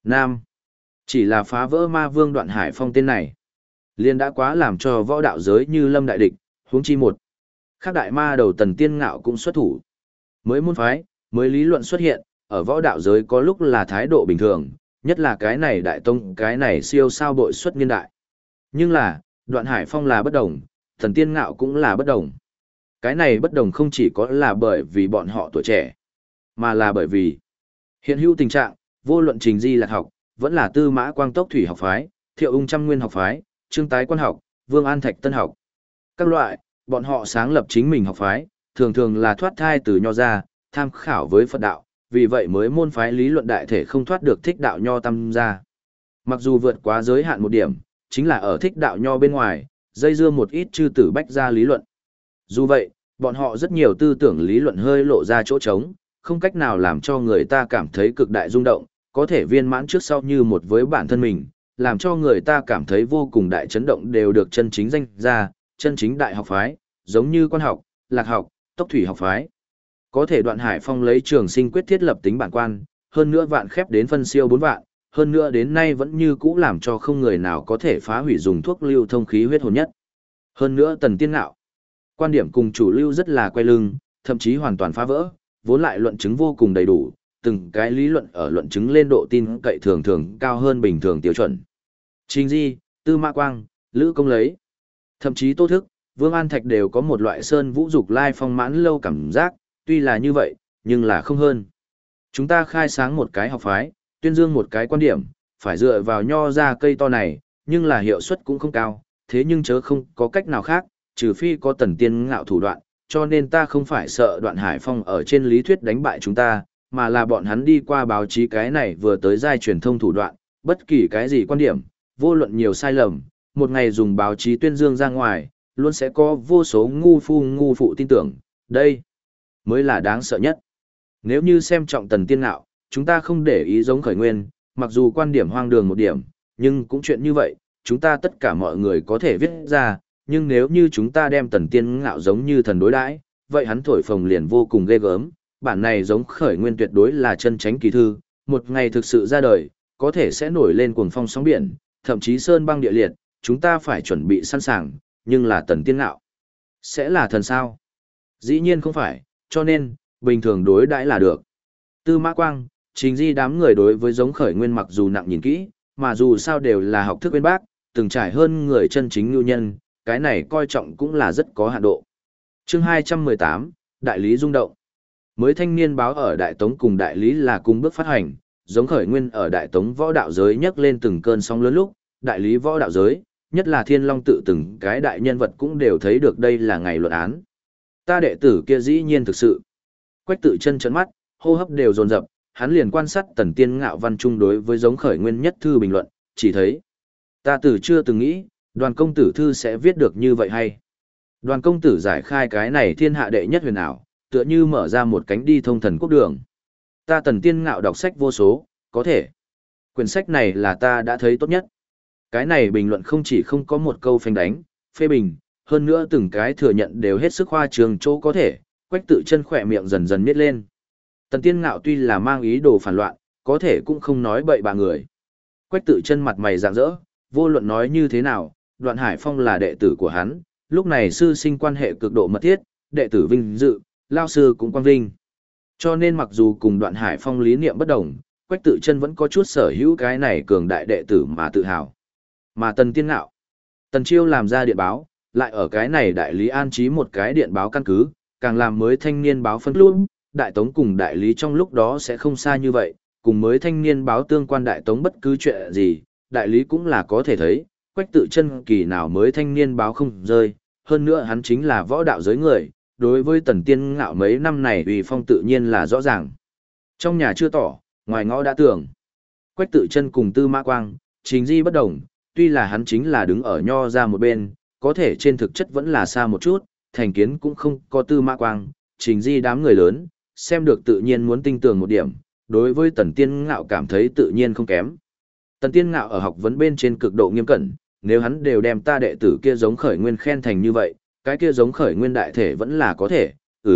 Nam. Chỉ là phá vỡ ma vương Đoạn Hải Phong tên này. Liên đã quá làm cho võ đạo giới như lâm đại địch, huống chi một. Khác đại ma đầu Tần Tiên Ngạo cũng xuất thủ. Mới môn phái, mới lý luận xuất hiện, ở võ đạo giới có lúc là thái độ bình thường, nhất là cái này đại tông, cái này siêu sao bội xuất niên đại. Nhưng là, Đoạn Hải Phong là bất đồng, Tần Tiên Ngạo cũng là bất đồng. Cái này bất đồng không chỉ có là bởi vì bọn họ tuổi trẻ, mà là bởi vì hiện hữu tình trạng, vô luận Trình Di Lạc học, vẫn là Tư Mã Quang Tốc Thủy học phái, Thiệu Ung Trăm Nguyên học phái, Trương Tái Quan học, Vương An Thạch Tân học. Các loại, bọn họ sáng lập chính mình học phái, thường thường là thoát thai từ nho ra, tham khảo với Phật đạo, vì vậy mới môn phái lý luận đại thể không thoát được thích đạo nho tam gia. Mặc dù vượt quá giới hạn một điểm, chính là ở thích đạo nho bên ngoài, dây dưa một ít chư tử bách gia lý luận. Dù vậy, bọn họ rất nhiều tư tưởng lý luận hơi lộ ra chỗ trống, không cách nào làm cho người ta cảm thấy cực đại rung động, có thể viên mãn trước sau như một với bản thân mình, làm cho người ta cảm thấy vô cùng đại chấn động đều được chân chính danh ra, chân chính đại học phái, giống như Quan học, Lạc học, Tốc Thủy học phái. Có thể Đoạn Hải Phong lấy Trường Sinh quyết thiết lập tính bản quan, hơn nữa vạn khép đến phân siêu 4 vạn, hơn nữa đến nay vẫn như cũ làm cho không người nào có thể phá hủy dùng thuốc lưu thông khí huyết hồn nhất. Hơn nữa Tần Tiên Ngạo, quan điểm cùng chủ lưu rất là quay lưng, thậm chí hoàn toàn phá vỡ, vốn lại luận chứng vô cùng đầy đủ, từng cái lý luận ở luận chứng lên độ tin cậy thường thường cao hơn bình thường tiêu chuẩn. Trình Di, Tư Mã Quang, Lữ Công lấy, thậm chí Tô Thức, Vương An Thạch đều có một loại sơn vũ dục lai phong mãn lâu cảm giác, tuy là như vậy, nhưng là không hơn. Chúng ta khai sáng một cái học phái, tuyên dương một cái quan điểm, phải dựa vào nho ra cây to này, nhưng là hiệu suất cũng không cao, thế nhưng chớ không có cách nào khác, trừ phi có Tần Tiên Ngạo thủ đoạn, cho nên ta không phải sợ Đoạn Hải Phong ở trên lý thuyết đánh bại chúng ta, mà là bọn hắn đi qua báo chí cái này vừa tới giai truyền thông thủ đoạn, bất kỳ cái gì quan điểm, vô luận nhiều sai lầm, một ngày dùng báo chí tuyên dương ra ngoài, luôn sẽ có vô số ngu phụ tin tưởng, đây mới là đáng sợ nhất. Nếu như xem trọng Tần Tiên Ngạo, chúng ta không để ý giống khởi nguyên, mặc dù quan điểm hoang đường một điểm, nhưng cũng chuyện như vậy, chúng ta tất cả mọi người có thể viết ra, nhưng nếu như chúng ta đem Tần Tiên Ngạo giống như thần đối đãi, vậy hắn thổi phồng liền vô cùng ghê gớm, bản này giống khởi nguyên tuyệt đối là chân chánh kỳ thư, một ngày thực sự ra đời, có thể sẽ nổi lên cuồng phong sóng biển, thậm chí sơn băng địa liệt, chúng ta phải chuẩn bị sẵn sàng, nhưng là Tần Tiên Ngạo sẽ là thần sao? Dĩ nhiên không phải, cho nên, bình thường đối đãi là được. Tư Mã Quang, Trình Di đám người đối với giống khởi nguyên mặc dù nặng nhìn kỹ, mà dù sao đều là học thức bên bác, từng trải hơn người chân chính lưu nhân, cái này coi trọng cũng là rất có hạn độ. Chương 218, Đại lý rung động. Mới thanh niên báo ở Đại Tống cùng Đại lý là cùng bước phát hành, giống khởi nguyên ở Đại Tống võ đạo giới nhấc lên từng cơn sóng lớn lúc, Đại lý võ đạo giới, nhất là Thiên Long tự từng cái đại nhân vật cũng đều thấy được đây là ngày luận án. Ta đệ tử kia dĩ nhiên thực sự. Quách Tự Chân trợn mắt, hô hấp đều dồn dập, hắn liền quan sát Tần Tiên Ngạo văn chung đối với giống khởi nguyên nhất thư bình luận, chỉ thấy. Ta tử chưa từng nghĩ, Đoàn công tử thư sẽ viết được như vậy hay. Đoàn công tử giải khai cái này thiên hạ đệ nhất huyền ảo, tựa như mở ra một cánh đi thông thần quốc đường. Ta Tần Tiên Ngạo đọc sách vô số, có thể. Quyển sách này là ta đã thấy tốt nhất. Cái này bình luận không chỉ không có một câu phanh đánh, phê bình, hơn nữa từng cái thừa nhận đều hết sức khoa trương chỗ có thể, Quách Tự Chân khỏe miệng dần dần miết lên. Tần Tiên Ngạo tuy là mang ý đồ phản loạn, có thể cũng không nói bậy bạ người. Quách Tự Chân mặt mày rạng rỡ, vô luận nói như thế nào, Đoạn Hải Phong là đệ tử của hắn, lúc này sư sinh quan hệ cực độ mật thiết, đệ tử vinh dự, lao sư cũng quang vinh. Cho nên mặc dù cùng Đoạn Hải Phong lý niệm bất đồng, Quách Tự Chân vẫn có chút sở hữu cái này cường đại đệ tử mà tự hào. Mà Tần Tiên Ngạo, Tần Chiêu làm ra điện báo, lại ở cái này đại lý an trí một cái điện báo căn cứ, càng làm mới thanh niên báo phân luôn, Đại Tống cùng đại lý trong lúc đó sẽ không xa như vậy, cùng mới thanh niên báo tương quan Đại Tống bất cứ chuyện gì, đại lý cũng là có thể thấy, Quách Tự Chân kỳ nào mới thanh niên báo không rơi, hơn nữa hắn chính là võ đạo giới người, đối với Tần Tiên Ngạo mấy năm này uy phong tự nhiên là rõ ràng. Trong nhà chưa tỏ, ngoài ngõ đã tưởng. Quách Tự Chân cùng Tư Mã Quang, Trình Di bất đồng, tuy là hắn chính là đứng ở nho ra một bên, có thể trên thực chất vẫn là xa một chút, thành kiến cũng không có Tư Mã Quang, Trình Di đám người lớn, xem được tự nhiên muốn tinh tường một điểm, đối với Tần Tiên Ngạo cảm thấy tự nhiên không kém. Tần Tiên Ngạo ở học vấn bên trên cực độ nghiêm cẩn, nếu hắn đều đem ta đệ tử kia giống khởi nguyên khen thành như vậy, cái kia giống khởi nguyên đại thể vẫn là có thể,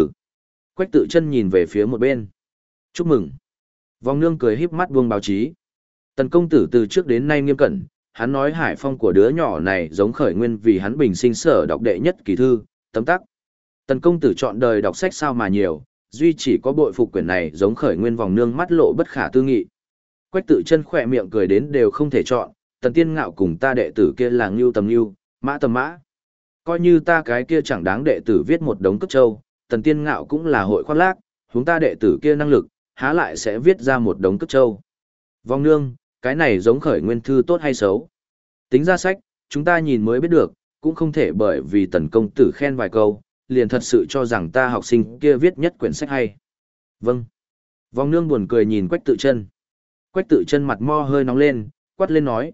Quách Tự Chân nhìn về phía một bên. Chúc mừng. Vong Nương cười híp mắt buông báo chí. Tần công tử từ trước đến nay nghiêm cẩn, hắn nói Hải Phong của đứa nhỏ này giống khởi nguyên vì hắn bình sinh sở đọc đệ nhất kỳ thư, tấm tắc. Tần công tử chọn đời đọc sách sao mà nhiều, duy chỉ có bội phục quyển này giống khởi nguyên vòng nương mắt lộ bất khả tư nghị. Quách Tự Chân khỏe miệng cười đến đều không thể chọn, Tần Tiên Ngạo cùng ta đệ tử kia là ngưu tầm ngưu, mã tầm mã. Coi như ta cái kia chẳng đáng đệ tử viết một đống cất trâu, Tần Tiên Ngạo cũng là hội khoác lác, huống ta đệ tử kia năng lực, há lại sẽ viết ra một đống cất trâu. Vong nương, cái này giống khởi nguyên thư tốt hay xấu? Tính ra sách, chúng ta nhìn mới biết được, cũng không thể bởi vì Tần công tử khen vài câu, liền thật sự cho rằng ta học sinh kia viết nhất quyển sách hay. Vâng. Vong nương buồn cười nhìn Quách Tự Chân. Quách Tự Chân mặt mo hơi nóng lên, quát lên nói,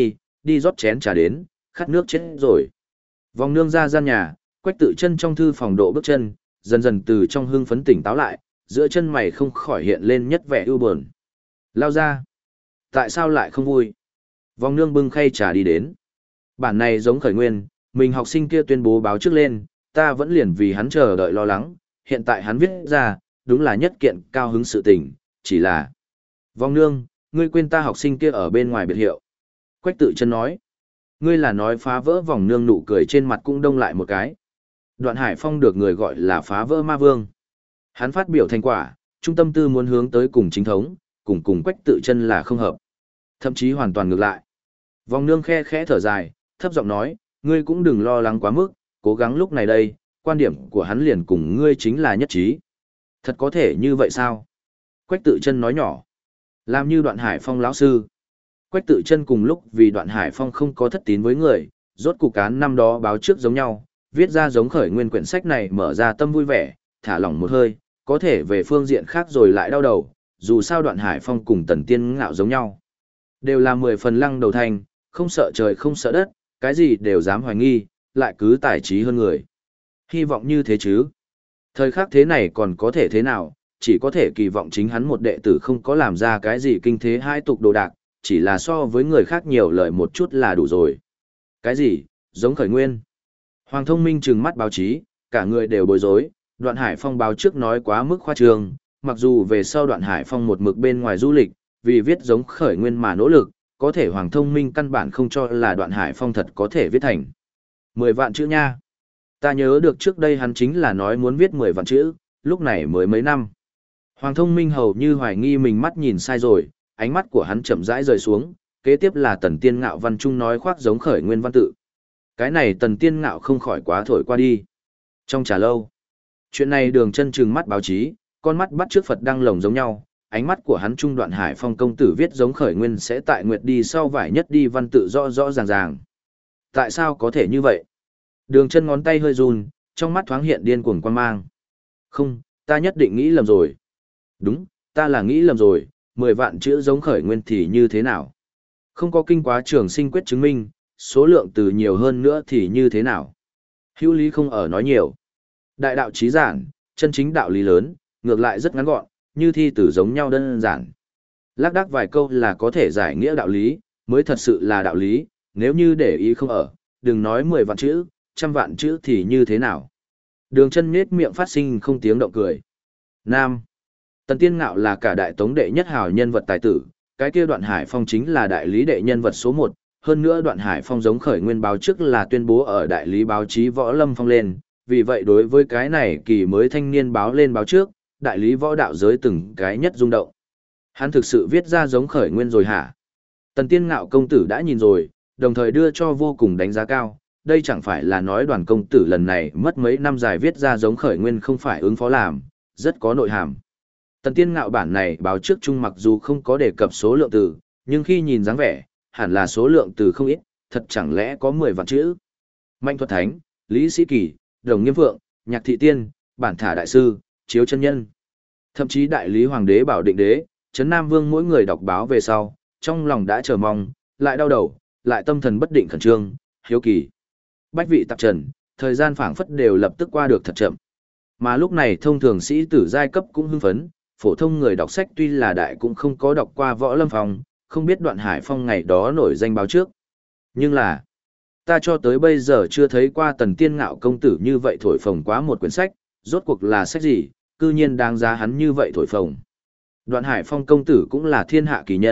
đi rót chén trà đến, khát nước chết rồi. Vong nương ra gian nhà, Quách Tự Chân trong thư phòng độ bước chân, dần dần từ trong hưng phấn tỉnh táo lại, giữa chân mày không khỏi hiện lên nhất vẻ ưu buồn. Lao ra. Tại sao lại không vui? Vong nương bưng khay trà đi đến. Bản này giống khởi nguyên, mình học sinh kia tuyên bố báo trước lên, ta vẫn liền vì hắn chờ đợi lo lắng, hiện tại hắn viết ra, đúng là nhất kiện cao hứng sự tình, chỉ là... Vong nương, ngươi quên ta học sinh kia ở bên ngoài biệt hiệu. Quách Tự Chân nói. Ngươi là nói phá vỡ vòng nương nụ cười trên mặt cũng đông lại một cái. Đoạn Hải Phong được người gọi là phá vỡ ma vương. Hắn phát biểu thành quả, trung tâm tư muốn hướng tới cùng chính thống, cùng Quách Tự Chân là không hợp. Thậm chí hoàn toàn ngược lại. Vong nương khe khẽ thở dài, thấp giọng nói, ngươi cũng đừng lo lắng quá mức, cố gắng lúc này đây, quan điểm của hắn liền cùng ngươi chính là nhất trí. Thật có thể như vậy sao? Quách Tự Chân nói nhỏ. Làm như Đoạn Hải Phong lão sư. Quách Tự Chân cùng lúc vì Đoạn Hải Phong không có thất tín với người, rốt cục án năm đó báo trước giống nhau, viết ra giống khởi nguyên quyển sách này mở ra tâm vui vẻ, thả lỏng một hơi, có thể về phương diện khác rồi lại đau đầu, dù sao Đoạn Hải Phong cùng Tần Tiên Ngạo giống nhau. Đều là 10 phần lăng đầu thành, không sợ trời không sợ đất, cái gì đều dám hoài nghi, lại cứ tài trí hơn người. Hy vọng như thế chứ. Thời khắc thế này còn có thể thế nào, chỉ có thể kỳ vọng chính hắn một đệ tử không có làm ra cái gì kinh thế hai tục đồ đạc, chỉ là so với người khác nhiều lời một chút là đủ rồi. Cái gì, giống khởi nguyên. Hoàng Thông Minh trừng mắt báo chí, cả người đều bối rối, Đoạn Hải Phong báo trước nói quá mức khoa trương, mặc dù về sau Đoạn Hải Phong một mực bên ngoài du lịch, vì viết giống khởi nguyên mà nỗ lực, có thể Hoàng Thông Minh căn bản không cho là Đoạn Hải Phong thật có thể viết thành 10 vạn chữ nha. Ta nhớ được trước đây hắn chính là nói muốn viết 10 vạn chữ, lúc này mới mấy năm. Hoàng Thông Minh hầu như hoài nghi mình mắt nhìn sai rồi, ánh mắt của hắn chậm rãi rời xuống, kế tiếp là Tần Tiên Ngạo văn trung nói khoác giống khởi nguyên văn tự. Cái này Tần Tiên Ngạo không khỏi quá thổi qua đi. Trong trà lâu, chuyện này Đường Chân trừng mắt báo chí, con mắt bắt trước Phật đăng lồng giống nhau, ánh mắt của hắn trung Đoạn Hải Phong công tử viết giống khởi nguyên sẽ tại nguyệt đi sau vải nhất đi văn tự rõ rõ ràng ràng. Tại sao có thể như vậy? Đường Chân ngón tay hơi run, trong mắt thoáng hiện điên cuồng quan mang. Không, ta nhất định nghĩ lầm rồi. Đúng, ta là nghĩ lầm rồi, 10 vạn chữ giống khởi nguyên thì như thế nào? Không có kinh quá trường sinh quyết chứng minh, số lượng từ nhiều hơn nữa thì như thế nào? Hữu lý không ở nói nhiều. Đại đạo chí giản, chân chính đạo lý lớn, ngược lại rất ngắn gọn, như thi từ giống nhau đơn giản. Lác đác vài câu là có thể giải nghĩa đạo lý, mới thật sự là đạo lý, nếu như để ý không ở, đừng nói 10 vạn chữ, 100 vạn chữ thì như thế nào? Đường Chân nhếch miệng phát sinh không tiếng động cười. Nam. Tần Tiên Ngạo là cả đại tống đệ nhất hào nhân vật tài tử, cái kia Đoạn Hải Phong chính là đại lý đệ nhân vật số 1, hơn nữa Đoạn Hải Phong giống khởi nguyên báo trước là tuyên bố ở đại lý báo chí Võ Lâm Phong lên, vì vậy đối với cái này kỳ mới thanh niên báo lên báo trước, đại lý võ đạo giới từng cái nhất rung động. Hắn thực sự viết ra giống khởi nguyên rồi hả? Tần Tiên Ngạo công tử đã nhìn rồi, đồng thời đưa cho vô cùng đánh giá cao, đây chẳng phải là nói Đoàn công tử lần này mất mấy năm dài viết ra giống khởi nguyên không phải ứng phó làm, rất có nội hàm. Tần Tiên Ngạo bản này báo trước chung mặc dù không có đề cập số lượng từ, nhưng khi nhìn dáng vẻ, hẳn là số lượng từ không ít, thật chẳng lẽ có 10 vạn chữ. Mạnh Thuật Thánh, Lý Sĩ Kỳ, Đồng Nghiêm Phượng, Nhạc Thị Tiên, Bản Thả Đại Sư, Chiếu Chân Nhân. Thậm chí đại lý hoàng đế Bảo Định đế, Trấn Nam Vương mỗi người đọc báo về sau, trong lòng đã chờ mong, lại đau đầu, lại tâm thần bất định khẩn trương, hiếu kỳ. Bách vị tạp trần, thời gian phảng phất đều lập tức qua được thật chậm. Mà lúc này thông thường sĩ tử giai cấp cũng hưng phấn, phổ thông người đọc sách tuy là đại cũng không có đọc qua Võ Lâm Phong, không biết Đoạn Hải Phong ngày đó nổi danh báo trước. Nhưng là, ta cho tới bây giờ chưa thấy qua Tần Tiên Ngạo công tử như vậy thổi phồng quá một quyển sách, rốt cuộc là sách gì, cư nhiên đáng giá hắn như vậy thổi phồng. Đoạn Hải Phong công tử cũng là thiên hạ kỳ nhân,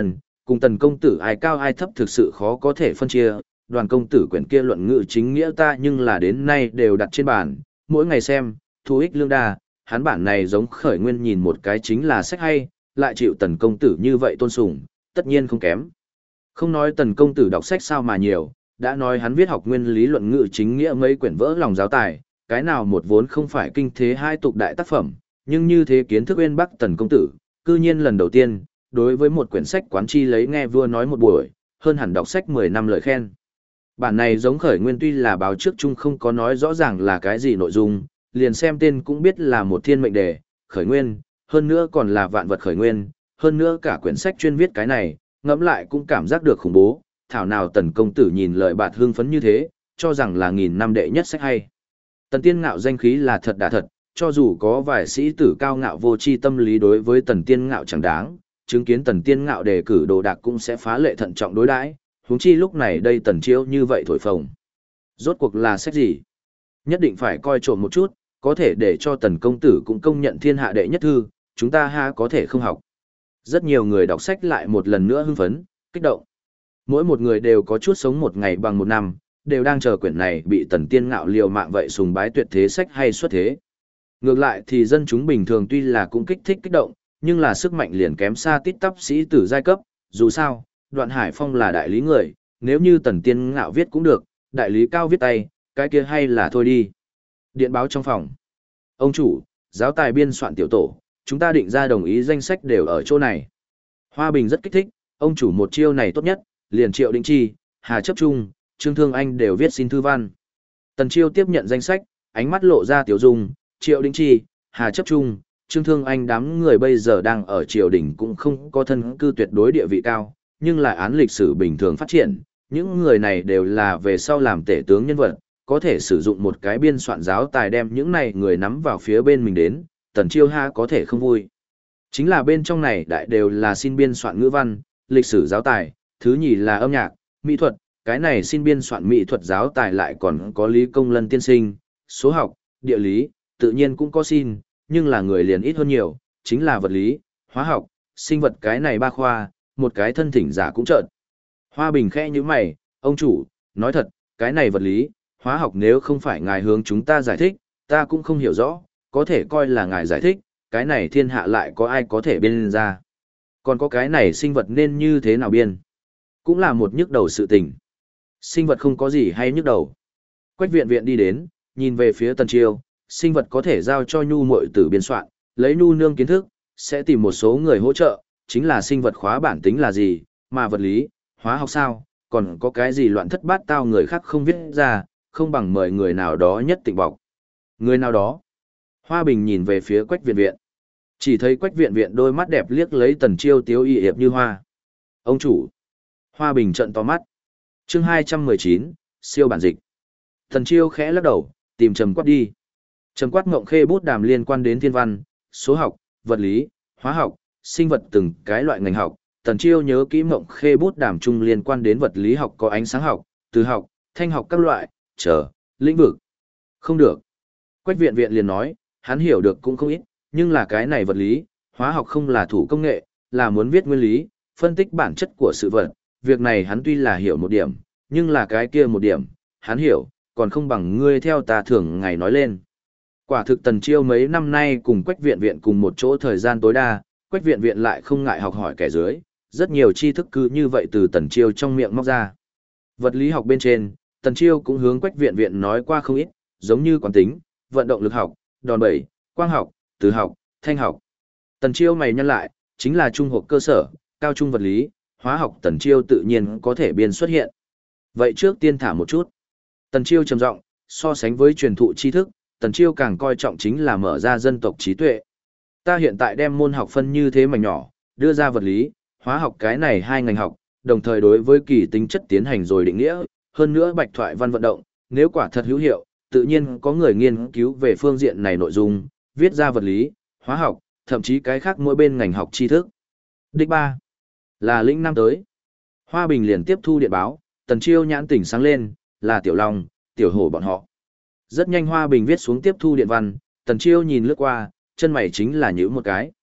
cùng Tần công tử ai cao ai thấp thực sự khó có thể phân chia, Đoàn công tử quyển kia luận ngữ chính nghĩa ta nhưng là đến nay đều đặt trên bàn, mỗi ngày xem, thu ích lương đa, hắn bản này giống khởi nguyên nhìn một cái chính là sách hay, lại chịu Tần công tử như vậy tôn sùng, tất nhiên không kém. Không nói Tần công tử đọc sách sao mà nhiều, đã nói hắn viết học nguyên lý luận ngữ chính nghĩa mấy quyển vỡ lòng giáo tài, cái nào một vốn không phải kinh thế hai tục đại tác phẩm, nhưng như thế kiến thức uyên bắc Tần công tử, cư nhiên lần đầu tiên, đối với một quyển sách quán chi lấy nghe vua nói một buổi, hơn hẳn đọc sách 10 năm lời khen. Bản này giống khởi nguyên tuy là báo trước chung không có nói rõ ràng là cái gì nội dung, liền xem tên cũng biết là một thiên mệnh đề, khởi nguyên, hơn nữa còn là vạn vật khởi nguyên, hơn nữa cả quyển sách chuyên viết cái này, ngẫm lại cũng cảm giác được khủng bố, thảo nào Tần công tử nhìn lời bạt hưng phấn như thế, cho rằng là 1000 năm đệ nhất sách hay. Tần Tiên Ngạo danh khí là thật đã thật, cho dù có vài sĩ tử cao ngạo vô tri tâm lý đối với Tần Tiên Ngạo chẳng đáng, chứng kiến Tần Tiên Ngạo đề cử đồ đạc cũng sẽ phá lệ thận trọng đối đãi, huống chi lúc này đây Tần Chiêu như vậy thổi phồng. Rốt cuộc là sách gì? Nhất định phải coi trộm một chút, có thể để cho Tần công tử cũng công nhận thiên hạ đệ nhất thư, chúng ta ha có thể không học. Rất nhiều người đọc sách lại một lần nữa hưng phấn, kích động. Mỗi một người đều có chút sống một ngày bằng một năm, đều đang chờ quyển này bị Tần Tiên Ngạo liều mạng vậy sùng bái tuyệt thế sách hay xuất thế. Ngược lại thì dân chúng bình thường tuy là cũng kích thích kích động, nhưng là sức mạnh liền kém xa tít tắp sĩ tử giai cấp, dù sao, Đoạn Hải Phong là đại lý người, nếu như Tần Tiên Ngạo viết cũng được, đại lý cao viết tay, cái kia hay là thôi đi. Điện báo trong phòng. Ông chủ, giáo tài biên soạn tiểu tổ, chúng ta định ra đồng ý danh sách đều ở chỗ này. Hoa Bình rất kích thích, ông chủ một chiêu này tốt nhất, liền Triệu Định Chi, Hà Chấp Trung, Trương Thương Anh đều viết xin thư văn. Tần Chiêu tiếp nhận danh sách, ánh mắt lộ ra tiểu dung, Triệu Định Chi, Hà Chấp Trung, Trương Thương Anh đám người bây giờ đang ở triều đình cũng không có thân cư tuyệt đối địa vị cao, nhưng lại án lịch sử bình thường phát triển, những người này đều là về sau làm tể tướng nhân vật, có thể sử dụng một cái biên soạn giáo tài đem những này người nắm vào phía bên mình đến, Tần Chiêu ha có thể không vui. Chính là bên trong này đại đều là xin biên soạn ngữ văn, lịch sử giáo tài, thứ nhì là âm nhạc, mỹ thuật, cái này xin biên soạn mỹ thuật giáo tài lại còn có Lý Công Lân tiên sinh, số học, địa lý, tự nhiên cũng có xin, nhưng là người liền ít hơn nhiều, chính là vật lý, hóa học, sinh vật cái này ba khoa, một cái thân thỉnh giả cũng trợn. Hoa Bình khẽ như mày, ông chủ, nói thật, cái này vật lý, hóa học nếu không phải ngài hướng chúng ta giải thích, ta cũng không hiểu rõ, có thể coi là ngài giải thích, cái này thiên hạ lại có ai có thể biên ra. Còn có cái này sinh vật nên như thế nào biên? Cũng là một nhức đầu sự tình. Sinh vật không có gì hay nhức đầu. Quách viện viện đi đến, nhìn về phía Tần Chiêu, sinh vật có thể giao cho nhu muội tử biên soạn, lấy nhu nương kiến thức, sẽ tìm một số người hỗ trợ, chính là sinh vật khóa bản tính là gì, mà vật lý, hóa học sao, còn có cái gì loạn thất bát tao người khác không viết ra, không bằng mời người nào đó nhất tịnh bọc. Người nào đó? Hoa Bình nhìn về phía Quách viện viện. Chỉ thấy Quách viện viện đôi mắt đẹp liếc lấy Tần Chiêu tiếu y hiệp như hoa. Ông chủ. Hoa Bình trợn to mắt. Chương 219, siêu bản dịch. Tần Chiêu khẽ lắc đầu, tìm Trầm Quát đi. Trầm Quát ngộng khê bút đàm liên quan đến thiên văn, số học, vật lý, hóa học, sinh vật từng cái loại ngành học. Tần Chiêu nhớ kỹ ngộng khê bút đàm chung liên quan đến vật lý học có ánh sáng học, từ học, thanh học các loại, lĩnh vực. Không được. Quách viện viện liền nói, hắn hiểu được cũng không ít, nhưng là cái này vật lý, hóa học không là thủ công nghệ, là muốn viết nguyên lý, phân tích bản chất của sự vật. Việc này hắn tuy là hiểu một điểm, nhưng là cái kia một điểm, hắn hiểu, còn không bằng ngươi theo ta thường ngày nói lên. Quả thực Tần Chiêu mấy năm nay cùng Quách viện viện cùng một chỗ thời gian tối đa, Quách viện viện lại không ngại học hỏi kẻ dưới, rất nhiều tri thức cứ như vậy từ Tần Chiêu trong miệng móc ra. Vật lý học bên trên, Tần Chiêu cũng hướng Quách viện viện nói qua không ít, giống như quán tính, vận động lực học, đòn bẩy, quang học, từ học, thanh học. Tần Chiêu mày nhăn lại, chính là trung học cơ sở, cao trung vật lý, hóa học Tần Chiêu tự nhiên có thể biên xuất hiện. Vậy trước tiên thả một chút. Tần Chiêu trầm giọng, so sánh với truyền thụ tri thức, Tần Chiêu càng coi trọng chính là mở ra dân tộc trí tuệ. Ta hiện tại đem môn học phân như thế mảnh nhỏ, đưa ra vật lý, hóa học cái này hai ngành học, đồng thời đối với kỳ tính chất tiến hành rồi định nghĩa, hơn nữa bạch thoại văn vận động, nếu quả thật hữu hiệu, tự nhiên có người nghiên cứu về phương diện này nội dung, viết ra vật lý, hóa học, thậm chí cái khác mỗi bên ngành học tri thức. Đích 3. Là lĩnh năm tới. Hoa Bình liền tiếp thu điện báo, Tần Chiêu nhãn tỉnh sáng lên, là Tiểu Long, Tiểu Hổ bọn họ. Rất nhanh Hoa Bình viết xuống tiếp thu điện văn, Tần Chiêu nhìn lướt qua, chân mày chính là nhíu một cái.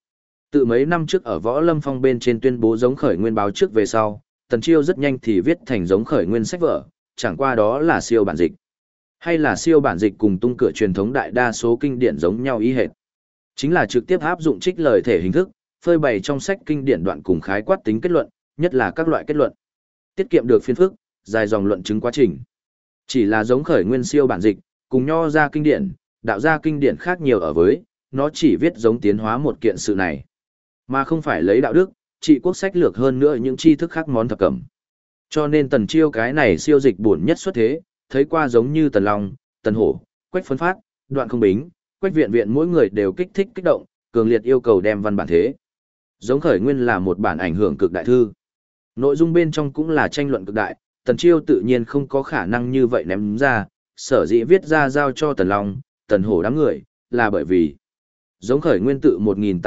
Từ mấy năm trước ở Võ Lâm Phong bên trên tuyên bố giống khởi nguyên báo trước về sau, Tần Chiêu rất nhanh thì viết thành giống khởi nguyên sách vở, chẳng qua đó là siêu bản dịch. Hay là siêu bản dịch cùng tung cửa truyền thống đại đa số kinh điển giống nhau ý hệt. Chính là trực tiếp áp dụng trích lời thể hình thức, phơi bày trong sách kinh điển đoạn cùng khái quát tính kết luận, nhất là các loại kết luận. Tiết kiệm được phiên phức, dài dòng luận chứng quá trình. Chỉ là giống khởi nguyên siêu bản dịch, cùng nho ra kinh điển, đạo ra kinh điển khác nhiều ở với, nó chỉ viết giống tiến hóa một kiện sự này, mà không phải lấy đạo đức, trị quốc sách lược hơn nữa những tri thức khác món thập cẩm. Cho nên Tần Chiêu cái này siêu dịch bổn nhất xuất thế, thấy qua giống như Tần Long, Tần Hổ, Quách Phấn Phát, Đoạn Không Bính, Quách Viện Viện mỗi người đều kích thích kích động, cường liệt yêu cầu đem văn bản thế. Giống khởi nguyên là một bản ảnh hưởng cực đại thư. Nội dung bên trong cũng là tranh luận cực đại, Tần Chiêu tự nhiên không có khả năng như vậy ném ra, sở dĩ viết ra giao cho Tần Long, Tần Hổ đám người, là bởi vì giống khởi nguyên tự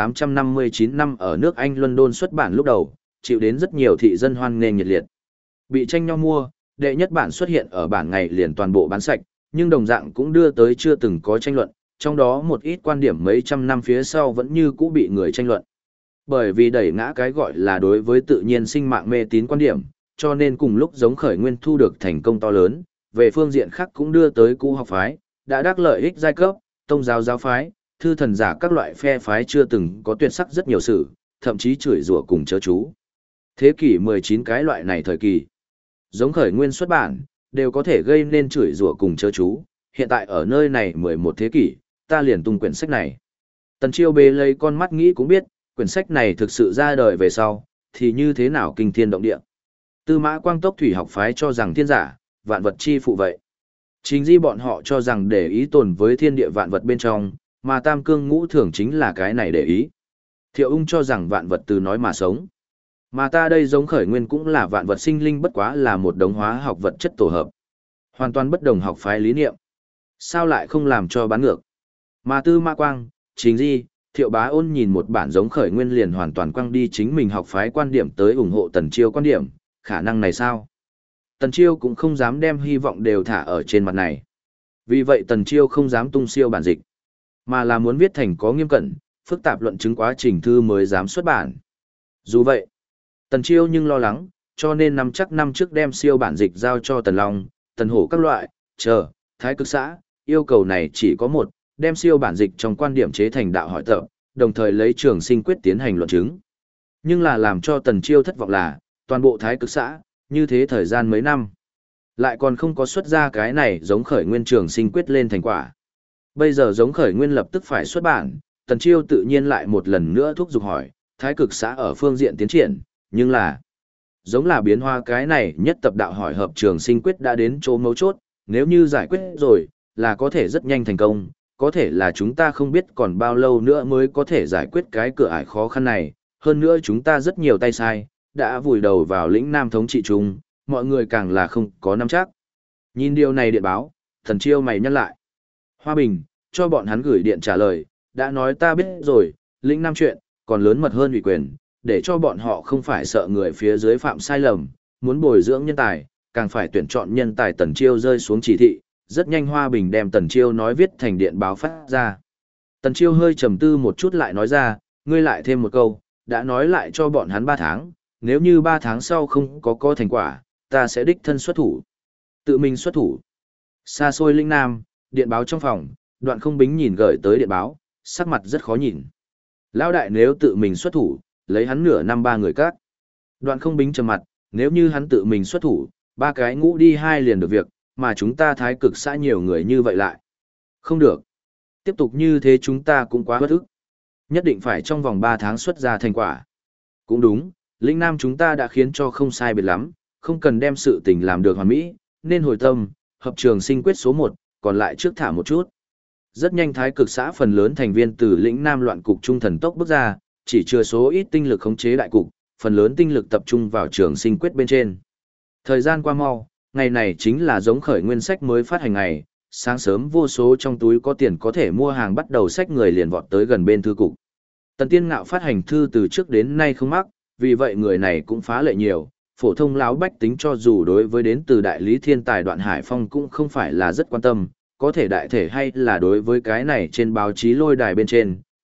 1859 năm ở nước Anh London xuất bản lúc đầu, chịu đến rất nhiều thị dân hoan nghênh nhiệt liệt. Bị tranh nhau mua, đệ nhất bản xuất hiện ở bản ngày liền toàn bộ bán sạch, nhưng đồng dạng cũng đưa tới chưa từng có tranh luận, trong đó một ít quan điểm mấy trăm năm phía sau vẫn như cũ bị người tranh luận. Bởi vì đẩy ngã cái gọi là đối với tự nhiên sinh mạng mê tín quan điểm, cho nên cùng lúc giống khởi nguyên thu được thành công to lớn, về phương diện khác cũng đưa tới cũ học phái, đã đắc lợi ích giai cấp, tông giáo giáo phái, thư thần giả các loại phe phái chưa từng có tuyệt sắc rất nhiều sự, thậm chí chửi rủa cùng chớ chú. Thế kỷ 19 cái loại này thời kỳ, giống khởi nguyên xuất bản, đều có thể gây nên chửi rủa cùng chớ chú, hiện tại ở nơi này 11 thế kỷ, ta liền tung quyển sách này. Tần Chiêu bê lấy con mắt nghĩ cũng biết, quyển sách này thực sự ra đời về sau, thì như thế nào kinh thiên động địa. Tư Mã Quang Tốc thủy học phái cho rằng thiên giả, vạn vật chi phụ vậy. Chính di bọn họ cho rằng để ý tồn với thiên địa vạn vật bên trong, mà Tam Cương Ngũ Thường chính là cái này để ý. Thiệu Ung cho rằng vạn vật từ nói mà sống. Mà ta đây giống khởi nguyên cũng là vạn vật sinh linh bất quá là một đống hóa học vật chất tổ hợp. Hoàn toàn bất đồng học phái lý niệm. Sao lại không làm cho bán ngược? Mà Tư Mã Quang, Chính Di, Thiệu Bá Ôn nhìn một bản giống khởi nguyên liền hoàn toàn quăng đi chính mình học phái quan điểm tới ủng hộ Tần Chiêu quan điểm, khả năng này sao? Tần Chiêu cũng không dám đem hy vọng đều thả ở trên mặt này. Vì vậy Tần Chiêu không dám tung siêu bản dịch, mà là muốn viết thành có nghiêm cẩn, phức tạp luận chứng quá trình thư mới dám xuất bản. Dù vậy, Tần Chiêu nhưng lo lắng, cho nên năm trước đem siêu bản dịch giao cho Tần Long, Tần Hổ các loại, Thái Cực xã, yêu cầu này chỉ có một, đem siêu bản dịch trong quan điểm chế thành đạo hỏi tập, đồng thời lấy Trường Sinh Quyết tiến hành luận chứng. Nhưng là làm cho Tần Chiêu thất vọng là, toàn bộ Thái Cực xã, như thế thời gian mấy năm, lại còn không có xuất ra cái này giống khởi nguyên Trường Sinh Quyết lên thành quả. Bây giờ giống khởi nguyên lập tức phải xuất bản, Tần Chiêu tự nhiên lại một lần nữa thúc giục hỏi, Thái Cực xã ở phương diện tiến triển, nhưng là giống là biến hóa cái này nhất tập đạo hỏi hợp Trường Sinh Quyết đã đến chỗ mấu chốt, nếu như giải quyết rồi, là có thể rất nhanh thành công, có thể là chúng ta không biết còn bao lâu nữa mới có thể giải quyết cái cửa ải khó khăn này, hơn nữa chúng ta rất nhiều tay sai, đã vùi đầu vào lĩnh Nam thống trị chung, mọi người càng là không có nắm chắc. Nhìn điều này điện báo, Tần Chiêu mày nhắc lại. Hoa Bình, cho bọn hắn gửi điện trả lời, đã nói ta biết rồi, lĩnh Nam chuyện, còn lớn mật hơn ủy quyền, để cho bọn họ không phải sợ người phía dưới phạm sai lầm, muốn bồi dưỡng nhân tài, càng phải tuyển chọn nhân tài. Tần Chiêu rơi xuống chỉ thị, rất nhanh Hoa Bình đem Tần Chiêu nói viết thành điện báo phát ra. Tần Chiêu hơi trầm tư một chút lại nói ra, ngươi lại thêm một câu, đã nói lại cho bọn hắn 3 tháng, nếu như 3 tháng sau không có thành quả, ta sẽ đích thân xuất thủ. Tự mình xuất thủ. Xa xôi lĩnh Nam, điện báo trong phòng, Đoạn Không Bính nhìn gửi tới điện báo, sắc mặt rất khó nhìn. Lão đại nếu tự mình xuất thủ, lấy hắn nửa năm 3 người các. Đoạn Không Bính trầm mặt, nếu như hắn tự mình xuất thủ, 3 cái ngũ đi 2 liền được việc, mà chúng ta Thái Cực xã nhiều người như vậy lại. Không được. Tiếp tục như thế chúng ta cũng quá bất ức. Nhất định phải trong vòng 3 tháng xuất ra thành quả. Cũng đúng, lĩnh Nam chúng ta đã khiến cho không sai biệt lắm, không cần đem sự tình làm được hoàn mỹ, nên hồi tâm, hợp Trường Sinh Quyết số 1, còn lại trước thả một chút. Rất nhanh Thái Cực xã phần lớn thành viên từ lĩnh Nam loạn cục trung thần tốc bước ra, chỉ chưa số ít tinh lực khống chế đại cục, phần lớn tinh lực tập trung vào Trường Sinh Quyết bên trên. Thời gian qua mau, ngày này chính là giống khởi nguyên sách mới phát hành ngày, sáng sớm vô số trong túi có tiền có thể mua hàng bắt đầu sách người liền vọt tới gần bên thư cục. Tần Tiên Ngạo phát hành thư từ trước đến nay không mắc, vì vậy người này cũng phá lệ nhiều, phổ thông lão bách tính cho dù đối với đến từ đại lý thiên tài Đoạn Hải Phong cũng không phải là rất quan tâm, có thể đại thể hay là đối với cái này trên báo chí lôi đài bên trên,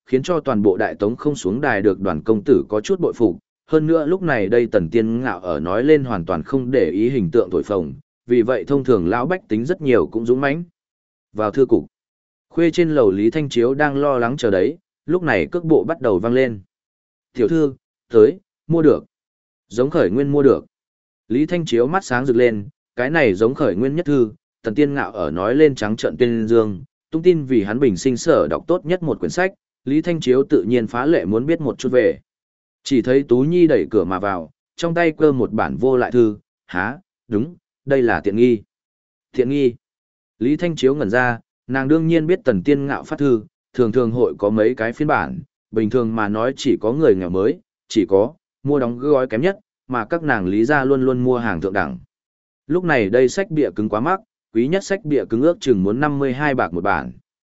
khiến cho toàn bộ đại tống không xuống đài được Đoàn công tử có chút bội phục. Hơn nữa lúc này đây Tần Tiên Ngạo ở nói lên hoàn toàn không để ý hình tượng thổi phồng, vì vậy thông thường lão bách tính rất nhiều cũng dũng mãnh. Vào thư cục, khuê trên lầu Lý Thanh Chiếu đang lo lắng chờ đấy, lúc này cước bộ bắt đầu vang lên. Tiểu thư, tới, mua được. Giống khởi nguyên mua được. Lý Thanh Chiếu mắt sáng rực lên, cái này giống khởi nguyên nhất thư, Tần Tiên Ngạo ở nói lên trắng trợn tuyên dương, tung tin vì hắn bình sinh sở đọc tốt nhất một quyển sách, Lý Thanh Chiếu tự nhiên phá lệ muốn biết một chút về. Chỉ thấy Tú Nhi đẩy cửa mà vào, trong tay cơ một bản vô lại thư, há, đúng, đây là tiện nghi. Tiện nghi. Lý Thanh Chiếu ngẩn ra, nàng đương nhiên biết Tần Tiên Ngạo phát thư, thường thường hội có mấy cái phiên bản, bình thường mà nói chỉ có người nghèo mới, chỉ có, mua đóng gói kém nhất, mà các nàng Lý gia luôn luôn mua hàng thượng đẳng. Lúc này đây sách bìa cứng quá mắc, quý nhất sách bìa cứng ước chừng muốn 52 bạc một bản.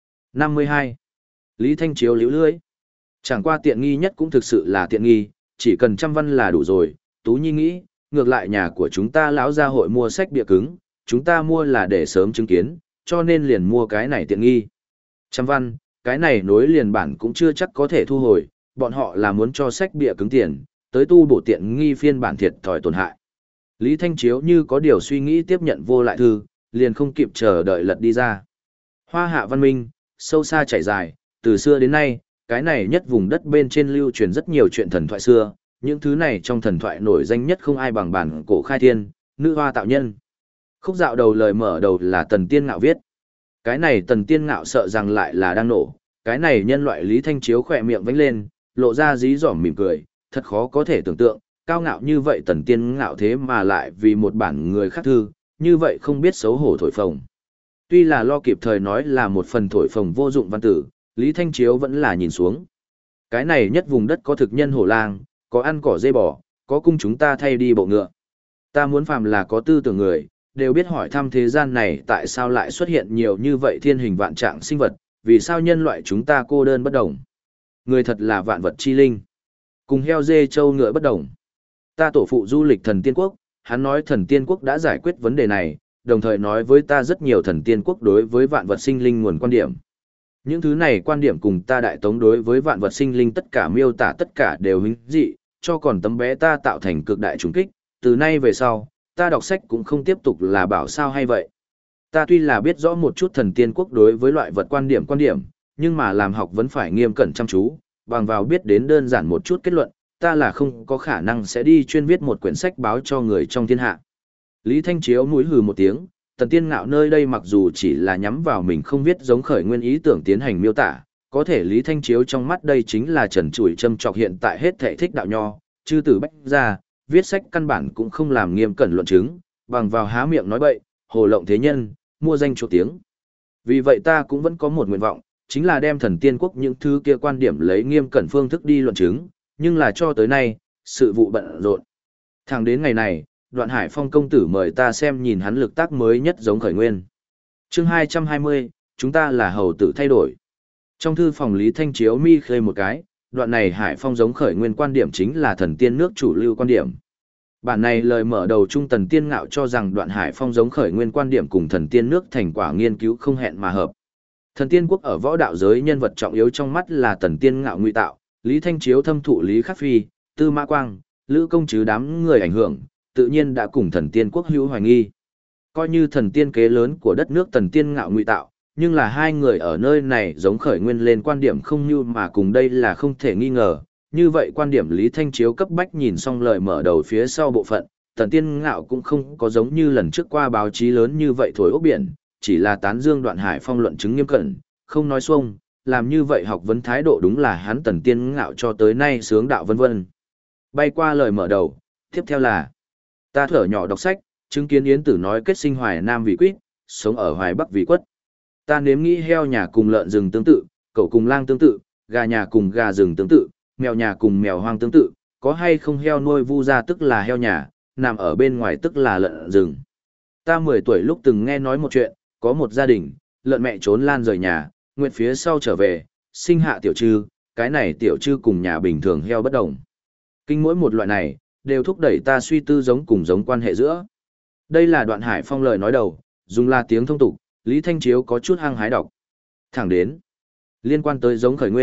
52. Lý Thanh Chiếu liễu lưỡi. Chẳng qua tiện nghi nhất cũng thực sự là tiện nghi, chỉ cần 100 văn là đủ rồi. Tú Nhi nghĩ, ngược lại nhà của chúng ta lão gia hội mua sách bìa cứng, chúng ta mua là để sớm chứng kiến, cho nên liền mua cái này tiện nghi. 100 văn, cái này nối liền bản cũng chưa chắc có thể thu hồi, bọn họ là muốn cho sách bìa cứng tiền, tới tu bổ tiện nghi phiên bản thiệt thòi tổn hại. Lý Thanh Chiếu như có điều suy nghĩ tiếp nhận vô lại thư, liền không kịp chờ đợi lật đi ra. Hoa hạ văn minh, sâu xa chảy dài, từ xưa đến nay, cái này nhất vùng đất bên trên lưu truyền rất nhiều chuyện thần thoại xưa, những thứ này trong thần thoại nổi danh nhất không ai bằng bản cổ khai thiên, nữ hoa tạo nhân. Khúc dạo đầu lời mở đầu là Tần Tiên Ngạo viết. Cái này Tần Tiên Ngạo sợ rằng lại là đang nổ, cái này nhân loại Lý Thanh Chiếu khỏe miệng vánh lên, lộ ra dí dỏm mỉm cười, thật khó có thể tưởng tượng, cao ngạo như vậy Tần Tiên Ngạo thế mà lại vì một bản người khác thư, như vậy không biết xấu hổ thổi phồng. Tuy là lo kịp thời nói là một phần thổi phồng vô dụng văn tử, Lý Thanh Chiếu vẫn là nhìn xuống. Cái này nhất vùng đất có thực nhân hổ lang, có ăn cỏ dê bò, có cung chúng ta thay đi bộ ngựa. Ta muốn phàm là có tư tưởng người, đều biết hỏi thăm thế gian này tại sao lại xuất hiện nhiều như vậy thiên hình vạn trạng sinh vật, vì sao nhân loại chúng ta cô đơn bất đồng. Người thật là vạn vật chi linh. Cùng heo dê trâu ngựa bất đồng. Ta tổ phụ du lịch thần tiên quốc, hắn nói thần tiên quốc đã giải quyết vấn đề này, đồng thời nói với ta rất nhiều thần tiên quốc đối với vạn vật sinh linh nguồn quan điểm. Những thứ này quan điểm cùng ta đại tống đối với vạn vật sinh linh tất cả miêu tả tất cả đều hứng dị, cho còn tấm bé ta tạo thành cực đại trùng kích, từ nay về sau, ta đọc sách cũng không tiếp tục là bảo sao hay vậy. Ta tuy là biết rõ một chút thần tiên quốc đối với loại vật quan điểm, nhưng mà làm học vẫn phải nghiêm cẩn chăm chú, bằng vào biết đến đơn giản một chút kết luận, ta là không có khả năng sẽ đi chuyên viết một quyển sách báo cho người trong thiên hạ. Lý Thanh Chiếu mũi hừ một tiếng, Tần Tiên Ngạo nơi đây mặc dù chỉ là nhắm vào mình không viết giống khởi nguyên ý tưởng tiến hành miêu tả, có thể Lý Thanh Chiếu trong mắt đây chính là trần trụi châm chọc hiện tại hết thảy thích đạo nho, chư tử bách ra, viết sách căn bản cũng không làm nghiêm cẩn luận chứng, bằng vào há miệng nói bậy, hồ lộng thế nhân, mua danh chuộc tiếng. Vì vậy ta cũng vẫn có một nguyện vọng, chính là đem thần tiên quốc những thứ kia quan điểm lấy nghiêm cẩn phương thức đi luận chứng, nhưng là cho tới nay, sự vụ bận rộn. Thẳng đến ngày này, Đoạn Hải Phong công tử mời ta xem nhìn hắn lực tác mới nhất giống khởi nguyên. Chương 220, chúng ta là hầu tử thay đổi. Trong thư phòng Lý Thanh Chiếu mi khơi một cái, đoạn này Hải Phong giống khởi nguyên quan điểm chính là thần tiên nước chủ lưu quan điểm. Bản này lời mở đầu trung Tần Tiên Ngạo cho rằng đoạn Hải Phong giống khởi nguyên quan điểm cùng thần tiên nước thành quả nghiên cứu không hẹn mà hợp. Thần tiên quốc ở võ đạo giới nhân vật trọng yếu trong mắt là Tần Tiên Ngạo ngụy tạo, Lý Thanh Chiếu thâm thụ Lý Khắc Phi, Tư Mã Quang, Lữ Công Trứ đám người ảnh hưởng, tự nhiên đã cùng thần tiên quốc hữu hoài nghi. Coi như thần tiên kế lớn của đất nước Tần Tiên Ngạo ngụy tạo, nhưng là hai người ở nơi này giống khởi nguyên lên quan điểm không như mà cùng đây là không thể nghi ngờ. Như vậy quan điểm Lý Thanh Chiếu cấp bách nhìn xong lời mở đầu phía sau bộ phận, Tần Tiên Ngạo cũng không có giống như lần trước qua báo chí lớn như vậy thổi ốc biển, chỉ là tán dương Đoạn Hải Phong luận chứng nghiêm cẩn, không nói xuông, làm như vậy học vấn thái độ đúng là hắn Tần Tiên Ngạo cho tới nay sướng đạo vân vân. Bay qua lời mở đầu, tiếp theo là ta thở nhỏ đọc sách, chứng kiến Yến Tử nói kết sinh Hoài Nam vì quýt, sống ở Hoài Bắc vì quất. Ta nếm nghĩ heo nhà cùng lợn rừng tương tự, cẩu cùng lang tương tự, gà nhà cùng gà rừng tương tự, mèo nhà cùng mèo hoang tương tự, có hay không heo nuôi vu ra tức là heo nhà, nằm ở bên ngoài tức là lợn rừng. Ta 10 tuổi lúc từng nghe nói một chuyện, có một gia đình, lợn mẹ trốn lan rời nhà, nguyện phía sau trở về, sinh hạ tiểu trư, cái này tiểu trư cùng nhà bình thường heo bất đồng. Kinh mỗi một loại này, đều thúc đẩy ta suy tư giống cùng giống quan hệ giữa. Đây là Đoạn Hải Phong lời nói đầu, dùng là tiếng thông tục, Lý Thanh Chiếu có chút hăng hái đọc. Thẳng đến, liên quan tới giống khởi nguyên,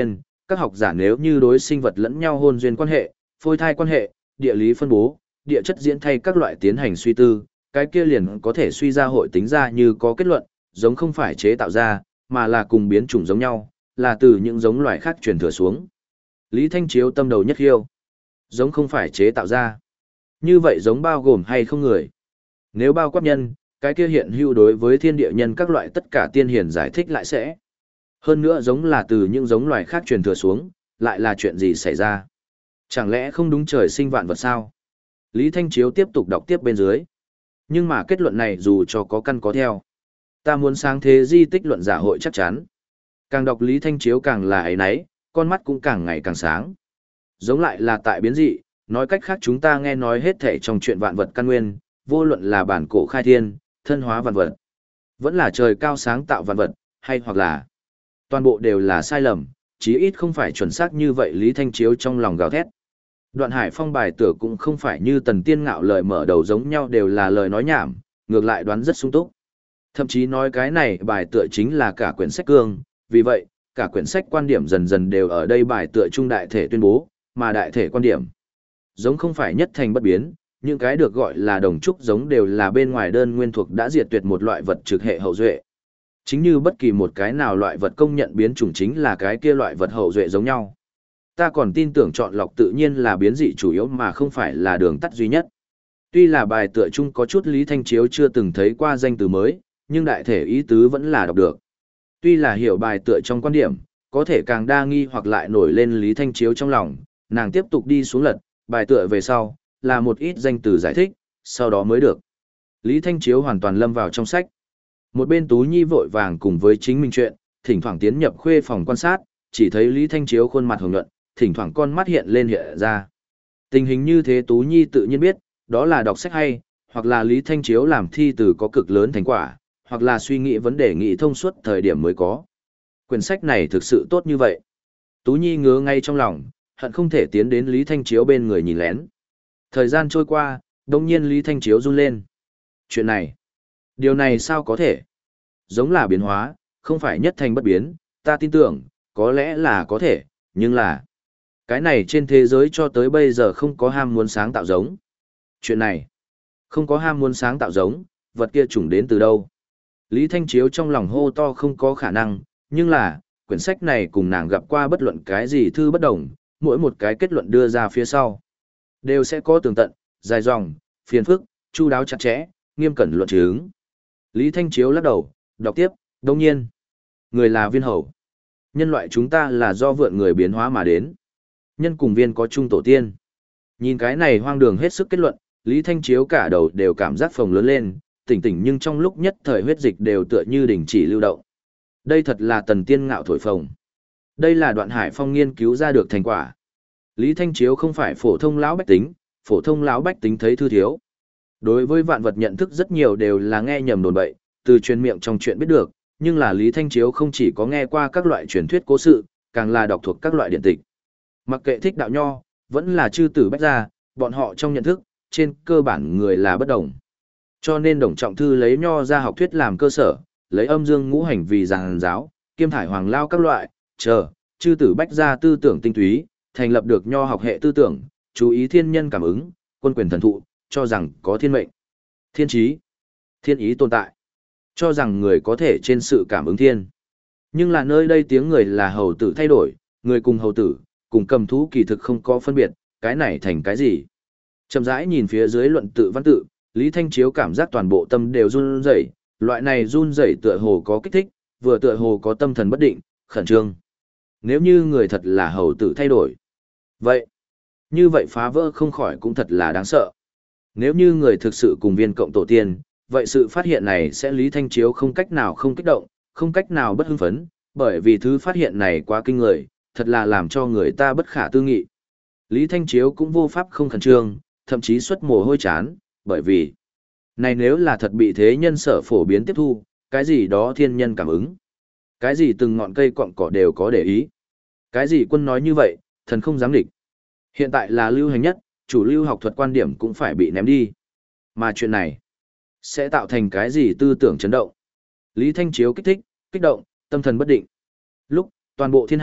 các học giả nếu như đối sinh vật lẫn nhau hôn duyên quan hệ, phôi thai quan hệ, địa lý phân bố, địa chất diễn thay các loại tiến hành suy tư, cái kia liền có thể suy ra hội tính ra như có kết luận, giống không phải chế tạo ra, mà là cùng biến chủng giống nhau, là từ những giống loài khác truyền thừa xuống. Lý Thanh Chiếu tâm đầu nhất hiêu. Giống không phải chế tạo ra. Như vậy giống bao gồm hay không người? Nếu bao quát nhân, cái kia hiện hữu đối với thiên địa nhân các loại tất cả tiên hiền giải thích lại sẽ. Hơn nữa giống là từ những giống loài khác truyền thừa xuống, lại là chuyện gì xảy ra? Chẳng lẽ không đúng trời sinh vạn vật sao? Lý Thanh Chiếu tiếp tục đọc tiếp bên dưới. Nhưng mà kết luận này dù cho có căn có theo. Ta muốn sáng thế di tích luận giả hội chắc chắn. Càng đọc Lý Thanh Chiếu càng là ấy nấy, con mắt cũng càng ngày càng sáng. Giống lại là tại biến dị, nói cách khác chúng ta nghe nói hết thể trong chuyện vạn vật căn nguyên, vô luận là bản cổ khai thiên, thân hóa vạn vật, vẫn là trời cao sáng tạo vạn vật, hay hoặc là toàn bộ đều là sai lầm, chí ít không phải chuẩn xác như vậy. Lý Thanh Chiếu trong lòng gào thét. Đoạn Hải Phong bài tựa cũng không phải như Tần Tiên Ngạo lời mở đầu giống nhau đều là lời nói nhảm, ngược lại đoán rất sung túc. Thậm chí nói cái này bài tựa chính là cả quyển sách cương, vì vậy, cả quyển sách quan điểm dần dần đều ở đây bài tựa trung đại thể tuyên bố, mà đại thể quan điểm. Giống không phải nhất thành bất biến, những cái được gọi là đồng trúc giống đều là bên ngoài đơn nguyên thuộc đã diệt tuyệt một loại vật trực hệ hậu duệ. Chính như bất kỳ một cái nào loại vật công nhận biến chủng chính là cái kia loại vật hậu duệ giống nhau. Ta còn tin tưởng chọn lọc tự nhiên là biến dị chủ yếu mà không phải là đường tắt duy nhất. Tuy là bài tựa chung có chút Lý Thanh Chiếu chưa từng thấy qua danh từ mới, nhưng đại thể ý tứ vẫn là đọc được. Tuy là hiểu bài tựa trong quan điểm, có thể càng đa nghi hoặc lại nổi lên Lý Thanh Chiếu trong lòng, nàng tiếp tục đi xuống lật, bài tựa về sau, là một ít danh từ giải thích, sau đó mới được. Lý Thanh Chiếu hoàn toàn lâm vào trong sách. Một bên Tú Nhi vội vàng cùng với chính mình chuyện, thỉnh thoảng tiến nhập khuê phòng quan sát, chỉ thấy Lý Thanh Chiếu khuôn mặt hồng nhuận, thỉnh thoảng con mắt hiện lên hiện ra. Tình hình như thế Tú Nhi tự nhiên biết, đó là đọc sách hay, hoặc là Lý Thanh Chiếu làm thi từ có cực lớn thành quả, hoặc là suy nghĩ vấn đề nghị thông suốt thời điểm mới có. Quyển sách này thực sự tốt như vậy. Tú Nhi ngứa ngay trong lòng, hận không thể tiến đến Lý Thanh Chiếu bên người nhìn lén. Thời gian trôi qua, đồng nhiên Lý Thanh Chiếu run lên. Chuyện này, điều này sao có thể? Giống là biến hóa, không phải nhất thành bất biến, ta tin tưởng, có lẽ là có thể, nhưng là cái này trên thế giới cho tới bây giờ không có ham muốn sáng tạo giống. Chuyện này, không có ham muốn sáng tạo giống, vật kia chủng đến từ đâu? Lý Thanh Chiếu trong lòng hô to không có khả năng, nhưng là, quyển sách này cùng nàng gặp qua bất luận cái gì thư bất đồng, mỗi một cái kết luận đưa ra phía sau. Đều sẽ có tường tận, dài dòng, phiền phức, chu đáo chặt chẽ, nghiêm cẩn luận chứng. Lý Thanh Chiếu lắc đầu, đọc tiếp, đồng nhiên. Người là viên hầu. Nhân loại chúng ta là do vượn người biến hóa mà đến. Nhân cùng viên có chung tổ tiên. Nhìn cái này hoang đường hết sức kết luận, Lý Thanh Chiếu cả đầu đều cảm giác phồng lớn lên, tỉnh tỉnh nhưng trong lúc nhất thời huyết dịch đều tựa như đình chỉ lưu động. Đây thật là Tần Tiên Ngạo thổi phồng. Đây là Đoạn Hải Phong nghiên cứu ra được thành quả. Lý Thanh Chiếu không phải phổ thông lão bách tính, phổ thông lão bách tính thấy thư thiếu. Đối với vạn vật nhận thức rất nhiều đều là nghe nhầm đồn bậy, từ truyền miệng trong chuyện biết được, nhưng là Lý Thanh Chiếu không chỉ có nghe qua các loại truyền thuyết cố sự, càng là đọc thuộc các loại điện tịch. Mặc kệ thích đạo nho, vẫn là chư tử bách gia, bọn họ trong nhận thức, trên cơ bản người là bất đồng. Cho nên Đồng Trọng Thư lấy nho ra học thuyết làm cơ sở, lấy âm dương ngũ hành vì giảng giáo, kiêm thải hoàng lao các loại, chư tử bách gia tư tưởng tinh túy, thành lập được nho học hệ tư tưởng, chú ý thiên nhân cảm ứng, quân quyền thần thụ, cho rằng có thiên mệnh, thiên trí, thiên ý tồn tại, cho rằng người có thể trên sự cảm ứng thiên. Nhưng là nơi đây tiếng người là hầu tử thay đổi, người cùng hầu tử, cùng cầm thú kỳ thực không có phân biệt, cái này thành cái gì? Chậm rãi nhìn phía dưới luận tự văn tự, Lý Thanh Chiếu cảm giác toàn bộ tâm đều run rẩy, loại này run rẩy tựa hồ có kích thích, vừa tựa hồ có tâm thần bất định, khẩn trương. Nếu như người thật là hầu tử thay đổi, vậy, như vậy phá vỡ không khỏi cũng thật là đáng sợ. Nếu như người thực sự cùng viên cộng tổ tiên, vậy sự phát hiện này sẽ Lý Thanh Chiếu không cách nào không kích động, không cách nào bất hưng phấn, bởi vì thứ phát hiện này quá kinh người, thật là làm cho người ta bất khả tư nghị. Lý Thanh Chiếu cũng vô pháp không khẩn trương, thậm chí xuất mồ hôi chán, bởi vì này nếu là thật bị thế nhân sở phổ biến tiếp thu, cái gì đó thiên nhân cảm ứng, cái gì từng ngọn cây cọng cỏ đều có để ý, cái gì quân nói như vậy, thần không dám địch. Hiện tại là lưu hành nhất, chủ lưu học thuật quan điểm cũng phải bị ném đi. Mà chuyện này sẽ tạo thành cái gì tư tưởng chấn động. Lý Thanh Chiếu kích thích, kích động, tâm thần bất định. Lúc toàn bộ thiên hạ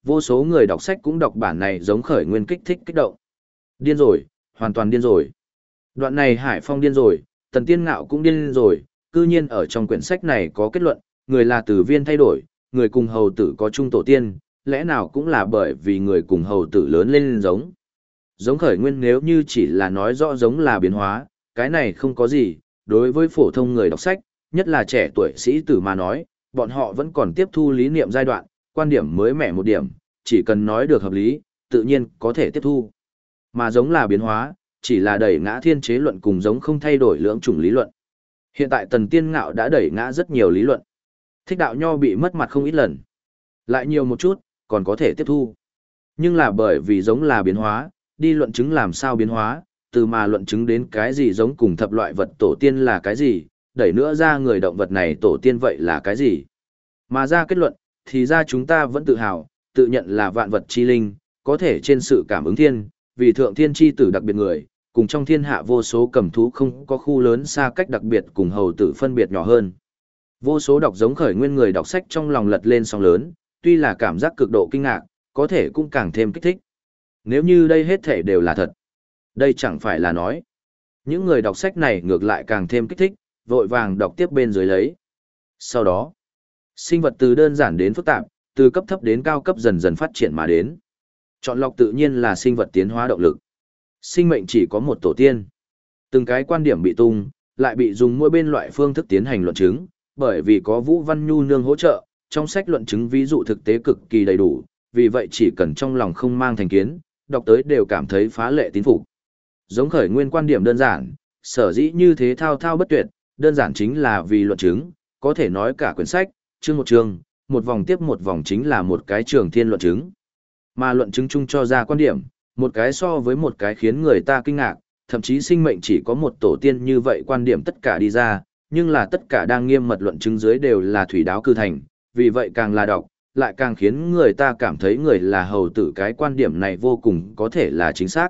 Vô số người đọc sách cũng đọc bản này giống khởi nguyên kích thích kích động. Điên rồi, hoàn toàn điên rồi. Đoạn này Hải Phong điên rồi, Tần Tiên Ngạo cũng điên rồi, cư nhiên ở trong quyển sách này có kết luận, người là tử viên thay đổi, người cùng hầu tử có chung tổ tiên, lẽ nào cũng là bởi vì người cùng hầu tử lớn lên giống. Giống khởi nguyên nếu như chỉ là nói rõ giống là biến hóa, cái này không có gì, đối với phổ thông người đọc sách, nhất là trẻ tuổi sĩ tử mà nói, bọn họ vẫn còn tiếp thu lý niệm giai đoạn, quan điểm mới mẻ một điểm, chỉ cần nói được hợp lý, tự nhiên có thể tiếp thu. Mà giống là biến hóa, chỉ là đẩy ngã thiên chế luận cùng giống không thay đổi lưỡng chủng lý luận. Hiện tại Tần Tiên Ngạo đã đẩy ngã rất nhiều lý luận. Thích Đạo Nho bị mất mặt không ít lần. Lại nhiều một chút, còn có thể tiếp thu. Nhưng là bởi vì giống là biến hóa, đi luận chứng làm sao biến hóa, từ mà luận chứng đến cái gì giống cùng thập loại vật tổ tiên là cái gì, đẩy nữa ra người động vật này tổ tiên vậy là cái gì. Mà ra kết luận, thì ra chúng ta vẫn tự hào, tự nhận là vạn vật chi linh, có thể trên sự cảm ứng thiên, vì thượng thiên chi tử đặc biệt người, cùng trong thiên hạ vô số cầm thú không có khu lớn xa cách đặc biệt cùng hầu tử phân biệt nhỏ hơn. Vô số đọc giống khởi nguyên người đọc sách trong lòng lật lên sóng lớn, tuy là cảm giác cực độ kinh ngạc, có thể cũng càng thêm kích thích. Nếu như đây hết thể đều là thật, đây chẳng phải là nói. Những người đọc sách này ngược lại càng thêm kích thích, vội vàng đọc tiếp bên dưới lấy. Sau đó, sinh vật từ đơn giản đến phức tạp, từ cấp thấp đến cao cấp dần dần phát triển mà đến. Chọn lọc tự nhiên là sinh vật tiến hóa động lực. Sinh mệnh chỉ có một tổ tiên. Từng cái quan điểm bị tung, lại bị dùng mỗi bên loại phương thức tiến hành luận chứng, bởi vì có Vũ Văn Nhu nương hỗ trợ, trong sách luận chứng ví dụ thực tế cực kỳ đầy đủ, vì vậy chỉ cần trong lòng không mang thành kiến, đọc tới đều cảm thấy phá lệ tín phục. Giống khởi nguyên quan điểm đơn giản, sở dĩ như thế thao thao bất tuyệt, đơn giản chính là vì luận chứng, có thể nói cả quyển sách, chương, một vòng tiếp một vòng chính là một cái trường thiên luận chứng. Mà luận chứng chung cho ra quan điểm, một cái so với một cái khiến người ta kinh ngạc, thậm chí sinh mệnh chỉ có một tổ tiên như vậy quan điểm tất cả đi ra, nhưng là tất cả đang nghiêm mật luận chứng dưới đều là thủy đáo cư thành, vì vậy càng là đọc, lại càng khiến người ta cảm thấy người là hầu tử cái quan điểm này vô cùng có thể là chính xác.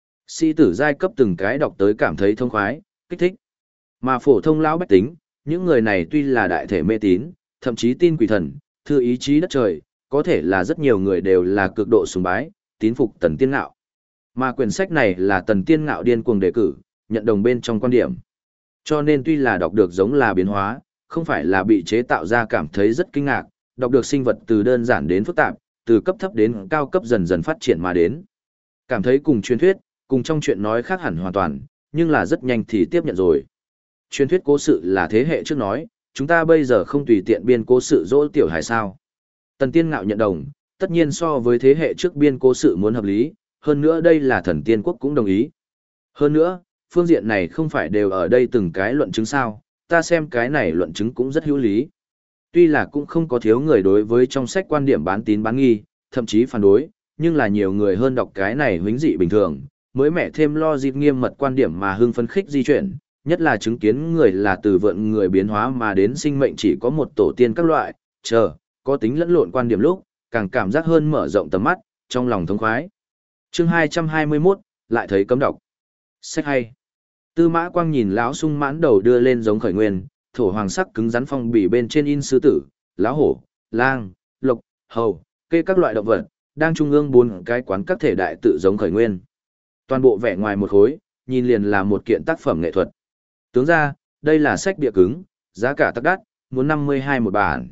Sĩ tử giai cấp từng cái đọc tới cảm thấy thông khoái, kích thích. Mà phổ thông lão bách tính, những người này tuy là đại thể mê tín, thậm chí tin quỷ thần, thư ý chí đất trời, có thể là rất nhiều người đều là cực độ sùng bái, tín phục Tần Tiên Ngạo. Mà quyển sách này là Tần Tiên Ngạo điên cuồng đề cử, nhận đồng bên trong quan điểm. Cho nên tuy là đọc được giống là biến hóa, không phải là bị chế tạo ra cảm thấy rất kinh ngạc, đọc được sinh vật từ đơn giản đến phức tạp, từ cấp thấp đến cao cấp dần dần phát triển mà đến. Cảm thấy cùng truyền thuyết, cùng trong chuyện nói khác hẳn hoàn toàn, nhưng là rất nhanh thì tiếp nhận rồi. Truyền thuyết cố sự là thế hệ trước nói, chúng ta bây giờ không tùy tiện biên cố sự dỗ tiểu hài sao. Tần Tiên Ngạo nhận đồng, tất nhiên so với thế hệ trước biên cố sự muốn hợp lý, hơn nữa đây là Thần Tiên Quốc cũng đồng ý. Hơn nữa, phương diện này không phải đều ở đây từng cái luận chứng sao, ta xem cái này luận chứng cũng rất hữu lý. Tuy là cũng không có thiếu người đối với trong sách quan điểm bán tín bán nghi, thậm chí phản đối, nhưng là nhiều người hơn đọc cái này huống dị bình thường, mới mẹ thêm lo dịp nghiêm mật quan điểm mà hưng phấn khích di chuyển, nhất là chứng kiến người là từ vượn người biến hóa mà đến sinh mệnh chỉ có một tổ tiên các loại, có tính lẫn lộn quan điểm lúc, càng cảm giác hơn mở rộng tầm mắt, trong lòng thống khoái. Chương 221, lại thấy cấm đọc. Sách hay. Tư Mã Quang nhìn lão sung mãn đầu đưa lên giống khởi nguyên, thổ hoàng sắc cứng rắn phong bì bên trên in sư tử, lão hổ, lang, lộc, hầu, kê các loại động vật, đang trung ương bốn cái quán các thể đại tự giống khởi nguyên. Toàn bộ vẻ ngoài một khối, nhìn liền là một kiện tác phẩm nghệ thuật. Tướng ra, đây là sách bìa cứng, giá cả tắc đắt, muốn 52 một bản.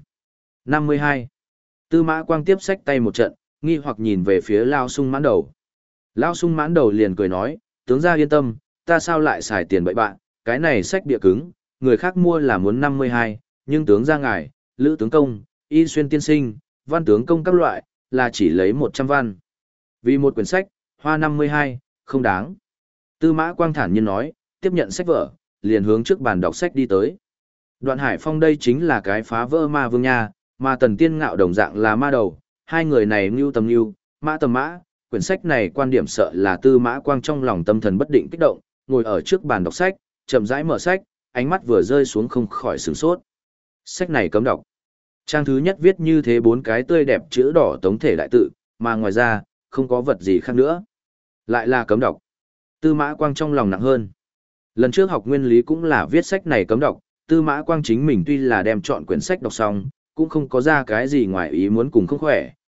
52. Tư Mã Quang tiếp sách tay một trận, nghi hoặc nhìn về phía Lao Sung Mãn Đầu. Lao Sung Mãn Đầu liền cười nói, tướng ra yên tâm, ta sao lại xài tiền bậy bạn, cái này sách bìa cứng, người khác mua là muốn 52, nhưng tướng ra ngài, Lữ tướng công, Y Xuyên tiên sinh, Văn tướng công các loại, là chỉ lấy 100 văn. Vì một quyển sách, hoa 52, không đáng. Tư Mã Quang thản nhiên nói, tiếp nhận sách vở, liền hướng trước bàn đọc sách đi tới. Đoạn Hải Phong đây chính là cái phá vỡ ma vương nha, mà Tần Tiên Ngạo đồng dạng là ma đầu, hai người này mưu tầm mưu, mã tầm mã, quyển sách này quan điểm sợ là Tư Mã Quang trong lòng tâm thần bất định kích động, ngồi ở trước bàn đọc sách, chậm rãi mở sách, ánh mắt vừa rơi xuống không khỏi sửng sốt. Sách này cấm đọc. Trang thứ nhất viết như thế bốn cái tươi đẹp chữ đỏ tống thể đại tự, mà ngoài ra, không có vật gì khác nữa. Lại là cấm đọc. Tư Mã Quang trong lòng nặng hơn. Lần trước học nguyên lý cũng là viết sách này cấm đọc, Tư Mã Quang chính mình tuy là đem chọn quyển sách đọc xong, cũng không có ra cái gì ngoài ý muốn cùng không khỏe,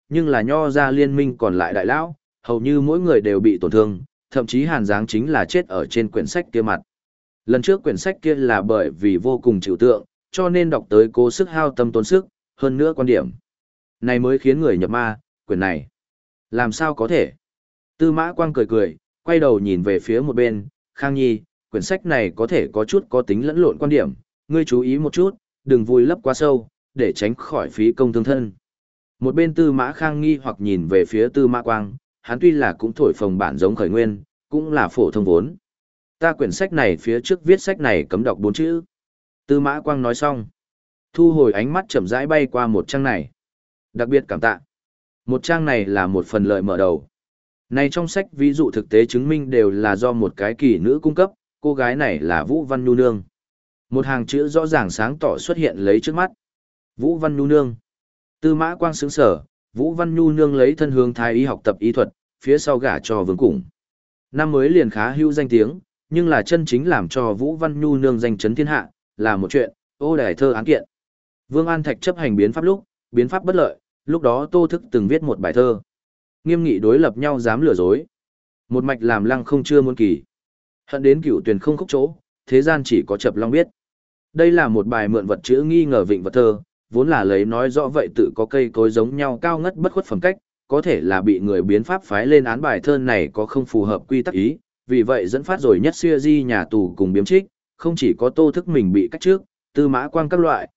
nhưng là nho ra liên minh còn lại đại lão, hầu như mỗi người đều bị tổn thương, thậm chí Hàn Giáng chính là chết ở trên quyển sách kia mặt. Lần trước quyển sách kia là bởi vì vô cùng chịu tượng, cho nên đọc tới cố sức hao tâm tốn sức, hơn nữa quan điểm. Này mới khiến người nhập ma, quyển này. Làm sao có thể? Tư Mã Quang cười cười, quay đầu nhìn về phía một bên, Khang Nhi, quyển sách này có thể có chút có tính lẫn lộn quan điểm, ngươi chú ý một chút, đừng vùi lấp quá sâu, để tránh khỏi phí công thương thân. Một bên Tư Mã Khang nghi hoặc nhìn về phía Tư Mã Quang, hắn tuy là cũng thổi phồng bản giống khởi nguyên, cũng là phổ thông vốn. Ta quyển sách này phía trước viết sách này cấm đọc 4 chữ. Tư Mã Quang nói xong, thu hồi ánh mắt chậm rãi bay qua một trang này. Đặc biệt cảm tạ. Một trang này là một phần lợi mở đầu. Này trong sách ví dụ thực tế chứng minh đều là do một cái kỳ nữ cung cấp, cô gái này là Vũ Văn Nhu Nương. Một hàng chữ rõ ràng sáng tỏ xuất hiện lấy trước mắt. Vũ Văn Nhu Nương. Tư Mã Quang sững sở, Vũ Văn Nhu Nương lấy thân hướng thái y học tập y thuật, phía sau gả cho Vương Củng. Năm mới liền khá hữu danh tiếng, nhưng là chân chính làm cho Vũ Văn Nhu Nương danh chấn thiên hạ, là một chuyện, ô đài thơ án kiện. Vương An Thạch chấp hành biến pháp lúc, biến pháp bất lợi, lúc đó Tô Thức từng viết một bài thơ. Nghiêm nghị đối lập nhau dám lừa dối. Một mạch làm lăng không chưa muôn kỳ. Hận đến cửu tuyển không khúc chỗ, thế gian chỉ có Chập Long biết. Đây là một bài mượn vật chữ nghi ngờ vịnh vật thơ, vốn là lấy nói rõ vậy tự có cây cối giống nhau cao ngất bất khuất phẩm cách, có thể là bị người biến pháp phái lên án bài thơ này có không phù hợp quy tắc ý, vì vậy dẫn phát rồi nhất xưa di nhà tù cùng biếm trích, không chỉ có Tô Thức mình bị cách trước, Tư Mã Quang các loại,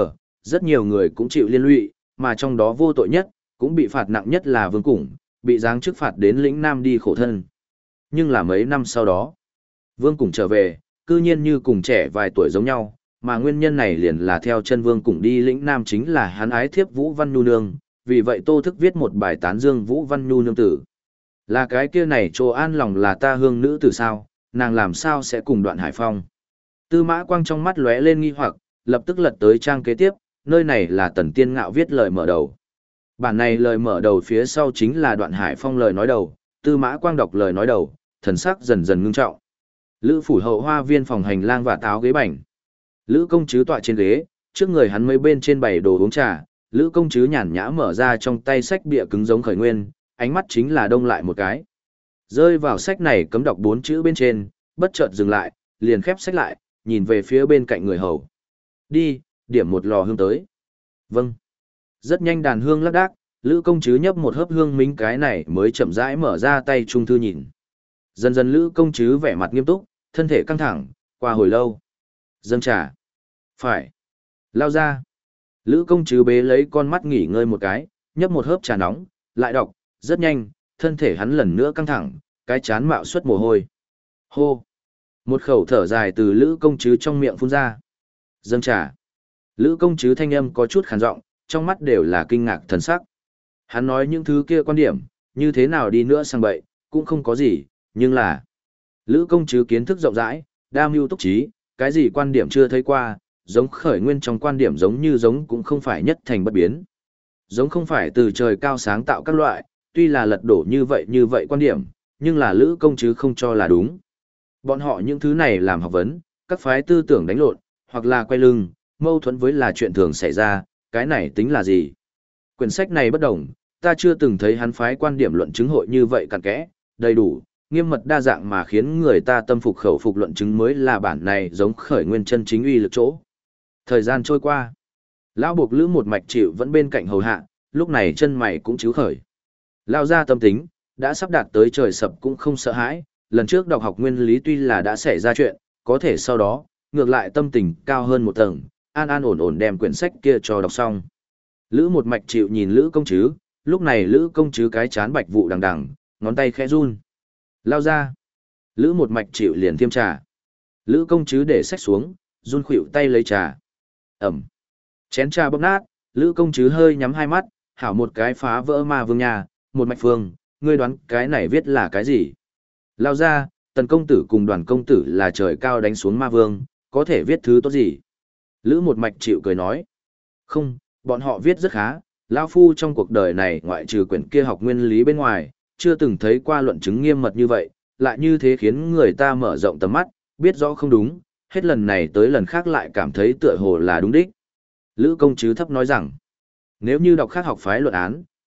rất nhiều người cũng chịu liên lụy, mà trong đó vô tội nhất, cũng bị phạt nặng nhất là Vương Củng, bị giáng chức phạt đến lĩnh Nam đi khổ thân. Nhưng là mấy năm sau đó, Vương Củng trở về, cư nhiên như cùng trẻ vài tuổi giống nhau, mà nguyên nhân này liền là theo chân Vương Củng đi lĩnh Nam chính là hắn ái thiếp Vũ Văn Nhu Nương, vì vậy Tô Thức viết một bài tán dương Vũ Văn Nhu Nương tử. Là cái kia này trồ an lòng là ta hương nữ tử sao, nàng làm sao sẽ cùng Đoạn Hải Phong. Tư Mã Quang trong mắt lóe lên nghi hoặc, lập tức lật tới trang kế tiếp, nơi này là Tần Tiên Ngạo viết lời mở đầu. Bản này lời mở đầu phía sau chính là Đoạn Hải Phong lời nói đầu, Tư Mã Quang đọc lời nói đầu, thần sắc dần dần ngưng trọng. Lữ phủ hậu hoa viên phòng hành lang và táo ghế bành. Lữ công chứ tọa trên ghế, trước người hắn mấy bên trên bày đồ uống trà, Lữ công chứ nhàn nhã mở ra trong tay sách bìa cứng giống khởi nguyên, ánh mắt chính là đông lại một cái. Rơi vào sách này cấm đọc 4 chữ bên trên, bất chợt dừng lại, liền khép sách lại, nhìn về phía bên cạnh người hầu. Đi, điểm một lò hương tới. Vâng. Rất nhanh đàn hương lác đác, Lữ công chứ nhấp một hớp hương mính cái này mới chậm rãi mở ra tay trung thư nhìn. Dần dần Lữ công chứ vẻ mặt nghiêm túc, thân thể căng thẳng, qua hồi lâu. Dâng trà. Phải. Lao ra. Lữ công chứ bế lấy con mắt nghỉ ngơi một cái, nhấp một hớp trà nóng, lại đọc, rất nhanh, thân thể hắn lần nữa căng thẳng, cái chán mạo xuất mồ hôi. Hô. Một khẩu thở dài từ Lữ công chứ trong miệng phun ra. Dâng trà. Lữ công chứ thanh âm có chút khàn giọng, trong mắt đều là kinh ngạc thần sắc. Hắn nói những thứ kia quan điểm, như thế nào đi nữa sang bậy, cũng không có gì, nhưng là... Lữ công chứ kiến thức rộng rãi, đa mưu túc trí, cái gì quan điểm chưa thấy qua, giống khởi nguyên trong quan điểm giống như giống cũng không phải nhất thành bất biến. Giống không phải từ trời cao sáng tạo các loại, tuy là lật đổ như vậy quan điểm, nhưng là Lữ công chứ không cho là đúng. Bọn họ những thứ này làm học vấn, các phái tư tưởng đánh lộn, hoặc là quay lưng, mâu thuẫn với là chuyện thường xảy ra, cái này tính là gì? Quyển sách này bất đồng, ta chưa từng thấy hắn phái quan điểm luận chứng hội như vậy cặn kẽ, đầy đủ, nghiêm mật đa dạng mà khiến người ta tâm phục khẩu phục luận chứng mới là bản này giống khởi nguyên chân chính uy lực chỗ. Thời gian trôi qua, lão buộc Lữ một mạch chịu vẫn bên cạnh hầu hạ, lúc này chân mày cũng chíu khởi. Lao ra tâm tính, đã sắp đạt tới trời sập cũng không sợ hãi, lần trước đọc học nguyên lý tuy là đã xảy ra chuyện, có thể sau đó, ngược lại tâm tình cao hơn một tầng, an an ổn ổn đem quyển sách kia cho đọc xong. Lữ một mạch chịu nhìn Lữ công chứ, lúc này Lữ công chứ cái chán bạch vụ đằng đằng, ngón tay khẽ run. Lao ra. Lữ một mạch chịu liền thiêm trà. Lữ công chứ để sách xuống, run khuỵu tay lấy trà. Ẩm. Chén trà bốc nát, Lữ công chứ hơi nhắm hai mắt, hảo một cái phá vỡ ma vương nhà, một mạch phương, ngươi đoán cái này viết là cái gì? Lao ra, Tần công tử cùng Đoàn công tử là trời cao đánh xuống ma vương, có thể viết thứ tốt gì? Lữ một mạch chịu cười nói. Không, bọn họ viết rất khá, Lao phu trong cuộc đời này ngoại trừ quyển kia học nguyên lý bên ngoài, chưa từng thấy qua luận chứng nghiêm mật như vậy, lại như thế khiến người ta mở rộng tầm mắt, biết rõ không đúng, hết lần này tới lần khác lại cảm thấy tựa hồ là đúng đích. Lữ công chứ thấp nói rằng, nếu như đọc khác học phái luận án,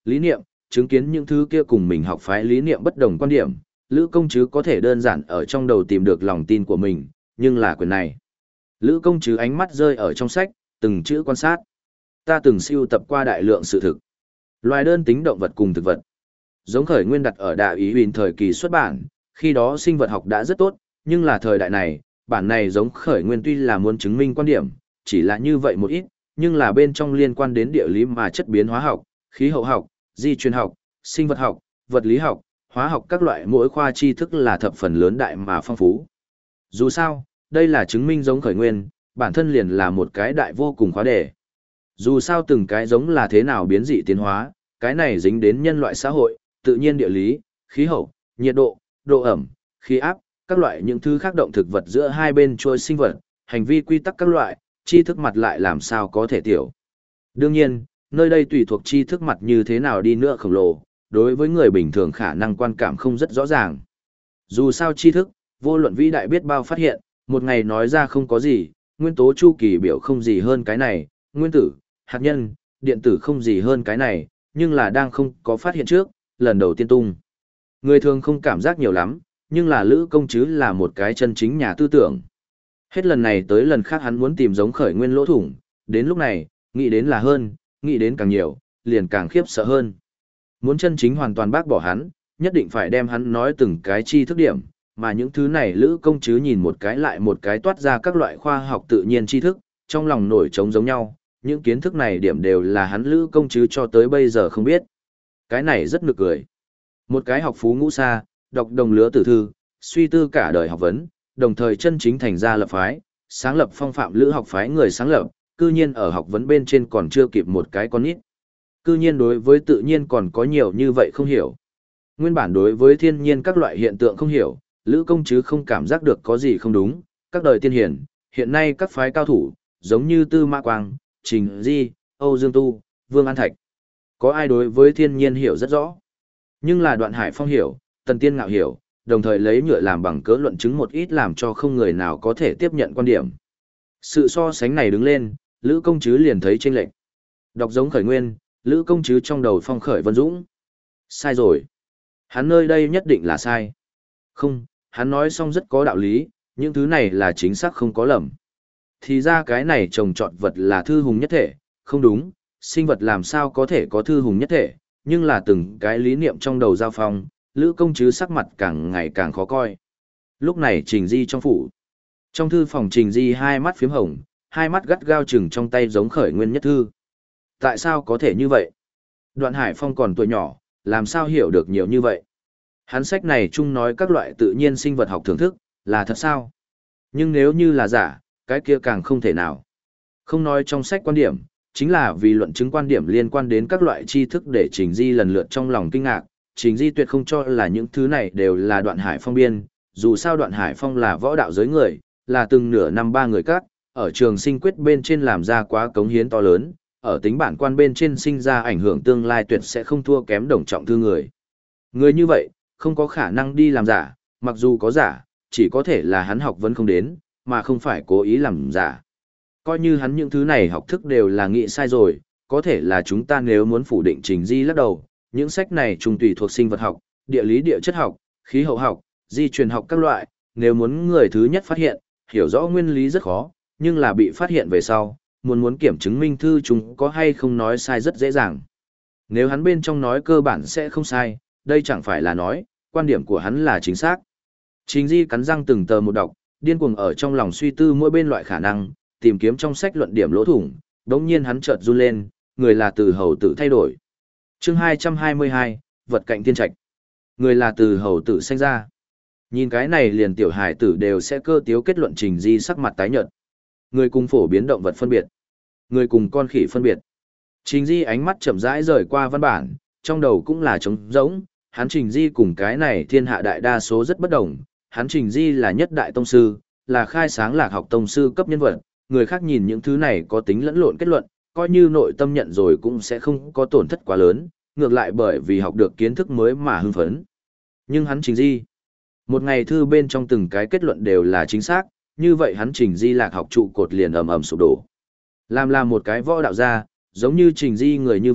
lý niệm, chứng kiến những thứ kia cùng mình học phái lý niệm bất đồng quan điểm, Lữ Công Trứ có thể đơn giản ở trong đầu tìm được lòng tin của mình, nhưng là quyền này. Lữ Công Trứ ánh mắt rơi ở trong sách, từng chữ quan sát. Ta từng sưu tập qua đại lượng sự thực. Loài đơn tính động vật cùng thực vật. Giống khởi nguyên đặt ở Đại Ý Huỳnh thời kỳ xuất bản, khi đó sinh vật học đã rất tốt, nhưng là thời đại này, bản này giống khởi nguyên tuy là muốn chứng minh quan điểm, chỉ là như vậy một ít, nhưng là bên trong liên quan đến địa lý mà chất biến hóa học, khí hậu học, di truyền học, sinh vật học, vật lý học, hóa học các loại mỗi khoa tri thức là thập phần lớn đại mà phong phú. Dù sao, đây là chứng minh giống khởi nguyên, bản thân liền là một cái đại vô cùng khóa đề. Dù sao từng cái giống là thế nào biến dị tiến hóa, cái này dính đến nhân loại xã hội, tự nhiên địa lý, khí hậu, nhiệt độ, độ ẩm, khí áp, các loại những thứ khác động thực vật giữa hai bên trôi sinh vật, hành vi quy tắc các loại, tri thức mặt lại làm sao có thể tiểu. Đương nhiên, nơi đây tùy thuộc tri thức mặt như thế nào đi nữa khổng lồ, đối với người bình thường khả năng quan cảm không rất rõ ràng. Dù sao tri thức, vô luận vĩ đại biết bao phát hiện, một ngày nói ra không có gì, nguyên tố chu kỳ biểu không gì hơn cái này, nguyên tử, hạt nhân, điện tử không gì hơn cái này, nhưng là đang không có phát hiện trước, lần đầu tiên tung. Người thường không cảm giác nhiều lắm, nhưng là Lữ Công Trứ là một cái chân chính nhà tư tưởng. Hết lần này tới lần khác hắn muốn tìm giống khởi nguyên lỗ thủng, đến lúc này, nghĩ đến là hơn, nghĩ đến càng nhiều, liền càng khiếp sợ hơn. Muốn chân chính hoàn toàn bác bỏ hắn, nhất định phải đem hắn nói từng cái chi thức điểm, mà những thứ này Lữ Công Trứ nhìn một cái lại một cái toát ra các loại khoa học tự nhiên tri thức, trong lòng nổi trống giống nhau, những kiến thức này điểm đều là hắn Lữ Công Trứ cho tới bây giờ không biết. Cái này rất nực cười. Một cái học phú ngũ xa, đọc đồng lứa tử thư, suy tư cả đời học vấn, đồng thời chân chính thành ra lập phái, sáng lập phong phạm Lữ học phái người sáng lập, cư nhiên ở học vấn bên trên còn chưa kịp một cái con nít. Cư nhiên đối với tự nhiên còn có nhiều như vậy không hiểu. Nguyên bản đối với thiên nhiên các loại hiện tượng không hiểu, Lữ Công Trứ không cảm giác được có gì không đúng, các đời tiên hiển, hiện nay các phái cao thủ, giống như Tư Mã Quang, Trình Di, Âu Dương Tu, Vương An Thạch. Có ai đối với thiên nhiên hiểu rất rõ. Nhưng là Đoạn Hải Phong hiểu, Tần Tiên Ngạo hiểu, đồng thời lấy nhựa làm bằng cớ luận chứng một ít làm cho không người nào có thể tiếp nhận quan điểm. Sự so sánh này đứng lên, Lữ Công Trứ liền thấy chênh lệch. Đọc giống khởi nguyên, Lữ Công Trứ trong đầu phong khởi vân dũng. Sai rồi. Hắn nơi đây nhất định là sai. Không, hắn nói xong rất có đạo lý, những thứ này là chính xác không có lầm. Thì ra cái này trồng trọt vật là thư hùng nhất thể, không đúng, sinh vật làm sao có thể có thư hùng nhất thể, nhưng là từng cái lý niệm trong đầu giao phong, Lữ Công Trứ sắc mặt càng ngày càng khó coi. Lúc này Trình Di trong phủ. Trong thư phòng Trình Di hai mắt phiếm hồng, hai mắt gắt gao chừng trong tay giống khởi nguyên nhất thư. Tại sao có thể như vậy? Đoạn Hải Phong còn tuổi nhỏ, làm sao hiểu được nhiều như vậy? Hắn sách này chung nói các loại tự nhiên sinh vật học thưởng thức, là thật sao? Nhưng nếu như là giả, cái kia càng không thể nào. Không nói trong sách quan điểm, chính là vì luận chứng quan điểm liên quan đến các loại tri thức để Trình Di lần lượt trong lòng kinh ngạc. Trình Di tuyệt không cho là những thứ này đều là Đoạn Hải Phong biên, dù sao Đoạn Hải Phong là võ đạo giới người, là từng nửa năm ba người các, ở trường sinh quyết bên trên làm ra quá cống hiến to lớn, ở tính bản quan bên trên sinh ra ảnh hưởng tương lai tuyệt sẽ không thua kém Đồng Trọng Thư người. Người như vậy, không có khả năng đi làm giả, mặc dù có giả, chỉ có thể là hắn học vẫn không đến, mà không phải cố ý làm giả. Coi như hắn những thứ này học thức đều là nghĩ sai rồi, có thể là chúng ta nếu muốn phủ định Trình Di lắc đầu, những sách này trùng tùy thuộc sinh vật học, địa lý địa chất học, khí hậu học, di truyền học các loại, nếu muốn người thứ nhất phát hiện, hiểu rõ nguyên lý rất khó, nhưng là bị phát hiện về sau, muốn kiểm chứng minh thư chúng có hay không nói sai rất dễ dàng. Nếu hắn bên trong nói cơ bản sẽ không sai, đây chẳng phải là nói, quan điểm của hắn là chính xác. Trình Di cắn răng từng tờ một đọc, điên cuồng ở trong lòng suy tư mỗi bên loại khả năng, tìm kiếm trong sách luận điểm lỗ thủng, đống nhiên hắn chợt run lên, người là từ hầu tử thay đổi. Chương 222, vật cạnh thiên trạch. Người là từ hầu tử sinh ra. Nhìn cái này liền tiểu hải tử đều sẽ cơ tiếu kết luận Trình Di sắc mặt tái nhợt. Người cùng phổ biến động vật phân biệt. Người cùng con khỉ phân biệt. Trình Di ánh mắt chậm rãi rời qua văn bản, trong đầu cũng là trống rỗng, hắn Trình Di cùng cái này thiên hạ đại đa số rất bất đồng, hắn Trình Di là nhất đại tông sư, là khai sáng lạc học tông sư cấp nhân vật, người khác nhìn những thứ này có tính lẫn lộn kết luận, coi như nội tâm nhận rồi cũng sẽ không có tổn thất quá lớn, ngược lại bởi vì học được kiến thức mới mà hưng phấn. Nhưng hắn Trình Di, một ngày thư bên trong từng cái kết luận đều là chính xác, như vậy hắn Trình Di lạc học trụ cột liền ầm ầm sụp đổ. Làm một cái võ đạo gia, giống như Trình Di người như vậy,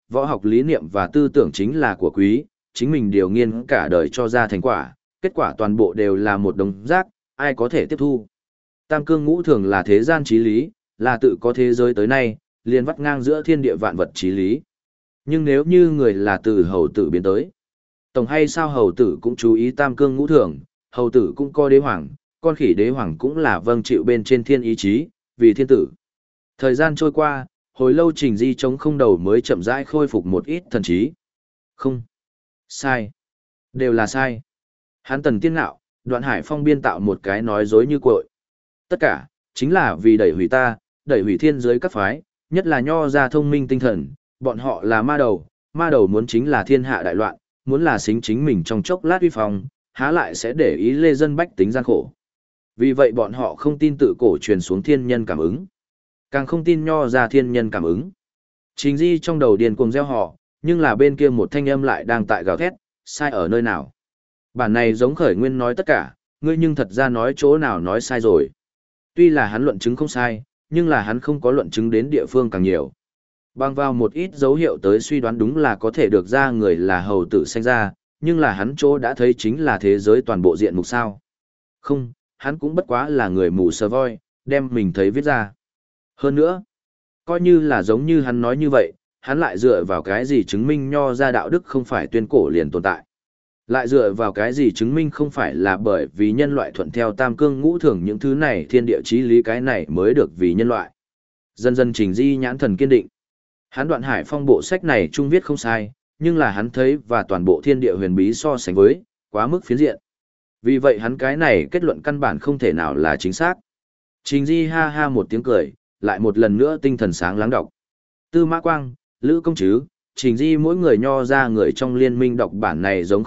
võ học lý niệm và tư tưởng chính là của quý, chính mình điều nghiên cả đời cho ra thành quả, kết quả toàn bộ đều là một đống rác, ai có thể tiếp thu. Tam cương ngũ thường là thế gian chí lý, là tự có thế giới tới nay, liền vắt ngang giữa thiên địa vạn vật chí lý. Nhưng nếu như người là từ hầu tử biến tới, tổng hay sao hầu tử cũng chú ý tam cương ngũ thường, hầu tử cũng có đế hoàng, con khỉ đế hoàng cũng là vâng chịu bên trên thiên ý chí, vì thiên tử. Thời gian trôi qua, hồi lâu Trình Di chống không đầu mới chậm rãi khôi phục một ít thần trí. Không. Sai. Đều là sai. Hắn Tần Tiên Ngạo, Đoạn Hải Phong biên tạo một cái nói dối như cội. Tất cả, chính là vì đẩy hủy ta, đẩy hủy thiên giới các phái, nhất là nho ra thông minh tinh thần, bọn họ là ma đầu muốn chính là thiên hạ đại loạn, muốn là xính chính mình trong chốc lát uy phong, há lại sẽ để ý lê dân bách tính gian khổ. Vì vậy bọn họ không tin tự cổ truyền xuống thiên nhân cảm ứng, càng không tin nho ra thiên nhân cảm ứng. Trình Di trong đầu điên cuồng gieo họ, nhưng là bên kia một thanh âm lại đang tại gào thét, sai ở nơi nào. Bản này giống khởi nguyên nói tất cả, ngươi nhưng thật ra nói chỗ nào nói sai rồi. Tuy là hắn luận chứng không sai, nhưng là hắn không có luận chứng đến địa phương càng nhiều. Bằng vào một ít dấu hiệu tới suy đoán đúng là có thể được ra người là hầu tử sanh ra, nhưng là hắn chỗ đã thấy chính là thế giới toàn bộ diện mục sao. Không, hắn cũng bất quá là người mù sờ voi, đem mình thấy viết ra. Hơn nữa, coi như là giống như hắn nói như vậy, hắn lại dựa vào cái gì chứng minh nho ra đạo đức không phải tuyên cổ liền tồn tại. Lại dựa vào cái gì chứng minh không phải là bởi vì nhân loại thuận theo tam cương ngũ thường những thứ này thiên địa chí lý cái này mới được vì nhân loại. Dần dần Trình Di nhãn thần kiên định. Hắn Đoạn Hải Phong bộ sách này trung viết không sai, nhưng là hắn thấy và toàn bộ thiên địa huyền bí so sánh với, quá mức phiến diện. Vì vậy hắn cái này kết luận căn bản không thể nào là chính xác. Trình Di ha ha một tiếng cười, lại một lần nữa tinh thần sáng lắng đọc. Tư Mã Quang, Lữ Công Trứ, Trình Di mỗi người nho ra người trong liên minh đọc bản này giống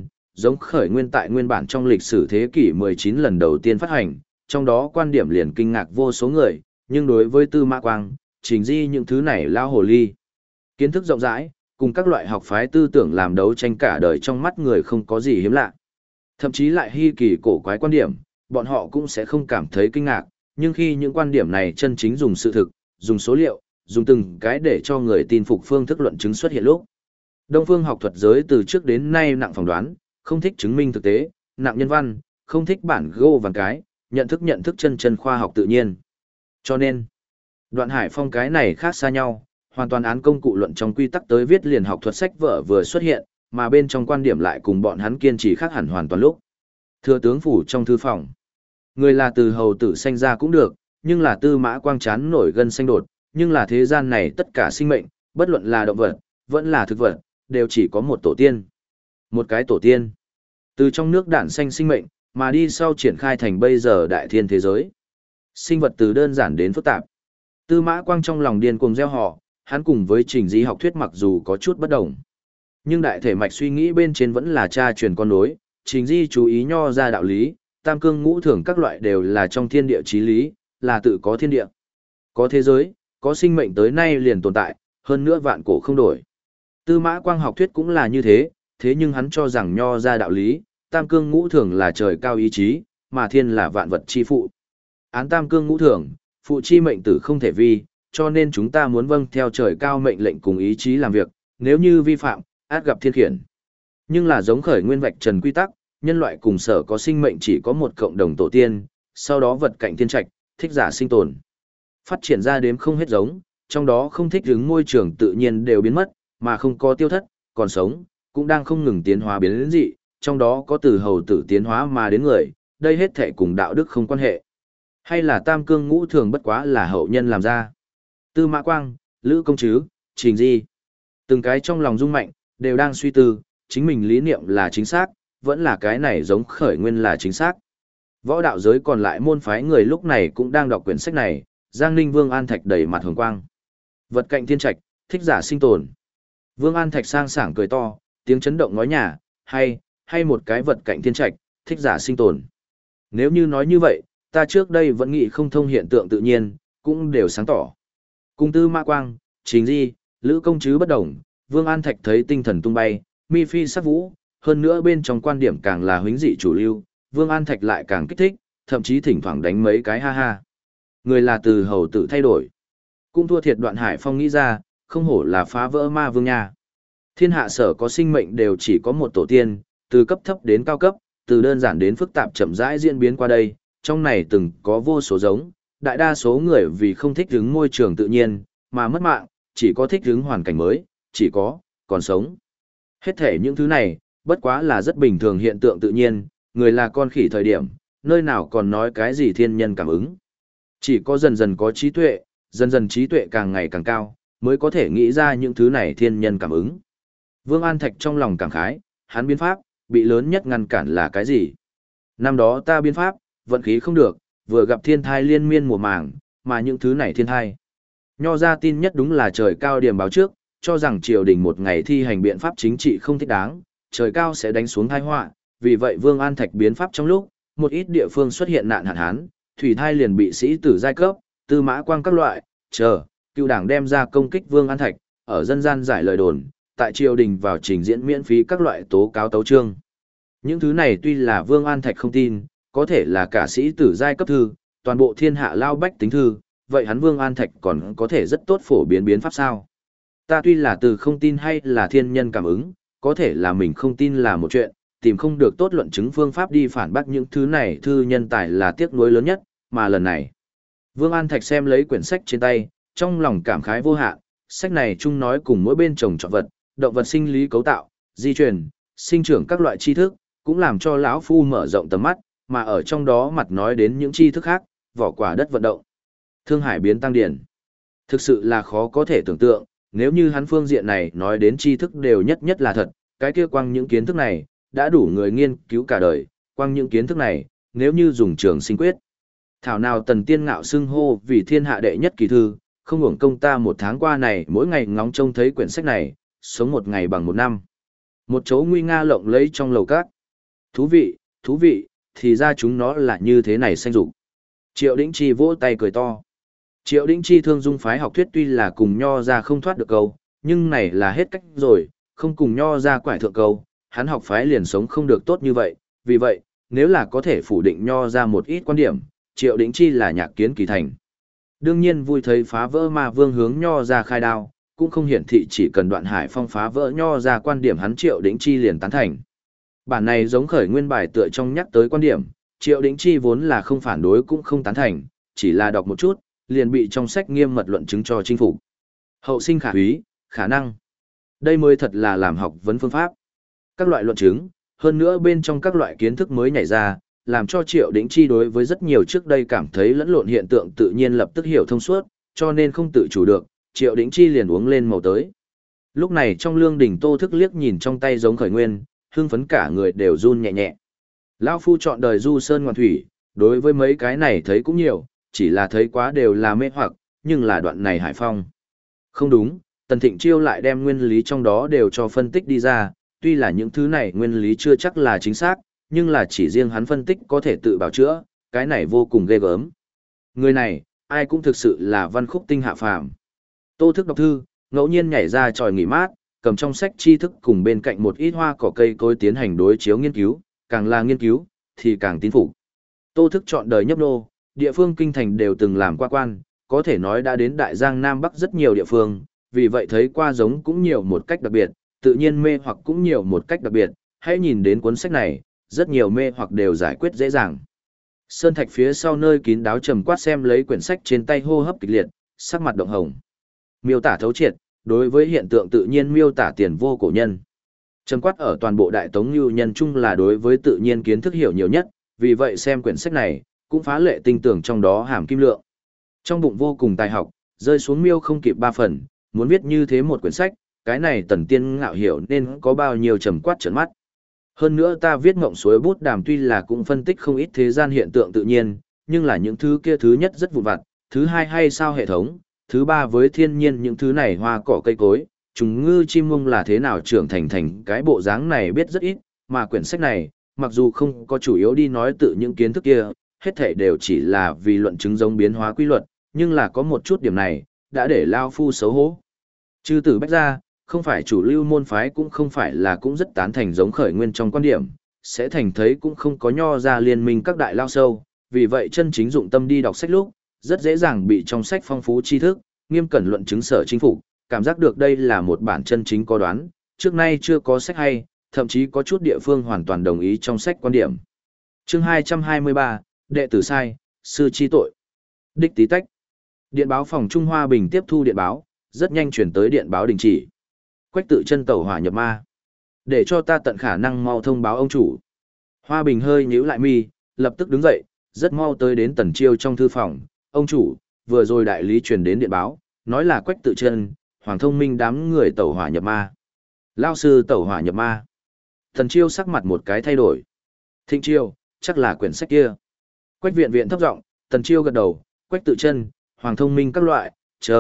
khởi nguyên tại nguyên bản trong lịch sử thế kỷ 19 lần đầu tiên phát hành, trong đó quan điểm liền kinh ngạc vô số người, nhưng đối với Tư Mã Quang, Trình Di những thứ này lao hồ ly. Kiến thức rộng rãi, cùng các loại học phái tư tưởng làm đấu tranh cả đời trong mắt người không có gì hiếm lạ. Thậm chí lại hy kỳ cổ quái quan điểm, bọn họ cũng sẽ không cảm thấy kinh ngạc, nhưng khi những quan điểm này chân chính dùng sự thực, dùng số liệu, dùng từng cái để cho người tin phục phương thức luận chứng xuất hiện lúc. Đông phương học thuật giới từ trước đến nay nặng phỏng đoán, không thích chứng minh thực tế, nặng nhân văn, không thích bản gô vàng cái, nhận thức chân khoa học tự nhiên. Cho nên, Đoạn Hải Phong cái này khác xa nhau, hoàn toàn án công cụ luận trong quy tắc tới viết liền học thuật sách vở vừa xuất hiện, mà bên trong quan điểm lại cùng bọn hắn kiên trì khác hẳn hoàn toàn lúc. Thừa tướng phủ trong thư phòng, người là từ hầu tử sanh ra cũng được, nhưng là Tư Mã Quang chán nổi gân xanh đột, nhưng là thế gian này tất cả sinh mệnh, bất luận là động vật, vẫn là thực vật, đều chỉ có một tổ tiên. Một cái tổ tiên. Từ trong nước đản sanh sinh mệnh, mà đi sau triển khai thành bây giờ đại thiên thế giới. Sinh vật từ đơn giản đến phức tạp. Tư Mã Quang trong lòng điên cuồng gieo họ, hắn cùng với Trình Di học thuyết mặc dù có chút bất đồng. Nhưng đại thể mạch suy nghĩ bên trên vẫn là cha truyền con nối, Trình Di chú ý nho ra đạo lý, tam cương ngũ thường các loại đều là trong thiên địa chí lý, là tự có thiên địa. Có thế giới, có sinh mệnh tới nay liền tồn tại, hơn nữa vạn cổ không đổi. Tư Mã Quang học thuyết cũng là như thế, thế nhưng hắn cho rằng nho ra đạo lý, tam cương ngũ thường là trời cao ý chí, mà thiên là vạn vật chi phụ. Án tam cương ngũ thường, phụ chi mệnh tử không thể vi, cho nên chúng ta muốn vâng theo trời cao mệnh lệnh cùng ý chí làm việc, nếu như vi phạm, át gặp thiên khiển. Nhưng là giống khởi nguyên vạch trần quy tắc, nhân loại cùng sở có sinh mệnh chỉ có một cộng đồng tổ tiên, sau đó vật cạnh thiên trạch, thích giả sinh tồn. Phát triển ra đếm không hết giống, trong đó không thích ứng môi trường tự nhiên đều biến mất, mà không có tiêu thất, còn sống, cũng đang không ngừng tiến hóa biến đến dị, trong đó có từ hầu tử tiến hóa mà đến người, đây hết thể cùng đạo đức không quan hệ. Hay là tam cương ngũ thường bất quá là hậu nhân làm ra. Tư Mã Quang, Lữ Công Trứ, Trình Di. Từng cái trong lòng rung mạnh, đều đang suy tư, chính mình lý niệm là chính xác, vẫn là cái này giống khởi nguyên là chính xác. Võ đạo giới còn lại môn phái người lúc này cũng đang đọc quyển sách này, Giang Ninh Vương An Thạch đầy mặt hồng quang. Vật cạnh thiên trạch, thích giả sinh tồn. Vương An Thạch sang sảng cười to, tiếng chấn động nói nhà, hay một cái vật cạnh thiên trạch, thích giả sinh tồn. Nếu như nói như vậy, ta trước đây vẫn nghĩ không thông hiện tượng tự nhiên, cũng đều sáng tỏ. Cùng Tư Mã Quang, Trình Di, Lữ Công Trứ bất đồng, Vương An Thạch thấy tinh thần tung bay, mi phi sắc vũ, hơn nữa bên trong quan điểm càng là huống dị chủ lưu, Vương An Thạch lại càng kích thích, thậm chí thỉnh thoảng đánh mấy cái ha ha. Người là từ hầu tự thay đổi. Cũng thua thiệt Đoạn Hải Phong nghĩ ra, không hổ là phá vỡ ma vương nha. Thiên hạ sở có sinh mệnh đều chỉ có một tổ tiên, từ cấp thấp đến cao cấp, từ đơn giản đến phức tạp chậm rãi diễn biến qua đây, trong này từng có vô số giống, đại đa số người vì không thích ứng môi trường tự nhiên, mà mất mạng, chỉ có thích ứng hoàn cảnh mới, chỉ có, còn sống. Hết thể những thứ này, bất quá là rất bình thường hiện tượng tự nhiên, người là con khỉ thời điểm, nơi nào còn nói cái gì thiên nhân cảm ứng. Chỉ có dần dần có trí tuệ, dần dần trí tuệ càng ngày càng cao, mới có thể nghĩ ra những thứ này thiên nhân cảm ứng. Vương An Thạch trong lòng cảm khái, hắn biến pháp, bị lớn nhất ngăn cản là cái gì? Năm đó ta biến pháp, vận khí không được, vừa gặp thiên thai liên miên mùa màng, mà những thứ này thiên thai. Nho ra tin nhất đúng là trời cao điểm báo trước, cho rằng triều đình một ngày thi hành biện pháp chính trị không thích đáng, trời cao sẽ đánh xuống tai họa, vì vậy Vương An Thạch biến pháp trong lúc, một ít địa phương xuất hiện nạn hạn hán, thủy thai liền bị sĩ tử giai cấp, tư mã quang các loại, cựu đảng đem ra công kích Vương An Thạch, ở dân gian giải lời đồn, tại triều đình vào trình diễn miễn phí các loại tố cáo tấu chương. Những thứ này tuy là Vương An Thạch không tin, có thể là cả sĩ tử giai cấp thư, toàn bộ thiên hạ lao bách tính thư, vậy hắn Vương An Thạch còn có thể rất tốt phổ biến biến pháp sao? Ta tuy là từ không tin hay là thiên nhân cảm ứng, có thể là mình không tin là một chuyện, tìm không được tốt luận chứng phương pháp đi phản bác những thứ này thư nhân tài là tiếc nuối lớn nhất, mà lần này. Vương An Thạch xem lấy quyển sách trên tay, trong lòng cảm khái vô hạn, sách này chung nói cùng mỗi bên trồng trọt vật, động vật sinh lý cấu tạo, di truyền, sinh trưởng các loại tri thức, cũng làm cho lão phu mở rộng tầm mắt, mà ở trong đó mặt nói đến những tri thức khác, vỏ quả đất vận động, thương hải biến tăng điển. Thực sự là khó có thể tưởng tượng, nếu như hắn phương diện này nói đến tri thức đều nhất nhất là thật, cái kia quang những kiến thức này, đã đủ người nghiên cứu cả đời, quang những kiến thức này, nếu như dùng trường sinh quyết. Thảo nào tần tiên ngạo xưng hô vì thiên hạ đệ nhất kỳ thư, không hưởng công ta một tháng qua này mỗi ngày ngóng trông thấy quyển sách này, sống một ngày bằng một năm. Một chỗ nguy nga lộng lẫy trong lầu cát. Thú vị, thì ra chúng nó là như thế này xanh dục. Triệu Đĩnh Chi vỗ tay cười to. Triệu Đĩnh Chi thương dung phái học thuyết tuy là cùng nho ra không thoát được câu, nhưng này là hết cách rồi, không cùng nho ra quải thượng câu, hắn học phái liền sống không được tốt như vậy, vì vậy, nếu là có thể phủ định nho ra một ít quan điểm, Triệu Đĩnh Chi là nhạc kiến kỳ thành. Đương nhiên vui thấy phá vỡ ma vương hướng nho ra khai đao, cũng không hiển thị chỉ cần Đoạn Hải Phong phá vỡ nho ra quan điểm hắn Triệu Đĩnh Chi liền tán thành. Bản này giống khởi nguyên bài tựa trong nhắc tới quan điểm, Triệu Đĩnh Chi vốn là không phản đối cũng không tán thành, chỉ là đọc một chút, liền bị trong sách nghiêm mật luận chứng cho chinh phục. Hậu sinh khả úy, khả năng. Đây mới thật là làm học vấn phương pháp. Các loại luận chứng, hơn nữa bên trong các loại kiến thức mới nhảy ra, làm cho Triệu Đĩnh Chi đối với rất nhiều trước đây cảm thấy lẫn lộn hiện tượng tự nhiên lập tức hiểu thông suốt, cho nên không tự chủ được, Triệu Đĩnh Chi liền uống lên màu tới. Lúc này trong lương đỉnh Tô Thức liếc nhìn trong tay giống khởi nguyên, hưng phấn cả người đều run nhẹ nhẹ. Lão phu chọn đời du sơn ngoạn thủy, đối với mấy cái này thấy cũng nhiều, chỉ là thấy quá đều là mê hoặc, nhưng là đoạn này Hải Phong. Không đúng, Tần Thịnh Chiêu lại đem nguyên lý trong đó đều cho phân tích đi ra, tuy là những thứ này nguyên lý chưa chắc là chính xác, nhưng là chỉ riêng hắn phân tích có thể tự bảo chữa, cái này vô cùng ghê gớm. Người này, ai cũng thực sự là văn khúc tinh hạ phàm. Tô Thức đọc thư, ngẫu nhiên nhảy ra tròi nghỉ mát, cầm trong sách tri thức cùng bên cạnh một ít hoa cỏ cây cối tiến hành đối chiếu nghiên cứu, càng là nghiên cứu, thì càng tín phục. Tô Thức chọn đời nhấp nô, địa phương kinh thành đều từng làm qua quan, có thể nói đã đến Đại Giang Nam Bắc rất nhiều địa phương, vì vậy thấy qua giống cũng nhiều một cách đặc biệt, tự nhiên mê hoặc cũng nhiều một cách đặc biệt, hãy nhìn đến cuốn sách này, rất nhiều mê hoặc đều giải quyết dễ dàng. Sơn Thạch phía sau nơi kín đáo trầm quát xem lấy quyển sách trên tay hô hấp kịch liệt, sắc mặt động hồng. Miêu tả thấu triệt, đối với hiện tượng tự nhiên miêu tả tiền vô cổ nhân. Trầm quát ở toàn bộ Đại Tống Lưu nhân chung là đối với tự nhiên kiến thức hiểu nhiều nhất, vì vậy xem quyển sách này, cũng phá lệ tinh tưởng trong đó hàm kim lượng. Trong bụng vô cùng tài học, rơi xuống miêu không kịp 3 phần, muốn viết như thế một quyển sách, cái này Tần Tiên Ngạo hiểu nên có bao nhiêu trầm quát trợn mắt. Hơn nữa ta viết ngộng suối bút đàm tuy là cũng phân tích không ít thế gian hiện tượng tự nhiên, nhưng là những thứ kia thứ nhất rất vụn vặt, thứ hai hay sao hệ thống, thứ ba với thiên nhiên những thứ này hoa cỏ cây cối, trùng ngư chim mông là thế nào trưởng thành cái bộ dáng này biết rất ít, mà quyển sách này, mặc dù không có chủ yếu đi nói tự những kiến thức kia, hết thảy đều chỉ là vì luận chứng giống biến hóa quy luật, nhưng là có một chút điểm này, đã để Lao Phu xấu hổ. Chư tử bách ra, không phải chủ lưu môn phái cũng không phải là cũng rất tán thành giống khởi nguyên trong quan điểm, sẽ thành thấy cũng không có nho ra liên minh các đại lao sâu, vì vậy chân chính dụng tâm đi đọc sách lúc, rất dễ dàng bị trong sách phong phú tri thức, nghiêm cẩn luận chứng sở chính phục, cảm giác được đây là một bản chân chính có đoán, trước nay chưa có sách hay, thậm chí có chút địa phương hoàn toàn đồng ý trong sách quan điểm. Chương 223, đệ tử sai, sư chi tội. Đích tí tách. Điện báo phòng Trung Hoa Bình tiếp thu điện báo, rất nhanh chuyển tới điện báo đình chỉ. Quách Tự Chân tẩu hỏa nhập ma. Để cho ta tận khả năng mau thông báo ông chủ. Hoa Bình hơi nhíu lại mi, lập tức đứng dậy, rất mau tới đến Tần Chiêu trong thư phòng. Ông chủ, vừa rồi đại lý truyền đến điện báo, nói là Quách Tự Chân, Hoàng Thông Minh đám người tẩu hỏa nhập ma. Lao sư tẩu hỏa nhập ma. Tần Chiêu sắc mặt một cái thay đổi. Thịnh Chiêu, chắc là quyển sách kia. Quách Viện Viện thấp giọng, Tần Chiêu gật đầu, Quách Tự Chân, Hoàng Thông Minh các loại,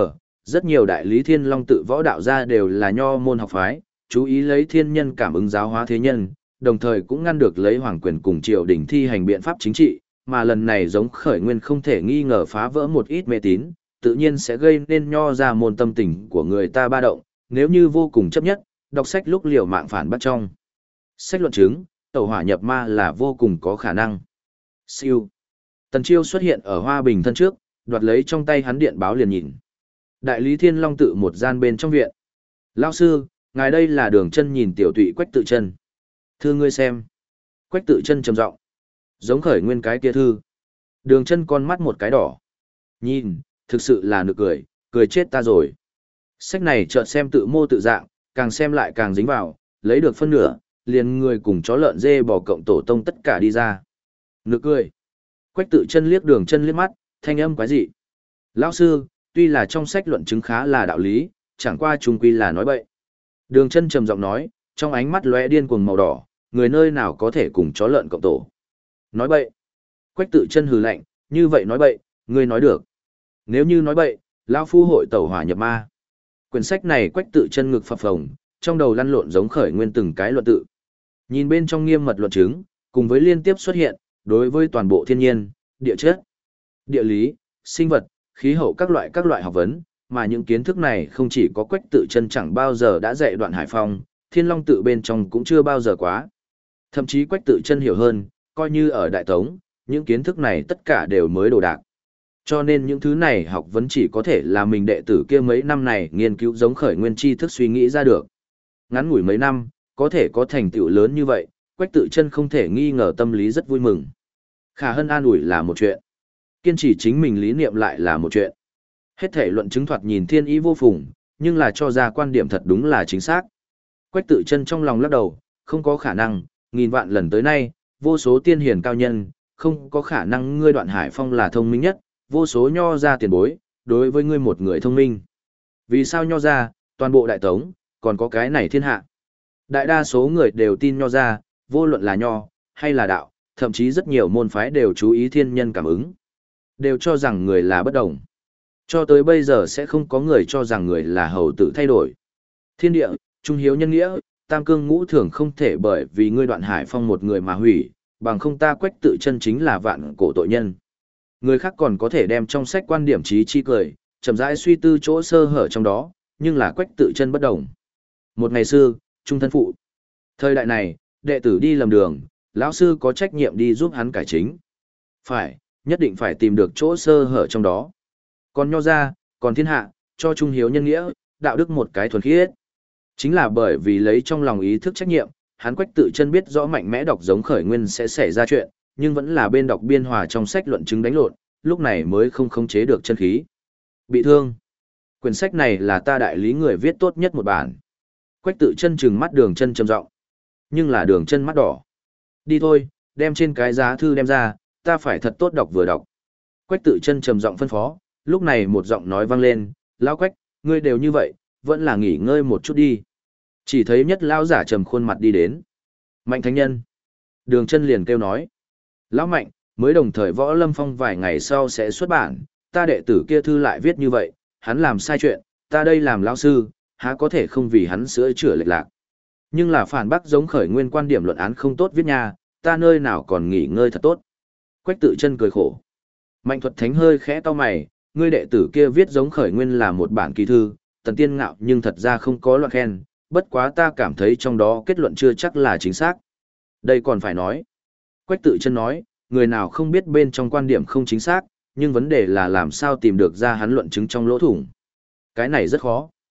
rất nhiều đại lý Thiên Long tự võ đạo gia đều là nho môn học phái, chú ý lấy thiên nhân cảm ứng giáo hóa thế nhân, đồng thời cũng ngăn được lấy hoàng quyền cùng triều đình thi hành biện pháp chính trị, mà lần này giống khởi nguyên không thể nghi ngờ phá vỡ một ít mê tín, tự nhiên sẽ gây nên nho ra môn tâm tình của người ta ba động, nếu như vô cùng chấp nhất, đọc sách lúc liều mạng phản bắt trong. Sách luận chứng, tẩu hỏa nhập ma là vô cùng có khả năng. Siêu. Tần Chiêu xuất hiện ở Hoa Bình thân trước, đoạt lấy trong tay hắn điện báo liền nhìn. Đại lý Thiên Long tự một gian bên trong viện. Lão sư, ngài đây là Đường Chân nhìn tiểu tụy Quách Tự Chân. Thư ngươi xem. Quách Tự Chân trầm giọng. Giống khởi nguyên cái kia thư. Đường Chân con mắt một cái đỏ. Nhìn, thực sự là nực cười, cười chết ta rồi. Sách này chợt xem tự mô tự dạng, càng xem lại càng dính vào, lấy được phân nửa, liền người cùng chó lợn dê bò cộng tổ tông tất cả đi ra. Nực cười. Quách Tự Chân liếc Đường Chân liếc mắt, thanh âm quái dị. Lão sư, tuy là trong sách luận chứng khá là đạo lý, chẳng qua chung quy là nói bậy. Đường Chân trầm giọng nói, trong ánh mắt lóe điên cuồng màu đỏ, người nơi nào có thể cùng chó lợn cộng tổ. Nói bậy. Quách Tự Chân hừ lạnh, như vậy nói bậy, ngươi nói được. Nếu như nói bậy, lão phu hội tẩu hỏa nhập ma. Quyển sách này Quách Tự Chân ngực phập phồng, trong đầu lăn lộn giống khởi nguyên từng cái luận tự. Nhìn bên trong nghiêm mật luận chứng, cùng với liên tiếp xuất hiện, đối với toàn bộ thiên nhiên, địa chất, địa lý, sinh vật, khí hậu các loại học vấn, mà những kiến thức này không chỉ có Quách Tự Chân chẳng bao giờ đã dạy Đoạn Hải Phong, Thiên Long tự bên trong cũng chưa bao giờ quá. Thậm chí Quách Tự Chân hiểu hơn, coi như ở Đại Tống, những kiến thức này tất cả đều mới đồ đạc. Cho nên những thứ này học vấn chỉ có thể là mình đệ tử kia mấy năm này nghiên cứu giống khởi nguyên tri thức suy nghĩ ra được. Ngắn ngủi mấy năm, có thể có thành tựu lớn như vậy, Quách Tự Chân không thể nghi ngờ tâm lý rất vui mừng. Khả Hân an ủi là một chuyện, kiên trì chính mình lý niệm lại là một chuyện. Hết thể luận chứng thoạt nhìn thiên ý vô phùng, nhưng là cho ra quan điểm thật đúng là chính xác. Quách Tự Chân trong lòng lắc đầu, không có khả năng, nghìn vạn lần tới nay, vô số tiên hiền cao nhân, không có khả năng ngươi Đoạn Hải Phong là thông minh nhất, vô số nho ra tiền bối, đối với ngươi một người thông minh. Vì sao nho ra, toàn bộ Đại Tống, còn có cái này thiên hạ. Đại đa số người đều tin nho ra, vô luận là nho, hay là đạo, thậm chí rất nhiều môn phái đều chú ý thiên nhân cảm ứng. Đều cho rằng người là bất đồng. Cho tới bây giờ sẽ không có người cho rằng người là hầu tử thay đổi. Thiên địa, trung hiếu nhân nghĩa, tam cương ngũ thường không thể bởi vì ngươi Đoạn Hải Phong một người mà hủy, bằng không ta Quách Tự Chân chính là vạn cổ tội nhân. Người khác còn có thể đem trong sách quan điểm trí chi cười, chậm rãi suy tư chỗ sơ hở trong đó, nhưng là Quách Tự Chân bất đồng. Một ngày xưa, trung thân phụ. Thời đại này, đệ tử đi lầm đường, lão sư có trách nhiệm đi giúp hắn cải chính. Phải, nhất định phải tìm được chỗ sơ hở trong đó. Còn nho ra, còn thiên hạ, cho trung hiếu nhân nghĩa, đạo đức một cái thuần khiết. Chính là bởi vì lấy trong lòng ý thức trách nhiệm, hắn Quách Tự Chân biết rõ mạnh mẽ đọc giống khởi nguyên sẽ xảy ra chuyện, nhưng vẫn là bên đọc biên hòa trong sách luận chứng đánh lộn, lúc này mới không khống chế được chân khí. Bị thương. Quyển sách này là ta đại lý người viết tốt nhất một bản. Quách Tự Chân trừng mắt Đường Chân trầm giọng, nhưng là Đường Chân mắt đỏ. Đi thôi, đem trên cái giá thư đem ra, ta phải thật tốt đọc vừa đọc. Quách Tự Chân trầm giọng phân phó, lúc này một giọng nói vang lên, lão Quách, ngươi đều như vậy, vẫn là nghỉ ngơi một chút đi. Chỉ thấy nhất lão giả trầm khuôn mặt đi đến. Mạnh thánh nhân. Đường Chân liền kêu nói, lão Mạnh, mới đồng thời Võ Lâm Phong vài ngày sau sẽ xuất bản, ta đệ tử kia thư lại viết như vậy, hắn làm sai chuyện, ta đây làm lão sư, há có thể không vì hắn sửa chữa lệch lạc. Nhưng là phản bác giống khởi nguyên quan điểm luận án không tốt viết nha, ta nơi nào còn nghỉ ngơi thật tốt. Quách Tự Chân cười khổ. Mạnh Thuật Thánh hơi khẽ cau mày, ngươi đệ tử kia viết giống khởi nguyên là một bản kỳ thư, Tần Tiên Ngạo nhưng thật ra không có loạn khen, bất quá ta cảm thấy trong đó kết luận chưa chắc là chính xác. Đây còn phải nói. Quách Tự Chân nói, người nào không biết bên trong quan điểm không chính xác, nhưng vấn đề là làm sao tìm được ra hắn luận chứng trong lỗ thủng. Cái này rất khó.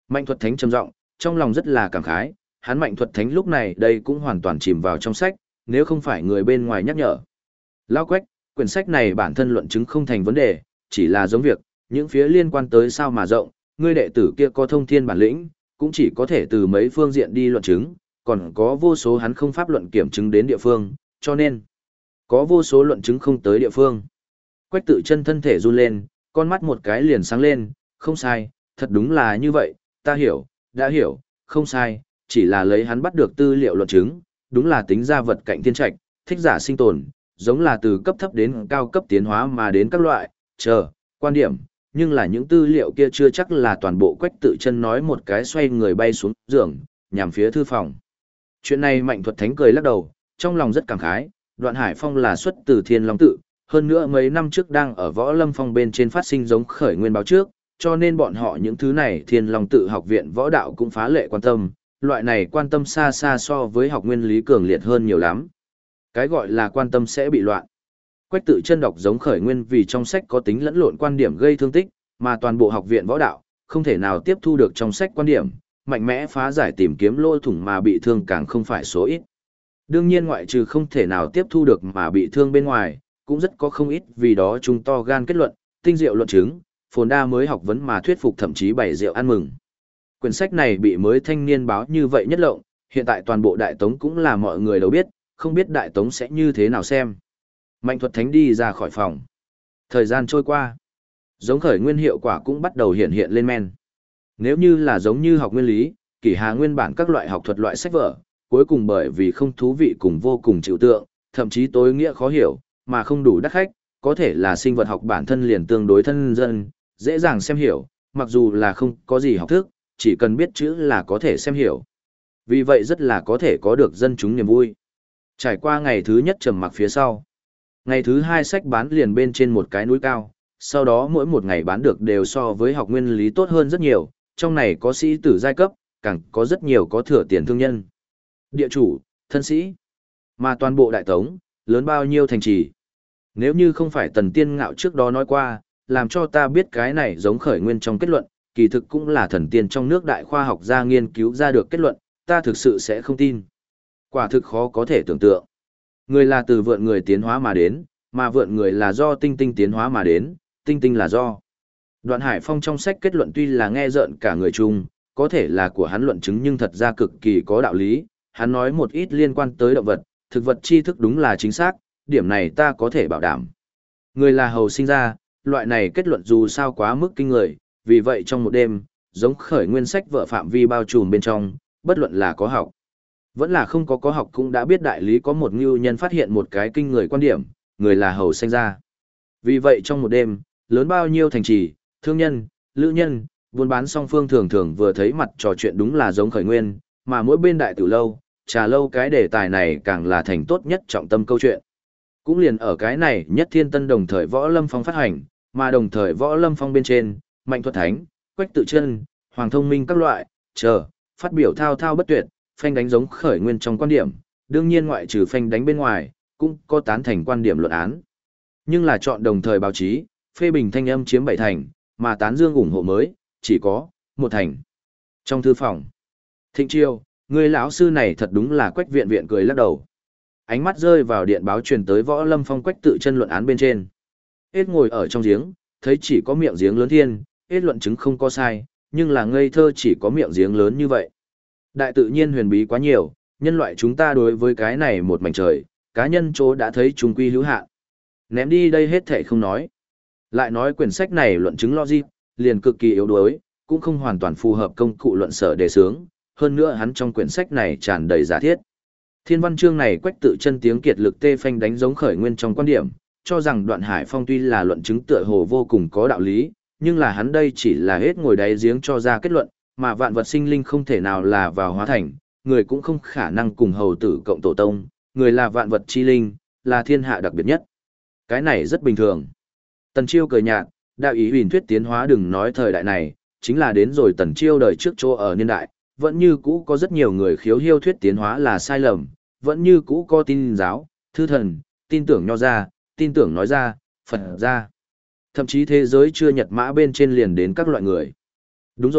Mạnh Thuật Thánh trầm giọng, trong lòng rất là cảm khái, hắn Mạnh Thuật Thánh lúc này đây cũng hoàn toàn chìm vào trong sách, nếu không phải người bên ngoài nhắc nhở. Lão Quách, quyển sách này bản thân luận chứng không thành vấn đề, chỉ là giống việc, những phía liên quan tới sao mà rộng, ngươi đệ tử kia có thông thiên bản lĩnh, cũng chỉ có thể từ mấy phương diện đi luận chứng, còn có vô số hắn không pháp luận kiểm chứng đến địa phương, cho nên có vô số luận chứng không tới địa phương. Quách Tự Chân thân thể run lên, con mắt một cái liền sáng lên, không sai, thật đúng là như vậy, ta hiểu, đã hiểu, không sai, chỉ là lấy hắn bắt được tư liệu luận chứng, đúng là tính ra vật cạnh thiên trạch, thích giả sinh tồn, giống là từ cấp thấp đến cao cấp tiến hóa mà đến các loại, quan điểm, nhưng là những tư liệu kia chưa chắc là toàn bộ. Quách Tự Chân nói một cái xoay người bay xuống giường, nhằm phía thư phòng. Chuyện này Mạnh Thuật Thánh cười lắc đầu, trong lòng rất cảm khái, Đoạn Hải Phong là xuất từ Thiên Long tự, hơn nữa mấy năm trước đang ở Võ Lâm Phong bên trên phát sinh giống khởi nguyên báo trước, cho nên bọn họ những thứ này Thiên Long tự học viện võ đạo cũng phá lệ quan tâm, loại này quan tâm xa xa so với học nguyên lý cường liệt hơn nhiều lắm. Cái gọi là quan tâm sẽ bị loạn. Quách Tự Chân đọc giống khởi nguyên vì trong sách có tính lẫn lộn quan điểm gây thương tích, mà toàn bộ học viện võ đạo không thể nào tiếp thu được trong sách quan điểm, mạnh mẽ phá giải tìm kiếm lỗ thủng mà bị thương càng không phải số ít. Đương nhiên ngoại trừ không thể nào tiếp thu được mà bị thương bên ngoài, cũng rất có không ít vì đó chúng to gan kết luận, tinh diệu luận chứng, phồn đa mới học vấn mà thuyết phục thậm chí bày rượu ăn mừng. Quyển sách này bị mới thanh niên báo như vậy nhất lộng, hiện tại toàn bộ Đại Tống cũng là mọi người đều biết, không biết Đại Tống sẽ như thế nào xem. Mạnh Thuật Thánh đi ra khỏi phòng. Thời gian trôi qua, giống khởi nguyên hiệu quả cũng bắt đầu hiện hiện lên men. Nếu như là giống như học nguyên lý, kỷ hà nguyên bản các loại học thuật loại sách vở, cuối cùng bởi vì không thú vị cùng vô cùng chịu tượng, thậm chí tối nghĩa khó hiểu, mà không đủ đắt khách, có thể là sinh vật học bản thân liền tương đối thân dân, dễ dàng xem hiểu, mặc dù là không có gì học thức, chỉ cần biết chữ là có thể xem hiểu. Vì vậy rất là có thể có được dân chúng niềm vui. Trải qua ngày thứ nhất trầm mặc phía sau. Ngày thứ hai sách bán liền bên trên một cái núi cao, sau đó mỗi một ngày bán được đều so với học nguyên lý tốt hơn rất nhiều, trong này có sĩ tử giai cấp, càng có rất nhiều có thừa tiền thương nhân. Địa chủ, thân sĩ, mà toàn bộ Đại Tống, lớn bao nhiêu thành trì. Nếu như không phải Tần Tiên Ngạo trước đó nói qua, làm cho ta biết cái này giống khởi nguyên trong kết luận, kỳ thực cũng là thần tiên trong nước đại khoa học gia nghiên cứu ra được kết luận, ta thực sự sẽ không tin. Quả thực khó có thể tưởng tượng. Người là từ vượn người tiến hóa mà đến, mà vượn người là do tinh tinh tiến hóa mà đến, tinh tinh là do. Đoạn Hải Phong trong sách kết luận tuy là nghe rợn cả người chung, có thể là của hắn luận chứng nhưng thật ra cực kỳ có đạo lý, hắn nói một ít liên quan tới động vật, thực vật tri thức đúng là chính xác, điểm này ta có thể bảo đảm. Người là hầu sinh ra, loại này kết luận dù sao quá mức kinh người, vì vậy trong một đêm, giống khởi nguyên sách vợ phạm vi bao trùm bên trong, bất luận là có học. Vẫn là không có học cũng đã biết đại lý có một ngưu nhân phát hiện một cái kinh người quan điểm, người là hầu sinh ra. Vì vậy trong một đêm, lớn bao nhiêu thành trì, thương nhân, lữ nhân, buôn bán song phương thường thường vừa thấy mặt trò chuyện đúng là giống khởi nguyên, mà mỗi bên đại tử lâu, trà lâu cái đề tài này càng là thành tốt nhất trọng tâm câu chuyện. Cũng liền ở cái này Nhất Thiên Tân đồng thời Võ Lâm Phong phát hành, mà đồng thời Võ Lâm Phong bên trên, Mạnh Thuật Thánh, Quách Tự Chân, Hoàng Thông Minh các loại, phát biểu thao thao bất tuyệt, phanh đánh giống khởi nguyên trong quan điểm, đương nhiên ngoại trừ phanh đánh bên ngoài, cũng có tán thành quan điểm luận án. Nhưng là chọn đồng thời báo chí, phê bình thanh âm chiếm 7 thành, mà tán dương ủng hộ mới, chỉ có 1 thành. Trong thư phòng, Thịnh Chiêu, người lão sư này thật đúng là Quách Viện Viện cười lắc đầu. Ánh mắt rơi vào điện báo truyền tới Võ Lâm Phong Quách Tự Chân luận án bên trên. Hết ngồi ở trong giếng, thấy chỉ có miệng giếng lớn thiên, hết luận chứng không có sai, nhưng là ngây thơ chỉ có miệng giếng lớn như vậy. Đại tự nhiên huyền bí quá nhiều, nhân loại chúng ta đối với cái này một mảnh trời, cá nhân chỗ đã thấy trùng quy hữu hạn. Ném đi đây hết thảy không nói. Lại nói quyển sách này luận chứng logic, liền cực kỳ yếu đuối, cũng không hoàn toàn phù hợp công cụ luận sở đề xướng, hơn nữa hắn trong quyển sách này tràn đầy giả thiết. Thiên văn chương này Quách Tự Chân tiếng kiệt lực tê phanh đánh giống khởi nguyên trong quan điểm, cho rằng Đoạn Hải Phong tuy là luận chứng tựa hồ vô cùng có đạo lý, nhưng là hắn đây chỉ là hết ngồi đáy giếng cho ra kết luận, mà vạn vật sinh linh không thể nào là vào hóa thành, người cũng không khả năng cùng hầu tử cộng tổ tông, người là vạn vật chi linh, là thiên hạ đặc biệt nhất. Cái này rất bình thường. Tần Chiêu cười nhạt, đạo ý huyền thuyết tiến hóa đừng nói thời đại này, chính là đến rồi Tần Chiêu đời trước chỗ ở niên đại, vẫn như cũ có rất nhiều người khiếu hiêu thuyết tiến hóa là sai lầm, vẫn như cũ có tin giáo, thư thần, tin tưởng nho ra, tin tưởng nói ra, Phật ra. Thậm chí thế giới chưa nhật mã bên trên liền đến các loại người. Đúng rồi,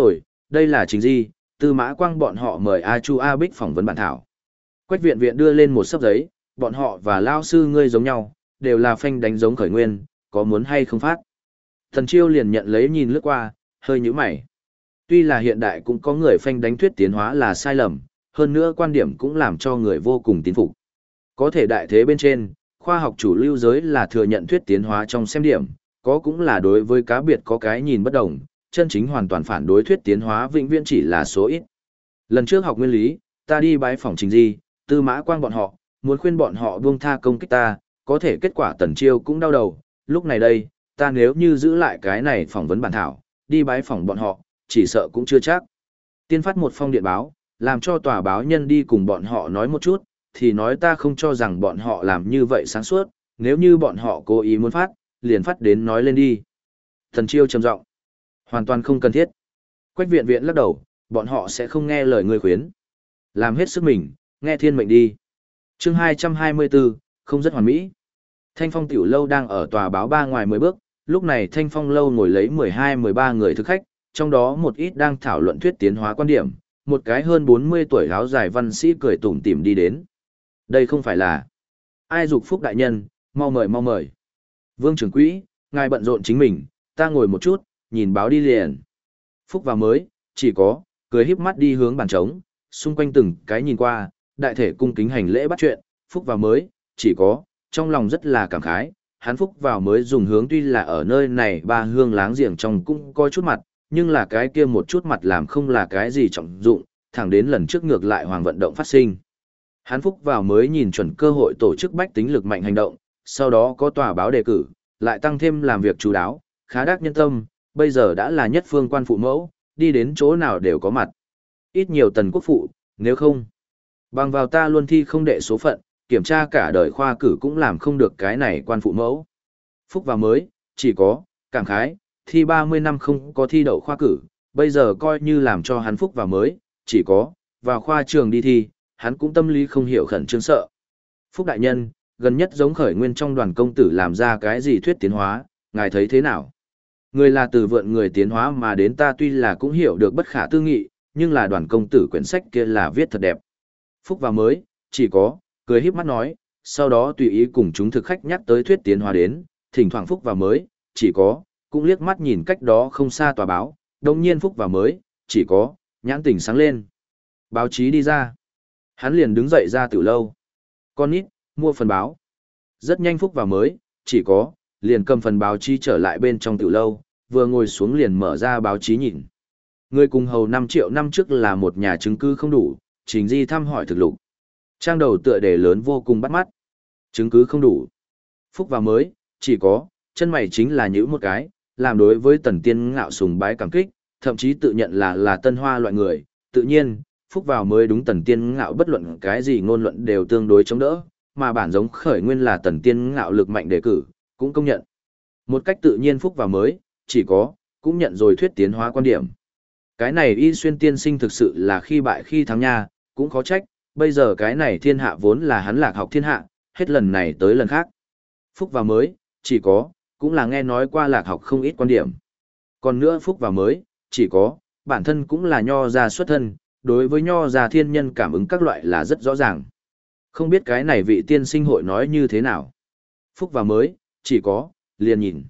đây là Trình Di, Tư Mã Quang bọn họ mời A Chu A Bích phỏng vấn bản thảo. Quách viện viện đưa lên một sấp giấy, bọn họ và lao sư ngươi giống nhau, đều là phanh đánh giống khởi nguyên, có muốn hay không phát. Thần Chiêu liền nhận lấy nhìn lướt qua, hơi nhíu mày. Tuy là hiện đại cũng có người phanh đánh thuyết tiến hóa là sai lầm, hơn nữa quan điểm cũng làm cho người vô cùng tín phục. Có thể đại thế bên trên, khoa học chủ lưu giới là thừa nhận thuyết tiến hóa trong xem điểm, có cũng là đối với cá biệt có cái nhìn bất đồng, chân chính hoàn toàn phản đối thuyết tiến hóa vĩnh viễn chỉ là số ít. Lần trước học nguyên lý, ta đi bái phỏng Trình Di, Tư Mã Quang bọn họ, muốn khuyên bọn họ buông tha công kích ta, có thể kết quả Tần Chiêu cũng đau đầu, lúc này đây, ta nếu như giữ lại cái này phỏng vấn bản thảo, đi bái phỏng bọn họ, chỉ sợ cũng chưa chắc. Tiên phát một phong điện báo, làm cho tòa báo nhân đi cùng bọn họ nói một chút, thì nói ta không cho rằng bọn họ làm như vậy sáng suốt, nếu như bọn họ cố ý muốn phát, liền phát đến nói lên đi. Tần Chiêu trầm giọng, hoàn toàn không cần thiết. Quách viện viện lắc đầu, bọn họ sẽ không nghe lời người khuyến. Làm hết sức mình, nghe thiên mệnh đi. Chương 224, không rất hoàn mỹ. Thanh Phong tiểu lâu đang ở tòa báo ba ngoài 10 bước, lúc này Thanh Phong lâu ngồi lấy 12-13 người thực khách, trong đó một ít đang thảo luận thuyết tiến hóa quan điểm, một cái hơn 40 tuổi áo dài văn sĩ cười tủm tỉm đi đến. Đây không phải là ai dục phúc đại nhân, mau mời mau mời. Vương trưởng quỹ, ngài bận rộn chính mình, ta ngồi một chút, nhìn báo đi liền. Phúc vào mới, chỉ có, cười híp mắt đi hướng bàn trống, xung quanh từng cái nhìn qua, đại thể cung kính hành lễ bắt chuyện, Phúc vào mới, chỉ có, trong lòng rất là cảm khái, hắn Phúc vào mới dùng hướng tuy là ở nơi này ba hương láng giềng trong cũng coi chút mặt, nhưng là cái kia một chút mặt làm không là cái gì trọng dụng, thẳng đến lần trước ngược lại hoàng vận động phát sinh. Hắn Phúc vào mới nhìn chuẩn cơ hội tổ chức bách tính lực mạnh hành động, sau đó có tòa báo đề cử, lại tăng thêm làm việc chú đáo, khá đắc nhân tâm, bây giờ đã là nhất phương quan phụ mẫu, đi đến chỗ nào đều có mặt. Ít nhiều tần quốc phụ, nếu không, bằng vào ta luôn thi không đệ số phận, kiểm tra cả đời khoa cử cũng làm không được cái này quan phụ mẫu. Phúc vào mới, chỉ có, cảm khái, thi 30 năm không có thi đậu khoa cử, bây giờ coi như làm cho hắn Phúc vào mới, chỉ có, vào khoa trường đi thi, hắn cũng tâm lý không hiểu khẩn trương sợ. Phúc đại nhân, gần nhất giống khởi nguyên trong đoàn công tử làm ra cái gì thuyết tiến hóa, ngài thấy thế nào? Người là từ vượn người tiến hóa mà đến ta tuy là cũng hiểu được bất khả tư nghị, nhưng là đoàn công tử quyển sách kia là viết thật đẹp. Phúc vào mới, chỉ có, cười híp mắt nói, sau đó tùy ý cùng chúng thực khách nhắc tới thuyết tiến hóa đến, thỉnh thoảng Phúc vào mới, chỉ có, cũng liếc mắt nhìn cách đó không xa tòa báo, đồng nhiên Phúc vào mới, chỉ có, nhãn tỉnh sáng lên. Báo chí đi ra. Hắn liền đứng dậy ra từ lâu. Con nít, mua phần báo. Rất nhanh Phúc vào mới, chỉ có, liền cầm phần báo chí trở lại bên trong tiểu lâu, vừa ngồi xuống liền mở ra báo chí nhìn. Người cùng hầu 5 triệu năm trước là một nhà chứng cứ không đủ, Trình Di thăm hỏi thực lục. Trang đầu tựa đề lớn vô cùng bắt mắt. Chứng cứ không đủ. Phúc vào mới, chỉ có, chân mày chính là những một cái, làm đối với tần tiên ngạo sùng bái cảm kích, thậm chí tự nhận là tân hoa loại người. Tự nhiên, Phúc vào mới đúng tần tiên ngạo bất luận cái gì ngôn luận đều tương đối chống đỡ, mà bản giống khởi nguyên là tần tiên ngạo lực mạnh đề cử, cũng công nhận. Một cách tự nhiên Phúc vào mới, chỉ có, cũng nhận rồi thuyết tiến hóa quan điểm. Cái này Y Xuyên tiên sinh thực sự là khi bại khi thắng nha, cũng khó trách, bây giờ cái này thiên hạ vốn là hắn lạc học thiên hạ, hết lần này tới lần khác. Phúc vào mới, chỉ có, cũng là nghe nói qua lạc học không ít quan điểm. Còn nữa Phúc vào mới, chỉ có, bản thân cũng là nho gia xuất thân, đối với nho gia thiên nhân cảm ứng các loại là rất rõ ràng. Không biết cái này vị tiên sinh hội nói như thế nào. Phúc vào mới, chỉ có, liền nhìn.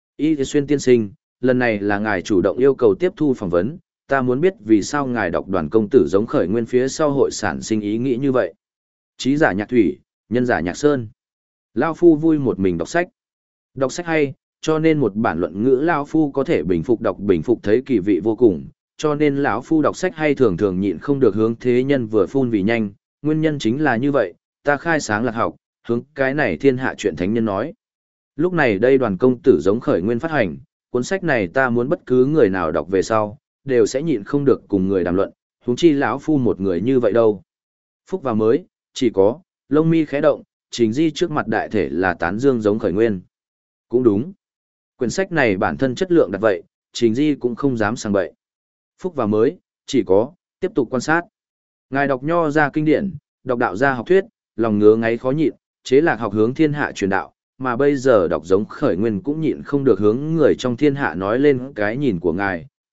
Y Xuyên tiên sinh, lần này là ngài chủ động yêu cầu tiếp thu phỏng vấn, ta muốn biết vì sao ngài đọc đoàn công tử giống khởi nguyên phía sau hội sản sinh ý nghĩ như vậy. Trí giả nhạc thủy, nhân giả nhạc sơn. Lao Phu vui một mình đọc sách. Đọc sách hay, cho nên một bản luận ngữ Lao Phu có thể bình phục thấy kỳ vị vô cùng, cho nên lão Phu đọc sách hay thường thường nhịn không được hướng thế nhân vừa phun vì nhanh, nguyên nhân chính là như vậy, ta khai sáng lạc học, hướng cái này thiên hạ chuyện thánh nhân nói. Lúc này đây đoàn công tử giống khởi nguyên phát hành, cuốn sách này ta muốn bất cứ người nào đọc về sau, đều sẽ nhịn không được cùng người đàm luận, huống chi lão Phu một người như vậy đâu. Phúc vào mới, chỉ có, lông mi khẽ động, Trình Di trước mặt đại thể là tán dương giống khởi nguyên. Cũng đúng. Quyển sách này bản thân chất lượng đặt vậy, Trình Di cũng không dám sang bậy. Phúc vào mới, chỉ có, tiếp tục quan sát. Ngài đọc nho ra kinh điển, đọc đạo gia học thuyết, lòng ngứa ngáy khó nhịn, chế lạc học hướng thiên hạ truyền đạo, mà bây giờ đọc giống khởi nguyên cũng nhịn không được hướng người trong thiên hạ nói lên cái nhìn của ngài,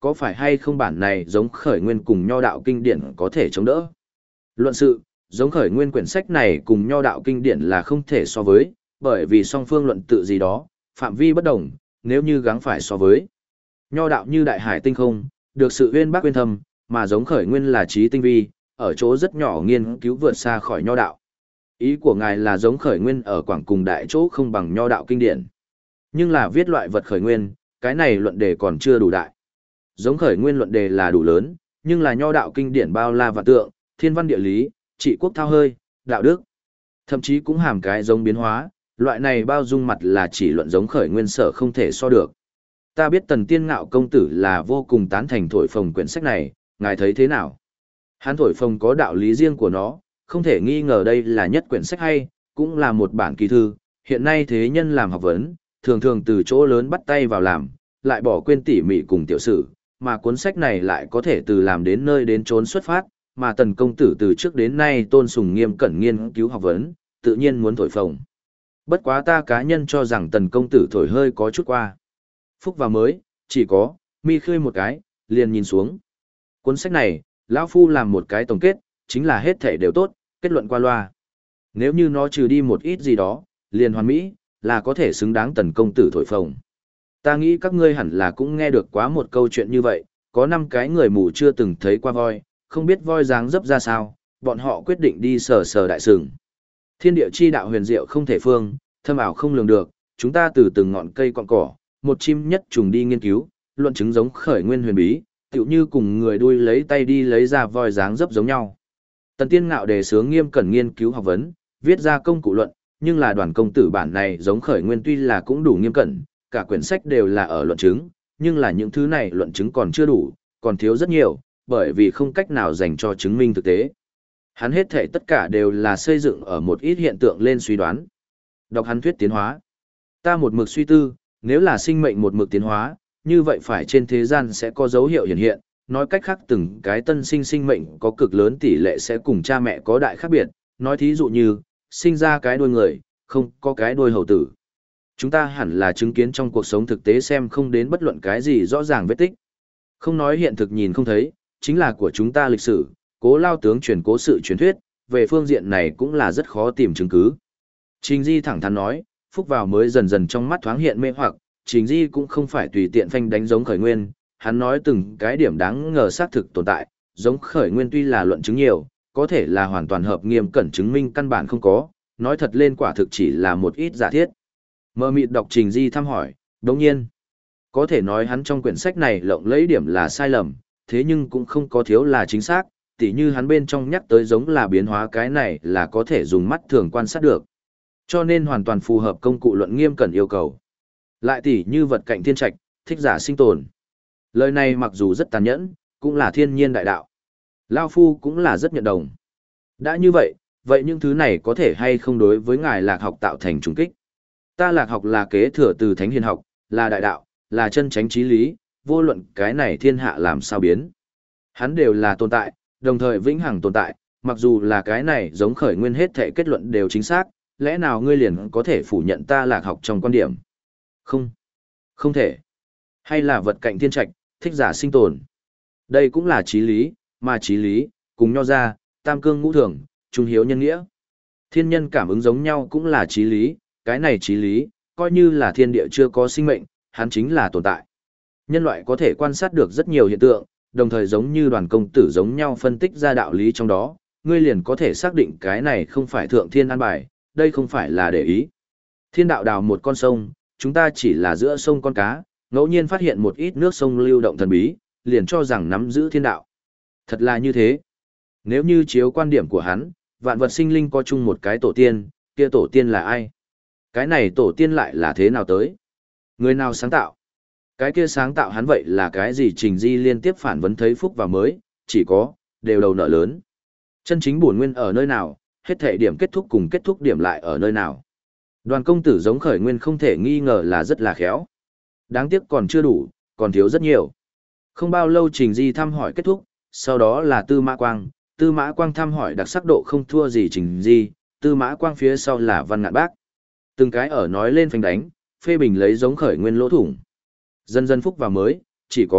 có phải hay không bản này giống khởi nguyên cùng nho đạo kinh điển có thể chống đỡ. Luận sự, giống khởi nguyên quyển sách này cùng nho đạo kinh điển là không thể so với, bởi vì song phương luận tự gì đó, phạm vi bất đồng, nếu như gắng phải so với. Nho đạo như đại hải tinh không, được sự uyên bác uyên thâm, mà giống khởi nguyên là trí tinh vi, ở chỗ rất nhỏ nghiên cứu vượt xa khỏi nho đạo. Ý của ngài là giống khởi nguyên ở quảng cùng đại chỗ không bằng nho đạo kinh điển. Nhưng là viết loại vật khởi nguyên, cái này luận đề còn chưa đủ đại. Giống khởi nguyên luận đề là đủ lớn, nhưng là nho đạo kinh điển bao la vạn tượng, thiên văn địa lý, trị quốc thao hơi, đạo đức. Thậm chí cũng hàm cái giống biến hóa, loại này bao dung mặt là chỉ luận giống khởi nguyên sở không thể so được. Ta biết Tần Tiên Ngạo công tử là vô cùng tán thành thổi phồng quyển sách này, ngài thấy thế nào? Hắn thổi phồng có đạo lý riêng của nó, không thể nghi ngờ đây là nhất quyển sách hay, cũng là một bản kỳ thư, hiện nay thế nhân làm học vấn, thường thường từ chỗ lớn bắt tay vào làm, lại bỏ quên tỉ mỉ cùng tiểu sử, mà cuốn sách này lại có thể từ làm đến nơi đến chốn xuất phát, mà Tần công tử từ trước đến nay tôn sùng nghiêm cẩn nghiên cứu học vấn, tự nhiên muốn thổi phồng. Bất quá ta cá nhân cho rằng Tần công tử thổi hơi có chút qua. Phúc vào mới, chỉ có, mi khơi một cái, liền nhìn xuống. Cuốn sách này, lão phu làm một cái tổng kết, chính là hết thể đều tốt, kết luận qua loa. Nếu như nó trừ đi một ít gì đó, liền hoàn mỹ, là có thể xứng đáng Tần công tử thổi phồng. Ta nghĩ các ngươi hẳn là cũng nghe được quá một câu chuyện như vậy, có 5 cái người mù chưa từng thấy qua voi, không biết voi dáng dấp ra sao, bọn họ quyết định đi sờ sờ đại sừng. Thiên địa chi đạo huyền diệu không thể phương, thâm ảo không lường được, chúng ta từ từng ngọn cây cọn cỏ, một chim nhất trùng đi nghiên cứu, luận chứng giống khởi nguyên huyền bí, tựu như cùng người đuôi lấy tay đi lấy ra voi dáng dấp giống nhau. Tần Tiên Ngạo đề xướng nghiêm cẩn nghiên cứu học vấn, viết ra công cụ luận, nhưng là đoàn công tử bản này giống khởi nguyên tuy là cũng đủ nghiêm cẩn, cả quyển sách đều là ở luận chứng, nhưng là những thứ này luận chứng còn chưa đủ, còn thiếu rất nhiều, bởi vì không cách nào dành cho chứng minh thực tế. Hắn hết thể tất cả đều là xây dựng ở một ít hiện tượng lên suy đoán. Đọc hắn thuyết tiến hóa. Ta một mực suy tư, nếu là sinh mệnh một mực tiến hóa, như vậy phải trên thế gian sẽ có dấu hiệu hiện hiện, nói cách khác từng cái tân sinh sinh mệnh có cực lớn tỷ lệ sẽ cùng cha mẹ có đại khác biệt, nói thí dụ như, sinh ra cái đuôi người, không có cái đuôi hầu tử. Chúng ta hẳn là chứng kiến trong cuộc sống thực tế xem không đến bất luận cái gì rõ ràng vết tích. Không nói hiện thực nhìn không thấy, chính là của chúng ta lịch sử, cố lao tướng truyền cố sự truyền thuyết, về phương diện này cũng là rất khó tìm chứng cứ. Trình Di thẳng thắn nói, phúc vào mới dần dần trong mắt thoáng hiện mê hoặc, Trình Di cũng không phải tùy tiện phanh đánh giống khởi nguyên, hắn nói từng cái điểm đáng ngờ xác thực tồn tại, giống khởi nguyên tuy là luận chứng nhiều, có thể là hoàn toàn hợp nghiêm cẩn chứng minh căn bản không có, nói thật lên quả thực chỉ là một ít giả thiết. Mơ mịt đọc Trình Di thăm hỏi, đồng nhiên, có thể nói hắn trong quyển sách này lộng lẫy điểm là sai lầm, thế nhưng cũng không có thiếu là chính xác, tỉ như hắn bên trong nhắc tới giống là biến hóa cái này là có thể dùng mắt thường quan sát được. Cho nên hoàn toàn phù hợp công cụ luận nghiêm cẩn yêu cầu. Lại tỉ như vật cạnh thiên trạch, thích giả sinh tồn. Lời này mặc dù rất tàn nhẫn, cũng là thiên nhiên đại đạo. Lao Phu cũng là rất nhận đồng. Đã như vậy, vậy những thứ này có thể hay không đối với ngài lạc học tạo thành trùng kích? Ta lạc học là kế thừa từ thánh hiền học, là đại đạo, là chân chánh trí lý, vô luận cái này thiên hạ làm sao biến. Hắn đều là tồn tại, đồng thời vĩnh hằng tồn tại, mặc dù là cái này giống khởi nguyên hết thể kết luận đều chính xác, lẽ nào ngươi liền có thể phủ nhận ta lạc học trong quan điểm? Không, không thể. Hay là vật cạnh thiên trạch, thích giả sinh tồn. Đây cũng là trí lý, mà trí lý, cùng nho ra, tam cương ngũ thường, trung hiếu nhân nghĩa. Thiên nhân cảm ứng giống nhau cũng là trí lý, cái này trí lý, coi như là thiên địa chưa có sinh mệnh, hắn chính là tồn tại. Nhân loại có thể quan sát được rất nhiều hiện tượng, đồng thời giống như đoàn công tử giống nhau phân tích ra đạo lý trong đó, ngươi liền có thể xác định cái này không phải thượng thiên an bài, đây không phải là để ý. Thiên đạo đào một con sông, chúng ta chỉ là giữa sông con cá, ngẫu nhiên phát hiện một ít nước sông lưu động thần bí, liền cho rằng nắm giữ thiên đạo. Thật là như thế. Nếu như chiếu quan điểm của hắn, vạn vật sinh linh có chung một cái tổ tiên, kia tổ tiên là ai? Cái này tổ tiên lại là thế nào tới? Người nào sáng tạo? Cái kia sáng tạo hắn vậy là cái gì? Trình Di liên tiếp phản vấn thấy phúc và mới, chỉ có, đều đầu nợ lớn. Chân chính bổn nguyên ở nơi nào, hết thể điểm kết thúc cùng kết thúc điểm lại ở nơi nào. Đoàn công tử giống khởi nguyên không thể nghi ngờ là rất là khéo. Đáng tiếc còn chưa đủ, còn thiếu rất nhiều. Không bao lâu Trình Di thăm hỏi kết thúc, sau đó là Tư Mã Quang. Tư Mã Quang thăm hỏi đặc sắc độ không thua gì Trình Di, Tư Mã Quang phía sau là Văn Ngạn Bác. Từng cái ở nói lên phanh đánh, phê bình lấy giống khởi nguyên lỗ thủng. Dần dần phúc và mới, chỉ có,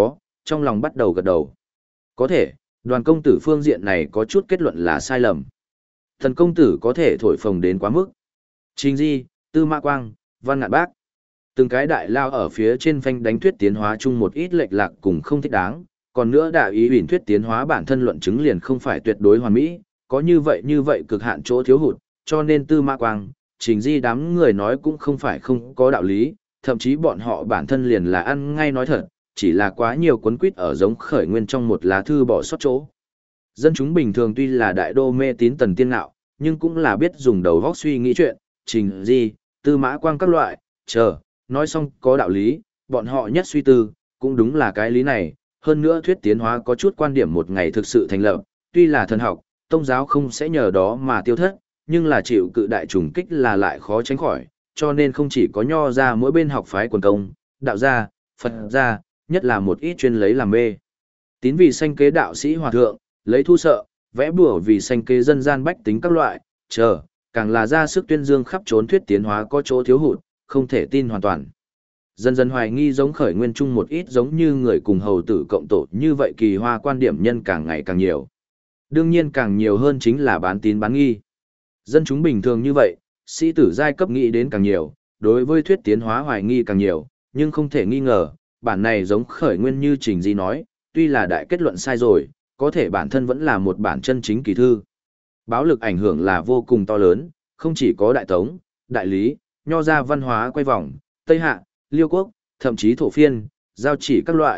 trong lòng bắt đầu gật đầu. Có thể, đoàn công tử phương diện này có chút kết luận là sai lầm. Thần công tử có thể thổi phồng đến quá mức. Trình Di, Tư Mã Quang, Văn Ngạn Bác. Từng cái đại lao ở phía trên phanh đánh thuyết tiến hóa chung một ít lệch lạc cùng không thích đáng, còn nữa đạo ý huyền thuyết tiến hóa bản thân luận chứng liền không phải tuyệt đối hoàn mỹ, có như vậy cực hạn chỗ thiếu hụt, cho nên Tư Mã Quang, Trình Di đám người nói cũng không phải không có đạo lý, thậm chí bọn họ bản thân liền là ăn ngay nói thật, chỉ là quá nhiều cuốn quýt ở giống khởi nguyên trong một lá thư bỏ sót chỗ. Dân chúng bình thường tuy là đại đô mê tín Tần Tiên Ngạo, nhưng cũng là biết dùng đầu óc suy nghĩ chuyện, Trình Di, Tư Mã Quang các loại, nói xong có đạo lý, bọn họ nhất suy tư, cũng đúng là cái lý này, hơn nữa thuyết tiến hóa có chút quan điểm một ngày thực sự thành lập, tuy là thần học, tông giáo không sẽ nhờ đó mà tiêu thất, nhưng là chịu cự đại trùng kích là lại khó tránh khỏi, cho nên không chỉ có nho ra mỗi bên học phái quần công, đạo gia, Phật gia, nhất là một ít chuyên lấy làm mê. Tín vì sanh kế đạo sĩ hòa thượng, lấy thu sợ, vẽ bùa vì sanh kế dân gian bách tính các loại, càng là ra sức tuyên dương khắp trốn thuyết tiến hóa có chỗ thiếu hụt, không thể tin hoàn toàn. Dần dần hoài nghi giống khởi nguyên chung một ít giống như người cùng hầu tử cộng tổ như vậy kỳ hoa quan điểm nhân càng ngày càng nhiều. Đương nhiên càng nhiều hơn chính là bán tín bán nghi. Dân chúng bình thường như vậy, sĩ tử giai cấp nghĩ đến càng nhiều, đối với thuyết tiến hóa hoài nghi càng nhiều, nhưng không thể nghi ngờ, bản này giống khởi nguyên như Trình Di nói, tuy là đại kết luận sai rồi, có thể bản thân vẫn là một bản chân chính kỳ thư. Báo lực ảnh hưởng là vô cùng to lớn, không chỉ có Đại Tống, Đại Lý, nho gia văn hóa quay vòng, Tây Hạ, Liêu Quốc, thậm chí Thổ Phiên, Giao Chỉ các loại,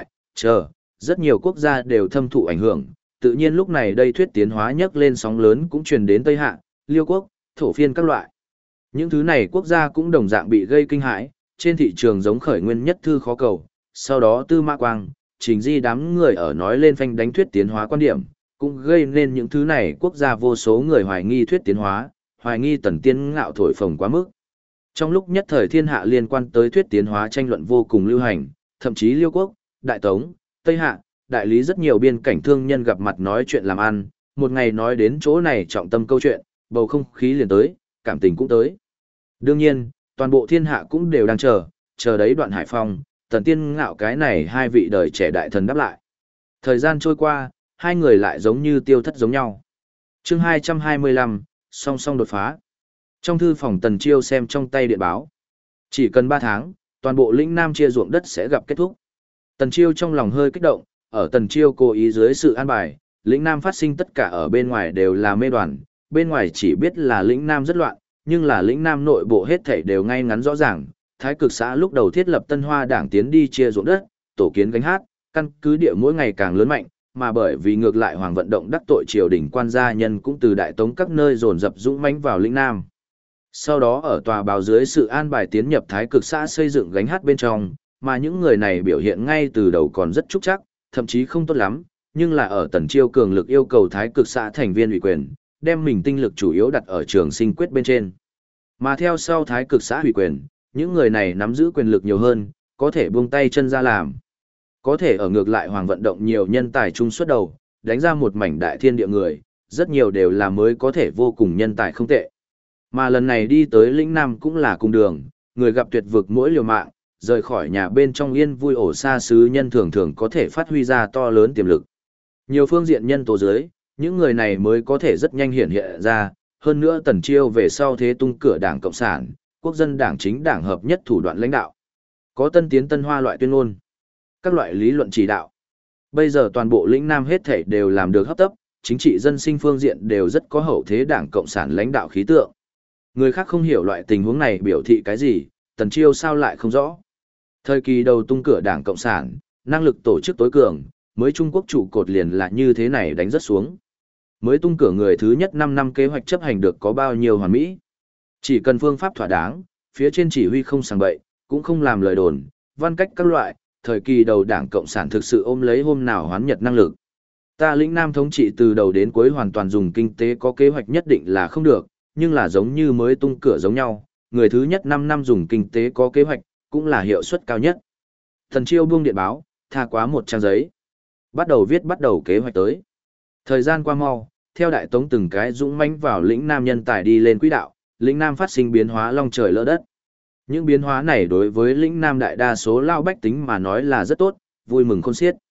rất nhiều quốc gia đều thâm thụ ảnh hưởng. Tự nhiên lúc này đây thuyết tiến hóa nhấc lên sóng lớn cũng truyền đến Tây Hạ, Liêu Quốc, Thổ Phiên các loại. Những thứ này quốc gia cũng đồng dạng bị gây kinh hãi, trên thị trường giống khởi nguyên nhất thư khó cầu, sau đó Tư Mã Quang, Trình Di đám người ở nói lên phanh đánh thuyết tiến hóa quan điểm, cũng gây nên những thứ này quốc gia vô số người hoài nghi thuyết tiến hóa, hoài nghi Tần Tiên Ngạo thổi phồng quá mức. Trong lúc nhất thời thiên hạ liên quan tới thuyết tiến hóa tranh luận vô cùng lưu hành, thậm chí Liêu Quốc, Đại Tống, Tây Hạ, Đại Lý rất nhiều biên cảnh thương nhân gặp mặt nói chuyện làm ăn, một ngày nói đến chỗ này trọng tâm câu chuyện, bầu không khí liền tới, cảm tình cũng tới. Đương nhiên, toàn bộ thiên hạ cũng đều đang chờ đấy Đoạn Hải Phong, Tần Tiên Ngạo cái này hai vị đời trẻ đại thần đáp lại. Thời gian trôi qua, hai người lại giống như tiêu thất giống nhau. Chương 225, song song đột phá. Trong thư phòng Tần Chiêu xem trong tay điện báo. Chỉ cần 3 tháng, toàn bộ lĩnh Nam chia ruộng đất sẽ gặp kết thúc. Tần Chiêu trong lòng hơi kích động, ở Tần Chiêu cố ý dưới sự an bài, lĩnh Nam phát sinh tất cả ở bên ngoài đều là mê đoàn, bên ngoài chỉ biết là lĩnh Nam rất loạn, nhưng là lĩnh Nam nội bộ hết thảy đều ngay ngắn rõ ràng. Thái Cực xã lúc đầu thiết lập Tân Hoa Đảng tiến đi chia ruộng đất, tổ kiến gánh hát, căn cứ địa mỗi ngày càng lớn mạnh, mà bởi vì ngược lại Hoàng vận động đắc tội triều đình quan gia nhân cũng từ Đại Tống các nơi dồn dập dũng mãnh vào lĩnh Nam. Sau đó ở tòa báo dưới sự an bài tiến nhập Thái Cực xã xây dựng gánh hát bên trong, mà những người này biểu hiện ngay từ đầu còn rất trúc chắc, thậm chí không tốt lắm, nhưng là ở Tần Chiêu cường lực yêu cầu Thái Cực xã thành viên ủy quyền, đem mình tinh lực chủ yếu đặt ở trường sinh quyết bên trên. Mà theo sau Thái Cực xã ủy quyền, những người này nắm giữ quyền lực nhiều hơn, có thể buông tay chân ra làm. Có thể ở ngược lại Hoàng vận động nhiều nhân tài trung xuất đầu, đánh ra một mảnh đại thiên địa người, rất nhiều đều là mới có thể vô cùng nhân tài không tệ. Mà lần này đi tới lĩnh Nam cũng là cùng đường, người gặp tuyệt vực mỗi liều mạng, rời khỏi nhà bên trong yên vui ổ xa xứ nhân thường thường có thể phát huy ra to lớn tiềm lực. Nhiều phương diện nhân tố dưới, những người này mới có thể rất nhanh hiện ra, hơn nữa Tần Chiêu về sau thế tung cửa Đảng Cộng sản, quốc dân đảng chính đảng hợp nhất thủ đoạn lãnh đạo. Có tân tiến tân hoa loại tuyên ngôn, các loại lý luận chỉ đạo. Bây giờ toàn bộ lĩnh Nam hết thảy đều làm được hấp tấp, chính trị dân sinh phương diện đều rất có hậu thế Đảng Cộng sản lãnh đạo khí tượng. Người khác không hiểu loại tình huống này biểu thị cái gì, Tần Chiêu sao lại không rõ. Thời kỳ đầu tung cửa Đảng Cộng sản, năng lực tổ chức tối cường, mới Trung Quốc trụ cột liền là như thế này đánh rất xuống. Mới tung cửa người thứ nhất 5 năm kế hoạch chấp hành được có bao nhiêu hoàn mỹ. Chỉ cần phương pháp thỏa đáng, phía trên chỉ huy không sàng bậy, cũng không làm lời đồn, văn cách các loại, thời kỳ đầu Đảng Cộng sản thực sự ôm lấy hôm nào hoán nhật năng lực. Ta lĩnh Nam thống trị từ đầu đến cuối hoàn toàn dùng kinh tế có kế hoạch nhất định là không được, nhưng là giống như mới tung cửa giống nhau, người thứ nhất 5 năm dùng kinh tế có kế hoạch, cũng là hiệu suất cao nhất. Tần Chiêu buông điện báo, tha quá một trang giấy. Bắt đầu kế hoạch tới. Thời gian qua mau, theo Đại Tống từng cái dũng mãnh vào lĩnh Nam nhân tài đi lên quỹ đạo, lĩnh Nam phát sinh biến hóa long trời lỡ đất. Những biến hóa này đối với lĩnh Nam đại đa số lao bách tính mà nói là rất tốt, vui mừng khôn xiết.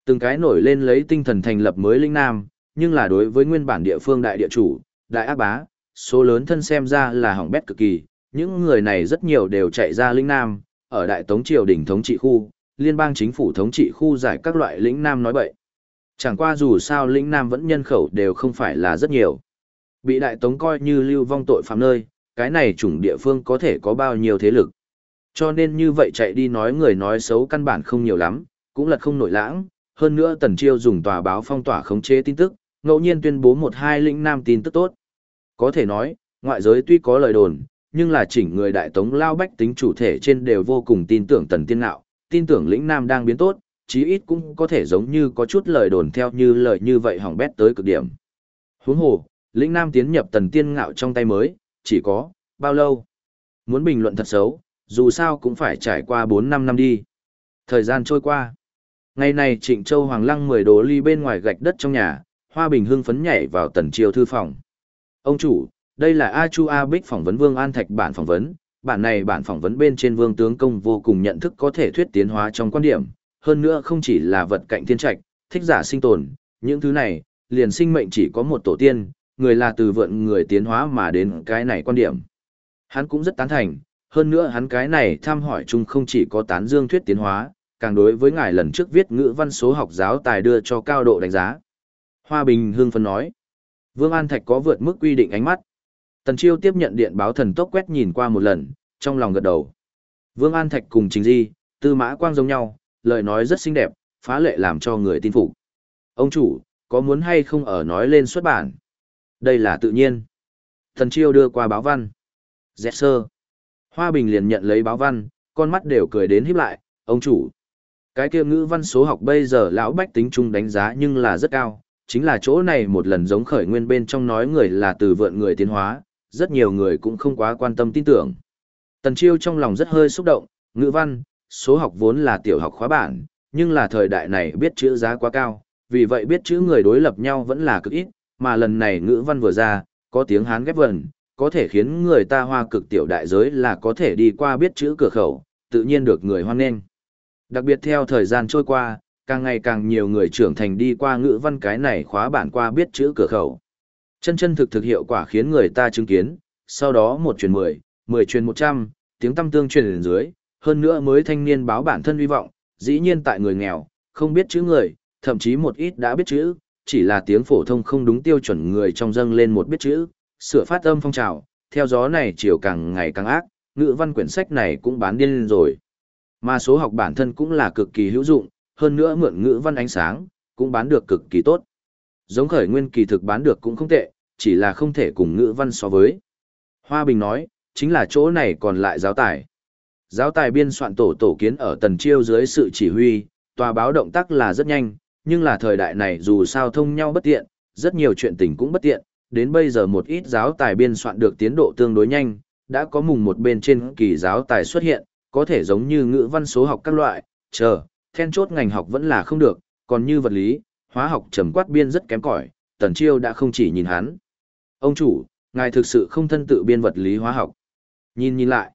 Từng cái nổi lên lấy tinh thần thành lập mới lĩnh nam, nhưng là đối với nguyên bản địa phương đại địa chủ, đại ác bá, số lớn thân xem ra là hỏng bét cực kỳ, những người này rất nhiều đều chạy ra lĩnh nam, ở đại tống triều đình thống trị khu, liên bang chính phủ thống trị khu giải các loại lĩnh nam nói bậy. Chẳng qua dù sao lĩnh nam vẫn nhân khẩu đều không phải là rất nhiều. Bị đại tống coi như lưu vong tội phạm nơi, cái này chủng địa phương có thể có bao nhiêu thế lực. Cho nên như vậy chạy đi nói người nói xấu căn bản không nhiều lắm, cũng lật không nổi lãng. Hơn nữa Tần Chiêu dùng tòa báo phong tỏa khống chế tin tức, ngẫu nhiên tuyên bố một hai lĩnh nam tin tức tốt. Có thể nói, ngoại giới tuy có lời đồn, nhưng là chỉnh người đại tống lao bách tính chủ thể trên đều vô cùng tin tưởng Tần Tiên Ngạo, tin tưởng lĩnh nam đang biến tốt, chí ít cũng có thể giống như có chút lời đồn theo như lời như vậy hỏng bét tới cực điểm. Huống hồ, lĩnh nam tiến nhập Tần Tiên Ngạo trong tay mới, chỉ có bao lâu? Muốn bình luận thật xấu, dù sao cũng phải trải qua 4-5 năm đi. Thời gian trôi qua. Ngày này Trịnh Châu Hoàng Lăng 10 đồ ly bên ngoài gạch đất trong nhà, Hoa Bình hưng phấn nhảy vào Tần Chiêu thư phòng. Ông chủ, đây là A Chu A Bích phỏng vấn Vương An Thạch bản phỏng vấn. Bản này bản phỏng vấn bên trên Vương tướng công vô cùng nhận thức có thể thuyết tiến hóa trong quan điểm. Hơn nữa không chỉ là vật cạnh thiên trạch, thích giả sinh tồn, những thứ này, liền sinh mệnh chỉ có một tổ tiên, người là từ vượn người tiến hóa mà đến cái này quan điểm. Hắn cũng rất tán thành, hơn nữa hắn cái này thăm hỏi chung không chỉ có tán dương thuyết tiến hóa, càng đối với ngài lần trước viết ngữ văn số học giáo tài đưa cho cao độ đánh giá. Hoa Bình hưng phấn nói, Vương An Thạch có vượt mức quy định ánh mắt. Tần Chiêu tiếp nhận điện báo thần tốc quét nhìn qua một lần, trong lòng gật đầu. Vương An Thạch cùng Trình Di, Tư Mã Quang giống nhau, lời nói rất xinh đẹp, phá lệ làm cho người tin phục. Ông chủ, có muốn hay không ở nói lên xuất bản? Đây là tự nhiên. Tần Chiêu đưa qua báo văn. Dẹt sơ. Hoa Bình liền nhận lấy báo văn, con mắt đều cười đến híp lại, ông chủ. Cái kia ngữ văn số học bây giờ lão bách tính chung đánh giá nhưng là rất cao, chính là chỗ này một lần giống khởi nguyên bên trong nói người là từ vượn người tiến hóa, rất nhiều người cũng không quá quan tâm tin tưởng. Tần Chiêu trong lòng rất hơi xúc động, ngữ văn, số học vốn là tiểu học khóa bản, nhưng là thời đại này biết chữ giá quá cao, vì vậy biết chữ người đối lập nhau vẫn là cực ít, mà lần này ngữ văn vừa ra, có tiếng Hán ghép vần, có thể khiến người ta hoa cực tiểu đại giới là có thể đi qua biết chữ cửa khẩu, tự nhiên được người hoan nghênh. Đặc biệt theo thời gian trôi qua, càng ngày càng nhiều người trưởng thành đi qua ngữ văn cái này khóa bản qua biết chữ cửa khẩu. Chân chân thực hiệu quả khiến người ta chứng kiến, sau đó 1 truyền 10, 10 truyền 100, tiếng tăm tương truyền lên dưới, hơn nữa mới thanh niên báo bản thân hy vọng, dĩ nhiên tại người nghèo, không biết chữ người, thậm chí một ít đã biết chữ, chỉ là tiếng phổ thông không đúng tiêu chuẩn người trong dâng lên một biết chữ, sửa phát âm phong trào, theo gió này chiều càng ngày càng ác, ngữ văn quyển sách này cũng bán điên lên rồi. Mà số học bản thân cũng là cực kỳ hữu dụng, hơn nữa mượn ngữ văn ánh sáng, cũng bán được cực kỳ tốt. Giống khởi nguyên kỳ thực bán được cũng không tệ, chỉ là không thể cùng ngữ văn so với. Hoa Bình nói, chính là chỗ này còn lại giáo tài. Giáo tài biên soạn tổ kiến ở Tần Chiêu dưới sự chỉ huy, tòa báo động tác là rất nhanh, nhưng là thời đại này dù sao thông nhau bất tiện, rất nhiều chuyện tình cũng bất tiện, đến bây giờ một ít giáo tài biên soạn được tiến độ tương đối nhanh, đã có mùng một bên trên kỳ giáo tài xuất hiện, có thể giống như ngữ văn số học các loại, then chốt ngành học vẫn là không được, còn như vật lý, hóa học trầm quát biên rất kém cỏi, Tần Chiêu đã không chỉ nhìn hắn. Ông chủ, ngài thực sự không thân tự biên vật lý hóa học. Nhìn lại.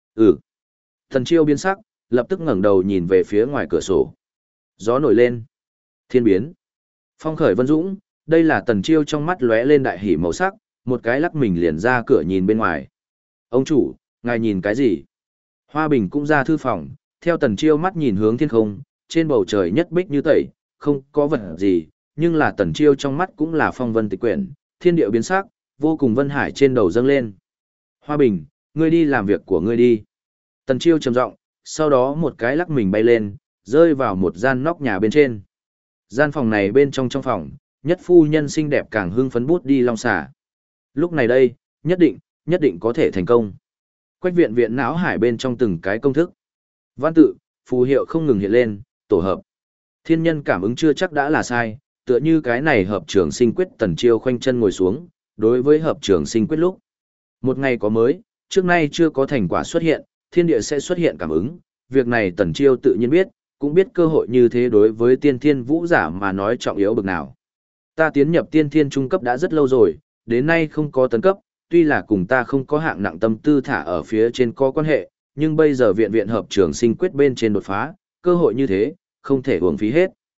Tần Chiêu biến sắc, lập tức ngẩng đầu nhìn về phía ngoài cửa sổ. Gió nổi lên. Thiên biến. Phong khởi vân dũng, đây là Tần Chiêu trong mắt lóe lên đại hỉ màu sắc, một cái lắc mình liền ra cửa nhìn bên ngoài. Ông chủ, ngài nhìn cái gì? Hoa Bình cũng ra thư phòng, theo Tần Chiêu mắt nhìn hướng thiên không, trên bầu trời nhất bích như tẩy, không có vật gì, nhưng là Tần Chiêu trong mắt cũng là phong vân tịch quyển, thiên điệu biến sắc, vô cùng vân hải trên đầu dâng lên. Hoa Bình, ngươi đi làm việc của ngươi đi. Tần Chiêu trầm giọng, sau đó một cái lắc mình bay lên, rơi vào một gian nóc nhà bên trên. Gian phòng này bên trong phòng, nhất phu nhân xinh đẹp càng hưng phấn bút đi long xả. Lúc này đây, nhất định có thể thành công. Quách viện viện não hải bên trong từng cái công thức. Văn tự, phù hiệu không ngừng hiện lên, tổ hợp. Thiên nhân cảm ứng chưa chắc đã là sai, tựa như cái này hợp trường sinh quyết. Tần Chiêu khoanh chân ngồi xuống, đối với hợp trường sinh quyết lúc. Một ngày có mới, trước nay chưa có thành quả xuất hiện, thiên địa sẽ xuất hiện cảm ứng, việc này Tần Chiêu tự nhiên biết, cũng biết cơ hội như thế đối với tiên thiên vũ giả mà nói trọng yếu bực nào. Ta tiến nhập tiên thiên trung cấp đã rất lâu rồi, đến nay không có tấn cấp, tuy là cùng ta không có hạng nặng tâm tư thả ở phía trên có quan hệ, nhưng bây giờ viện hợp trường sinh quyết bên trên đột phá, cơ hội như thế, không thể uổng phí hết.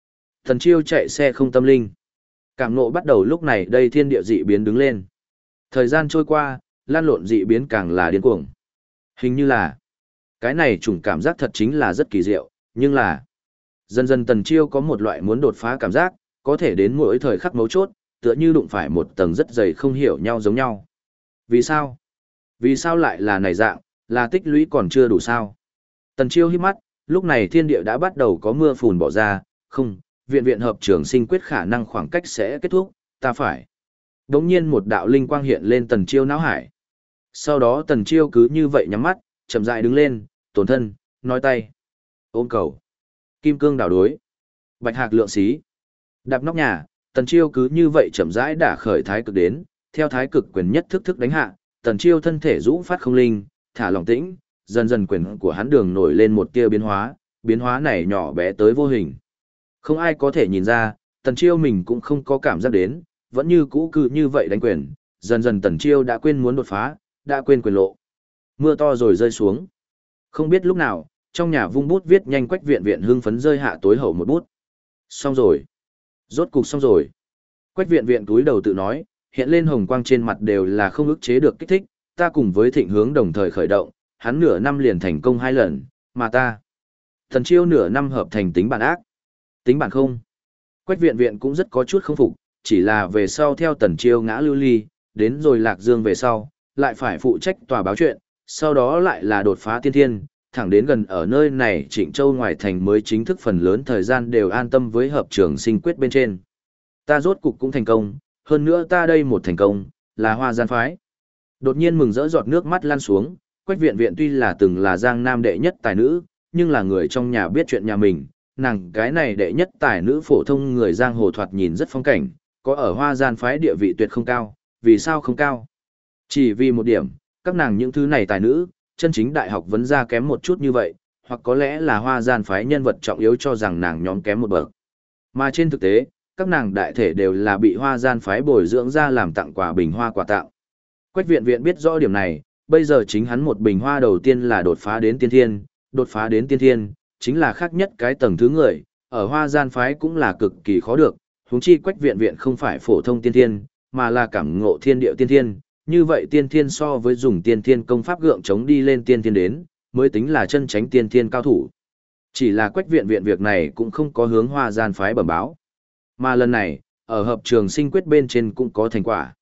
Thần Chiêu chạy xe không tâm linh. Cảm ngộ bắt đầu lúc này đây thiên địa dị biến đứng lên. Thời gian trôi qua, lan lộn dị biến càng là điên cuồng. Hình như là, cái này chủng cảm giác thật chính là rất kỳ diệu, nhưng là, dần dần Tần Chiêu có một loại muốn đột phá cảm giác, có thể đến mỗi thời khắc mấu chốt, tựa như đụng phải một tầng rất dày không hiểu nhau giống nhau. Vì sao? Vì sao lại là này dạng, là tích lũy còn chưa đủ sao? Tần Chiêu hít mắt, lúc này thiên địa đã bắt đầu có mưa phùn bỏ ra, không, viện viện hợp trường sinh quyết khả năng khoảng cách sẽ kết thúc, ta phải. Đống nhiên một đạo linh quang hiện lên Tần Chiêu não hải. Sau đó Tần Chiêu cứ như vậy nhắm mắt, chậm rãi đứng lên, tổn thân, nói tay. Ôm cầu. Kim cương đảo đối. Bạch hạc lượng xí. Đạp nóc nhà, Tần Chiêu cứ như vậy chậm rãi đả khởi thái cực đến, theo thái cực quyền nhất thức thức đánh hạ, Tần Chiêu thân thể rũ phát không linh, thả lỏng tĩnh, dần dần quyền của hắn đường nổi lên một tia biến hóa này nhỏ bé tới vô hình. Không ai có thể nhìn ra, Tần Chiêu mình cũng không có cảm giác đến, vẫn như cũ cứ như vậy đánh quyền, dần dần Tần Chiêu đã quên muốn đột phá, đã quên quyền lộ. Mưa to rồi rơi xuống. Không biết lúc nào, trong nhà vung bút viết nhanh Quách Viện Viện hưng phấn rơi hạ tối hậu một bút. Xong rồi. Rốt cục xong rồi. Quách Viện Viện túi đầu tự nói, hiện lên hồng quang trên mặt đều là không ức chế được kích thích, ta cùng với Thịnh Hướng đồng thời khởi động, hắn nửa năm liền thành công 2 lần, mà ta. Tần Chiêu nửa năm hợp thành tính bản ác. Tính bản không. Quách Viện Viện cũng rất có chút không phục, chỉ là về sau theo Tần Chiêu ngã lưu ly, đến rồi Lạc Dương về sau, lại phải phụ trách tòa báo chuyện, sau đó lại là đột phá tiên thiên, thẳng đến gần ở nơi này Trịnh Châu ngoài thành mới chính thức phần lớn thời gian đều an tâm với hợp trường sinh quyết bên trên. Ta rốt cục cũng thành công, hơn nữa ta đây một thành công, là Hoa Gian phái. Đột nhiên mừng rỡ giọt nước mắt lăn xuống, Quách Viện Viện tuy là từng là Giang Nam đệ nhất tài nữ, nhưng là người trong nhà biết chuyện nhà mình, nàng cái này đệ nhất tài nữ phổ thông người giang hồ thoạt nhìn rất phong cảnh, có ở Hoa Gian phái địa vị tuyệt không cao, vì sao không cao? Chỉ vì một điểm, các nàng những thứ này tài nữ, chân chính đại học vấn ra kém một chút như vậy, hoặc có lẽ là Hoa Gian phái nhân vật trọng yếu cho rằng nàng nhóm kém một bậc. Mà trên thực tế, các nàng đại thể đều là bị Hoa Gian phái bồi dưỡng ra làm tặng quà bình hoa quà tặng. Quách Viện Viện biết rõ điểm này, bây giờ chính hắn một bình hoa đầu tiên là đột phá đến tiên thiên, đột phá đến tiên thiên, chính là khác nhất cái tầng thứ người, ở Hoa Gian phái cũng là cực kỳ khó được, huống chi Quách Viện Viện không phải phổ thông tiên thiên, mà là cảm ngộ thiên điệu tiên thiên, như vậy tiên thiên so với dùng tiên thiên công pháp gượng chống đi lên tiên thiên đến, mới tính là chân chánh tiên thiên cao thủ. Chỉ là Quách Viện Viện việc này cũng không có hướng Hoa Gian phái bẩm báo. Mà lần này, ở hợp trường sinh quyết bên trên cũng có thành quả.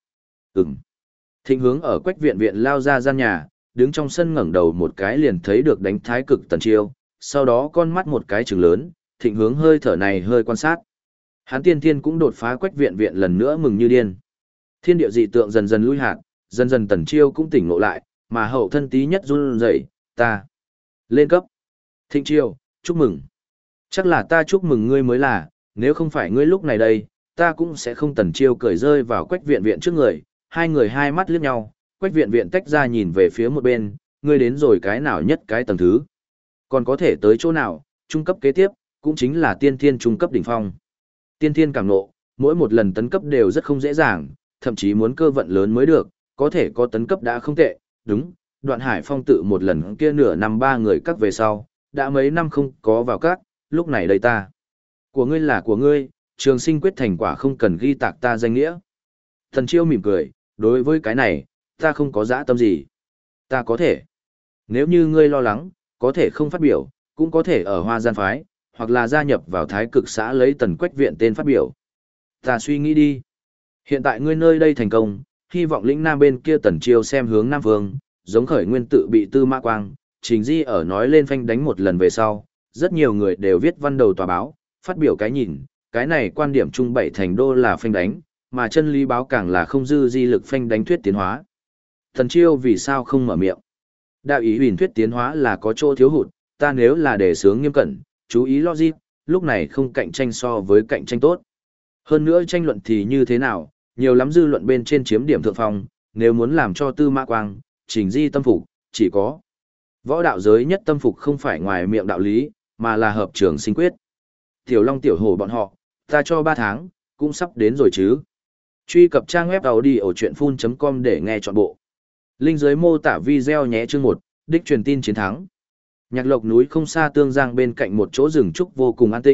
Thịnh Hướng ở Quách Viện Viện lao ra gian nhà, đứng trong sân ngẩng đầu một cái liền thấy được đánh thái cực Tần Chiêu, sau đó con mắt một cái trừng lớn, Thịnh Hướng hơi thở này hơi quan sát. Hắn tiên thiên cũng đột phá Quách Viện Viện lần nữa mừng như điên. Thiên địa dị tượng dần dần lui hạt, dần dần Tần Chiêu cũng tỉnh ngộ lại, mà hậu thân tí nhất run rẩy, ta lên cấp. Thịnh Chiêu, chúc mừng. Chắc là ta chúc mừng ngươi mới là, nếu không phải ngươi lúc này đây, ta cũng sẽ không. Tần Chiêu cười rơi vào Quách Viện Viện trước người hai mắt liếc nhau, Quách Viện Viện tách ra nhìn về phía một bên, ngươi đến rồi cái nào nhất cái tầng thứ, còn có thể tới chỗ nào, trung cấp kế tiếp, cũng chính là tiên thiên trung cấp đỉnh phong. Tiên thiên cảm ngộ, mỗi một lần tấn cấp đều rất không dễ dàng, thậm chí muốn cơ vận lớn mới được, có thể có tấn cấp đã không tệ, đúng, Đoạn Hải Phong tự một lần kia nửa năm 3 người các về sau, đã mấy năm không có vào các, lúc này đây ta. Của ngươi là của ngươi, trường sinh quyết thành quả không cần ghi tạc ta danh nghĩa. Tần Chiêu mỉm cười, đối với cái này, ta không có dã tâm gì. Ta có thể. Nếu như ngươi lo lắng, có thể không phát biểu, cũng có thể ở Hoa Gian phái, hoặc là gia nhập vào Thái Cực xã lấy Tần Quách Viện tên phát biểu. Ta suy nghĩ đi. Hiện tại ngươi nơi đây thành công, hy vọng lĩnh Nam bên kia Tần Chiêu xem hướng Nam Vương, giống khởi nguyên tự bị Tư Mã Quang, Trình Di ở nói lên phanh đánh một lần về sau, rất nhiều người đều viết văn đầu tòa báo, phát biểu cái nhìn, cái này quan điểm trung bảy thành đô là phanh đánh, mà chân lý báo càng là không dư di lực phanh đánh thuyết tiến hóa. Tần Chiêu vì sao không mở miệng? Đạo ý huyền thuyết tiến hóa là có chỗ thiếu hụt, ta nếu là đề xướng nghiêm cẩn, chú ý logic, lúc này không cạnh tranh so với cạnh tranh tốt. Hơn nữa tranh luận thì như thế nào, nhiều lắm dư luận bên trên chiếm điểm thượng phong, nếu muốn làm cho Tư Mã Quang, Trình Di tâm phục, chỉ có võ đạo giới nhất tâm phục không phải ngoài miệng đạo lý, mà là hợp trường sinh quyết. Tiểu Long Tiểu Hổ bọn họ, ta cho 3 tháng, cũng sắp đến rồi chứ. Truy cập trang web audiochuyenphun.com để nghe trọn bộ. Link dưới mô tả video nhé. Chương 1, đích truyền tin chiến thắng. Nhạc Lộc núi không xa Tương Giang bên cạnh một chỗ rừng trúc vô cùng an tĩnh,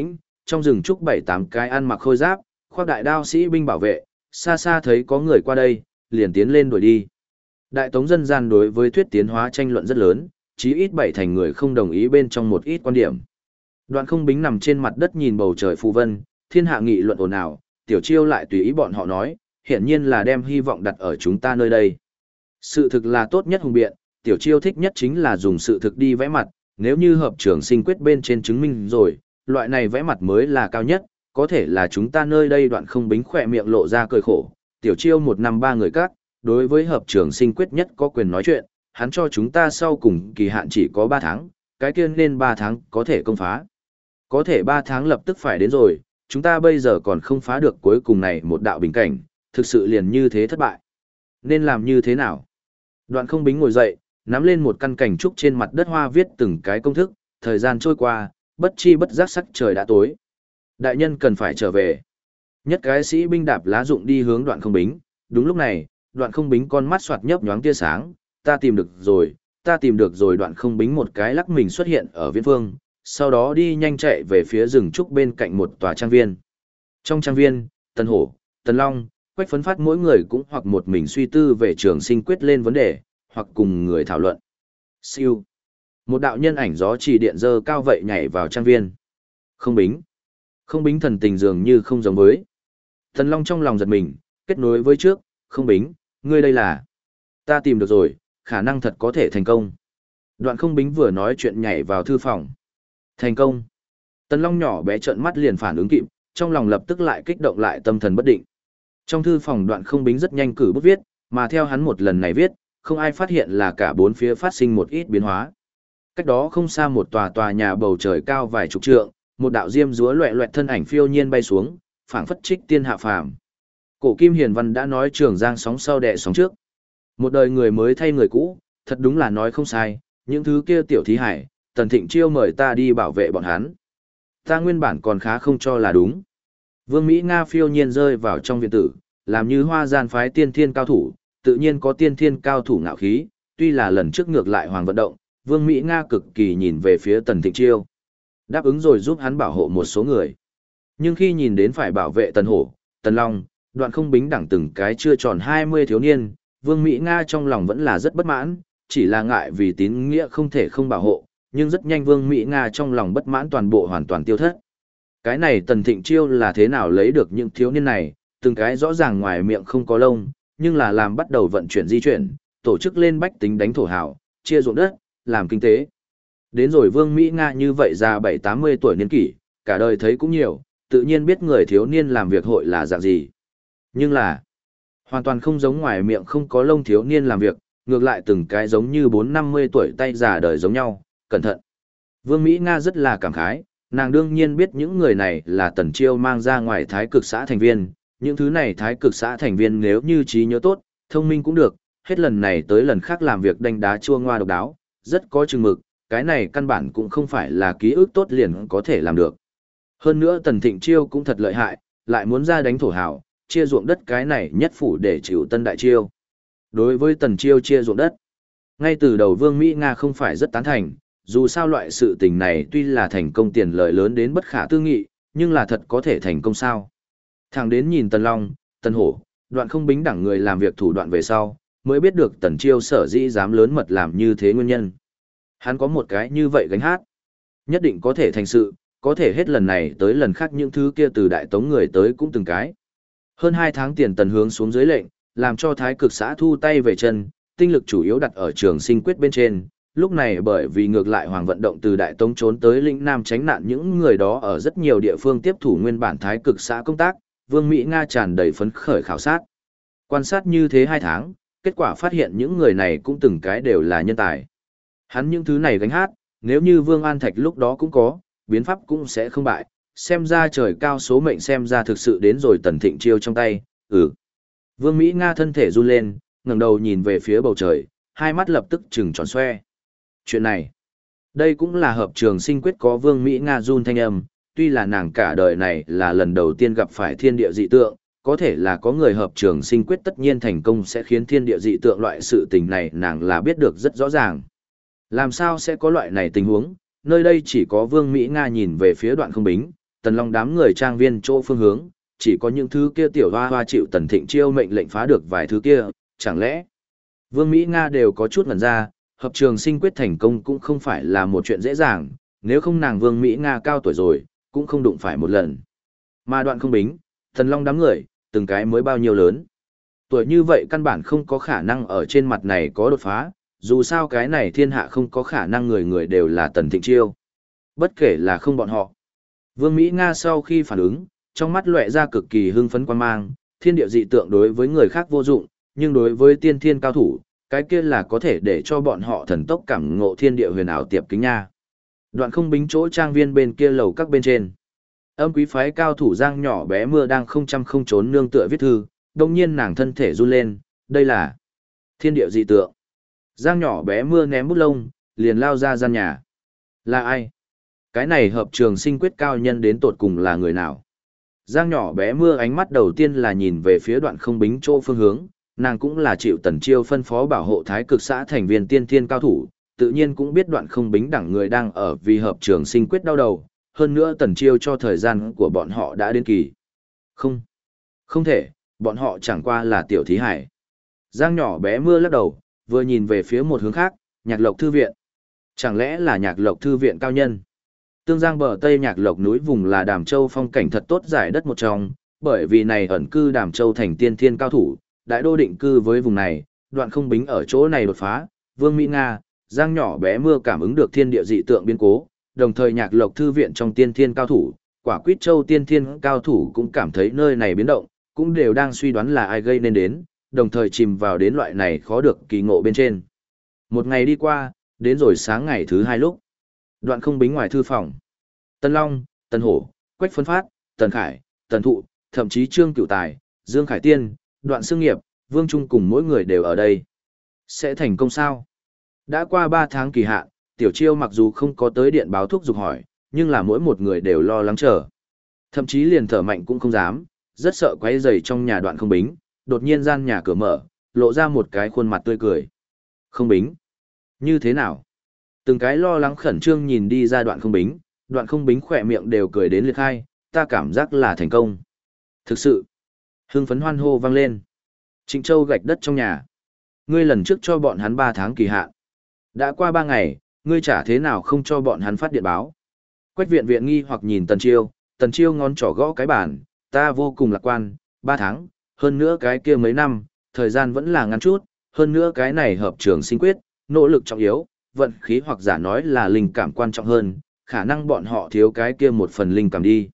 trong rừng trúc 7-8 cái ăn mặc khôi giáp, khoác đại đao sĩ binh bảo vệ, xa xa thấy có người qua đây, liền tiến lên đuổi đi. Đại tống dân gian đối với thuyết tiến hóa tranh luận rất lớn, chí ít 7 thành người không đồng ý bên trong một ít quan điểm. Đoạn Không Bính nằm trên mặt đất nhìn bầu trời phù vân, thiên hạ nghị luận ồn ào, Tiểu Chiêu lại tùy ý bọn họ nói, hiển nhiên là đem hy vọng đặt ở chúng ta nơi đây. Sự thực là tốt nhất hùng biện, Tiểu Chiêu thích nhất chính là dùng sự thực đi vẽ mặt, nếu như hợp trường sinh quyết bên trên chứng minh rồi, loại này vẽ mặt mới là cao nhất, có thể là chúng ta nơi đây. Đoạn Không Bính khỏe miệng lộ ra cười khổ, Tiểu Chiêu 1 năm 3 người các, đối với hợp trường sinh quyết nhất có quyền nói chuyện, hắn cho chúng ta sau cùng kỳ hạn chỉ có 3 tháng, cái kia nên 3 tháng có thể công phá. Có thể 3 tháng lập tức phải đến rồi, chúng ta bây giờ còn không phá được cuối cùng này một đạo bình cảnh, thực sự liền như thế thất bại. Nên làm như thế nào? Đoạn Không Bính ngồi dậy, nắm lên một căn cành trúc trên mặt đất hoa viết từng cái công thức, thời gian trôi qua, bất chi bất giác sắc trời đã tối. Đại nhân cần phải trở về. Nhất cái sĩ binh đạp lá rụng đi hướng Đoạn Không Bính, đúng lúc này, Đoạn Không Bính con mắt xoạt nhấp nhoáng tia sáng, ta tìm được rồi, ta tìm được rồi. Đoạn Không Bính một cái lắc mình xuất hiện ở viễn phương, sau đó đi nhanh chạy về phía rừng trúc bên cạnh một tòa trang viên. Trong trang viên, Tần Hổ, Tần Long, Quách Phấn Phát mỗi người cũng hoặc một mình suy tư về trường sinh quyết lên vấn đề, hoặc cùng người thảo luận. Siêu. Một đạo nhân ảnh gió chỉ điện dơ cao vậy nhảy vào trang viên. Không Bính. Không Bính thần tình dường như không giống với. Tần Long trong lòng giật mình, kết nối với trước, Không Bính, ngươi đây là. Ta tìm được rồi, khả năng thật có thể thành công. Đoạn Không Bính vừa nói chuyện nhảy vào thư phòng. Thành công. Tần Long nhỏ bé trợn mắt liền phản ứng kịp, trong lòng lập tức lại kích động lại tâm thần bất định. Trong thư phòng Đoạn Không Bính rất nhanh cử bút viết, mà theo hắn một lần này viết, không ai phát hiện là cả bốn phía phát sinh một ít biến hóa. Cách đó không xa một tòa nhà bầu trời cao vài chục trượng, một đạo diêm dúa loẹt loẹt thân ảnh phiêu nhiên bay xuống, phảng phất trích tiên hạ phàm. Cổ Kim Hiền Văn đã nói Trường Giang sóng sau đẻ sóng trước. Một đời người mới thay người cũ, thật đúng là nói không sai, những thứ kia tiểu thí hải, Tần Thịnh Chiêu mời ta đi bảo vệ bọn hắn. Ta nguyên bản còn khá không cho là đúng. Vương Mỹ Nga phiêu nhiên rơi vào trong viện tử, làm như hoa gian phái tiên thiên cao thủ, tự nhiên có tiên thiên cao thủ ngạo khí, tuy là lần trước ngược lại hoàng vận động, Vương Mỹ Nga cực kỳ nhìn về phía Tần Thịnh Chiêu. Đáp ứng rồi giúp hắn bảo hộ một số người. Nhưng khi nhìn đến phải bảo vệ Tần Hổ, Tần Long, Đoạn Không Bính đẳng từng cái chưa tròn 20 thiếu niên, Vương Mỹ Nga trong lòng vẫn là rất bất mãn, chỉ là ngại vì tín nghĩa không thể không bảo hộ, nhưng rất nhanh Vương Mỹ Nga trong lòng bất mãn toàn bộ hoàn toàn tiêu thất. Cái này Tần Thịnh Chiêu là thế nào lấy được những thiếu niên này, từng cái rõ ràng ngoài miệng không có lông, nhưng là làm bắt đầu vận chuyển di chuyển, tổ chức lên bách tính đánh thổ hào, chia ruộng đất, làm kinh tế. Đến rồi Vương Mỹ Nga như vậy ra 7-80 tuổi niên kỷ, cả đời thấy cũng nhiều, tự nhiên biết người thiếu niên làm việc hội là dạng gì. Nhưng là, hoàn toàn không giống ngoài miệng không có lông thiếu niên làm việc, ngược lại từng cái giống như 4-50 tuổi tay già đời giống nhau, cẩn thận. Vương Mỹ Nga rất là cảm khái, nàng đương nhiên biết những người này là Tần Chiêu mang ra ngoài thái cực xã thành viên, những thứ này thái cực xã thành viên nếu như trí nhớ tốt, thông minh cũng được, hết lần này tới lần khác làm việc đánh đá chua ngoa độc đáo, rất có chừng mực, cái này căn bản cũng không phải là ký ức tốt liền có thể làm được. Hơn nữa Tần Thịnh Chiêu cũng thật lợi hại, lại muốn ra đánh thổ hào, chia ruộng đất cái này nhất phủ để chịu Tân Đại Chiêu. Đối với Tần Chiêu chia ruộng đất, ngay từ đầu Vương Mỹ Nga không phải rất tán thành, dù sao loại sự tình này tuy là thành công tiền lợi lớn đến bất khả tư nghị, nhưng là thật có thể thành công sao. Thẳng đến nhìn Tần Long, Tần Hổ, Đoạn Không Bính đẳng người làm việc thủ đoạn về sau, mới biết được Tần Chiêu sở dĩ dám lớn mật làm như thế nguyên nhân. Hắn có một cái như vậy gánh hát, nhất định có thể thành sự, có thể hết lần này tới lần khác những thứ kia từ Đại Tống người tới cũng từng cái. Hơn 2 tháng tiền Tần hướng xuống dưới lệnh, làm cho thái cực xã thu tay về chân, tinh lực chủ yếu đặt ở trường sinh quyết bên trên. Lúc này bởi vì ngược lại hoàng vận động từ Đại Tống trốn tới lĩnh Nam tránh nạn những người đó ở rất nhiều địa phương tiếp thủ nguyên bản thái cực xã công tác, Vương Mỹ Nga tràn đầy phấn khởi khảo sát. Quan sát như thế 2 tháng, kết quả phát hiện những người này cũng từng cái đều là nhân tài. Hắn những thứ này gánh hát, nếu như Vương An Thạch lúc đó cũng có, biến pháp cũng sẽ không bại, xem ra trời cao số mệnh xem ra thực sự đến rồi Tần Thịnh Chiêu trong tay, Vương Mỹ Nga thân thể run lên, ngẩng đầu nhìn về phía bầu trời, hai mắt lập tức trừng tròn xoe. Chuyện này, đây cũng là hợp trường sinh quyết có Vương Mỹ Nga run thanh âm, tuy là nàng cả đời này là lần đầu tiên gặp phải thiên địa dị tượng, có thể là có người hợp trường sinh quyết tất nhiên thành công sẽ khiến thiên địa dị tượng loại sự tình này nàng là biết được rất rõ ràng. Làm sao sẽ có loại này tình huống, nơi đây chỉ có Vương Mỹ Nga nhìn về phía Đoạn Không Bính, Tần Long đám người trang viên chỗ phương hướng, chỉ có những thứ kia tiểu hoa hoa chịu Tần Thịnh Chiêu mệnh lệnh phá được vài thứ kia, chẳng lẽ Vương Mỹ Nga đều có chút ngẩn ra, hợp trường sinh quyết thành công cũng không phải là một chuyện dễ dàng, nếu không nàng Vương Mỹ Nga cao tuổi rồi, cũng không đụng phải một lần. Mà Đoạn Không Bính, Tần Long đám người, từng cái mới bao nhiêu lớn. Tuổi như vậy căn bản không có khả năng ở trên mặt này có đột phá, dù sao cái này thiên hạ không có khả năng người người đều là Tần Thịnh Chiêu. Bất kể là không bọn họ. Vương Mỹ Nga sau khi phản ứng, trong mắt lóe ra cực kỳ hưng phấn quan mang, thiên địa dị tượng đối với người khác vô dụng, nhưng đối với tiên thiên cao thủ, cái kia là có thể để cho bọn họ thần tốc cảm ngộ thiên địa huyền ảo tiệp kính nha. Đoạn Không Bính chỗ trang viên bên kia lầu các bên trên. Âm quý phái cao thủ Giang nhỏ bé mưa đang không trốn nương tựa viết thư, đồng nhiên nàng thân thể run lên, đây là thiên địa dị tượng. Giang nhỏ bé mưa ném bút lông, liền lao ra gian nhà. Là ai? Cái này hợp trường sinh quyết cao nhân đến tột cùng là người nào? Giang nhỏ bé mưa ánh mắt đầu tiên là nhìn về phía Đoạn Không Bính chỗ phương hướng, nàng cũng là chịu Tần Chiêu phân phó bảo hộ thái cực xã thành viên tiên thiên cao thủ, tự nhiên cũng biết Đoạn Không Bính đẳng người đang ở vì hợp trường sinh quyết đau đầu, hơn nữa Tần Chiêu cho thời gian của bọn họ đã đến kỳ. Không thể, bọn họ chẳng qua là tiểu thí hải. Giang nhỏ bé mưa lắc đầu, vừa nhìn về phía một hướng khác, Nhạc Lộc Thư Viện. Chẳng lẽ là Nhạc Lộc Thư Viện cao nhân? Tương Giang bờ Tây Nhạc Lộc núi vùng là Đàm Châu phong cảnh thật tốt giải đất một trong, bởi vì này ẩn cư Đàm Châu thành tiên thiên cao thủ, đại đô định cư với vùng này, Đoạn Không Bính ở chỗ này đột phá, Vương Mỹ Nga, Giang nhỏ bé mưa cảm ứng được thiên địa dị tượng biến cố, đồng thời Nhạc Lộc Thư Viện trong tiên thiên cao thủ, Quả Quýt Châu tiên thiên cao thủ cũng cảm thấy nơi này biến động, cũng đều đang suy đoán là ai gây nên đến, đồng thời chìm vào đến loại này khó được kỳ ngộ bên trên. Một ngày đi qua, đến rồi sáng ngày thứ hai lúc. Đoạn Không Bính ngoài thư phòng. Tân Long, Tân Hổ, Quách Phân Phát, Tần Khải, Tần Thụ, thậm chí Trương Cửu Tài, Dương Khải Tiên, Đoạn Xương Nghiệp, Vương Trung cùng mỗi người đều ở đây. Sẽ thành công sao? Đã qua 3 tháng kỳ hạn, Tiểu Chiêu mặc dù không có tới điện báo thúc giục hỏi, nhưng là mỗi một người đều lo lắng chờ. Thậm chí liền thở mạnh cũng không dám, rất sợ quấy rầy trong nhà Đoạn Không Bính, đột nhiên gian nhà cửa mở, lộ ra một cái khuôn mặt tươi cười. Không Bính, như thế nào? Từng cái lo lắng khẩn trương nhìn đi ra Đoạn Không Bính khỏe miệng đều cười đến liệt khai, ta cảm giác là thành công. Thực sự, hưng phấn hoan hô vang lên. Trịnh Châu gạch đất trong nhà. Ngươi lần trước cho bọn hắn 3 tháng kỳ hạn. Đã qua 3 ngày, ngươi chả thế nào không cho bọn hắn phát điện báo. Quách viện viện nghi hoặc nhìn Tần Chiêu ngón trỏ gõ cái bàn, ta vô cùng lạc quan, 3 tháng, hơn nữa cái kia mấy năm, thời gian vẫn là ngắn chút, hơn nữa cái này hợp trường sinh quyết, nỗ lực trọng yếu, vận khí hoặc giả nói là linh cảm quan trọng hơn, khả năng bọn họ thiếu cái kia một phần linh cảm đi.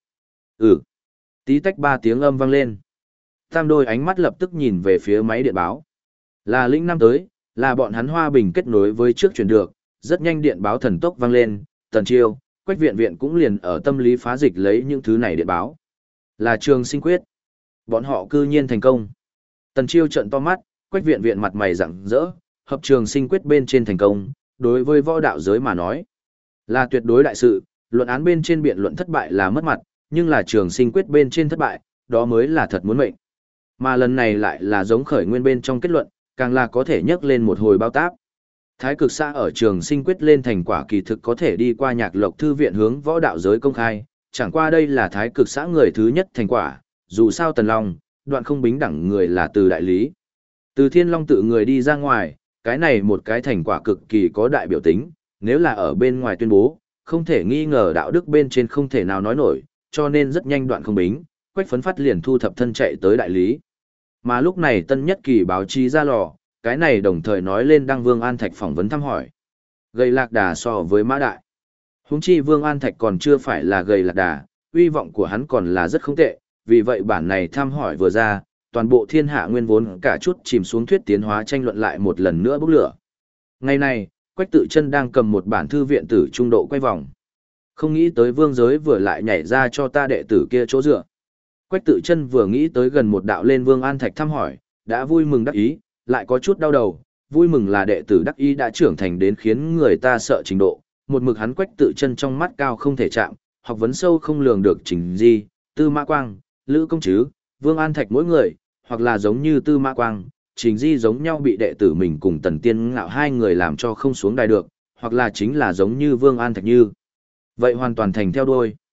Tí tách 3 tiếng âm vang lên. Tam đôi ánh mắt lập tức nhìn về phía máy điện báo. Là Lĩnh Nam tới, là bọn hắn Hoa Bình kết nối với trước truyền được, rất nhanh điện báo thần tốc vang lên, Tần Chiêu, Quách viện viện cũng liền ở tâm lý phá dịch lấy những thứ này điện báo. Là trường sinh quyết. Bọn họ cư nhiên thành công. Tần Chiêu trợn to mắt, Quách viện viện mặt mày rạng rỡ, hợp trường sinh quyết bên trên thành công, đối với võ đạo giới mà nói, là tuyệt đối đại sự, luận án bên trên biện luận thất bại là mất mặt, nhưng là trường sinh quyết bên trên thất bại, đó mới là thật muốn mệnh. Mà lần này lại là giống khởi nguyên bên trong kết luận, càng là có thể nhấc lên một hồi bao táp. Thái cực xã ở trường sinh quyết lên thành quả kỳ thực có thể đi qua Nhạc Lộc Thư Viện hướng võ đạo giới công khai, chẳng qua đây là thái cực xã người thứ nhất thành quả, dù sao Tần Long, Đoạn Không Bính đẳng người là từ đại lý. Từ Thiên Long tự người đi ra ngoài, cái này một cái thành quả cực kỳ có đại biểu tính, nếu là ở bên ngoài tuyên bố, không thể nghi ngờ đạo đức bên trên không thể nào nói nổi, cho nên rất nhanh Đoạn Không Bính, Quách Phấn Phát liền thu thập thân chạy tới đại lý. Mà lúc này tân nhất kỳ báo chí ra lò, cái này đồng thời nói lên đăng Vương An Thạch phỏng vấn thăm hỏi. Gầy lạc đà so với Mã Đại. Huống chi Vương An Thạch còn chưa phải là gầy lạc đà, uy vọng của hắn còn là rất không tệ, vì vậy bản này thăm hỏi vừa ra, toàn bộ thiên hạ nguyên vốn cả chút chìm xuống thuyết tiến hóa tranh luận lại một lần nữa bốc lửa. Ngày này, Quách Tự Chân đang cầm một bản thư viện tử trung độ quay vòng. Không nghĩ tới vương giới vừa lại nhảy ra cho ta đệ tử kia chỗ dựa. Quách Tự Chân vừa nghĩ tới gần một đạo lên Vương An Thạch thăm hỏi, đã vui mừng đắc ý, lại có chút đau đầu, vui mừng là đệ tử đắc ý đã trưởng thành đến khiến người ta sợ trình độ, một mực hắn Quách Tự Chân trong mắt cao không thể chạm, học vấn sâu không lường được Trình Di, Tư Mã Quang, Lữ Công Trứ, Vương An Thạch mỗi người, hoặc là giống như Tư Mã Quang, Trình Di giống nhau bị đệ tử mình cùng Tần Tiên Ngạo hai người làm cho không xuống đài được, hoặc là chính là giống như Vương An Thạch như. Vậy hoàn toàn thành theo đuôi.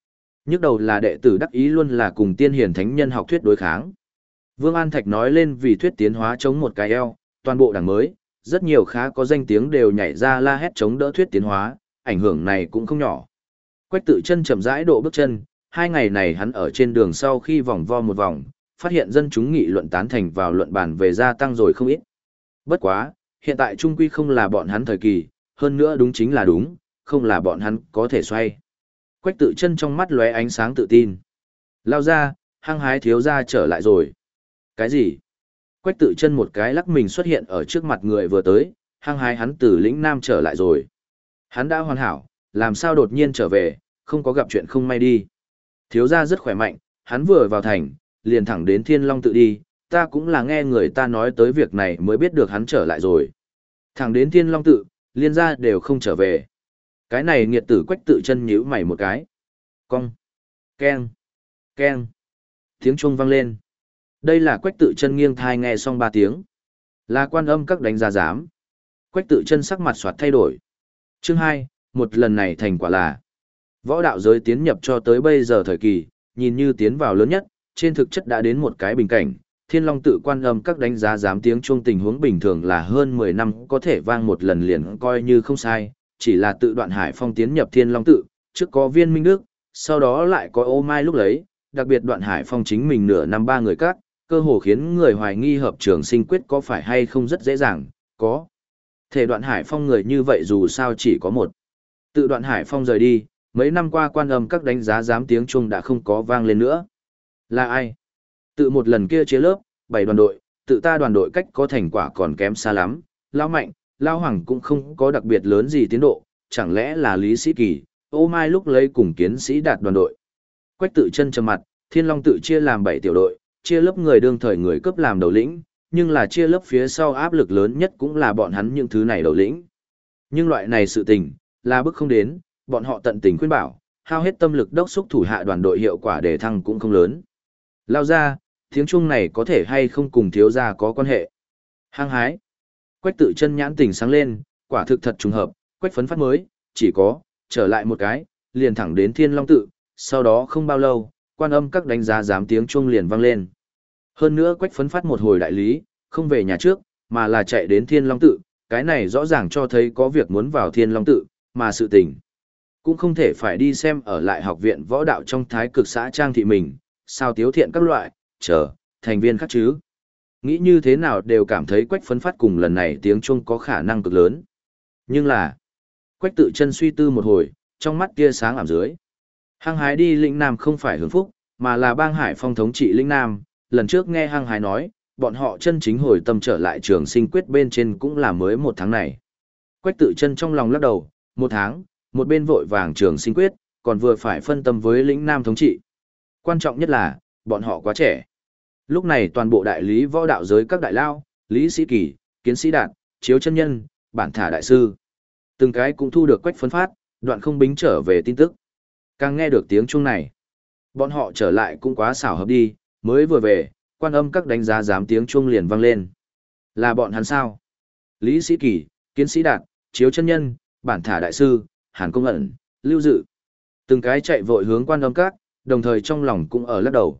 Nhức đầu là đệ tử đắc ý luôn là cùng tiên hiền thánh nhân học thuyết đối kháng. Vương An Thạch nói lên vì thuyết tiến hóa chống một cái eo, toàn bộ đảng mới, rất nhiều khá có danh tiếng đều nhảy ra la hét chống đỡ thuyết tiến hóa, ảnh hưởng này cũng không nhỏ. Quách Tự Chân chậm rãi độ bước chân, 2 ngày này hắn ở trên đường sau khi vòng vo một vòng, phát hiện dân chúng nghị luận tán thành vào luận bàn về gia tăng rồi không ít. Bất quá, hiện tại trung quy không là bọn hắn thời kỳ, hơn nữa đúng chính là đúng, không là bọn hắn có thể xoay. Quách Tự Chân trong mắt lóe ánh sáng tự tin. Lao ra, hăng hái thiếu gia trở lại rồi. Cái gì? Quách Tự Chân một cái lắc mình xuất hiện ở trước mặt người vừa tới, hăng hái hắn từ lĩnh Nam trở lại rồi. Hắn đã hoàn hảo, làm sao đột nhiên trở về, không có gặp chuyện không may đi. Thiếu gia rất khỏe mạnh, hắn vừa vào thành, liền thẳng đến Thiên Long tự đi, ta cũng là nghe người ta nói tới việc này mới biết được hắn trở lại rồi. Thẳng đến Thiên Long tự, liên gia đều không trở về. Cái này nghiệt tử Quách Tự Chân nhíu mày một cái. Cong. Keng. Keng. Tiếng chuông vang lên. Đây là Quách Tự Chân nghiêng thai nghe xong 3 tiếng. Là Quan Âm các đánh giá giám. Quách Tự Chân sắc mặt xoạt thay đổi. Chương 2, một lần này thành quả là võ đạo giới tiến nhập cho tới bây giờ thời kỳ, nhìn như tiến vào lớn nhất, trên thực chất đã đến một cái bình cảnh. Thiên Long tự Quan Âm các đánh giá giám tiếng chuông tình huống bình thường là hơn 10 năm có thể vang một lần liền coi như không sai, chỉ là tự Đoạn Hải Phong tiến nhập Thiên Long tự, trước có Viên Minh Đức, sau đó lại có Ô Mai lúc lấy, đặc biệt Đoạn Hải Phong chính mình nửa năm 3 người các, cơ hồ khiến người hoài nghi hợp trường sinh quyết có phải hay không rất dễ dàng, có. Thể Đoạn Hải Phong người như vậy dù sao chỉ có một. Tự Đoạn Hải Phong rời đi, mấy năm qua Quan Âm các đánh giá giám tiếng chuông đã không có vang lên nữa. Là ai? Tự một lần kia chia lớp, 7 đoàn đội, tự ta đoàn đội cách có thành quả còn kém xa lắm, Lão Mạnh, Lão Hoàng cũng không có đặc biệt lớn gì tiến độ, chẳng lẽ là Lý Sĩ Kỳ, Ô Mai lúc lấy cùng Kiến Sĩ Đạt đoàn đội. Quách Tự Chân trầm mặt, Thiên Long tự chia làm 7 tiểu đội, chia lớp người đương thời người cấp làm đầu lĩnh, nhưng là chia lớp phía sau áp lực lớn nhất cũng là bọn hắn những thứ này đầu lĩnh. Nhưng loại này sự tình, là bức không đến, bọn họ tận tình khuyên bảo, hao hết tâm lực đốc thúc thủ hạ đoàn đội hiệu quả để thăng cũng không lớn. Lao ra, tiếng chuông này có thể hay không cùng thiếu gia có quan hệ. Hăng hái. Quách Tự Chân nhãn tình sáng lên, quả thực thật trùng hợp, Quách Phấn Phát mới, chỉ có, trở lại một cái, liền thẳng đến Thiên Long tự, sau đó không bao lâu, Quan Âm các đánh giá giám tiếng chuông liền vang lên. Hơn nữa Quách Phấn Phát một hồi đại lý, không về nhà trước, mà là chạy đến Thiên Long tự, cái này rõ ràng cho thấy có việc muốn vào Thiên Long tự, mà sự tình cũng không thể phải đi xem ở lại học viện võ đạo trong Thái Cực xã trang thị mình, sao Tiếu Thiện các loại, thành viên khác chứ. Nghĩ như thế nào đều cảm thấy Quách Phấn Phát cùng lần này tiếng chuông có khả năng cực lớn. Nhưng là, Quách Tự Chân suy tư một hồi, trong mắt tia sáng ảm dưới. Hăng hái đi lĩnh Nam không phải hưởng phúc, mà là bang Hải Phong thống trị lĩnh Nam. Lần trước nghe Hăng hái nói, bọn họ chân chính hồi tâm trở lại trường sinh quyết bên trên cũng là mới 1 tháng này. Quách Tự Chân trong lòng lắc đầu, 1 tháng, một bên vội vàng trường sinh quyết, còn vừa phải phân tâm với lĩnh Nam thống trị. Quan trọng nhất là, bọn họ quá trẻ. Lúc này toàn bộ đại lý võ đạo giới các đại lao, Lý Sĩ Kỳ, Kiến Sĩ Đạt, Chiếu Chân Nhân, Bản Thả Đại Sư. Từng cái cũng thu được Quách Phấn Phát, Đoạn Không Bính trở về tin tức. Càng nghe được tiếng chuông này, bọn họ trở lại cũng quá xảo hợp đi, mới vừa về, Quan Âm các đánh giá giám tiếng chuông liền vang lên. Là bọn hắn sao? Lý Sĩ Kỳ, Kiến Sĩ Đạt, Chiếu Chân Nhân, Bản Thả Đại Sư, Hàn Công Ẩn, Lưu Dự. Từng cái chạy vội hướng Quan Âm các, đồng thời trong lòng cũng ở lắc đầu,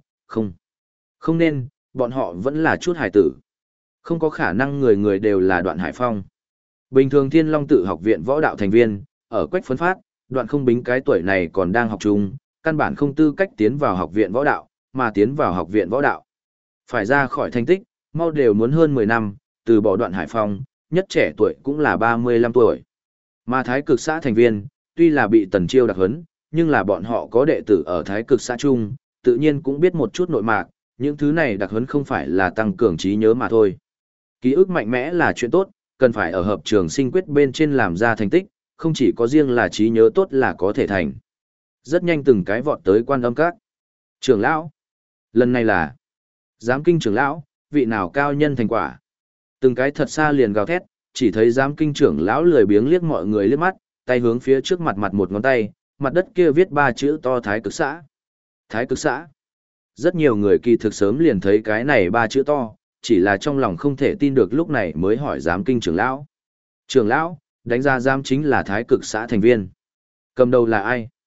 không nên, bọn họ vẫn là chút hài tử. Không có khả năng người người đều là Đoạn Hải Phong. Bình thường Thiên Long tự học viện võ đạo thành viên, ở Quách Phấn Phát, Đoạn Không Bính cái tuổi này còn đang học chung, căn bản không tư cách tiến vào học viện võ đạo, mà tiến vào học viện võ đạo. Phải ra khỏi thành tích, mau đều muốn hơn 10 năm, từ bỏ Đoạn Hải Phong, nhất trẻ tuổi cũng là 35 tuổi. Mà Thái Cực xã thành viên, tuy là bị Tần Chiêu đặc huấn, nhưng là bọn họ có đệ tử ở Thái Cực xã chung, tự nhiên cũng biết một chút nội mạc, những thứ này đặc huấn không phải là tăng cường trí nhớ mà thôi. Ký ức mạnh mẽ là chuyện tốt, cần phải ở hợp trường sinh quyết bên trên làm ra thành tích, không chỉ có riêng là trí nhớ tốt là có thể thành. Rất nhanh từng cái vọt tới Quan Âm các. Trưởng lão, lần này là giám kinh trưởng lão, vị nào cao nhân thành quả. Từng cái thật xa liền gào thét, chỉ thấy giám kinh trưởng lão lười biếng liếc mọi người liếc mắt, tay hướng phía trước mặt một ngón tay, mặt đất kia viết 3 chữ to Thái Cực xã. Thái Cực xã. Rất nhiều người kỳ thực sớm liền thấy cái này 3 chữ to, chỉ là trong lòng không thể tin được lúc này mới hỏi giám kinh trưởng lão. Trưởng lão, đánh giá giám chính là Thái Cực xã thành viên. Cầm đầu là ai?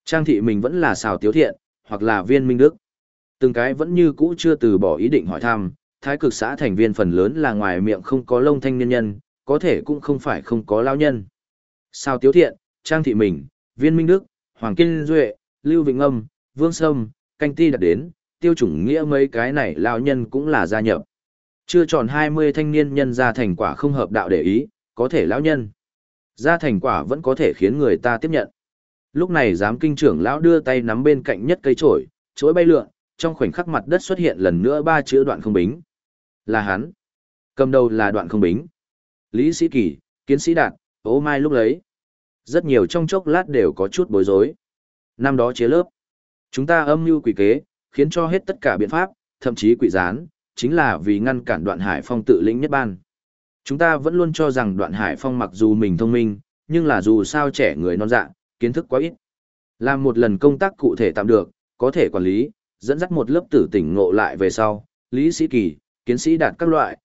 Trang thị mình vẫn là xào tiếu thiện, hoặc là viên minh đức. Từng cái vẫn như cũ chưa từ bỏ ý định hỏi thăm, thái cực xã thành viên phần lớn là ngoài miệng không có lông thanh niên nhân, có thể cũng không phải không có lao nhân. Xào tiếu thiện, Trang thị mình, viên minh đức, Hoàng Kiên Duệ, Lưu Vịnh Âm, Vương Sâm, Canh Ti đặt đến, Tiêu Chủng Nghĩa mấy cái này lao nhân cũng là gia nhập. Chưa tròn 20 thanh niên nhân ra thành quả không hợp đạo để ý, có thể lão nhân. Ra thành quả vẫn có thể khiến người ta tiếp nhận. Lúc này giám kinh trưởng lão đưa tay nắm bên cạnh nhất cây chổi, chổi bay lượn, trong khoảnh khắc mặt đất xuất hiện lần nữa ba chữ Đoạn Không Bính. Là hắn. Cầm đầu là Đoạn Không Bính. Lý Sĩ Kỳ, Kiến Sĩ Đạt, Ô Mai lúc lấy. Rất nhiều trong chốc lát đều có chút bối rối. Năm đó chế lớp. Chúng ta âm mưu quỷ kế, khiến cho hết tất cả biện pháp, thậm chí quỷ gián, chính là vì ngăn cản Đoạn Hải Phong tự lĩnh nhất ban. Chúng ta vẫn luôn cho rằng Đoạn Hải Phong mặc dù mình thông minh, nhưng là dù sao trẻ người non dạ, kiến thức quá ít. Làm một lần công tác cụ thể tạm được, có thể quản lý, dẫn dắt một lớp tử tỉnh ngộ lại về sau, Lý Sĩ Kỳ, Kiến Sĩ Đạt các loại,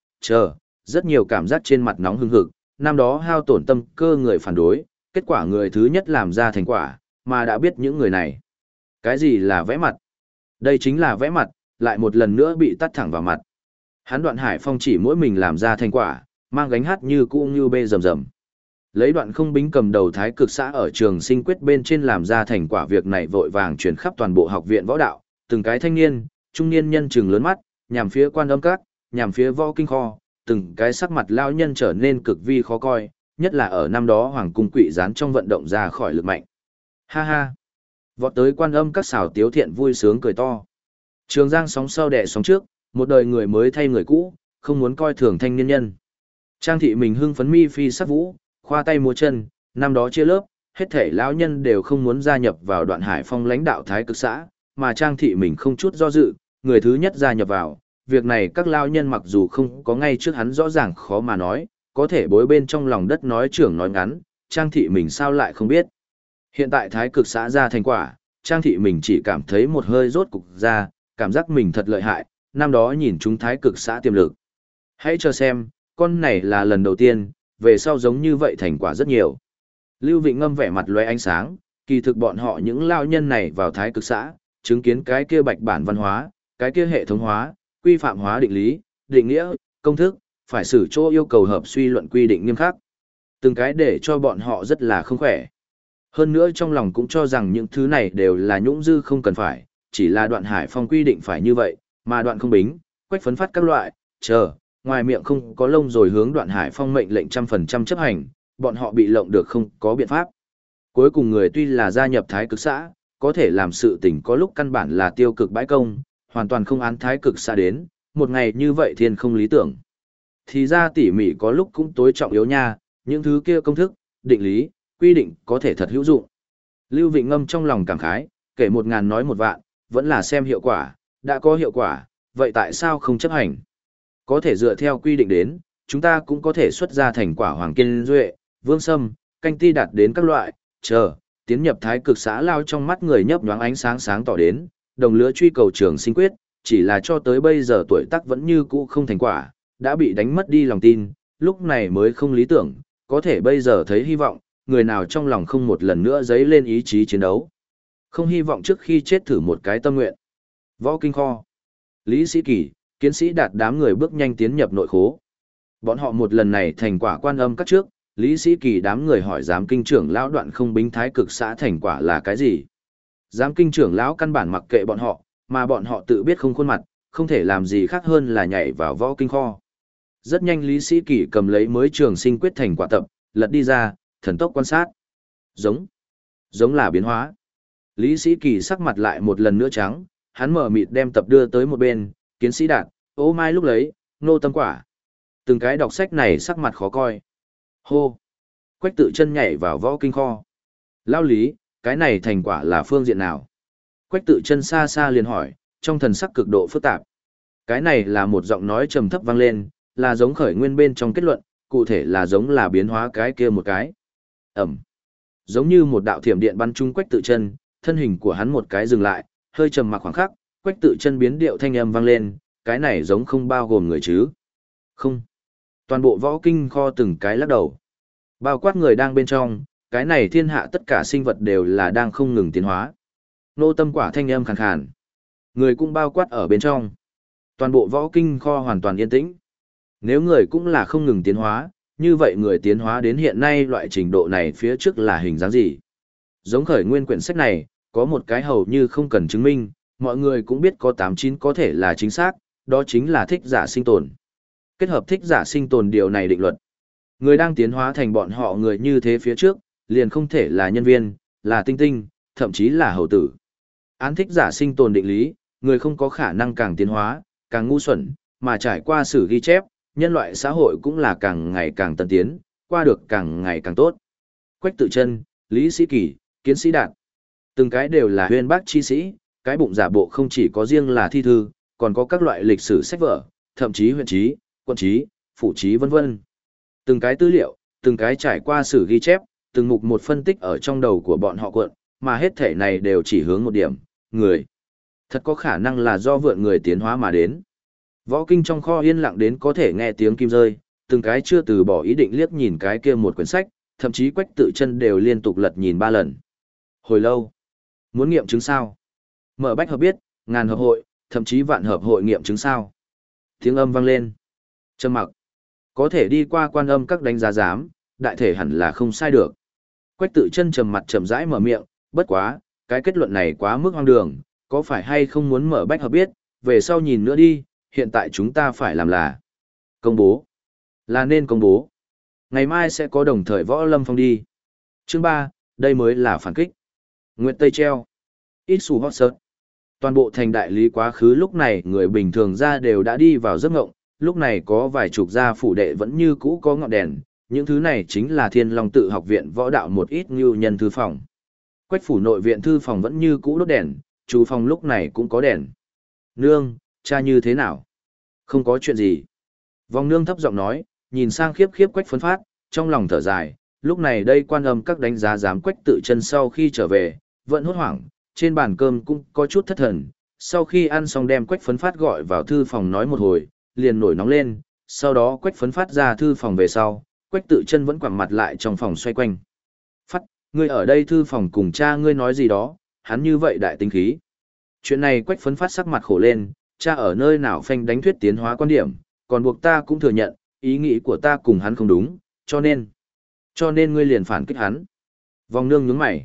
rất nhiều cảm giác trên mặt nóng hừng hực, năm đó hao tổn tâm cơ người phản đối, kết quả người thứ nhất làm ra thành quả, mà đã biết những người này. Cái gì là vẽ mặt? Đây chính là vẽ mặt, lại một lần nữa bị tắt thẳng vào mặt. Hắn Đoạn Hải Phong chỉ mỗi mình làm ra thành quả, mang gánh hát như cũ như bê rầm rầm. Lấy Đoạn Không Bính cầm đầu thái cực xã ở trường sinh quyết bên trên làm ra thành quả việc này vội vàng truyền khắp toàn bộ học viện võ đạo, từng cái thanh niên, trung niên nhân trừng lớn mắt, nhằm phía Quan Âm Các, nhằm phía võ kinh kho, từng cái sắc mặt lao nhân trở nên cực vi khó coi, nhất là ở năm đó Hoàng cung Quỷ gián trong vận động ra khỏi lực mạnh. Ha ha! Vọt tới Quan Âm Các xảo tiếu thiện vui sướng cười to. Trường Giang sóng sau đẻ sóng trước, một đời người mới thay người cũ, không muốn coi thường thanh niên nhân. Trang thị mình hưng phấn mi phi sắc vũ, khoa tay múa chân, năm đó chia lớp, hết thể lão nhân đều không muốn gia nhập vào Đoạn Hải Phong lãnh đạo thái cực xã, mà Trang thị mình không chút do dự, người thứ nhất gia nhập vào. Việc này các lão nhân mặc dù không có ngay trước hắn rõ ràng khó mà nói, có thể bối bên trong lòng đất nói trưởng nói ngắn, Trang thị mình sao lại không biết. Hiện tại thái cực xã ra thành quả, Trang thị mình chỉ cảm thấy một hơi rốt cục ra, cảm giác mình thật lợi hại, năm đó nhìn chúng thái cực xã tiềm lực. Hãy chờ xem, con này là lần đầu tiên, về sau giống như vậy thành quả rất nhiều. Lưu Vịnh Ngâm vẻ mặt lóe ánh sáng, kỳ thực bọn họ những lao nhân này vào thái cực xã, chứng kiến cái kia bạch bản văn hóa, cái kia hệ thống hóa, quy phạm hóa định lý, định nghĩa, công thức, phải xử chỗ yêu cầu hợp suy luận quy định nghiêm khắc. Từng cái để cho bọn họ rất là không khỏe. Hơn nữa trong lòng cũng cho rằng những thứ này đều là nhũng dư không cần phải, chỉ là Đoạn Hải Phong quy định phải như vậy, mà Đoạn Không Bính, Quách Phấn Phát các loại, ngoài miệng không có lông rồi hướng Đoạn Hải Phong mệnh lệnh 100% chấp hành, bọn họ bị lộng được không có biện pháp. Cuối cùng người tuy là gia nhập thái cực xã, có thể làm sự tình có lúc căn bản là tiêu cực bãi công, hoàn toàn không án thái cực xã đến, một ngày như vậy thiên không lý tưởng. Thì ra tỉ mỉ có lúc cũng tối trọng yếu nha, những thứ kia công thức, định lý, quy định có thể thật hữu dụng. Lưu Vịnh Ngâm trong lòng cảm khái, kể 1000 nói 1 vạn, vẫn là xem hiệu quả, đã có hiệu quả, vậy tại sao không chấp hành? Có thể dựa theo quy định đến, chúng ta cũng có thể xuất ra thành quả Hoàng Kiên Duệ, Vương Sâm, Canh Ti đạt đến các loại, tiến nhập thái cực xã lao trong mắt người nhấp nhoáng ánh sáng sáng tỏ đến, đồng lứa truy cầu trường sinh quyết, chỉ là cho tới bây giờ tuổi tác vẫn như cũ không thành quả, đã bị đánh mất đi lòng tin, lúc này mới không lý tưởng, có thể bây giờ thấy hy vọng, người nào trong lòng không một lần nữa dấy lên ý chí chiến đấu. Không hy vọng trước khi chết thử một cái tâm nguyện. Võ kinh kho. Lý Sĩ Kỳ, Kiến Sĩ Đạt đám người bước nhanh tiến nhập nội khố. Bọn họ một lần này thành quả Quan Âm Các trước, Lý Sĩ Kỳ đám người hỏi giám kinh trưởng lão Đoạn Không Bính thái cực xã thành quả là cái gì. Giám kinh trưởng lão căn bản mặc kệ bọn họ, mà bọn họ tự biết không khuôn mặt, không thể làm gì khác hơn là nhảy vào võ kinh kho. Rất nhanh Lý Sĩ Kỳ cầm lấy mới trường sinh quyết thành quả tập, lật đi ra, thần tốc quan sát. Giống là biến hóa. Lý Sĩ Kỳ sắc mặt lại một lần nữa trắng, hắn mở mịt đem tập đưa tới một bên, Kiến Sĩ Đạt, Ô Mai lúc lấy, Nô Tâm Quả. Từng cái đọc sách này sắc mặt khó coi. Hô! Quách Tự Chân nhảy vào võ kinh kho. Lao Lý, cái này thành quả là phương diện nào? Quách Tự Chân xa xa liền hỏi, trong thần sắc cực độ phức tạp. Cái này là một giọng nói trầm thấp vang lên, là giống khởi nguyên bên trong kết luận, cụ thể là giống là biến hóa cái kia một cái. Ẩm. Giống như một đạo thiểm điện bắn trúng Quách Tự Chân, thân hình của hắn một cái dừng lại, hơi trầm mặc khoảng khắc, Quách Tự Chân biến điệu thanh âm vang lên, cái này giống không bao gồm người chứ? Không. Toàn bộ võ kinh kho từng cái lắc đầu. Bao quát người đang bên trong, cái này thiên hạ tất cả sinh vật đều là đang không ngừng tiến hóa. Nô tâm quả thanh âm khàn khàn. Người cũng bao quát ở bên trong. Toàn bộ võ kinh kho hoàn toàn yên tĩnh. Nếu người cũng là không ngừng tiến hóa, như vậy người tiến hóa đến hiện nay loại trình độ này phía trước là hình dáng gì? Giống khởi nguyên quyển sách này, có một cái hầu như không cần chứng minh, mọi người cũng biết có 89 có thể là chính xác, đó chính là thích giả sinh tồn. Kết hợp thích giả sinh tồn điều này định luật. Người đang tiến hóa thành bọn họ người như thế phía trước, liền không thể là nhân viên, là tinh tinh, thậm chí là hầu tử. Án thích giả sinh tồn định lý, người không có khả năng càng tiến hóa, càng ngu xuẩn, mà trải qua sử ghi chép, nhân loại xã hội cũng là càng ngày càng tân tiến, qua được càng ngày càng tốt. Quách Tự Chân, Lý Sĩ Kỳ, Kiến Sĩ Đạt, từng cái đều là huyên bác chi sĩ, cái bụng giả bộ không chỉ có riêng là thi thư, còn có các loại lịch sử sách vở, thậm chí huyện trí, quân trí, phủ trí vân vân. Từng cái tư liệu, từng cái trải qua sử ghi chép, từng mục một phân tích ở trong đầu của bọn họ cuộn, mà hết thể này đều chỉ hướng một điểm, người. Thật có khả năng là do vượn người tiến hóa mà đến. Võ kinh trong kho yên lặng đến có thể nghe tiếng kim rơi, từng cái chưa từ bỏ ý định liếc nhìn cái kia một quyển sách, thậm chí Quách Tự Chân đều liên tục lật nhìn 3 lần. Hồi lâu, muốn nghiệm chứng sao? Mở bách hợp biết, ngàn hợp hội, thậm chí vạn hợp hội nghiệm chứng sao? Tiếng âm vang lên. Trầm mặc. Có thể đi qua quan âm các đánh giá giám, đại thể hẳn là không sai được. Quách Tự Chân trầm mặt chậm rãi mở miệng, bất quá, cái kết luận này quá mức hoang đường, có phải hay không muốn mở bách hợp biết, về sau nhìn nữa đi, hiện tại chúng ta phải làm là công bố. Là nên công bố. Ngày mai sẽ có đồng thời võ lâm phong đi. Chương 3, đây mới là phản kích. Nguyệt Tây treo. Ít xù hot search. Toàn bộ thành đại lý quá khứ lúc này người bình thường ra đều đã đi vào giấc ngộng, lúc này có vài chục gia phủ đệ vẫn như cũ có ngọn đèn, những thứ này chính là Thiên Long Tự học viện võ đạo một ít như nhân thư phòng. Quách phủ nội viện thư phòng vẫn như cũ đốt đèn, chủ phòng lúc này cũng có đèn. Nương, cha như thế nào? Không có chuyện gì. Vòng nương thấp giọng nói, nhìn sang khiếp khiếp Quách Phấn Phát, trong lòng thở dài, lúc này đây quan âm các đánh giá giám Quách Tự Chân sau khi trở về, vẫn hốt hoảng, trên bàn cơm cũng có chút thất thần, sau khi ăn xong đem Quách Phấn Phát gọi vào thư phòng nói một hồi, liền nổi nóng lên, sau đó Quách Phấn Phát ra thư phòng về sau, Quách Tự Chân vẫn quẳng mặt lại trong phòng xoay quanh. Phát, ngươi ở đây thư phòng cùng cha ngươi nói gì đó, hắn như vậy đại tính khí. Chuyện này Quách Phấn Phát sắc mặt khổ lên, cha ở nơi nào phanh đánh thuyết tiến hóa quan điểm, còn buộc ta cũng thừa nhận, ý nghĩ của ta cùng hắn không đúng, cho nên ngươi liền phản kích hắn. Vòng nương nhướng mày.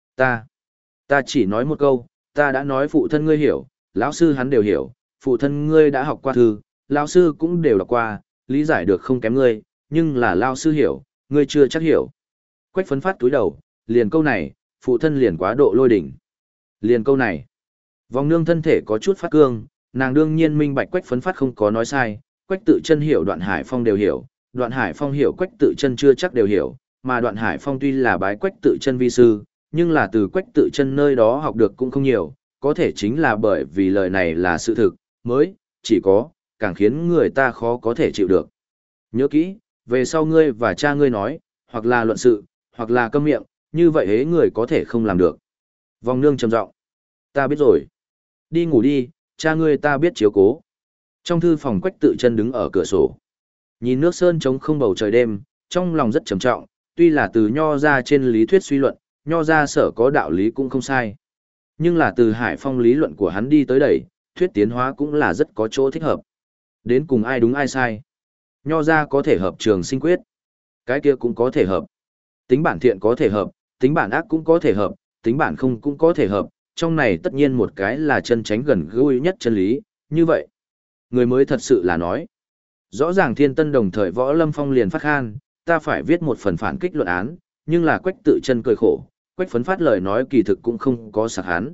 Ta chỉ nói một câu, ta đã nói phụ thân ngươi hiểu, lão sư hắn đều hiểu, phụ thân ngươi đã học qua thư, lão sư cũng đều đọc qua, lý giải được không kém ngươi, nhưng là lão sư hiểu, ngươi chưa chắc hiểu. Quách Phấn Phát túi đầu, liền câu này, phụ thân liền quá độ lôi đỉnh. Liền câu này. Vòng nương thân thể có chút phát cương, nàng đương nhiên minh bạch Quách Phấn Phát không có nói sai, Quách Tự Chân hiểu Đoạn Hải Phong đều hiểu, Đoạn Hải Phong hiểu Quách Tự Chân chưa chắc đều hiểu, mà Đoạn Hải Phong tuy là bái Quách Tự Chân vi sư, nhưng là từ Quách Tự Chân nơi đó học được cũng không nhiều, có thể chính là bởi vì lời này là sự thực, mới, chỉ có, càng khiến người ta khó có thể chịu được. Nhớ kỹ, về sau ngươi và cha ngươi nói, hoặc là luận sự, hoặc là câm miệng, như vậy hễ người có thể không làm được. Vòng nương trầm giọng, ta biết rồi. Đi ngủ đi, cha ngươi ta biết chiếu cố. Trong thư phòng Quách Tự Chân đứng ở cửa sổ. Nhìn nước sơn trống không bầu trời đêm, trong lòng rất trầm trọng, tuy là từ nho ra trên lý thuyết suy luận, nho ra sở có đạo lý cũng không sai. Nhưng là từ Hải Phong lý luận của hắn đi tới đẩy, thuyết tiến hóa cũng là rất có chỗ thích hợp. Đến cùng ai đúng ai sai. Nho ra có thể hợp trường sinh quyết. Cái kia cũng có thể hợp. Tính bản thiện có thể hợp, tính bản ác cũng có thể hợp, tính bản không cũng có thể hợp. Trong này tất nhiên một cái là chân tránh gần gũi nhất chân lý, như vậy. Người mới thật sự là nói. Rõ ràng Thiên Tân đồng thời Võ Lâm Phong liền phát khan, ta phải viết một phần phản kích luận án, nhưng là Quách Tự Chân cười khổ, Quách Phấn Phát lời nói kỳ thực cũng không có sạc hắn.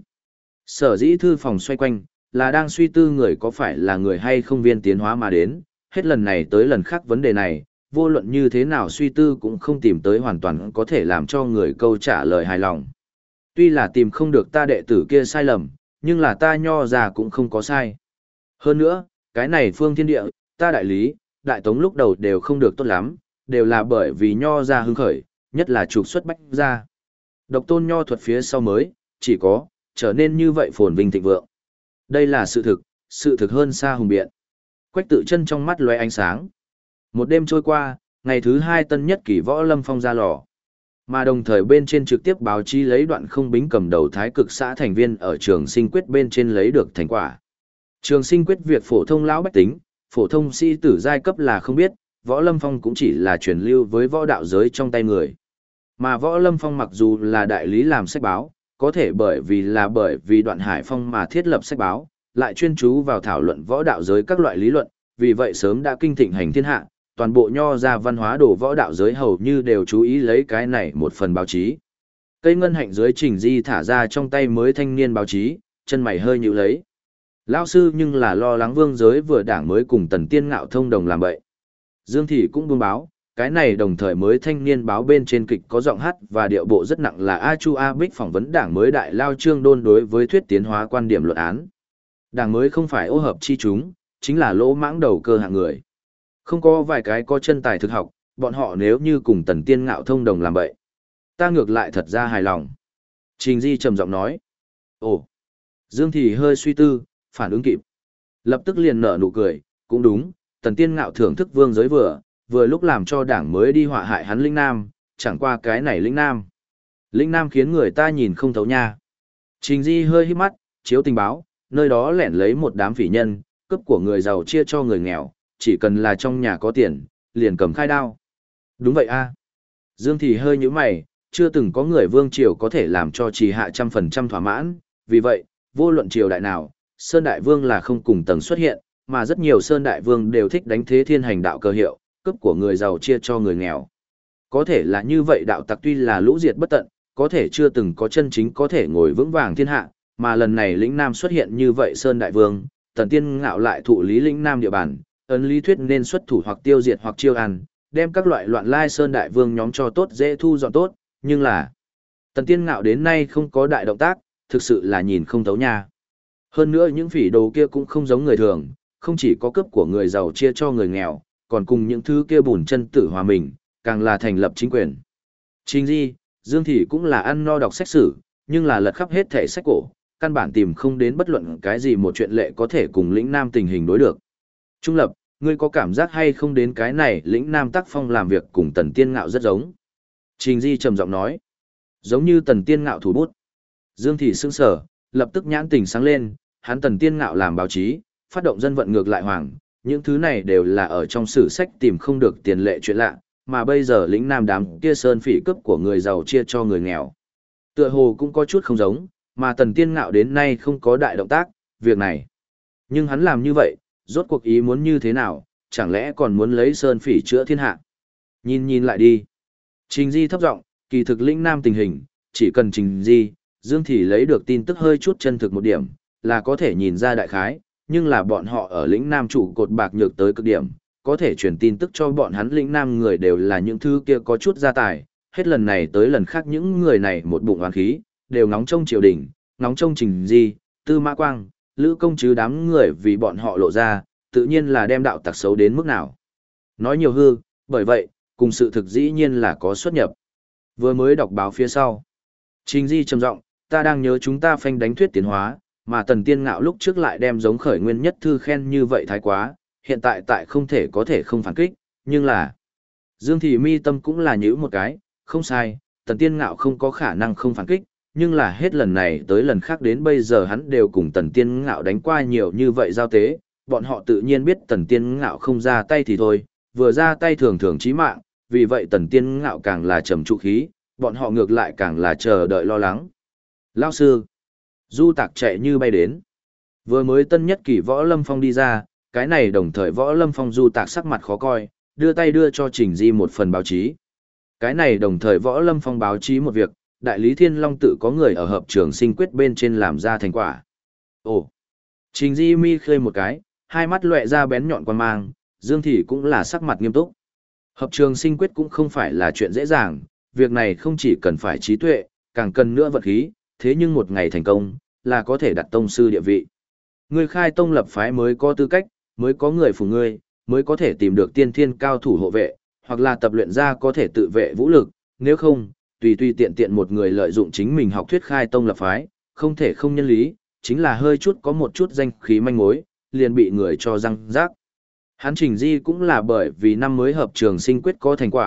Sở dĩ thư phòng xoay quanh, là đang suy tư người có phải là người hay không viên tiến hóa mà đến, hết lần này tới lần khác vấn đề này, vô luận như thế nào suy tư cũng không tìm tới hoàn toàn có thể làm cho người câu trả lời hài lòng. Tuy là tìm không được ta đệ tử kia sai lầm, nhưng là ta nho ra cũng không có sai. Hơn nữa, cái này phương thiên địa, ta đại lý, đại tống lúc đầu đều không được tốt lắm, đều là bởi vì nho ra hưng khởi, nhất là trục xuất bách ra. Độc tôn nho thuật phía sau mới, chỉ có, trở nên như vậy phồn vinh thịnh vượng. Đây là sự thực hơn xa hùng biện. Quách Tự Chân trong mắt lóe ánh sáng. Một đêm trôi qua, ngày thứ 2 tân nhất kỷ Võ Lâm Phong ra lò. Mà đồng thời bên trên trực tiếp báo chí lấy Đoạn Không Bính cầm đầu thái cực xã thành viên ở trường sinh quyết bên trên lấy được thành quả. Trường sinh quyết việc phổ thông lão bách tính, phổ thông sĩ tử giai cấp là không biết, Võ Lâm Phong cũng chỉ là truyền lưu với võ đạo giới trong tay người. Mà Võ Lâm Phong mặc dù là đại lý làm sách báo, có thể bởi vì Đoạn Hải Phong mà thiết lập sách báo, lại chuyên chú vào thảo luận võ đạo giới các loại lý luận, vì vậy sớm đã kinh thịnh hành thiên hạ, toàn bộ nho ra văn hóa đồ võ đạo giới hầu như đều chú ý lấy cái này một phần báo chí. Cây ngân hạnh dưới Trình Di thả ra trong tay mới thanh niên báo chí, chân mày hơi nhíu lấy. Lão sư nhưng là lo lắng vương giới vừa đảng mới cùng Tần Tiên Ngạo thông đồng làm bậy. Dương Thị cũng buông báo, cái này đồng thời mới thanh niên báo bên trên kịch có giọng hát và điệu bộ rất nặng là A Chu A Bích phỏng vấn đảng mới đại lao Trương Đôn đối với thuyết tiến hóa quan điểm luận án. Đảng mới không phải ô hợp chi chúng, chính là lỗ mãng đầu cơ hạng người. Không có vài cái có chân tài thực học, bọn họ nếu như cùng Tần Tiên Ngạo thông đồng làm bậy. Ta ngược lại thật ra hài lòng. Trình Di trầm giọng nói. Ồ. Dương Thị hơi suy tư, phản ứng kịp. Lập tức liền nở nụ cười, cũng đúng, Tần Tiên Ngạo thưởng thức vương giới vừa lúc làm cho đảng mới đi họa hại hắn Lĩnh Nam, chẳng qua cái này Lĩnh Nam. Lĩnh Nam khiến người ta nhìn không thấu nha. Trình Di hơi híp mắt, chiếu tình báo, nơi đó lẻn lấy một đám phỉ nhân, cướp của người giàu chia cho người nghèo, chỉ cần là trong nhà có tiền, liền cầm khai đao. Đúng vậy a. Dương Thị hơi nhíu mày, chưa từng có người vương triều có thể làm cho trì hạ 100% thỏa mãn, vì vậy, vô luận triều đại nào, Sơn Đại Vương là không cùng tầng xuất hiện, mà rất nhiều Sơn Đại Vương đều thích đánh thế thiên hành đạo cơ hiệu, cướp của người giàu chia cho người nghèo. Có thể là như vậy đạo tặc tuy là lũ diệt bất tận, có thể chưa từng có chân chính có thể ngồi vững vàng thiên hạ, mà lần này Lĩnh Nam xuất hiện như vậy Sơn Đại Vương, Tần Tiên Ngạo lại thụ lý Lĩnh Nam địa bàn, ấn lý thuyết nên xuất thủ hoặc tiêu diệt hoặc chiêu ăn, đem các loại loạn lai Sơn Đại Vương nhóm cho tốt dễ thu dọn tốt, nhưng là Tần Tiên Ngạo đến nay không có đại động tác, thực sự là nhìn không thấu nha. Hơn nữa những phỉ đồ kia cũng không giống người thường, không chỉ có cướp của người giàu chia cho người nghèo, còn cùng những thứ kia bùn chân tử hòa mình, càng là thành lập chính quyền. Trình Di, Dương Thị cũng là ăn no đọc sách sử, nhưng là lật khắp hết thể sách cổ, căn bản tìm không đến bất luận cái gì một chuyện lệ có thể cùng Lĩnh Nam tình hình đối được. Trung Lập, ngươi có cảm giác hay không đến cái này Lĩnh Nam tác phong làm việc cùng Tần Tiên Ngạo rất giống? Trình Di trầm giọng nói, giống như Tần Tiên Ngạo thủ bút. Dương Thị sững sờ, lập tức nhãn tình sáng lên, hắn Tần Tiên Ngạo làm báo chí, phát động dân vận ngược lại hoàng, những thứ này đều là ở trong sử sách tìm không được tiền lệ chuyện lạ, mà bây giờ Lĩnh Nam đám kia sơn phỉ cướp của người giàu chia cho người nghèo. Tựa hồ cũng có chút không giống, mà Tần Tiên Ngạo đến nay không có đại động tác, việc này. Nhưng hắn làm như vậy, rốt cuộc ý muốn như thế nào, chẳng lẽ còn muốn lấy sơn phỉ chữa thiên hạ. Nhìn lại đi. Trình Di thấp giọng, kỳ thực Lĩnh Nam tình hình, chỉ cần Trình Di, Dương Thị lấy được tin tức hơi chút chân thực một điểm, là có thể nhìn ra đại khái, nhưng là bọn họ ở Lĩnh Nam trụ cột bạc nhược tới cực điểm, có thể truyền tin tức cho bọn hắn Lĩnh Nam người đều là những thứ kia có chút gia tài, hết lần này tới lần khác những người này một bụng oán khí, đều ngóng trông triều đình, ngóng trông Trình Di, Tư Mã Quang, Lữ Công Trứ đám người vì bọn họ lộ ra, tự nhiên là đem đạo tặc xấu đến mức nào. Nói nhiều hư, bởi vậy, cùng sự thực dĩ nhiên là có xuất nhập. Vừa mới đọc báo phía sau. Trình Di trầm giọng, ta đang nhớ chúng ta phanh đánh thuyết tiến hóa, mà Tần Tiên Ngạo lúc trước lại đem giống khởi nguyên nhất thư khen như vậy thái quá, hiện tại không thể có thể không phản kích, nhưng là... Dương Thị mi tâm cũng là nhữ một cái, không sai, Tần Tiên Ngạo không có khả năng không phản kích, nhưng là hết lần này tới lần khác đến bây giờ hắn đều cùng Tần Tiên Ngạo đánh qua nhiều như vậy giao tế, bọn họ tự nhiên biết Tần Tiên Ngạo không ra tay thì thôi, vừa ra tay thường thường chí mạng, vì vậy Tần Tiên Ngạo càng là trầm trụ khí, bọn họ ngược lại càng là chờ đợi lo lắng. Lão sư, du tặc chạy như bay đến. Vừa mới tân nhất kỳ Võ Lâm Phong đi ra, cái này đồng thời Võ Lâm Phong du tặc sắc mặt khó coi, đưa tay đưa cho Trình Di một phần báo chí. Cái này đồng thời Võ Lâm Phong báo chí một việc, đại lý Thiên Long tự có người ở hợp trường sinh quyết bên trên làm ra thành quả. Ồ! Trình Di mi khơi một cái, hai mắt lóe ra bén nhọn quan mang, Dương Thị cũng là sắc mặt nghiêm túc. Hợp trường sinh quyết cũng không phải là chuyện dễ dàng, việc này không chỉ cần phải trí tuệ, càng cần nữa vật khí, thế nhưng một ngày thành công, là có thể đặt tông sư địa vị. Ngươi khai tông lập phái mới có tư cách, mới có người phụng ngươi, mới có thể tìm được tiên thiên cao thủ hộ vệ, hoặc là tập luyện ra có thể tự vệ vũ lực, nếu không, tùy tiện tiện một người lợi dụng chính mình học thuyết khai tông lập phái, không thể không nhân lý, chính là hơi chút có một chút danh khí manh mối, liền bị người cho răng rác. Hắn Trình Di cũng là bởi vì năm mới hợp trường sinh quyết có thành quả,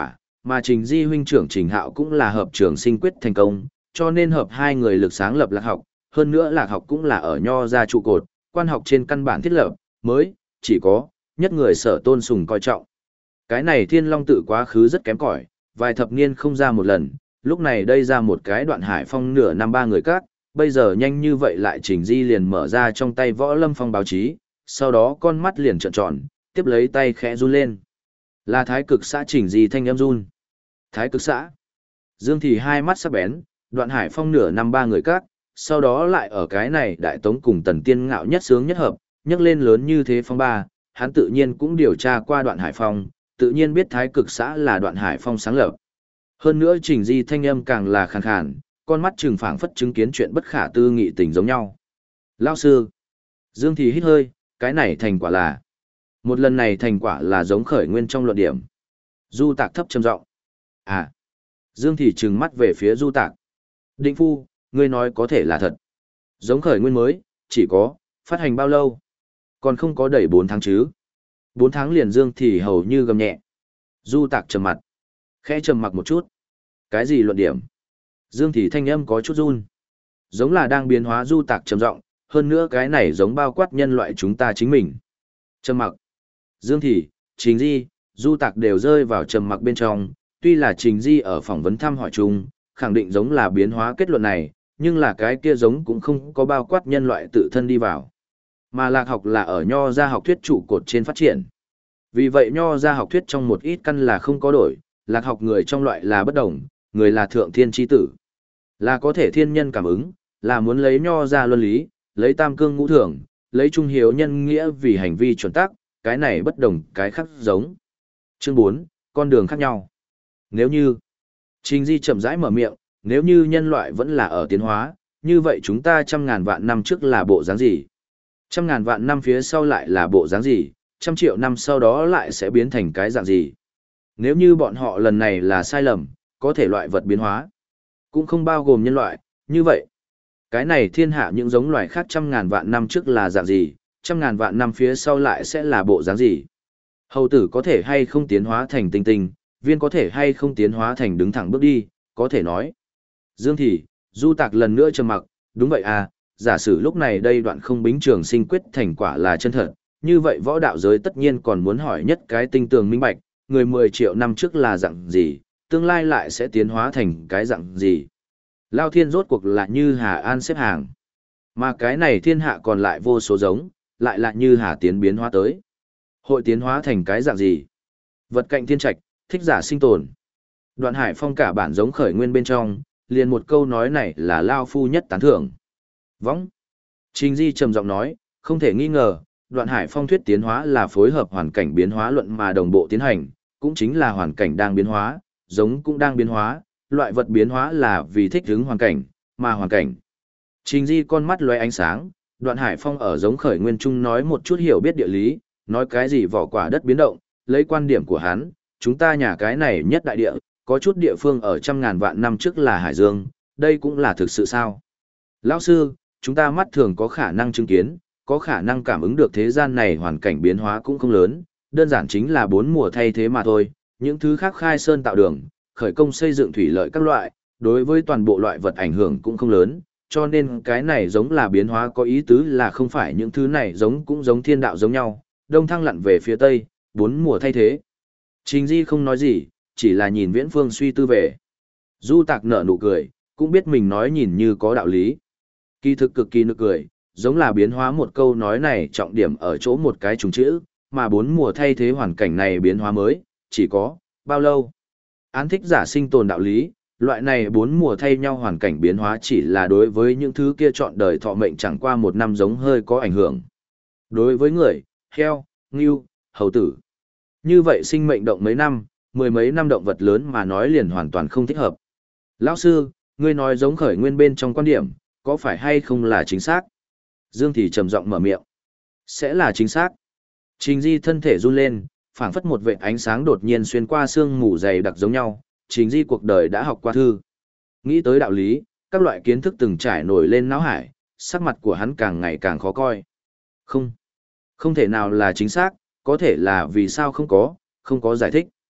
Mà Trình Di huynh trưởng Trình Hạo cũng là hợp trường sinh quyết thành công, cho nên hợp hai người lực sáng lập lạc học, hơn nữa lạc học cũng là ở nho ra trụ cột, quan học trên căn bản thiết lập, mới, chỉ có, nhất người sở tôn sùng coi trọng. Cái này Thiên Long tự quá khứ rất kém cỏi, vài thập niên không ra một lần, lúc này đây ra một cái Đoạn Hải Phong nửa năm ba người các, bây giờ nhanh như vậy lại Trình Di liền mở ra trong tay Võ Lâm Phong báo chí, sau đó con mắt liền trợn tròn, tiếp lấy tay khẽ run lên. Là Thái Cực xã Trình Di thanh âm run. Thái Cực xã. Dương Thì hai mắt sắc bén, Đoạn Hải Phong nửa năm ba người các, sau đó lại ở cái này Đại Tống cùng Tần Tiên Ngạo nhất sướng nhất hợp, nhấc lên lớn như thế phong ba, hắn tự nhiên cũng điều tra qua Đoạn Hải Phong, tự nhiên biết Thái Cực xã là Đoạn Hải Phong sáng lập. Hơn nữa Trình Di thanh âm càng là khàn khàn, con mắt trừng phảng phất chứng kiến chuyện bất khả tư nghị tình giống nhau. Lao sư. Dương Thì hít hơi, cái này thành quả là. Một lần này thành quả là giống khởi nguyên trong luận điểm. Du Tạc thấp trầm giọng. À. Dương Thì trừng mắt về phía Du Tạc. Định phu, ngươi nói có thể là thật. Giống khởi nguyên mới, chỉ có, phát hành bao lâu? Còn không có đầy 4 tháng chứ. 4 tháng liền Dương Thì hầu như gầm nhẹ. Du Tạc trầm mặt. Khẽ trầm mặc một chút. Cái gì luận điểm? Dương Thì thanh âm có chút run. Giống là đang biến hóa. Du Tạc trầm giọng, hơn nữa cái này giống bao quát nhân loại chúng ta chính mình. Trầm mặc. Dương Thì, Trình Di, Du Tạc đều rơi vào trầm mặc bên trong, tuy là Trình Di ở phỏng vấn thăm hỏi chung, khẳng định giống là biến hóa kết luận này, nhưng là cái kia giống cũng không có bao quát nhân loại tự thân đi vào. Mà lạc học là ở nho gia học thuyết trụ cột trên phát triển. Vì vậy nho gia học thuyết trong một ít căn là không có đổi, lạc học người trong loại là bất đồng, người là thượng thiên chi tử. Là có thể thiên nhân cảm ứng, là muốn lấy nho gia luân lý, lấy tam cương ngũ thường, lấy trung hiếu nhân nghĩa vì hành vi chuẩn tắc, cái này bất đồng, cái khác giống. Chương 4, con đường khác nhau. Nếu như, Trình Di chậm rãi mở miệng, nếu như nhân loại vẫn là ở tiến hóa, như vậy chúng ta 100.000 vạn năm trước là bộ dáng gì? 100.000 vạn năm phía sau lại là bộ dáng gì? 100 triệu năm sau đó lại sẽ biến thành cái dạng gì? Nếu như bọn họ lần này là sai lầm, có thể loại vật biến hóa, cũng không bao gồm nhân loại, như vậy. Cái này thiên hạ những giống loài khác 100.000 vạn năm trước là dạng gì, 100.000 vạn năm phía sau lại sẽ là bộ dáng gì? Hầu tử có thể hay không tiến hóa thành tinh tinh, viên có thể hay không tiến hóa thành đứng thẳng bước đi, có thể nói. Dương Thì, Du Tạc lần nữa trầm mặc, đúng vậy à, giả sử lúc này đây Đoạn Không Bính trường sinh quyết thành quả là chân thật, như vậy võ đạo giới tất nhiên còn muốn hỏi nhất cái tinh tường minh bạch, người 10 triệu năm trước là dạng gì, tương lai lại sẽ tiến hóa thành cái dạng gì. Lao thiên rốt cuộc là như Hà An xếp hàng, mà cái này thiên hạ còn lại vô số giống, lại là như Hà tiến biến hóa tới. Hội tiến hóa thành cái dạng gì? Vật cạnh thiên trạch, thích giả sinh tồn. Đoạn Hải Phong cả bản giống khởi nguyên bên trong, liền một câu nói này là Lao phu nhất tán thưởng. Võng. Trình Di trầm giọng nói, không thể nghi ngờ, Đoạn Hải Phong thuyết tiến hóa là phối hợp hoàn cảnh biến hóa luận mà đồng bộ tiến hành, cũng chính là hoàn cảnh đang biến hóa, giống cũng đang biến hóa, loại vật biến hóa là vì thích ứng hoàn cảnh, mà hoàn cảnh. Trình Di con mắt lóe ánh sáng, Đoạn Hải Phong ở giống khởi nguyên chung nói một chút hiểu biết địa lý, nói cái gì vỏ quả đất biến động, lấy quan điểm của hắn, chúng ta nhà cái này nhất đại địa, có chút địa phương ở 100.000 vạn năm trước là Hải Dương, đây cũng là thực sự sao? Lão sư, chúng ta mắt thường có khả năng chứng kiến, có khả năng cảm ứng được thế gian này hoàn cảnh biến hóa cũng không lớn, đơn giản chính là 4 mùa thay thế mà thôi, những thứ khác khai sơn tạo đường, khởi công xây dựng thủy lợi các loại, đối với toàn bộ loại vật ảnh hưởng cũng không lớn, cho nên cái này giống là biến hóa có ý tứ là không phải những thứ này giống cũng giống thiên đạo giống nhau, đông thăng lặn về phía tây, 4 mùa thay thế. Trình Di không nói gì, chỉ là nhìn Viễn Phương suy tư về. Du Tạc nở nụ cười, cũng biết mình nói nhìn như có đạo lý. Kỳ thực cực kỳ nực cười, giống là biến hóa một câu nói này trọng điểm ở chỗ một cái trùng chữ, mà 4 mùa thay thế hoàn cảnh này biến hóa mới, chỉ có, bao lâu? Án thích giả sinh tồn đạo lý, loại này 4 mùa thay nhau hoàn cảnh biến hóa chỉ là đối với những thứ kia chọn đời thọ mệnh chẳng qua 1 năm giống hơi có ảnh hưởng. Đối với người, heo, ngưu, hầu tử. Như vậy sinh mệnh động mấy năm, 10 mấy năm động vật lớn mà nói liền hoàn toàn không thích hợp. Lão sư, ngươi nói giống khởi nguyên bên trong quan điểm, có phải hay không là chính xác? Dương Thì trầm giọng mở miệng. Sẽ là chính xác. Trình Di thân thể run lên, phảng phất một vệt ánh sáng đột nhiên xuyên qua sương mù dày đặc giống nhau. Trình Di cuộc đời đã học qua thư. Nghĩ tới đạo lý, các loại kiến thức từng trải nổi lên não hải, sắc mặt của hắn càng ngày càng khó coi. Không thể nào là chính xác, có thể là vì sao không có giải thích.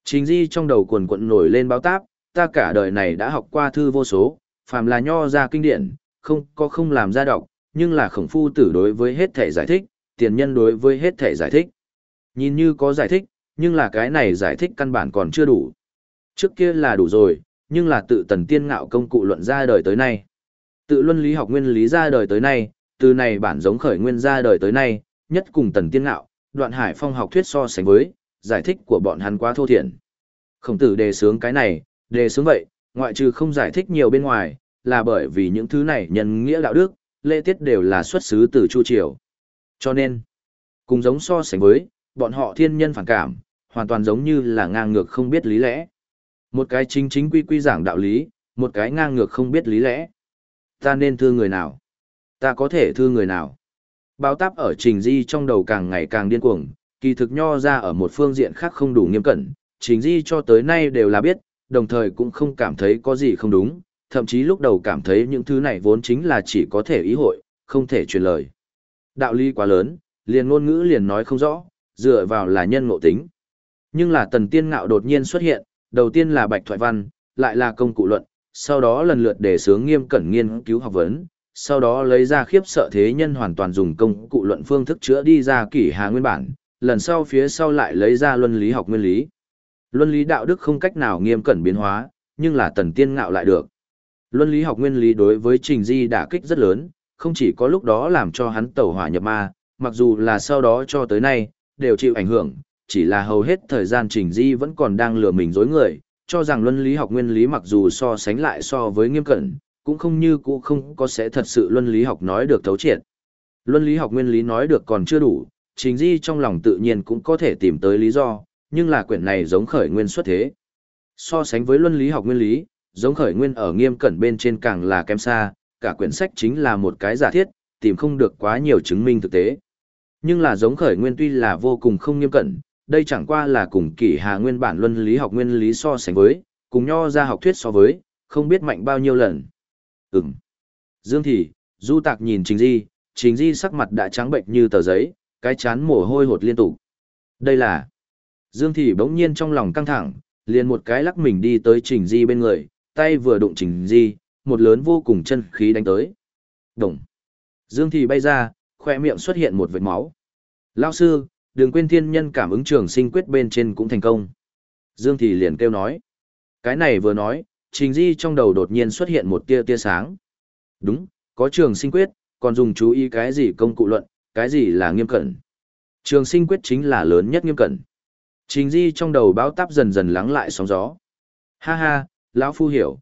Trình Di trong đầu quần quận nổi lên báo táp, ta cả đời này đã học qua thư vô số, phàm là nho ra kinh điển, không có không làm ra đọc, nhưng là khổng phu tử đối với hết thể giải thích, tiền nhân đối với hết thể giải thích. Nhìn như có giải thích, nhưng là cái này giải thích căn bản còn chưa đủ. Trước kia là đủ rồi, nhưng là tự Tần Tiên Ngạo công cụ luận ra đời tới nay. Tự luân lý học nguyên lý ra đời tới nay, từ này bản giống khởi nguyên ra đời tới nay, nhất cùng Tần Tiên Ngạo, Đoạn Hải Phong học thuyết so sánh với, giải thích của bọn hắn quá thô thiển. Khổng tử đề xướng cái này, đề xướng vậy, ngoại trừ không giải thích nhiều bên ngoài, là bởi vì những thứ này nhân nghĩa đạo đức, lễ tiết đều là xuất xứ từ Chu Triều. Cho nên, cùng giống so sánh với, bọn họ thiên nhân phản cảm, hoàn toàn giống như là ngang ngược không biết lý lẽ. Một cái chính chính quy quy giảng đạo lý, một cái ngang ngược không biết lý lẽ. Ta nên thương người nào? Ta có thể thương người nào? Báo táp ở Trình Di trong đầu càng ngày càng điên cuồng, kỳ thực nho ra ở một phương diện khác không đủ nghiêm cẩn, Trình Di cho tới nay đều là biết, đồng thời cũng không cảm thấy có gì không đúng, thậm chí lúc đầu cảm thấy những thứ này vốn chính là chỉ có thể ý hội, không thể truyền lời. Đạo lý quá lớn, liền ngôn ngữ liền nói không rõ, dựa vào là nhân ngộ tính. Nhưng là Tần Tiên Ngạo đột nhiên xuất hiện, đầu tiên là bạch thoại văn, lại là công cụ luận, sau đó lần lượt đề xướng nghiêm cẩn nghiên cứu học vấn, sau đó lấy ra khiếp sợ thế nhân hoàn toàn dùng công cụ luận phương thức chữa đi ra kỷ hà nguyên bản, lần sau phía sau lại lấy ra luân lý học nguyên lý. Luân lý đạo đức không cách nào nghiêm cẩn biến hóa, nhưng là Tần Tiên Ngạo lại được. Luân lý học nguyên lý đối với Trình Di đả kích rất lớn, không chỉ có lúc đó làm cho hắn tẩu hỏa nhập ma, mặc dù là sau đó cho tới nay, đều chịu ảnh hưởng, chỉ là hầu hết thời gian Trình Di vẫn còn đang lừa mình dối người, cho rằng luân lý học nguyên lý mặc dù so sánh lại so với nghiêm cẩn, cũng không như cũ không có sẽ thật sự luân lý học nói được thấu triệt. Luân lý học nguyên lý nói được còn chưa đủ, Trình Di trong lòng tự nhiên cũng có thể tìm tới lý do, nhưng là quyển này giống khởi nguyên xuất thế. So sánh với luân lý học nguyên lý, giống khởi nguyên ở nghiêm cẩn bên trên càng là kém xa, cả quyển sách chính là một cái giả thiết, tìm không được quá nhiều chứng minh thực tế. Nhưng là giống khởi nguyên tuy là vô cùng không nghiêm cẩn, đây chẳng qua là cùng kỷ hà nguyên bản luân lý học nguyên lý so sánh với, cùng nho ra học thuyết so với, không biết mạnh bao nhiêu lần. Dương Thị, Du Tạc nhìn Trình Di sắc mặt đã trắng bệnh như tờ giấy, cái chán mồ hôi hột liên tục. Đây là... Dương Thị bỗng nhiên trong lòng căng thẳng, liền một cái lắc mình đi tới Trình Di bên người, tay vừa đụng Trình Di, một lớn vô cùng chân khí đánh tới. Đồng. Dương Thị bay ra, khoe miệng xuất hiện một vệt máu. Lao sư, đừng quên thiên nhân cảm ứng trường sinh quyết bên trên cũng thành công. Dương Thị liền kêu nói. Cái này vừa nói, Trình Di trong đầu đột nhiên xuất hiện một tia sáng. Đúng, có trường sinh quyết, còn dùng chú ý cái gì công cụ luận, cái gì là nghiêm cẩn. Trường sinh quyết chính là lớn nhất nghiêm cẩn. Trình Di trong đầu bão táp dần dần lắng lại sóng gió. Ha ha, lão phu hiểu.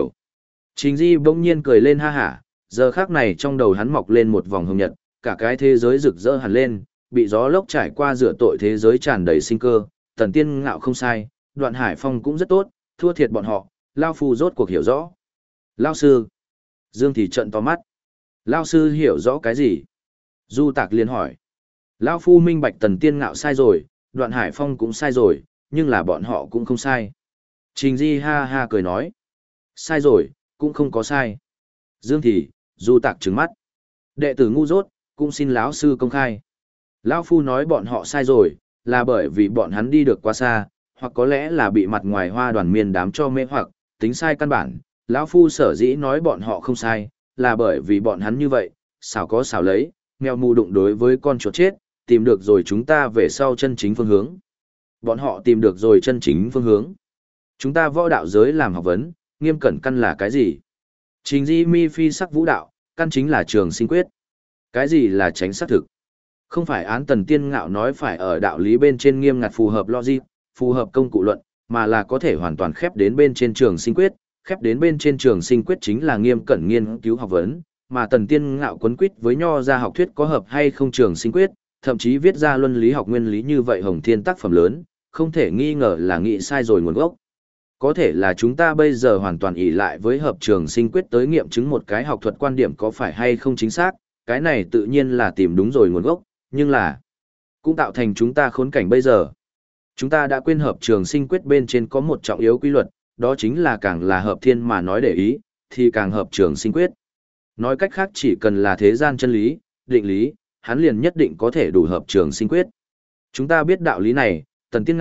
Trình Di bỗng nhiên cười lên ha hả, giờ khắc này trong đầu hắn mọc lên một vòng hồng nhật, cả cái thế giới rực rỡ hẳn lên, bị gió lốc trải qua rửa tội thế giới tràn đầy sinh cơ, Tần Tiên Ngạo không sai, Đoạn Hải Phong cũng rất tốt, thua thiệt bọn họ, lão phu rốt cuộc hiểu rõ. Lão sư. Dương Thị trợn to mắt. Lão sư hiểu rõ cái gì? Du Tạc liền hỏi. Lão phu minh bạch Tần Tiên Ngạo sai rồi, Đoạn Hải Phong cũng sai rồi, nhưng là bọn họ cũng không sai. Trình Di ha ha cười nói. Sai rồi, cũng không có sai. Dương Thị, Du Tạc trừng mắt. Đệ tử ngu dốt, cũng xin lão sư công khai. Lão phu nói bọn họ sai rồi, là bởi vì bọn hắn đi được quá xa, hoặc có lẽ là bị mặt ngoài hoa đoàn miên đám cho mê hoặc, tính sai căn bản. Lão phu sở dĩ nói bọn họ không sai, là bởi vì bọn hắn như vậy, xảo có xảo lấy, mèo mù đụng đối với con chuột chết, tìm được rồi chúng ta về sau chân chính phương hướng. Bọn họ tìm được rồi chân chính phương hướng. Chúng ta võ đạo giới làm học vấn, nghiêm cẩn căn là cái gì? Trình Di mi phi sắc vũ đạo, căn chính là trường sinh quyết. Cái gì là tránh xác thực? Không phải án Tần Tiên Ngạo nói phải ở đạo lý bên trên nghiêm ngặt phù hợp logic, phù hợp công cụ luận, mà là có thể hoàn toàn khép đến bên trên trường sinh quyết, khép đến bên trên trường sinh quyết chính là nghiêm cẩn nghiên cứu học vấn, mà Tần Tiên Ngạo quấn quýt với nho ra học thuyết có hợp hay không trường sinh quyết, thậm chí viết ra luân lý học nguyên lý như vậy hồng thiên tác phẩm lớn, không thể nghi ngờ là nghĩ sai rồi nguồn gốc. Có thể là chúng ta bây giờ hoàn toàn ỷ lại với hợp trường sinh quyết tới nghiệm chứng một cái học thuật quan điểm có phải hay không chính xác, cái này tự nhiên là tìm đúng rồi nguồn gốc, nhưng là cũng tạo thành chúng ta khốn cảnh bây giờ. Chúng ta đã quên hợp trường sinh quyết bên trên có một trọng yếu quy luật, đó chính là càng là hợp thiên mà nói để ý, thì càng hợp trường sinh quyết. Nói cách khác chỉ cần là thế gian chân lý, định lý, hắn liền nhất định có thể đủ hợp trường sinh quyết. Chúng ta biết đạo lý này, Tần Tiên Ngạo,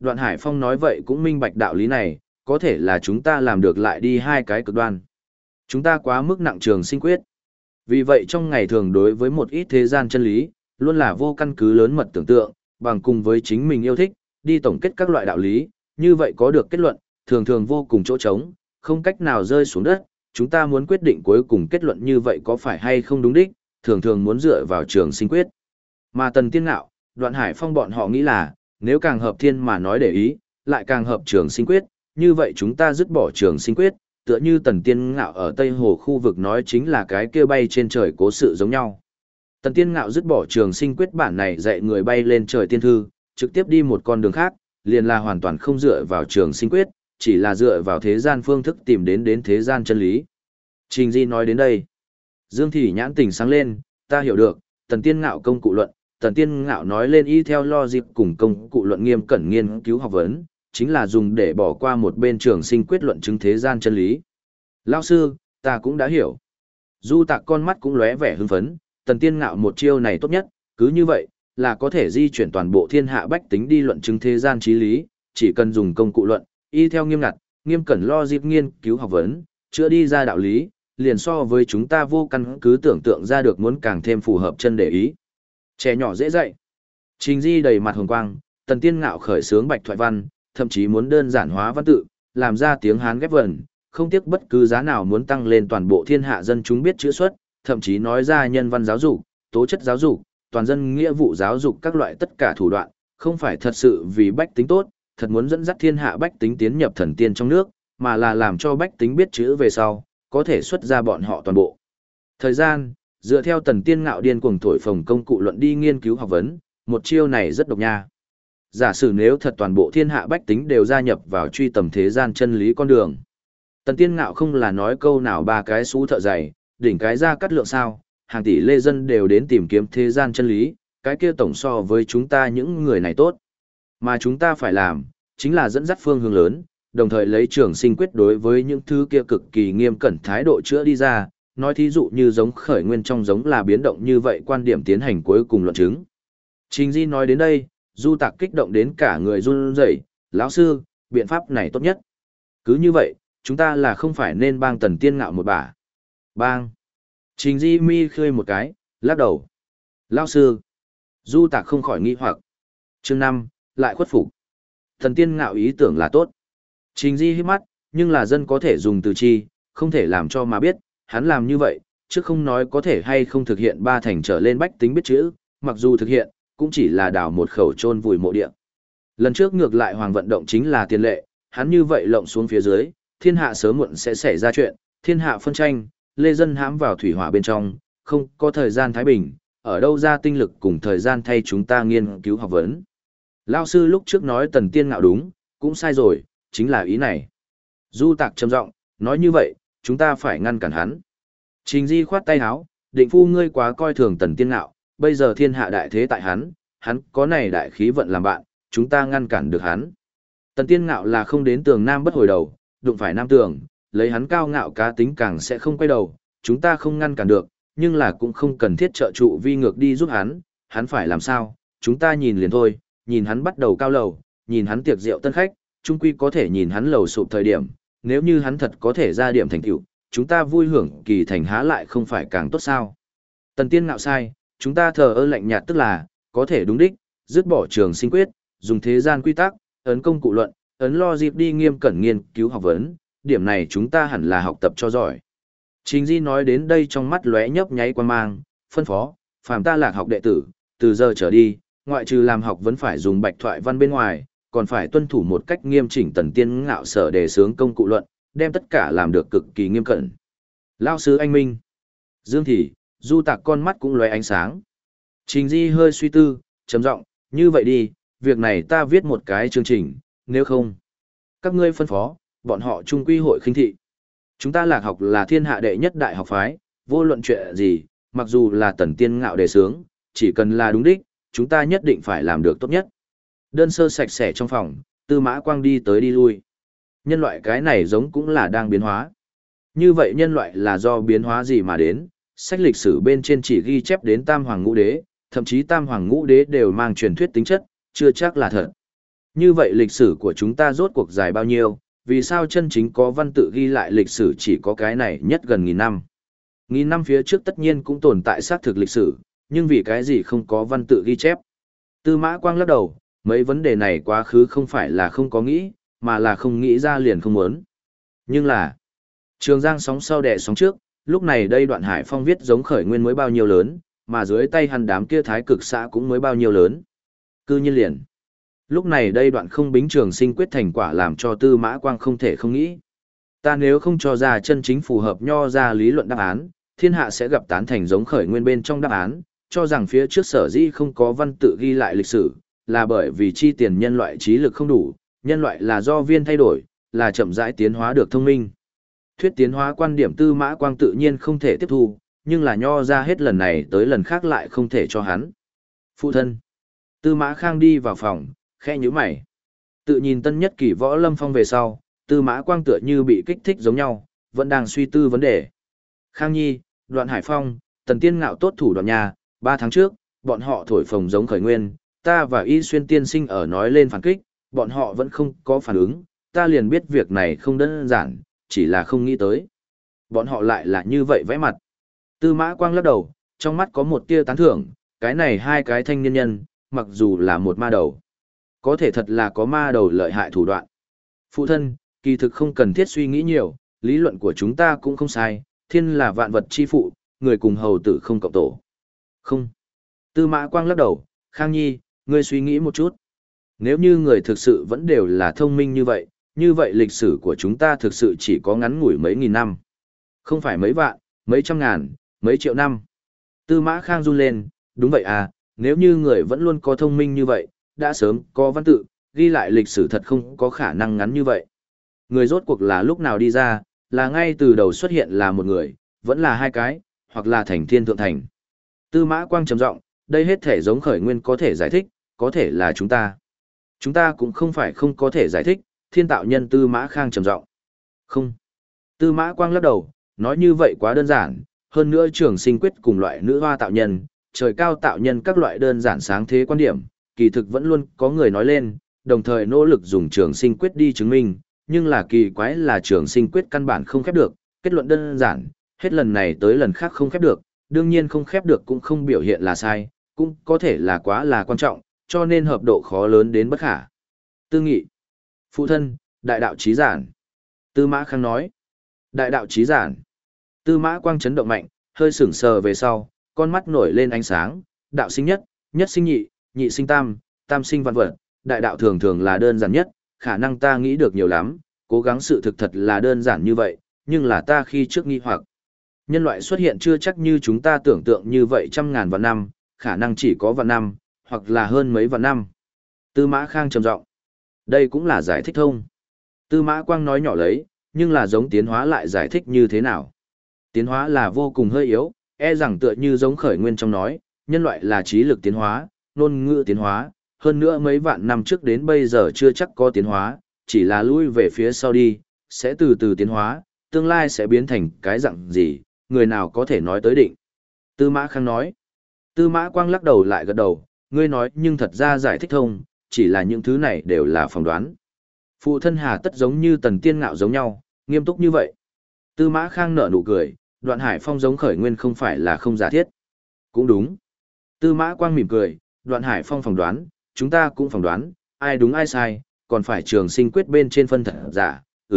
Đoạn Hải Phong nói vậy cũng minh bạch đạo lý này, có thể là chúng ta làm được lại đi hai cái cực đoan. Chúng ta quá mức nặng trường sinh quyết. Vì vậy trong ngày thường đối với một ít thế gian chân lý, luôn là vô căn cứ lớn mật tưởng tượng, bằng cùng với chính mình yêu thích, đi tổng kết các loại đạo lý, như vậy có được kết luận, thường thường vô cùng chỗ trống, không cách nào rơi xuống đất. Chúng ta muốn quyết định cuối cùng kết luận như vậy có phải hay không đúng đích, thường thường muốn dựa vào trường sinh quyết. Mà Tần Tiên Ngạo, Đoạn Hải Phong bọn họ nghĩ là, nếu càng hợp thiên mà nói để ý, lại càng hợp trường sinh quyết, như vậy chúng ta dứt bỏ trường sinh quyết, tựa như Tần Tiên Ngạo ở Tây Hồ khu vực nói chính là cái kia bay trên trời cố sự giống nhau. Tần Tiên Ngạo dứt bỏ trường sinh quyết bản này dạy người bay lên trời tiên thư, trực tiếp đi một con đường khác, liền là hoàn toàn không dựa vào trường sinh quyết, chỉ là dựa vào thế gian phương thức tìm đến thế gian chân lý. Trình Di nói đến đây. Dương Thị nhãn tỉnh sáng lên, ta hiểu được, Tần Tiên Ngạo công cụ luận, Tần Tiên Ngạo nói lên y theo logic cùng công cụ luận nghiêm cẩn nghiên cứu học vấn, chính là dùng để bỏ qua một bên trường sinh quyết luận chứng thế gian chân lý. Lão sư, ta cũng đã hiểu. Du Tạc con mắt cũng lóe vẻ hưng phấn, Tần Tiên Ngạo một chiêu này tốt nhất, cứ như vậy, là có thể di chuyển toàn bộ thiên hạ bách tính đi luận chứng thế gian trí lý, chỉ cần dùng công cụ luận, y theo nghiêm ngặt, nghiêm cẩn logic nghiên cứu học vấn, chữa đi ra đạo lý, liền so với chúng ta vô căn cứ tưởng tượng ra được muốn càng thêm phù hợp chân để ý. Trẻ nhỏ dễ dạy. Trình Di đầy mặt hồng quang, Tần Tiên Ngạo khởi xướng bạch thoại văn, thậm chí muốn đơn giản hóa văn tự, làm ra tiếng Hán ghép vần, không tiếc bất cứ giá nào muốn tăng lên toàn bộ thiên hạ dân chúng biết chữ xuất, thậm chí nói ra nhân văn giáo dục, tố chất giáo dục, toàn dân nghĩa vụ giáo dục các loại tất cả thủ đoạn, không phải thật sự vì bách tính tốt, thật muốn dẫn dắt thiên hạ bách tính tiến nhập thần tiên trong nước, mà là làm cho bách tính biết chữ về sau, có thể xuất ra bọn họ toàn bộ. Thời gian, dựa theo Tần Tiên Ngạo điên cuồng thổi phồng công cụ luận đi nghiên cứu học vấn, một chiêu này rất độc nha. Giả sử nếu thật toàn bộ thiên hạ bách tính đều gia nhập vào truy tầm thế gian chân lý con đường. Tần Tiên Ngạo không là nói câu nào ba cái xú thợ dày, đỉnh cái ra cắt lượng sao, hàng tỷ lê dân đều đến tìm kiếm thế gian chân lý, cái kia tổng so với chúng ta những người này tốt. Mà chúng ta phải làm, chính là dẫn dắt phương hướng lớn, đồng thời lấy trường sinh quyết đối với những thứ kia cực kỳ nghiêm cẩn thái độ chữa đi ra, nói thí dụ như giống khởi nguyên trong giống là biến động như vậy quan điểm tiến hành cuối cùng luận chứng. Trình Di nói đến đây, Du Tạc kích động đến cả người run rẩy, lão sư, biện pháp này tốt nhất. Cứ như vậy, chúng ta là không phải nên bang Tần Tiên Ngạo một bả. Bang. Trình Di mi khơi một cái, lắc đầu. Lão sư. Du Tạc không khỏi nghi hoặc. Chương 5, lại khuất phục. Tần Tiên Ngạo ý tưởng là tốt. Trình Di hít mắt, nhưng là dân có thể dùng từ chi, không thể làm cho mà biết, hắn làm như vậy, chứ không nói có thể hay không thực hiện ba thành trở lên bách tính biết chữ, mặc dù thực hiện, cũng chỉ là đào một khẩu chôn vùi mộ địa. Lần trước ngược lại Hoàng vận động chính là tiền lệ, hắn như vậy lộng xuống phía dưới, thiên hạ sớm muộn sẽ xảy ra chuyện, thiên hạ phân tranh, lê dân hãm vào thủy hỏa bên trong, không có thời gian thái bình, ở đâu ra tinh lực cùng thời gian thay chúng ta nghiên cứu học vấn. Lão sư lúc trước nói Tần Tiên Ngạo đúng, cũng sai rồi, chính là ý này. Du Tạc trầm giọng, nói như vậy, chúng ta phải ngăn cản hắn. Trình Di khoát tay áo, định phu ngươi quá coi thường Tần Tiên Ngạo, bây giờ thiên hạ đại thế tại hắn có này đại khí vận làm bạn, chúng ta ngăn cản được hắn. Tần Tiên Ngạo là không đến tường nam bất hồi đầu, đụng phải nam tường, lấy hắn cao ngạo cá tính càng sẽ không quay đầu, chúng ta không ngăn cản được, nhưng là cũng không cần thiết trợ trụ vi ngược đi giúp hắn phải làm sao, chúng ta nhìn liền thôi, nhìn hắn bắt đầu cao lầu, nhìn hắn tiệc rượu tân khách, chung quy có thể nhìn hắn lầu sụp thời điểm, nếu như hắn thật có thể ra điểm thành tựu, chúng ta vui hưởng kỳ thành há lại không phải càng tốt sao. Tần Tiên Ngạo sai, chúng ta thờ ơ lạnh nhạt tức là, có thể đúng đích, dứt bỏ trường sinh quyết, dùng thế gian quy tắc, ấn công cụ luận, ấn logic đi nghiêm cẩn nghiên cứu học vấn, điểm này chúng ta hẳn là học tập cho giỏi. Trình Di nói đến đây trong mắt lóe nhấp nháy quan mang, phân phó, phàm ta lạc học đệ tử, từ giờ trở đi, ngoại trừ làm học vẫn phải dùng bạch thoại văn bên ngoài, còn phải tuân thủ một cách nghiêm chỉnh Tần Tiên Ngạo sở đề xướng công cụ luận, đem tất cả làm được cực kỳ nghiêm cẩn. Lão sư anh minh. Dương Thị, Du Tạc con mắt cũng lóe ánh sáng. Trình Di hơi suy tư, trầm giọng, như vậy đi, việc này ta viết một cái chương trình, nếu không, các ngươi phân phó, bọn họ trung quy hội khinh thị. Chúng ta lạc học là thiên hạ đệ nhất đại học phái, vô luận chuyện gì, mặc dù là Tần Tiên Ngạo đề xướng, chỉ cần là đúng đích, chúng ta nhất định phải làm được tốt nhất. Đơn sơ sạch sẽ trong phòng, Tư Mã Quang đi tới đi lui. Nhân loại cái này giống cũng là đang biến hóa. Như vậy nhân loại là do biến hóa gì mà đến? Sách lịch sử bên trên chỉ ghi chép đến Tam Hoàng Ngũ Đế, thậm chí Tam Hoàng Ngũ Đế đều mang truyền thuyết tính chất, chưa chắc là thật. Như vậy lịch sử của chúng ta rốt cuộc dài bao nhiêu, vì sao chân chính có văn tự ghi lại lịch sử chỉ có cái này nhất gần nghìn năm? Nghìn năm phía trước tất nhiên cũng tồn tại xác thực lịch sử, nhưng vì cái gì không có văn tự ghi chép? Tư Mã Quang lắc đầu, mấy vấn đề này quá khứ không phải là không có nghĩ, mà là không nghĩ ra liền không muốn. Nhưng là, Trường Giang sóng sau đẻ sóng trước, lúc này đây Đoạn Hải Phong viết giống khởi nguyên mới bao nhiêu lớn, mà dưới tay hắn đám kia thái cực xã cũng mới bao nhiêu lớn. Cư nhiên liền. Lúc này đây Đoạn không bính trường sinh quyết thành quả làm cho Tư Mã Quang không thể không nghĩ. Ta nếu không cho ra chân chính phù hợp nho ra lý luận đáp án, thiên hạ sẽ gặp tán thành giống khởi nguyên bên trong đáp án, cho rằng phía trước sở dĩ không có văn tự ghi lại lịch sử, là bởi vì chi tiền nhân loại trí lực không đủ, nhân loại là do viên thay đổi, là chậm rãi tiến hóa được thông minh. Thuyết tiến hóa quan điểm Tư Mã Quang tự nhiên không thể tiếp thu, nhưng là nho ra hết lần này tới lần khác lại không thể cho hắn. Phụ thân. Tư Mã Khang đi vào phòng, khẽ nhíu mày. Tự nhìn tân nhất kỷ võ lâm phong về sau, Tư Mã Quang tựa như bị kích thích giống nhau, vẫn đang suy tư vấn đề. Khang Nhi, Đoạn Hải Phong, Tần Tiên Ngạo tốt thủ Đoạn nhà, 3 tháng trước, bọn họ thổi phồng giống khởi nguyên, ta và Y Xuyên tiên sinh ở nói lên phản kích, bọn họ vẫn không có phản ứng, ta liền biết việc này không đơn giản, chỉ là không nghĩ tới. Bọn họ lại là như vậy vẽ mặt. Tư Mã Quang lắc đầu, trong mắt có một tia tán thưởng, cái này hai cái thanh niên nhân, mặc dù là một ma đầu, có thể thật là có ma đầu lợi hại thủ đoạn. Phụ thân, kỳ thực không cần thiết suy nghĩ nhiều, lý luận của chúng ta cũng không sai, thiên là vạn vật chi phụ, người cùng hầu tử không cộng tổ. Không. Tư Mã Quang lắc đầu, Khang Nhi, ngươi suy nghĩ một chút. Nếu như người thực sự vẫn đều là thông minh như vậy lịch sử của chúng ta thực sự chỉ có ngắn ngủi mấy nghìn năm. Không phải mấy vạn, mấy trăm ngàn, mấy triệu năm. Tư Mã Khang run lên, đúng vậy à, nếu như người vẫn luôn có thông minh như vậy, đã sớm có văn tự, ghi lại lịch sử thật không có khả năng ngắn như vậy. Người rốt cuộc là lúc nào đi ra, là ngay từ đầu xuất hiện là một người, vẫn là hai cái, hoặc là thành thiên thượng thành. Tư Mã Quang trầm giọng, đây hết thể giống khởi nguyên có thể giải thích, có thể là chúng ta. Chúng ta cũng không phải không có thể giải thích, thiên tạo nhân Tư Mã Khang trầm giọng. Không. Tư Mã Quang lắc đầu, nói như vậy quá đơn giản, hơn nữa trường sinh quyết cùng loại nữ hoa tạo nhân, trời cao tạo nhân các loại đơn giản sáng thế quan điểm, kỳ thực vẫn luôn có người nói lên, đồng thời nỗ lực dùng trường sinh quyết đi chứng minh, nhưng là kỳ quái là trường sinh quyết căn bản không khép được, kết luận đơn giản, hết lần này tới lần khác không khép được, đương nhiên không khép được cũng không biểu hiện là sai, cũng có thể là quá là quan trọng, cho nên hợp độ khó lớn đến bất khả. Tư Nghị. Phụ thân, đại đạo chí giản. Tư Mã Khang nói. Đại đạo chí giản. Tư Mã Quang chấn động mạnh, hơi sững sờ về sau, con mắt nổi lên ánh sáng, đạo sinh nhất, nhất sinh nhị, nhị sinh tam, tam sinh vạn vật, đại đạo thường thường là đơn giản nhất, khả năng ta nghĩ được nhiều lắm, cố gắng sự thực thật là đơn giản như vậy, nhưng là ta khi trước nghi hoặc. Nhân loại xuất hiện chưa chắc như chúng ta tưởng tượng như vậy trăm ngàn vạn năm, khả năng chỉ có vạn năm, hoặc là hơn mấy vạn năm. Tư Mã Khang trầm giọng. Đây cũng là giải thích thông. Tư Mã Quang nói nhỏ lấy, nhưng là giống tiến hóa lại giải thích như thế nào? Tiến hóa là vô cùng hơi yếu, e rằng tựa như giống khởi nguyên trong nói, nhân loại là trí lực tiến hóa, ngôn ngữ tiến hóa, hơn nữa mấy vạn năm trước đến bây giờ chưa chắc có tiến hóa, chỉ là lui về phía sau đi, sẽ từ từ tiến hóa, tương lai sẽ biến thành cái dạng gì, người nào có thể nói tới định. Tư Mã Khang nói. Tư Mã Quang lắc đầu lại gật đầu, ngươi nói nhưng thật ra giải thích thông, chỉ là những thứ này đều là phỏng đoán. Phụ thân hà tất giống như Tần Tiên Ngạo giống nhau, nghiêm túc như vậy. Tư Mã Khang nở nụ cười, Đoạn Hải Phong giống khởi nguyên không phải là không giả thiết. Cũng đúng. Tư Mã Quang mỉm cười, Đoạn Hải Phong phỏng đoán, chúng ta cũng phỏng đoán, ai đúng ai sai, còn phải trường sinh quyết bên trên phân thật giả,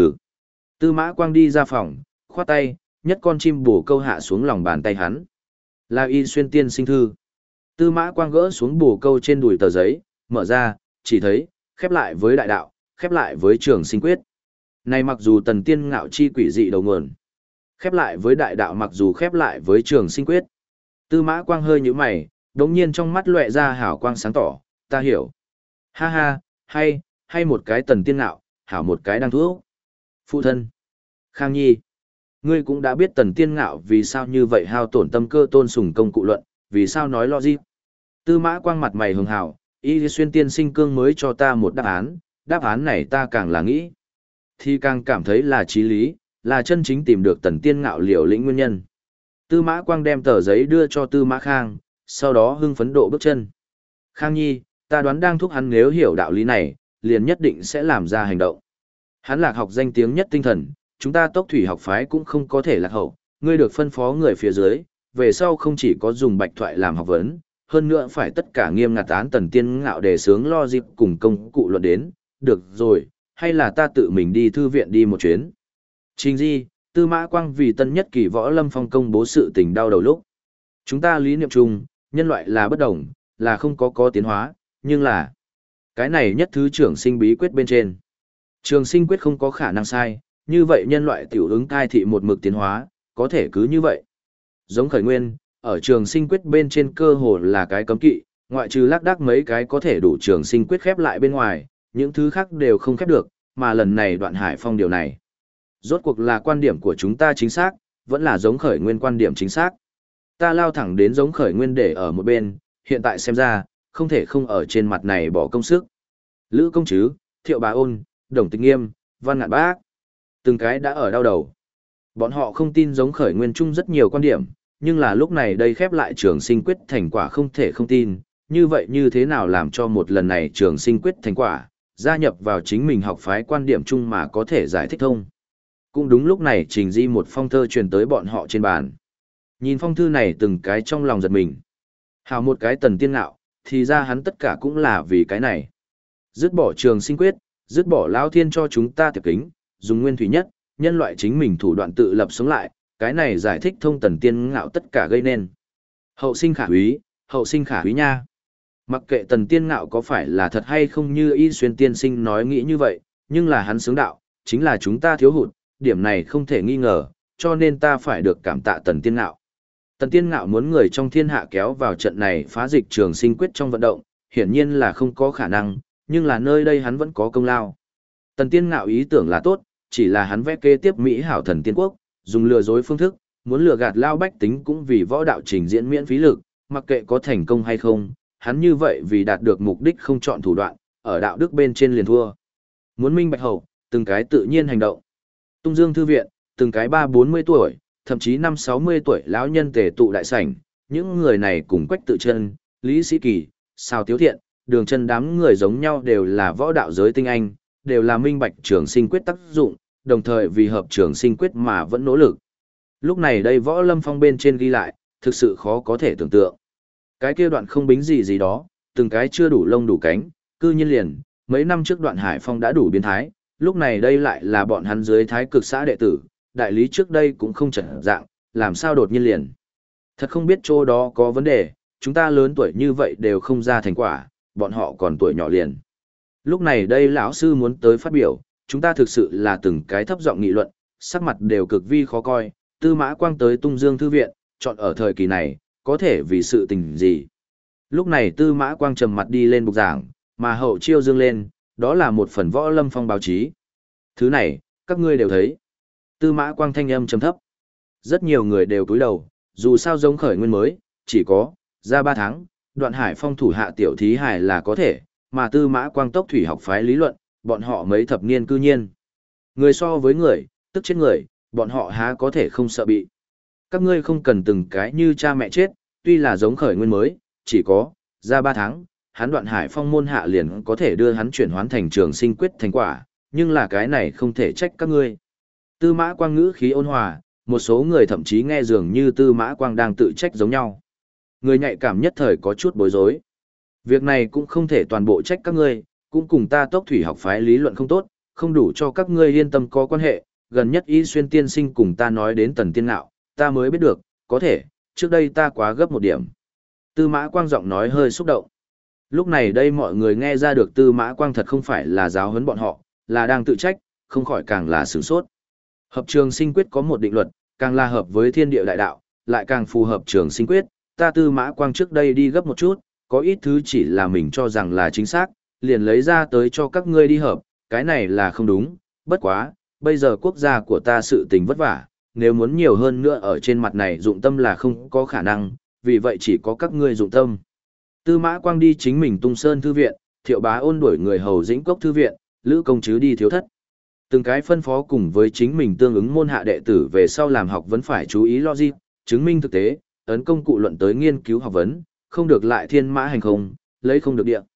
Tư Mã Quang đi ra phòng, khoát tay, nhất con chim bồ câu hạ xuống lòng bàn tay hắn. Là Y Xuyên tiên sinh thư. Tư Mã Quang gỡ xuống bồ câu trên đùi tờ giấy, mở ra, chỉ thấy, khép lại với đại đạo, khép lại với trường sinh quyết. Này mặc dù Tần Tiên Ngạo chi quỷ dị đầu nguồn, khép lại với đại đạo mặc dù khép lại với trường sinh quyết. Tư Mã Quang hơi nhíu mày, đống nhiên trong mắt lóe ra hào quang sáng tỏ, ta hiểu. Ha ha, hay một cái Tần Tiên Ngạo, hảo một cái đang thuốc. Phụ thân. Khang Nhi. Ngươi cũng đã biết Tần Tiên Ngạo vì sao như vậy hao tổn tâm cơ tôn sùng công cụ luận, vì sao nói logic. Tư Mã Quang mặt mày hường hào, Y Xuyên tiên sinh cương mới cho ta một đáp án này ta càng là nghĩ. Thì càng cảm thấy là chí lý, là chân chính tìm được Tần Tiên Ngạo liều lĩnh nguyên nhân. Tư Mã Quang đem tờ giấy đưa cho Tư Mã Khang, sau đó hưng phấn độ bước chân. Khang Nhi, ta đoán đang thúc hắn nếu hiểu đạo lý này, liền nhất định sẽ làm ra hành động. Hắn lạc học danh tiếng nhất tinh thần, chúng ta Tốc Thủy học phái cũng không có thể lạc hậu, ngươi được phân phó người phía dưới, về sau không chỉ có dùng bạch thoại làm học vấn, hơn nữa phải tất cả nghiêm ngặt án Tần Tiên Ngạo đề xướng lo dịp cùng công cụ luận đến, được rồi, hay là ta tự mình đi thư viện đi một chuyến. Trình Di, Tư Mã Quang vì tân nhất kỳ võ lâm phong công bố sự tình đau đầu lúc. Chúng ta lý niệm chung, nhân loại là bất đồng, là không có tiến hóa, nhưng là cái này nhất thứ trưởng sinh bí quyết bên trên. Trường sinh quyết không có khả năng sai, như vậy nhân loại tiểu ứng cai thị một mực tiến hóa, có thể cứ như vậy. Giống khởi nguyên, ở trường sinh quyết bên trên cơ hồ là cái cấm kỵ, ngoại trừ lác đác mấy cái có thể đủ trường sinh quyết khép lại bên ngoài, những thứ khác đều không khép được, mà lần này Đoạn Hải Phong điều này. Rốt cuộc là quan điểm của chúng ta chính xác, vẫn là giống khởi nguyên quan điểm chính xác. Ta lao thẳng đến giống khởi nguyên để ở một bên, hiện tại xem ra, không thể không ở trên mặt này bỏ công sức. Lữ Công Trứ, Thiệu Bá Ôn, Đồng Tịch Nghiêm, Văn Ngạn Bác, từng cái đã ở đau đầu. Bọn họ không tin giống khởi nguyên chung rất nhiều quan điểm, nhưng là lúc này đây khép lại trường sinh quyết thành quả không thể không tin, như vậy như thế nào làm cho một lần này trường sinh quyết thành quả, gia nhập vào chính mình học phái quan điểm chung mà có thể giải thích thông. Cũng đúng lúc này Trình Di một phong thơ truyền tới bọn họ trên bàn. Nhìn phong thư này từng cái trong lòng giật mình. Hào một cái Tần Tiên Ngạo, thì ra hắn tất cả cũng là vì cái này. Dứt bỏ trường sinh quyết, dứt bỏ Lao Thiên cho chúng ta tiệp kính, dùng nguyên thủy nhất, nhân loại chính mình thủ đoạn tự lập sống lại, cái này giải thích thông Tần Tiên Ngạo tất cả gây nên. Hậu sinh khả úy nha. Mặc kệ Tần Tiên Ngạo có phải là thật hay không như Y Xuyên tiên sinh nói nghĩ như vậy, nhưng là hắn xướng đạo, chính là chúng ta thiếu hụt, điểm này không thể nghi ngờ, cho nên ta phải được cảm tạ Tần Tiên Ngạo. Tần Tiên Ngạo muốn người trong thiên hạ kéo vào trận này phá dịch trường sinh quyết trong vận động, hiển nhiên là không có khả năng, nhưng là nơi đây hắn vẫn có công lao. Tần Tiên Ngạo ý tưởng là tốt, chỉ là hắn vẽ kế tiếp Mỹ hảo thần tiên quốc, dùng lừa dối phương thức, muốn lừa gạt lao bách tính cũng vì võ đạo trình diễn miễn phí lực, mặc kệ có thành công hay không, hắn như vậy vì đạt được mục đích không chọn thủ đoạn, ở đạo đức bên trên liền thua. Muốn minh bạch hậu, từng cái tự nhiên hành động. Tung Dương thư viện, từng cái 30-40 tuổi, thậm chí 50-60 tuổi lão nhân tề tụ đại sảnh, những người này cùng Quách Tự Chân, Lý Sĩ Kỳ, Sào Tiếu Thiện, Đường Chân đám người giống nhau đều là võ đạo giới tinh anh, đều là minh bạch trường sinh quyết tác dụng, đồng thời vì hợp trường sinh quyết mà vẫn nỗ lực. Lúc này đây võ lâm phong bên trên ghi lại, thực sự khó có thể tưởng tượng. Cái kia Đoạn không bính gì đó, từng cái chưa đủ lông đủ cánh, cư nhiên liền, mấy năm trước Đoạn Hải Phong đã đủ biến thái, lúc này đây lại là bọn hắn dưới thái cực xã đệ tử, đại lý trước đây cũng không chẩn dạng, làm sao đột nhiên liền. Thật không biết chỗ đó có vấn đề, chúng ta lớn tuổi như vậy đều không ra thành quả, bọn họ còn tuổi nhỏ liền. Lúc này đây lão sư muốn tới phát biểu, chúng ta thực sự là từng cái thấp giọng nghị luận, sắc mặt đều cực vi khó coi, Tư Mã Quang tới Tung Dương thư viện, chọn ở thời kỳ này, có thể vì sự tình gì. Lúc này Tư Mã Quang trầm mặt đi lên bục giảng, mà hậu chiêu dương lên, đó là một phần võ lâm phong báo chí. Thứ này, các ngươi đều thấy. Tư Mã Quang thanh âm trầm thấp. Rất nhiều người đều cúi đầu, dù sao giống khởi nguyên mới, chỉ có, ra 3 tháng, Đoạn Hải Phong thủ hạ tiểu thí hải là có thể, mà Tư Mã Quang Tốc Thủy học phái lý luận, bọn họ mấy thập niên cư nhiên. Người so với người, tức chết người, bọn họ há có thể không sợ bị. Các ngươi không cần từng cái như cha mẹ chết, tuy là giống khởi nguyên mới, chỉ có, ra 3 tháng, hắn Đoạn Hải Phong môn hạ liền có thể đưa hắn chuyển hoán thành trường sinh quyết thành quả, nhưng là cái này không thể trách các ngươi. Tư Mã Quang ngữ khí ôn hòa, một số người thậm chí nghe dường như Tư Mã Quang đang tự trách giống nhau. Người nhạy cảm nhất thời có chút bối rối. Việc này cũng không thể toàn bộ trách các ngươi, cũng cùng ta Tốc Thủy học phái lý luận không tốt, không đủ cho các ngươi yên tâm có quan hệ, gần nhất Y Xuyên tiên sinh cùng ta nói đến Tần Tiên Ngạo, ta mới biết được, có thể, trước đây ta quá gấp một điểm. Tư Mã Quang giọng nói hơi xúc động. Lúc này đây mọi người nghe ra được Tư Mã Quang thật không phải là giáo huấn bọn họ, là đang tự trách, không khỏi càng là sửng sốt. Hợp trường sinh quyết có một định luật, càng là hợp với thiên địa đại đạo, lại càng phù hợp trường sinh quyết, ta Tư Mã Quang trước đây đi gấp một chút, có ít thứ chỉ là mình cho rằng là chính xác, liền lấy ra tới cho các ngươi đi hợp, cái này là không đúng, bất quá, bây giờ quốc gia của ta sự tình vất vả, nếu muốn nhiều hơn nữa ở trên mặt này dụng tâm là không có khả năng, vì vậy chỉ có các ngươi dụng tâm. Tư Mã Quang đi chính mình Tung Sơn thư viện, Thiệu Bá Ôn đuổi người hầu Dĩnh Cốc thư viện, Lữ Công Trứ đi thiếu thất. Từng cái phân phó cùng với chính mình tương ứng môn hạ đệ tử về sau làm học vấn phải chú ý logic, chứng minh thực tế, ấn công cụ luận tới nghiên cứu học vấn, không được lại thiên mã hành không, lấy không được địa.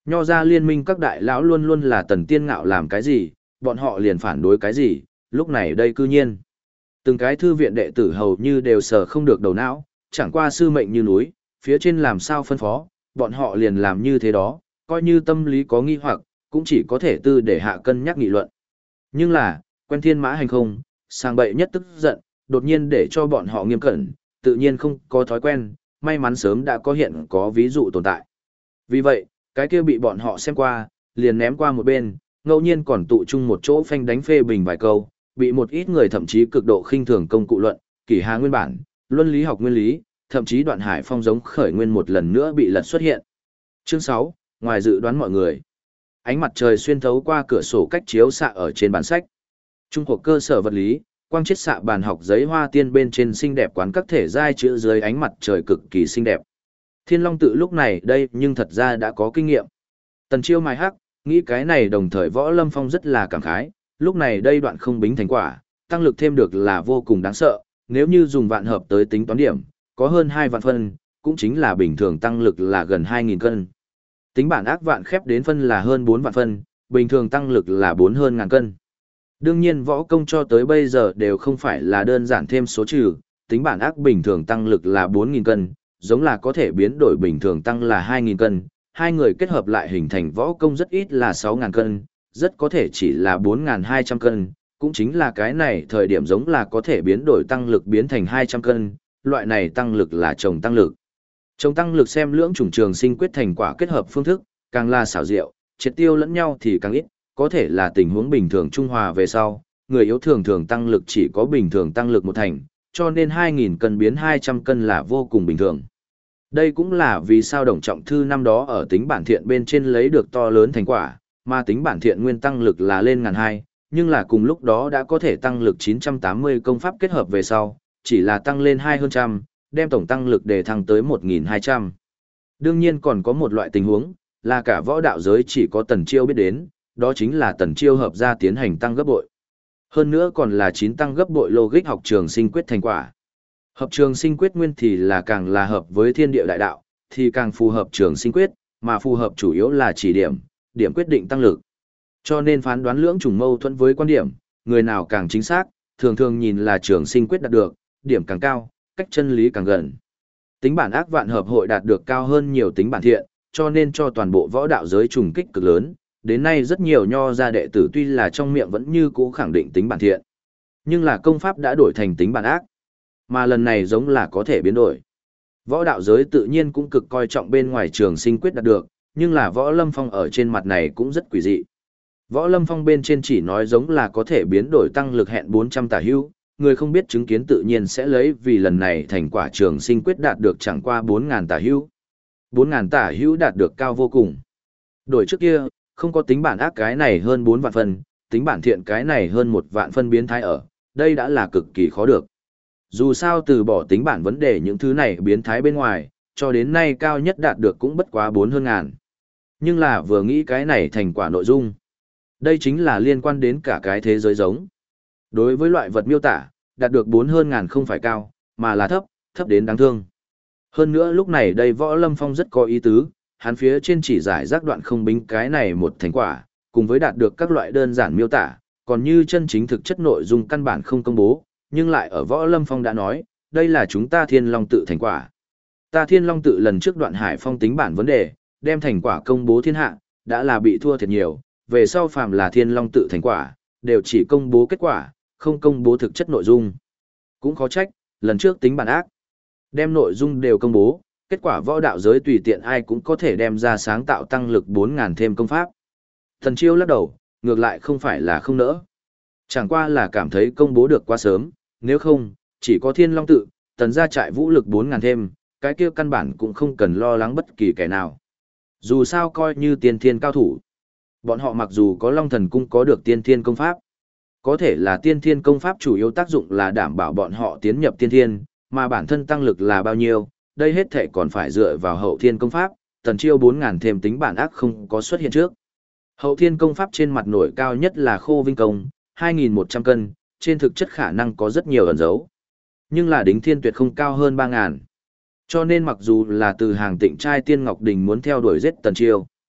Nho ra liên minh các đại lão luôn luôn là Tần Tiên Ngạo làm cái gì, bọn họ liền phản đối cái gì, lúc này đây cư nhiên. Từng cái thư viện đệ tử hầu như đều sờ không được đầu não, chẳng qua sư mệnh như núi, phía trên làm sao phân phó, bọn họ liền làm như thế đó, coi như tâm lý có nghi hoặc, cũng chỉ có thể tư để hạ cân nhắc nghị luận. Nhưng là, quen thiên mã hành không, sang bậy nhất tức giận, đột nhiên để cho bọn họ nghiêm cẩn, tự nhiên không có thói quen, may mắn sớm đã có hiện có ví dụ tồn tại. Vì vậy, cái kia bị bọn họ xem qua, liền ném qua một bên, ngẫu nhiên còn tụ chung một chỗ phanh đánh phê bình vài câu, bị một ít người thậm chí cực độ khinh thường công cụ luận, kỷ hà nguyên bản, luân lý học nguyên lý, thậm chí đoạn hải phong giống khởi nguyên một lần nữa bị lật xuất hiện. Chương 6, ngoài dự đoán mọi người. Ánh mặt trời xuyên thấu qua cửa sổ cách chiếu xạ ở trên bản sách. Trung cuộc cơ sở vật lý, quang chiết xạ bàn học giấy hoa tiên bên trên xinh đẹp quán các thể giai chữ dưới ánh mặt trời cực kỳ xinh đẹp. Thiên Long tự lúc này đây nhưng thật ra đã có kinh nghiệm. Tần Chiêu mài hắc, nghĩ cái này đồng thời Võ Lâm Phong rất là cảm khái, lúc này đây đoạn không bính thành quả, tăng lực thêm được là vô cùng đáng sợ, nếu như dùng vạn hợp tới tính toán điểm, có hơn 2 vạn phân, cũng chính là bình thường tăng lực là gần 2.000 cân. Tính bản ác vạn khép đến phân là hơn 4 vạn phân, bình thường tăng lực là 4 hơn ngàn cân. Đương nhiên võ công cho tới bây giờ đều không phải là đơn giản thêm số trừ, tính bản ác bình thường tăng lực là 4.000 cân, giống là có thể biến đổi bình thường tăng là 2.000 cân, hai người kết hợp lại hình thành võ công rất ít là 6.000 cân, rất có thể chỉ là 4.200 cân, cũng chính là cái này thời điểm giống là có thể biến đổi tăng lực biến thành 200 cân, loại này tăng lực là chồng tăng lực. Chồng tăng lực xem lưỡng chủng trường sinh quyết thành quả kết hợp phương thức, càng là xảo diệu, triệt tiêu lẫn nhau thì càng ít, có thể là tình huống bình thường trung hòa về sau, người yếu thường thường tăng lực chỉ có bình thường tăng lực một thành, cho nên 2.000 cân biến 200 cân là vô cùng bình thường. Đây cũng là vì sao Đồng Trọng Thư năm đó ở tính bản thiện bên trên lấy được to lớn thành quả, mà tính bản thiện nguyên tăng lực là lên 1.200, nhưng là cùng lúc đó đã có thể tăng lực 980 công pháp kết hợp về sau, chỉ là tăng lên 2 hơn trăm, đem tổng tăng lực đề thăng tới 1.200. Đương nhiên còn có một loại tình huống, là cả võ đạo giới chỉ có Tần Chiêu biết đến, đó chính là Tần Chiêu hợp ra tiến hành tăng gấp bội. Hơn nữa còn là 9 tăng gấp bội logic học trường sinh quyết thành quả. Hợp trường sinh quyết nguyên thì là càng là hợp với thiên địa đại đạo, thì càng phù hợp trường sinh quyết, mà phù hợp chủ yếu là chỉ điểm, điểm quyết định tăng lực. Cho nên phán đoán lưỡng chủng mâu thuẫn với quan điểm, người nào càng chính xác, thường thường nhìn là trường sinh quyết đạt được, điểm càng cao, cách chân lý càng gần. Tính bản ác vạn hợp hội đạt được cao hơn nhiều tính bản thiện, cho nên cho toàn bộ võ đạo giới trùng kích cực lớn, đến nay rất nhiều nho gia đệ tử tuy là trong miệng vẫn như cũ khẳng định tính bản thiện, nhưng là công pháp đã đổi thành tính bản ác, mà lần này giống là có thể biến đổi. Võ đạo giới tự nhiên cũng cực coi trọng bên ngoài trường sinh quyết đạt được, nhưng là Võ Lâm Phong ở trên mặt này cũng rất quỷ dị. Võ Lâm Phong bên trên chỉ nói giống là có thể biến đổi tăng lực hẹn 400 tả hữu, người không biết chứng kiến tự nhiên sẽ lấy vì lần này thành quả trường sinh quyết đạt được chẳng qua 4.000 tả hữu. 4.000 tả hữu đạt được cao vô cùng. Đổi trước kia, không có tính bản ác cái này hơn 4 vạn phân, tính bản thiện cái này hơn 1 vạn phân biến thái ở, đây đã là cực kỳ khó được. Dù sao từ bỏ tính bản vấn đề những thứ này biến thái bên ngoài, cho đến nay cao nhất đạt được cũng bất quá 4 hơn ngàn. Nhưng là vừa nghĩ cái này thành quả nội dung. Đây chính là liên quan đến cả cái thế giới giống. Đối với loại vật miêu tả, đạt được 4 hơn ngàn không phải cao, mà là thấp, thấp đến đáng thương. Hơn nữa lúc này đây Võ Lâm Phong rất có ý tứ, hắn phía trên chỉ giải rác đoạn không bính cái này một thành quả, cùng với đạt được các loại đơn giản miêu tả, còn như chân chính thực chất nội dung căn bản không công bố, nhưng lại ở Võ Lâm Phong đã nói, đây là chúng ta Thiên Long tự thành quả. Ta Thiên Long tự lần trước Đoạn Hải Phong tính bản vấn đề, đem thành quả công bố thiên hạ, đã là bị thua thiệt nhiều, về sau phàm là Thiên Long tự thành quả, đều chỉ công bố kết quả, không công bố thực chất nội dung. Cũng khó trách, lần trước tính bản ác, đem nội dung đều công bố, kết quả võ đạo giới tùy tiện ai cũng có thể đem ra sáng tạo tăng lực 4.000 thêm công pháp. Thần Chiêu lắc đầu, ngược lại không phải là không nỡ. Chẳng qua là cảm thấy công bố được quá sớm, nếu không, chỉ có Thiên Long tự, tần gia trại vũ lực 4.000 thêm, cái kia căn bản cũng không cần lo lắng bất kỳ kẻ nào. Dù sao coi như tiên thiên cao thủ. Bọn họ mặc dù có Long Thần Cung có được tiên thiên công pháp, có thể là tiên thiên công pháp chủ yếu tác dụng là đảm bảo bọn họ tiến nhập tiên thiên, mà bản thân tăng lực là bao nhiêu, đây hết thể còn phải dựa vào hậu thiên công pháp, Tần Chiêu 4.000 thêm tính bản ác không có xuất hiện trước. Hậu thiên công pháp trên mặt nổi cao nhất là Khô Vinh Công, 2.100 cân, trên thực chất khả năng có rất nhiều ẩn dấu. Nhưng là đính thiên tuyệt không cao hơn 3.000. Cho nên mặc dù là từ hàng Tịnh trai Tiên Ngọc Đình muốn theo đuổi giết Tần Chiêu,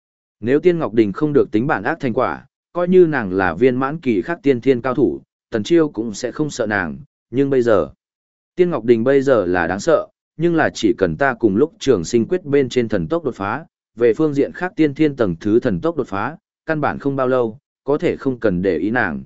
Nếu Tiên Ngọc Đình không được tính bản ác thành quả, coi như nàng là viên mãn kỳ khắc tiên thiên cao thủ, Tần Chiêu cũng sẽ không sợ nàng, nhưng bây giờ, Tiên Ngọc Đình bây giờ là đáng sợ, nhưng là chỉ cần ta cùng lúc trường sinh quyết bên trên thần tốc đột phá, về phương diện khác tiên thiên tầng thứ thần tốc đột phá, căn bản không bao lâu, có thể không cần để ý nàng,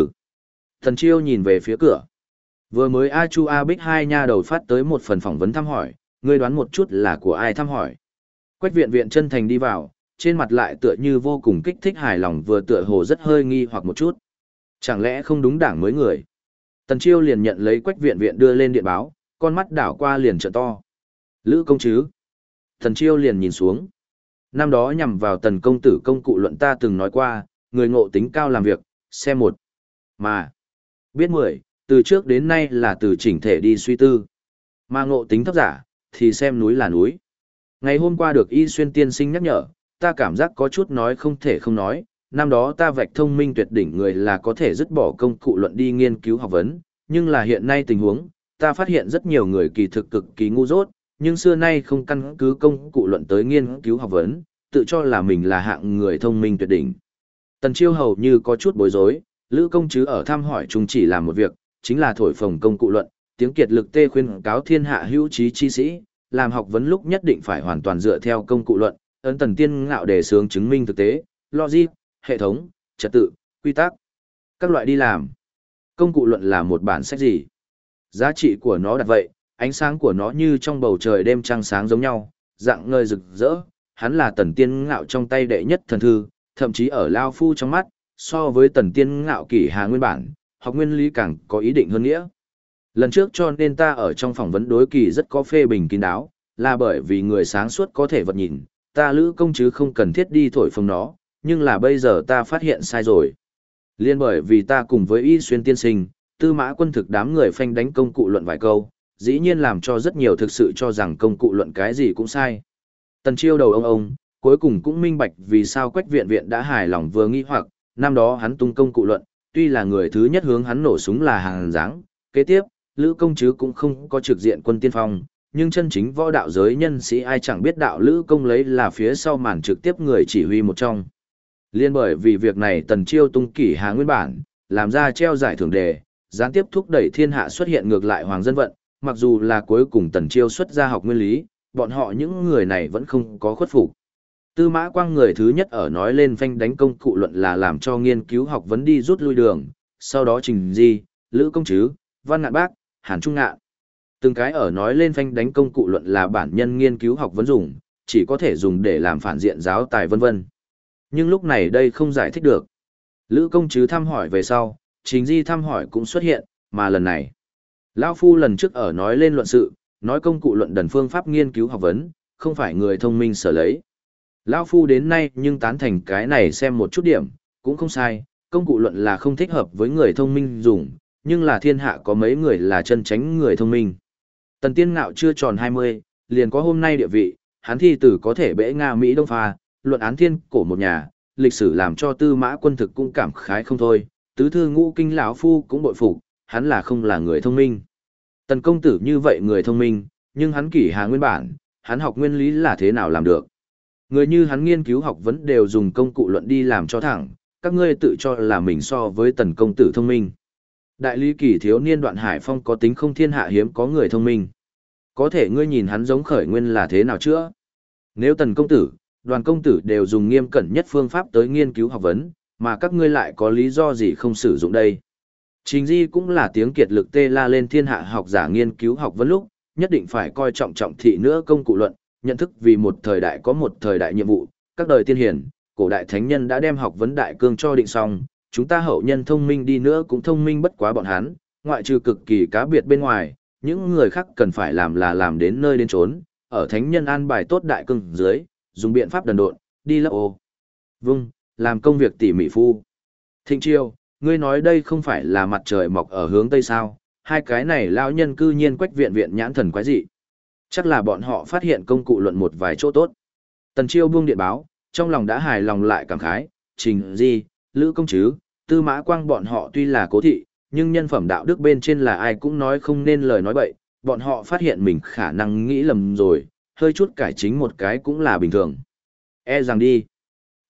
Tần Chiêu nhìn về phía cửa. Vừa mới A Chu A Bích hai nha đầu phát tới một phần phỏng vấn thăm hỏi, ngươi đoán một chút là của ai thăm hỏi. Quách viện viện chân thành đi vào, trên mặt lại tựa như vô cùng kích thích hài lòng vừa tựa hồ rất hơi nghi hoặc một chút. Chẳng lẽ không đúng đảng mới người? Tần Chiêu liền nhận lấy Quách viện viện đưa lên điện báo, con mắt đảo qua liền trợ to. Lữ công chứ? Tần Chiêu liền nhìn xuống. Năm đó nhằm vào Tần công tử công cụ luận ta từng nói qua, người ngộ tính cao làm việc, xem một. Mà, biết 10, từ trước đến nay là từ chỉnh thể đi suy tư. Mà ngộ tính thấp giả, thì xem núi là núi. Ngày hôm qua được Y Xuyên tiên sinh nhắc nhở, ta cảm giác có chút nói không thể không nói, năm đó ta vạch thông minh tuyệt đỉnh người là có thể dứt bỏ công cụ luận đi nghiên cứu học vấn, nhưng là hiện nay tình huống, ta phát hiện rất nhiều người kỳ thực cực kỳ ngu dốt, nhưng xưa nay không căn cứ công cụ luận tới nghiên cứu học vấn, tự cho là mình là hạng người thông minh tuyệt đỉnh. Tần Chiêu hầu như có chút bối rối, Lữ công chứ ở thăm hỏi chúng chỉ làm một việc, chính là thổi phồng công cụ luận, tiếng kiệt lực tê khuyên cáo thiên hạ hữu trí chi sĩ, làm học vấn lúc nhất định phải hoàn toàn dựa theo công cụ luận, ấn Tần tiên ngạo đề xướng chứng minh thực tế, logic, hệ thống, trật tự, quy tắc, các loại đi làm. Công cụ luận là một bản sách gì? Giá trị của nó đặt vậy, ánh sáng của nó như trong bầu trời đêm trăng sáng giống nhau, dạng ngời rực rỡ, hắn là Tần tiên ngạo trong tay đệ nhất thần thư, thậm chí ở Lao Phu trong mắt, so với Tần tiên ngạo kỷ hà nguyên bản, học nguyên lý càng có ý định hơn nghĩa. Lần trước cho nên ta ở trong phỏng vấn đối kỳ rất có phê bình kín đáo, là bởi vì người sáng suốt có thể vật nhìn, ta Lữ công chứ không cần thiết đi thổi phồng nó, nhưng là bây giờ ta phát hiện sai rồi. Liên bởi vì ta cùng với Y Xuyên tiên sinh, Tư Mã Quân thực đám người phanh đánh công cụ luận vài câu, dĩ nhiên làm cho rất nhiều thực sự cho rằng công cụ luận cái gì cũng sai. Tần Chiêu đầu ông, cuối cùng cũng minh bạch vì sao Quách viện viện đã hài lòng vừa nghi hoặc, năm đó hắn tung công cụ luận, tuy là người thứ nhất hướng hắn nổ súng là Hàn Giáng, kế tiếp, Lữ công chứ cũng không có trực diện quân tiên phong, nhưng chân chính võ đạo giới nhân sĩ ai chẳng biết đạo Lữ công lấy là phía sau màn trực tiếp người chỉ huy một trong. Liên bởi vì việc này Tần Chiêu tung kỷ hà nguyên bản, làm ra treo giải thưởng đề, gián tiếp thúc đẩy thiên hạ xuất hiện ngược lại hoàng dân vận, mặc dù là cuối cùng Tần Chiêu xuất ra học nguyên lý, bọn họ những người này vẫn không có khuất phục. Tư Mã Quang người thứ nhất ở nói lên phanh đánh công cụ luận là làm cho nghiên cứu học vấn đi rút lui đường, sau đó Trình Di, Lữ công chứ, Văn Ngạn Bác, Hàn Trung Ngạn. Từng cái ở nói lên phanh đánh công cụ luận là bản nhân nghiên cứu học vấn dùng, chỉ có thể dùng để làm phản diện giáo tài vân vân. Nhưng lúc này đây không giải thích được. Lữ công chứ thăm hỏi về sau, Trình Di thăm hỏi cũng xuất hiện, mà lần này, Lão Phu lần trước ở nói lên luận sự, nói công cụ luận đần phương pháp nghiên cứu học vấn, không phải người thông minh sở lấy. Lão Phu đến nay nhưng tán thành cái này xem một chút điểm, cũng không sai, công cụ luận là không thích hợp với người thông minh dùng, nhưng là thiên hạ có mấy người là chân tránh người thông minh. Tần Tiên Ngạo chưa tròn 20, liền có hôm nay địa vị, hắn thi tử có thể bẽ Nga Mỹ Đông pha, luận án thiên cổ một nhà, lịch sử làm cho Tư Mã Quân thực cũng cảm khái không thôi, tứ thư ngũ kinh lão phu cũng bội phục, hắn là không là người thông minh. Tần công tử như vậy người thông minh, nhưng hắn kỷ hà nguyên bản, hắn học nguyên lý là thế nào làm được? Người như hắn nghiên cứu học vấn đều dùng công cụ luận đi làm cho thẳng, các ngươi tự cho là mình so với Tần công tử thông minh. Đại lý kỳ thiếu niên Đoạn Hải Phong có tính không thiên hạ hiếm có người thông minh. Có thể ngươi nhìn hắn giống khởi nguyên là thế nào chưa? Nếu Tần công tử, Đoàn công tử đều dùng nghiêm cẩn nhất phương pháp tới nghiên cứu học vấn, mà các ngươi lại có lý do gì không sử dụng đây? Trình Di cũng là tiếng kiệt lực tê la lên thiên hạ học giả nghiên cứu học vấn lúc, nhất định phải coi trọng trọng thị nữa công cụ luận, nhận thức vì một thời đại có một thời đại nhiệm vụ, các đời tiên hiển, cổ đại thánh nhân đã đem học vấn đại cương cho định xong, chúng ta hậu nhân thông minh đi nữa cũng thông minh bất quá bọn hắn, ngoại trừ cực kỳ cá biệt bên ngoài, những người khác cần phải làm là làm đến nơi đến chốn, ở thánh nhân an bài tốt đại cương dưới, dùng biện pháp đần độn, đi lấp ô. Vâng, làm công việc tỉ mỉ phu. Thịnh Chiêu, ngươi nói đây không phải là mặt trời mọc ở hướng tây sao, hai cái này lão nhân cư nhiên Quách viện viện nhãn thần quái dị. Chắc là bọn họ phát hiện công cụ luận một vài chỗ tốt. Tần Chiêu buông điện báo, trong lòng đã hài lòng lại cảm khái, Trình Di, Lữ công chứ, Tư Mã Quang bọn họ tuy là cố thị, nhưng nhân phẩm đạo đức bên trên là ai cũng nói không nên lời nói bậy, bọn họ phát hiện mình khả năng nghĩ lầm rồi, hơi chút cải chính một cái cũng là bình thường. E rằng đi.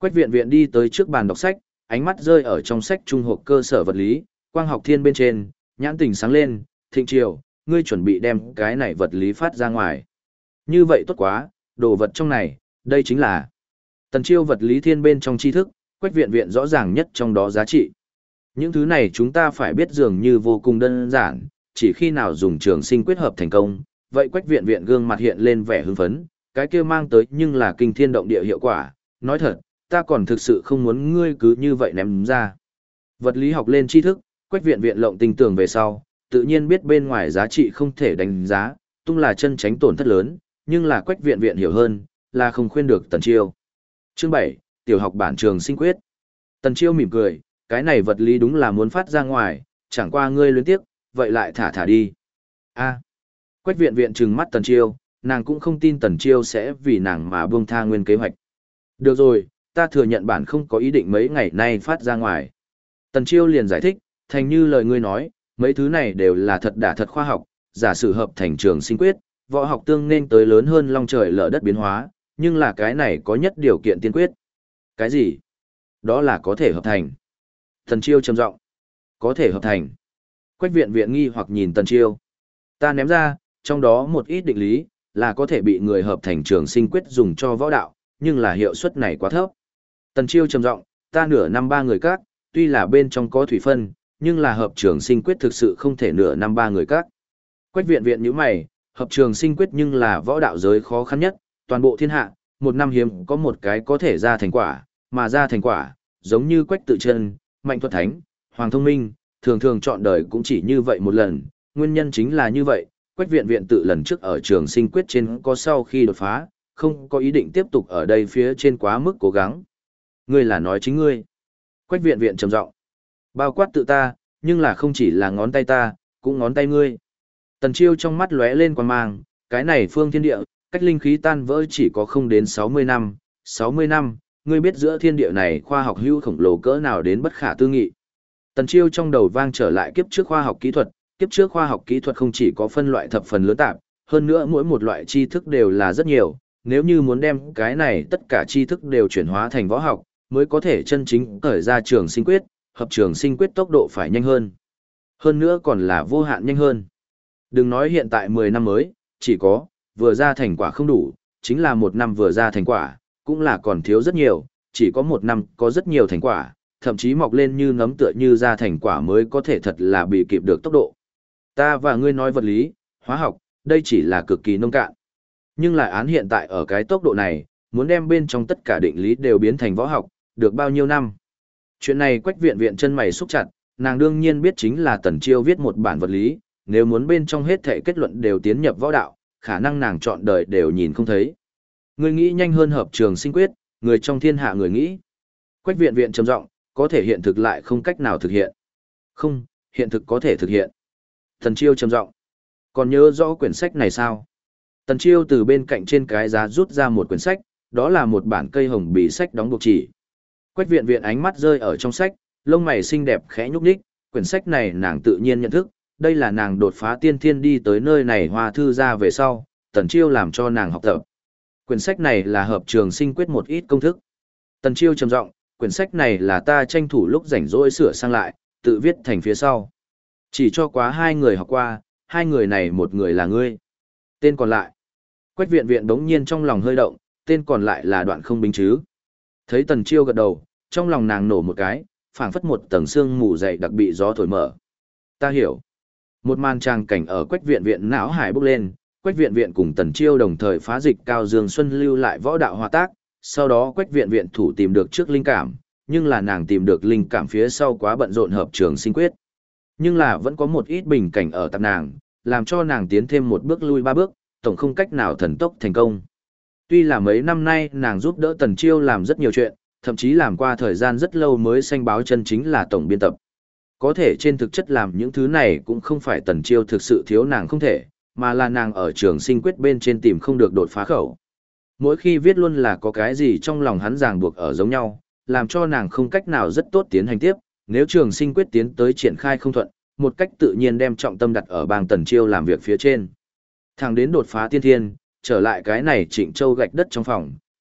Quách Viện Viện đi tới trước bàn đọc sách, ánh mắt rơi ở trong sách trung học cơ sở vật lý, quang học thiên bên trên, nhãn tình sáng lên, Thịnh Triều, ngươi chuẩn bị đem cái này vật lý phát ra ngoài. Như vậy tốt quá, đồ vật trong này, đây chính là Tần Chiêu vật lý thiên bên trong tri thức, Quách Viện Viện rõ ràng nhất trong đó giá trị. Những thứ này chúng ta phải biết dường như vô cùng đơn giản, chỉ khi nào dùng trường sinh quyết hợp thành công, vậy Quách Viện Viện gương mặt hiện lên vẻ hưng phấn, cái kia mang tới nhưng là kinh thiên động địa hiệu quả, nói thật, ta còn thực sự không muốn ngươi cứ như vậy ném ra. Vật lý học lên tri thức, Quách Viện Viện lộng tinh tường về sau, tự nhiên biết bên ngoài giá trị không thể đánh giá, tung là chân tránh tổn thất lớn, nhưng là Quách Viện Viện hiểu hơn, là không khuyên được Tần Chiêu. Chương 7, tiểu học bản trường sinh quyết. Tần Chiêu mỉm cười, cái này vật lý đúng là muốn phát ra ngoài, chẳng qua ngươi luyến tiếc, vậy lại thả đi. A. Quách Viện Viện trừng mắt Tần Chiêu, nàng cũng không tin Tần Chiêu sẽ vì nàng mà buông tha nguyên kế hoạch. Được rồi, ta thừa nhận bản không có ý định mấy ngày nay phát ra ngoài. Tần Chiêu liền giải thích, thành như lời ngươi nói, mấy thứ này đều là thật đả thật khoa học, giả sử hợp thành trường sinh quyết, võ học tương nên tới lớn hơn long trời lở đất biến hóa, nhưng là cái này có nhất điều kiện tiên quyết. Cái gì? Đó là có thể hợp thành. Tần Chiêu trầm giọng. Có thể hợp thành. Quách Viện Viện nghi hoặc nhìn Tần Chiêu. Ta ném ra, trong đó một ít định lý, là có thể bị người hợp thành trường sinh quyết dùng cho võ đạo, nhưng là hiệu suất này quá thấp. Tần Chiêu trầm giọng, ta nửa năm ba người các, tuy là bên trong có thủy phân, nhưng là hợp trường sinh quyết thực sự không thể nửa năm ba người các. Quách Viện Viện nhíu mày, hợp trường sinh quyết nhưng là võ đạo giới khó khăn nhất, toàn bộ thiên hạ, một năm hiếm có một cái có thể ra thành quả, mà ra thành quả, giống như Quách Tự Chân, Mạnh Thuật Thánh, Hoàng Thông Minh, thường thường chọn đời cũng chỉ như vậy một lần, nguyên nhân chính là như vậy, Quách Viện Viện tự lần trước ở trường sinh quyết trên có sau khi đột phá, không có ý định tiếp tục ở đây phía trên quá mức cố gắng. Ngươi là nói chính ngươi. Quách Viện Viện trầm giọng. Bao quát tự ta, nhưng là không chỉ là ngón tay ta, cũng ngón tay ngươi. Tần Chiêu trong mắt lóe lên quan mang, cái này phương thiên địa, cách linh khí tan vỡ chỉ có không đến 60 năm, 60 năm, ngươi biết giữa thiên địa này khoa học hữu khổng lồ cỡ nào đến bất khả tư nghị. Tần Chiêu trong đầu vang trở lại kiếp trước khoa học kỹ thuật, kiếp trước khoa học kỹ thuật không chỉ có phân loại thập phần lớn tạp, hơn nữa mỗi một loại tri thức đều là rất nhiều, nếu như muốn đem cái này tất cả tri thức đều chuyển hóa thành võ học, mới có thể chân chính khởi ra trường sinh quyết, hợp trường sinh quyết tốc độ phải nhanh hơn. Hơn nữa còn là vô hạn nhanh hơn. Đừng nói hiện tại 10 năm mới, chỉ có, vừa ra thành quả không đủ, chính là một năm vừa ra thành quả, cũng là còn thiếu rất nhiều, chỉ có một năm có rất nhiều thành quả, thậm chí mọc lên như nấm tựa như ra thành quả mới có thể thật là bị kịp được tốc độ. Ta và ngươi nói vật lý, hóa học, đây chỉ là cực kỳ nông cạn. Nhưng lại án hiện tại ở cái tốc độ này, muốn đem bên trong tất cả định lý đều biến thành võ học, được bao nhiêu năm. Chuyện này Quách Viện Viện chân mày xúc chặt, nàng đương nhiên biết chính là Tần Chiêu viết một bản vật lý, nếu muốn bên trong hết thể kết luận đều tiến nhập võ đạo, khả năng nàng chọn đời đều nhìn không thấy. Người nghĩ nhanh hơn hợp trường sinh quyết, người trong thiên hạ người nghĩ. Quách Viện Viện trầm giọng, có thể hiện thực lại không cách nào thực hiện. Không, hiện thực có thể thực hiện. Tần Chiêu trầm giọng, còn nhớ rõ quyển sách này sao? Tần Chiêu từ bên cạnh trên cái giá rút ra một quyển sách, đó là một bản cây hồng bì sách đóng buộc chỉ. Quách Viện Viện ánh mắt rơi ở trong sách, lông mày xinh đẹp khẽ nhúc nhích, quyển sách này nàng tự nhiên nhận thức, đây là nàng đột phá tiên thiên đi tới nơi này hoa thư ra về sau, Tần Chiêu làm cho nàng học tập. Quyển sách này là hợp trường sinh quyết một ít công thức. Tần Chiêu trầm giọng, quyển sách này là ta tranh thủ lúc rảnh rỗi sửa sang lại, tự viết thành phía sau. Chỉ cho quá 2 người học qua, 2 người này một người là ngươi. Tên còn lại. Quách Viện Viện đống nhiên trong lòng hơi động, tên còn lại là Đoạn Không Bính chứ. Thấy Tần Chiêu gật đầu, trong lòng nàng nổ một cái, phảng phất một tầng sương mù dày đặc bị gió thổi mở. Ta hiểu. Một màn tràng cảnh ở Quách Viện Viện não hải bốc lên, Quách Viện Viện cùng Tần Chiêu đồng thời phá dịch Cao Dương Xuân lưu lại võ đạo hòa tác, sau đó Quách Viện Viện thủ tìm được trước linh cảm, nhưng là nàng tìm được linh cảm phía sau quá bận rộn hợp trường sinh quyết. Nhưng là vẫn có một ít bình cảnh ở tập nàng, làm cho nàng tiến thêm một bước lui 3 bước, tổng không cách nào thần tốc thành công. Tuy là mấy năm nay nàng giúp đỡ Tần Chiêu làm rất nhiều chuyện, thậm chí làm qua thời gian rất lâu mới sanh báo chân chính là tổng biên tập. Có thể trên thực chất làm những thứ này cũng không phải Tần Chiêu thực sự thiếu nàng không thể, mà là nàng ở trường sinh quyết bên trên tìm không được đột phá khẩu. Mỗi khi viết luôn là có cái gì trong lòng hắn ràng buộc ở giống nhau, làm cho nàng không cách nào rất tốt tiến hành tiếp, nếu trường sinh quyết tiến tới triển khai không thuận, một cách tự nhiên đem trọng tâm đặt ở bang Tần Chiêu làm việc phía trên. Thẳng đến đột phá tiên thiên, trở lại cái này Trịnh Châu gạch đất trong phòng,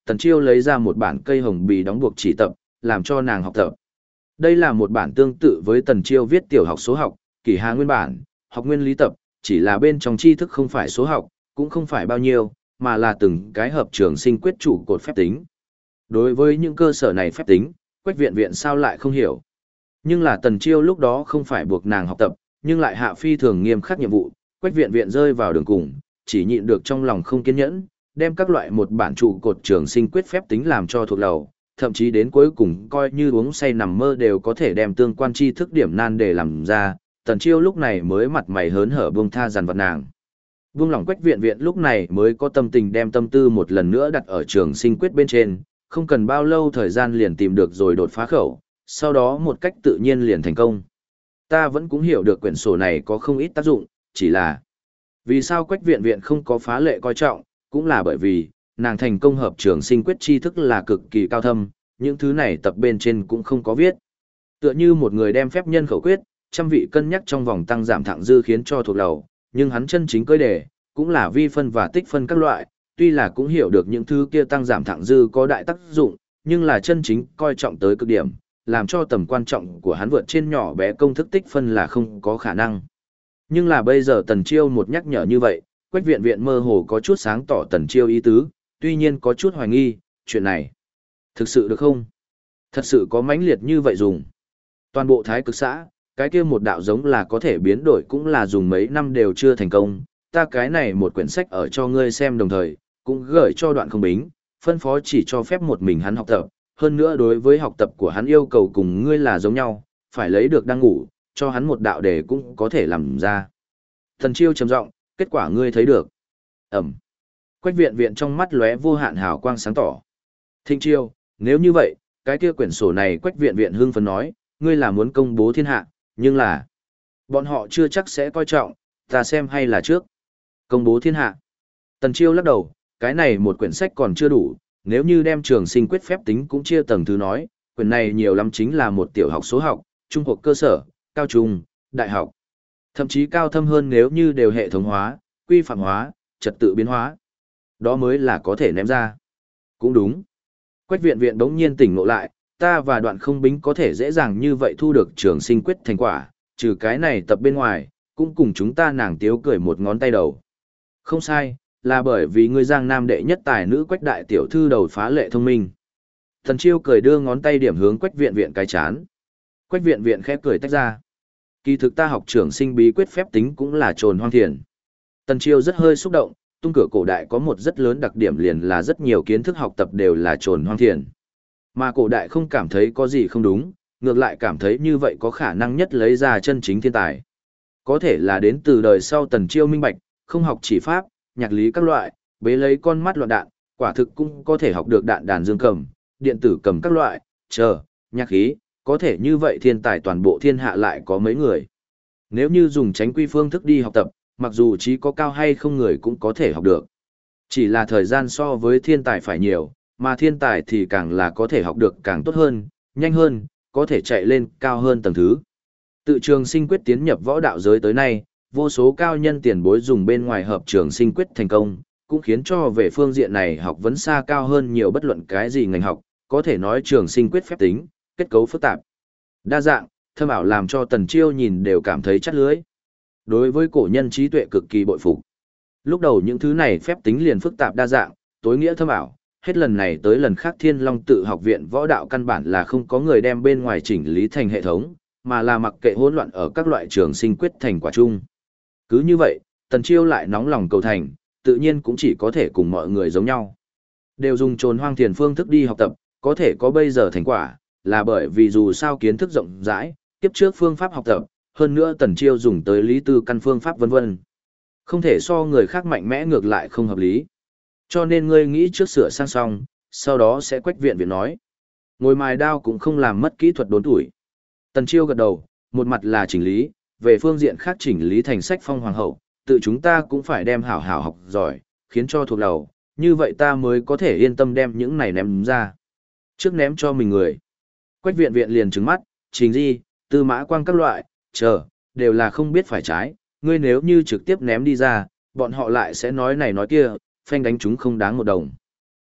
Tần Chiêu lấy ra một bản cây hồng bì đóng buộc chỉ tập, làm cho nàng học tập. Đây là một bản tương tự với Tần Chiêu viết tiểu học số học, kỷ hà nguyên bản, học nguyên lý tập, chỉ là bên trong tri thức không phải số học, cũng không phải bao nhiêu, mà là từng cái hợp trường sinh quyết trụ cột phép tính. Đối với những cơ sở này phép tính, Quách Viện Viện sao lại không hiểu. Nhưng là Tần Chiêu lúc đó không phải buộc nàng học tập, nhưng lại hạ phi thường nghiêm khắc nhiệm vụ, Quách Viện Viện rơi vào đường cùng, chỉ nhịn được trong lòng không kiên nhẫn, đem các loại một bản trụ cột trường sinh quyết phép tính làm cho thuộc đầu, thậm chí đến cuối cùng coi như uống say nằm mơ đều có thể đem tương quan tri thức điểm nan để làm ra, Tần Chiêu lúc này mới mặt mày hớn hở buông tha dằn vặt nàng. Buông lòng Quách Viện Viện lúc này mới có tâm tình đem tâm tư một lần nữa đặt ở trường sinh quyết bên trên, không cần bao lâu thời gian liền tìm được rồi đột phá khẩu, sau đó một cách tự nhiên liền thành công. Ta vẫn cũng hiểu được quyển sổ này có không ít tác dụng, chỉ là vì sao Quách Viện Viện không có phá lệ coi trọng, cũng là bởi vì nàng thành công hợp trường sinh quyết tri thức là cực kỳ cao thâm, những thứ này tập bên trên cũng không có viết. Tựa như một người đem phép nhân khẩu quyết, trăm vị cân nhắc trong vòng tăng giảm thặng dư khiến cho thuộc đầu, nhưng hắn chân chính cơi đề, cũng là vi phân và tích phân các loại, tuy là cũng hiểu được những thứ kia tăng giảm thặng dư có đại tác dụng, nhưng là chân chính coi trọng tới cực điểm, làm cho tầm quan trọng của hắn vượt trên nhỏ bé công thức tích phân là không có khả năng. Nhưng là bây giờ Tần Chiêu một nhắc nhở như vậy, Quách Viện Viện mơ hồ có chút sáng tỏ Tần Chiêu ý tứ, tuy nhiên có chút hoài nghi, chuyện này thực sự được không? Thật sự có mãnh liệt như vậy dùng. Toàn bộ Thái Cực xã, cái kia một đạo giống là có thể biến đổi cũng là dùng mấy năm đều chưa thành công, ta cái này một quyển sách ở cho ngươi xem đồng thời, cũng gửi cho Đoạn Không Bính, phân phó chỉ cho phép một mình hắn học tập, hơn nữa đối với học tập của hắn yêu cầu cùng ngươi là giống nhau, phải lấy được đang ngủ, cho hắn một đạo đề cũng có thể làm ra. Thần Chiêu trầm giọng, kết quả ngươi thấy được. Ẩm. Quách Viện Viện trong mắt lóe vô hạn hào quang sáng tỏ. Thịnh Chiêu, nếu như vậy, cái kia quyển sổ này Quách Viện Viện hưng phấn nói, ngươi là muốn công bố thiên hạ, nhưng là bọn họ chưa chắc sẽ coi trọng, ta xem hay là trước. Công bố thiên hạ. Tần Chiêu lắc đầu, cái này một quyển sách còn chưa đủ, nếu như đem trường sinh quyết phép tính cũng chia tầng thứ nói, quyển này nhiều lắm chính là một tiểu học số học, trung học cơ sở, cao trung, đại học. Thậm chí cao thâm hơn nếu như đều hệ thống hóa, quy phạm hóa, trật tự biến hóa. Đó mới là có thể ném ra. Cũng đúng. Quách Viện Viện đống nhiên tỉnh ngộ lại, ta và Đoạn Không Bính có thể dễ dàng như vậy thu được trường sinh quyết thành quả, trừ cái này tập bên ngoài, cũng cùng chúng ta nàng tiếu cười một ngón tay đầu. Không sai, là bởi vì ngươi Giang Nam đệ nhất tài nữ Quách đại tiểu thư đầu phá lệ thông minh. Thần Chiêu cười đưa ngón tay điểm hướng Quách Viện Viện cái chán. Quách Viện Viện khẽ cười tách ra. Kỳ thực ta học trường sinh bí quyết phép tính cũng là trồn hoang thiền. Tần Chiêu rất hơi xúc động, tung cửa cổ đại có một rất lớn đặc điểm liền là rất nhiều kiến thức học tập đều là trồn hoang thiền. Mà cổ đại không cảm thấy có gì không đúng, ngược lại cảm thấy như vậy có khả năng nhất lấy ra chân chính thiên tài. Có thể là đến từ đời sau Tần Chiêu minh bạch, không học chỉ pháp, nhạc lý các loại, bế lấy con mắt loạn đạn, quả thực cũng có thể học được đạn đàn dương cầm, điện tử cầm các loại, nhạc khí, có thể như vậy thiên tài toàn bộ thiên hạ lại có mấy người. Nếu như dùng tránh quy phương thức đi học tập, mặc dù trí có cao hay không người cũng có thể học được. Chỉ là thời gian so với thiên tài phải nhiều, mà thiên tài thì càng là có thể học được càng tốt hơn, nhanh hơn, có thể chạy lên cao hơn tầng thứ. Tự trường sinh quyết tiến nhập võ đạo giới tới nay, vô số cao nhân tiền bối dùng bên ngoài hợp trường sinh quyết thành công, cũng khiến cho về phương diện này học vấn xa cao hơn nhiều bất luận cái gì ngành học, có thể nói trường sinh quyết phép tính, kết cấu phức tạp, đa dạng, thâm ảo làm cho Tần Chiêu nhìn đều cảm thấy chắt lưới. Đối với cổ nhân trí tuệ cực kỳ bội phục. Lúc đầu những thứ này phép tính liền phức tạp đa dạng, tối nghĩa thâm ảo, hết lần này tới lần khác Thiên Long Tự học viện võ đạo căn bản là không có người đem bên ngoài chỉnh lý thành hệ thống, mà là mặc kệ hỗn loạn ở các loại trường sinh quyết thành quả chung. Cứ như vậy, Tần Chiêu lại nóng lòng cầu thành, tự nhiên cũng chỉ có thể cùng mọi người giống nhau. Đều dùng trồn hoang thiền phương thức đi học tập, có thể có bây giờ thành quả, là bởi vì dù sao kiến thức rộng rãi, kiếp trước phương pháp học tập, hơn nữa Tần Chiêu dùng tới lý tư căn phương pháp vân vân. Không thể so người khác mạnh mẽ ngược lại không hợp lý. Cho nên ngươi nghĩ trước sửa sang xong, sau đó sẽ Quách Viện Viện nói. Ngồi mài đao cũng không làm mất kỹ thuật đốn tuổi. Tần Chiêu gật đầu, một mặt là chỉnh lý, về phương diện khác chỉnh lý thành sách phong hoàng hậu, tự chúng ta cũng phải đem hảo hảo học giỏi, khiến cho thuộc đầu, như vậy ta mới có thể yên tâm đem những này ném ra. Trước ném cho mình người. Quách Viện Viện liền trừng mắt, Trình Di, Tư Mã Quang các loại, đều là không biết phải trái, ngươi nếu như trực tiếp ném đi ra, bọn họ lại sẽ nói này nói kia, phanh đánh chúng không đáng một đồng.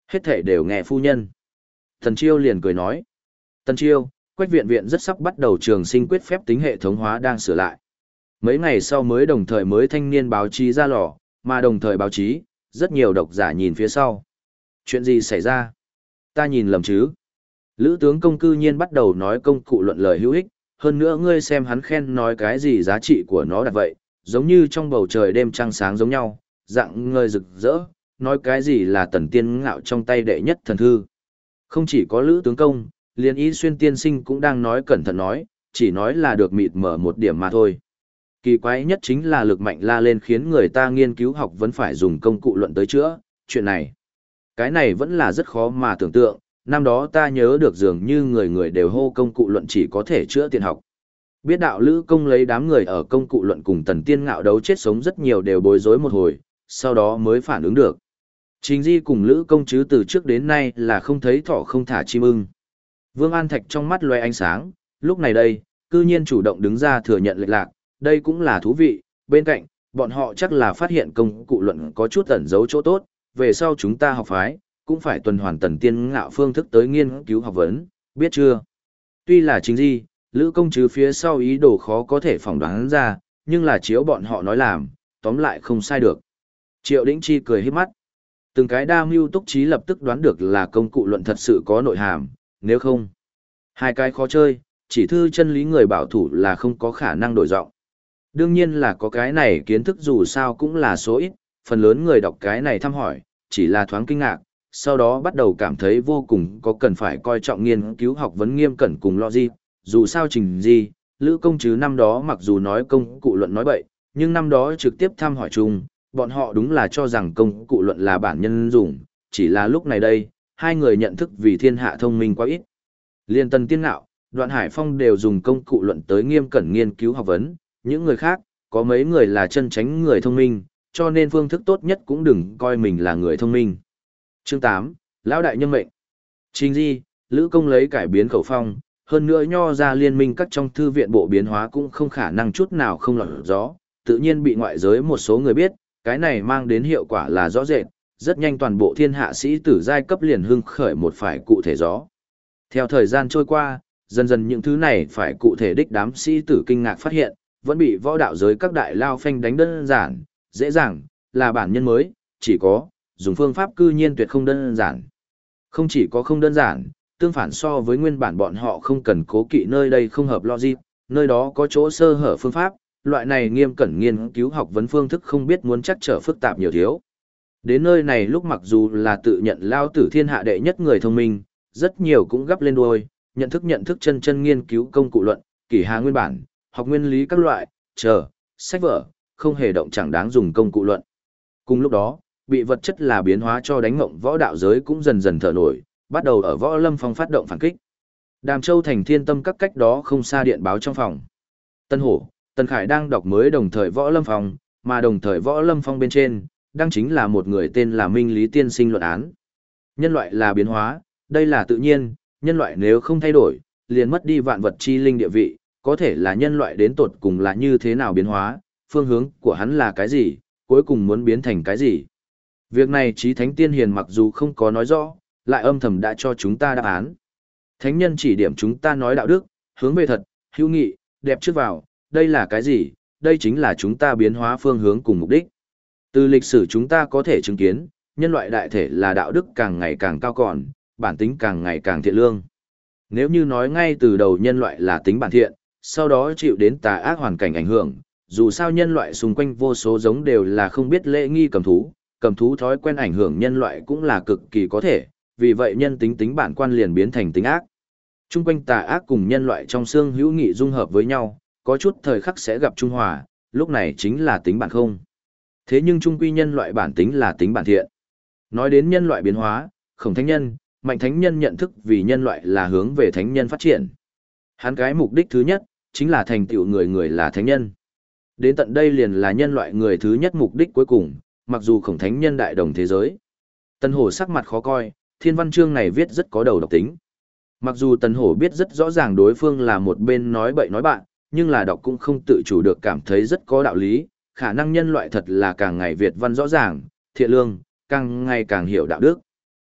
Hết thể đều nghe phu nhân. Tần Chiêu liền cười nói. Tần Chiêu, Quách viện viện rất sắp bắt đầu trường sinh quyết phép tính hệ thống hóa đang sửa lại. Mấy ngày sau mới đồng thời mới thanh niên báo chí ra lò, mà đồng thời báo chí, rất nhiều độc giả nhìn phía sau. Chuyện gì xảy ra? Ta nhìn lầm chứ? Lữ tướng công cư nhiên bắt đầu nói công cụ luận lời hữu ích, hơn nữa ngươi xem hắn khen nói cái gì giá trị của nó đặt vậy, giống như trong bầu trời đêm trăng sáng giống nhau, dạng ngời rực rỡ, nói cái gì là tần tiên ngạo trong tay đệ nhất thần thư. Không chỉ có Lữ tướng công, liền ý xuyên tiên sinh cũng đang nói cẩn thận nói, chỉ nói là được mịt mở một điểm mà thôi. Kỳ quái nhất chính là lực mạnh la lên khiến người ta nghiên cứu học vẫn phải dùng công cụ luận tới chữa, chuyện này. Cái này vẫn là rất khó mà tưởng tượng, năm đó ta nhớ được dường như người người đều hô công cụ luận chỉ có thể chữa tiền học. Biết đạo Lữ công lấy đám người ở công cụ luận cùng tần tiên ngạo đấu chết sống rất nhiều đều bối rối một hồi, sau đó mới phản ứng được. Trình Di cùng Lữ công chứ từ trước đến nay là không thấy thỏ không thả chim ưng. Vương An Thạch trong mắt loe ánh sáng, lúc này đây, cư nhiên chủ động đứng ra thừa nhận lệch lạc, đây cũng là thú vị, bên cạnh, bọn họ chắc là phát hiện công cụ luận có chút ẩn giấu chỗ tốt, về sau chúng ta học phái, cũng phải tuần hoàn tần tiên ngạo phương thức tới nghiên cứu học vấn, biết chưa? Tuy là Trình Di, Lữ công chứ phía sau ý đồ khó có thể phỏng đoán ra, nhưng là chiếu bọn họ nói làm, tóm lại không sai được. Triệu Đĩnh Chi cười híp mắt. Từng cái đa mưu túc trí lập tức đoán được là công cụ luận thật sự có nội hàm, nếu không, hai cái khó chơi, chỉ thư chân lý người bảo thủ là không có khả năng đổi giọng. Đương nhiên là có cái này kiến thức dù sao cũng là số ít, phần lớn người đọc cái này thăm hỏi, chỉ là thoáng kinh ngạc, sau đó bắt đầu cảm thấy vô cùng có cần phải coi trọng nghiên cứu học vấn nghiêm cẩn cùng logic, dù sao Trình Di, Lữ công chứ năm đó mặc dù nói công cụ luận nói bậy, nhưng năm đó trực tiếp thăm hỏi chung, bọn họ đúng là cho rằng công cụ luận là bản nhân dùng, chỉ là lúc này đây, hai người nhận thức vì thiên hạ thông minh quá ít. Liên Tần Tiên Ngạo, Đoạn Hải Phong đều dùng công cụ luận tới nghiêm cẩn nghiên cứu học vấn, những người khác, có mấy người là chân tránh người thông minh, cho nên phương thức tốt nhất cũng đừng coi mình là người thông minh. Chương 8, Lão Đại Nhân Mệnh. Trình Di, Lữ công lấy cải biến khẩu phong, hơn nữa nho ra liên minh các trong thư viện bộ biến hóa cũng không khả năng chút nào không lọt gió, tự nhiên bị ngoại giới một số người biết, cái này mang đến hiệu quả là rõ rệt, rất nhanh toàn bộ thiên hạ sĩ tử giai cấp liền hưng khởi một phải cụ thể gió. Theo thời gian trôi qua, dần dần những thứ này phải cụ thể đích đám sĩ tử kinh ngạc phát hiện, vẫn bị võ đạo giới các đại lao phanh đánh đơn giản, dễ dàng, là bản nhân mới, chỉ có, dùng phương pháp cư nhiên tuyệt không đơn giản. Không chỉ có không đơn giản, tương phản so với nguyên bản bọn họ không cần cố kỵ nơi đây không hợp logic, nơi đó có chỗ sơ hở phương pháp, loại này nghiêm cẩn nghiên cứu học vấn phương thức không biết muốn chắc trở phức tạp nhiều thiếu. Đến nơi này lúc mặc dù là tự nhận lao tử thiên hạ đệ nhất người thông minh, rất nhiều cũng gấp lên đuôi, nhận thức chân chân nghiên cứu công cụ luận, kỷ hà nguyên bản, học nguyên lý các loại, sách vở, không hề động chẳng đáng dùng công cụ luận. Cùng lúc đó, bị vật chất là biến hóa cho đánh ngộng võ đạo giới cũng dần dần thở nổi, bắt đầu ở Võ Lâm Phong phát động phản kích. Đàm Châu thành Thiên Tâm các cách đó không xa điện báo trong phòng. Tân Hổ, Tần Khải đang đọc mới đồng thời Võ Lâm Phong, mà đồng thời Võ Lâm Phong bên trên, đang chính là một người tên là Minh Lý Tiên Sinh luận án. Nhân loại là biến hóa, đây là tự nhiên, nhân loại nếu không thay đổi, liền mất đi vạn vật chi linh địa vị, có thể là nhân loại đến tột cùng là như thế nào biến hóa, phương hướng của hắn là cái gì, cuối cùng muốn biến thành cái gì. Việc này Chí Thánh Tiên Hiền mặc dù không có nói rõ, lại âm thầm đã cho chúng ta đáp án. Thánh nhân chỉ điểm chúng ta nói đạo đức, hướng về thật, hữu nghị, đẹp trước vào, đây là cái gì? Đây chính là chúng ta biến hóa phương hướng cùng mục đích. Từ lịch sử chúng ta có thể chứng kiến, nhân loại đại thể là đạo đức càng ngày càng cao còn, bản tính càng ngày càng thiện lương. Nếu như nói ngay từ đầu nhân loại là tính bản thiện, sau đó chịu đến tà ác hoàn cảnh ảnh hưởng, dù sao nhân loại xung quanh vô số giống đều là không biết lễ nghi cầm thú thói quen ảnh hưởng nhân loại cũng là cực kỳ có thể, vì vậy nhân tính bản quan liền biến thành tính ác. Trung quanh tà ác cùng nhân loại trong xương hữu nghị dung hợp với nhau, có chút thời khắc sẽ gặp trung hòa, lúc này chính là tính bản không. Thế nhưng trung quy nhân loại bản tính là tính bản thiện. Nói đến nhân loại biến hóa, Khổng Thánh Nhân, Mạnh Thánh Nhân nhận thức vì nhân loại là hướng về thánh nhân phát triển. Hắn cái mục đích thứ nhất, chính là thành tựu người là thánh nhân. Đến tận đây liền là nhân loại người thứ nhất mục đích cuối cùng, mặc dù Khổng Thánh Nhân đại đồng thế giới. Tân Hổ sắc mặt khó coi, thiên văn chương này viết rất có đầu độc tính. Mặc dù Tân Hổ biết rất rõ ràng đối phương là một bên nói bậy nói bạn, nhưng là đọc cũng không tự chủ được cảm thấy rất có đạo lý, khả năng nhân loại thật là càng ngày Việt văn rõ ràng, thiện lương, càng ngày càng hiểu đạo đức.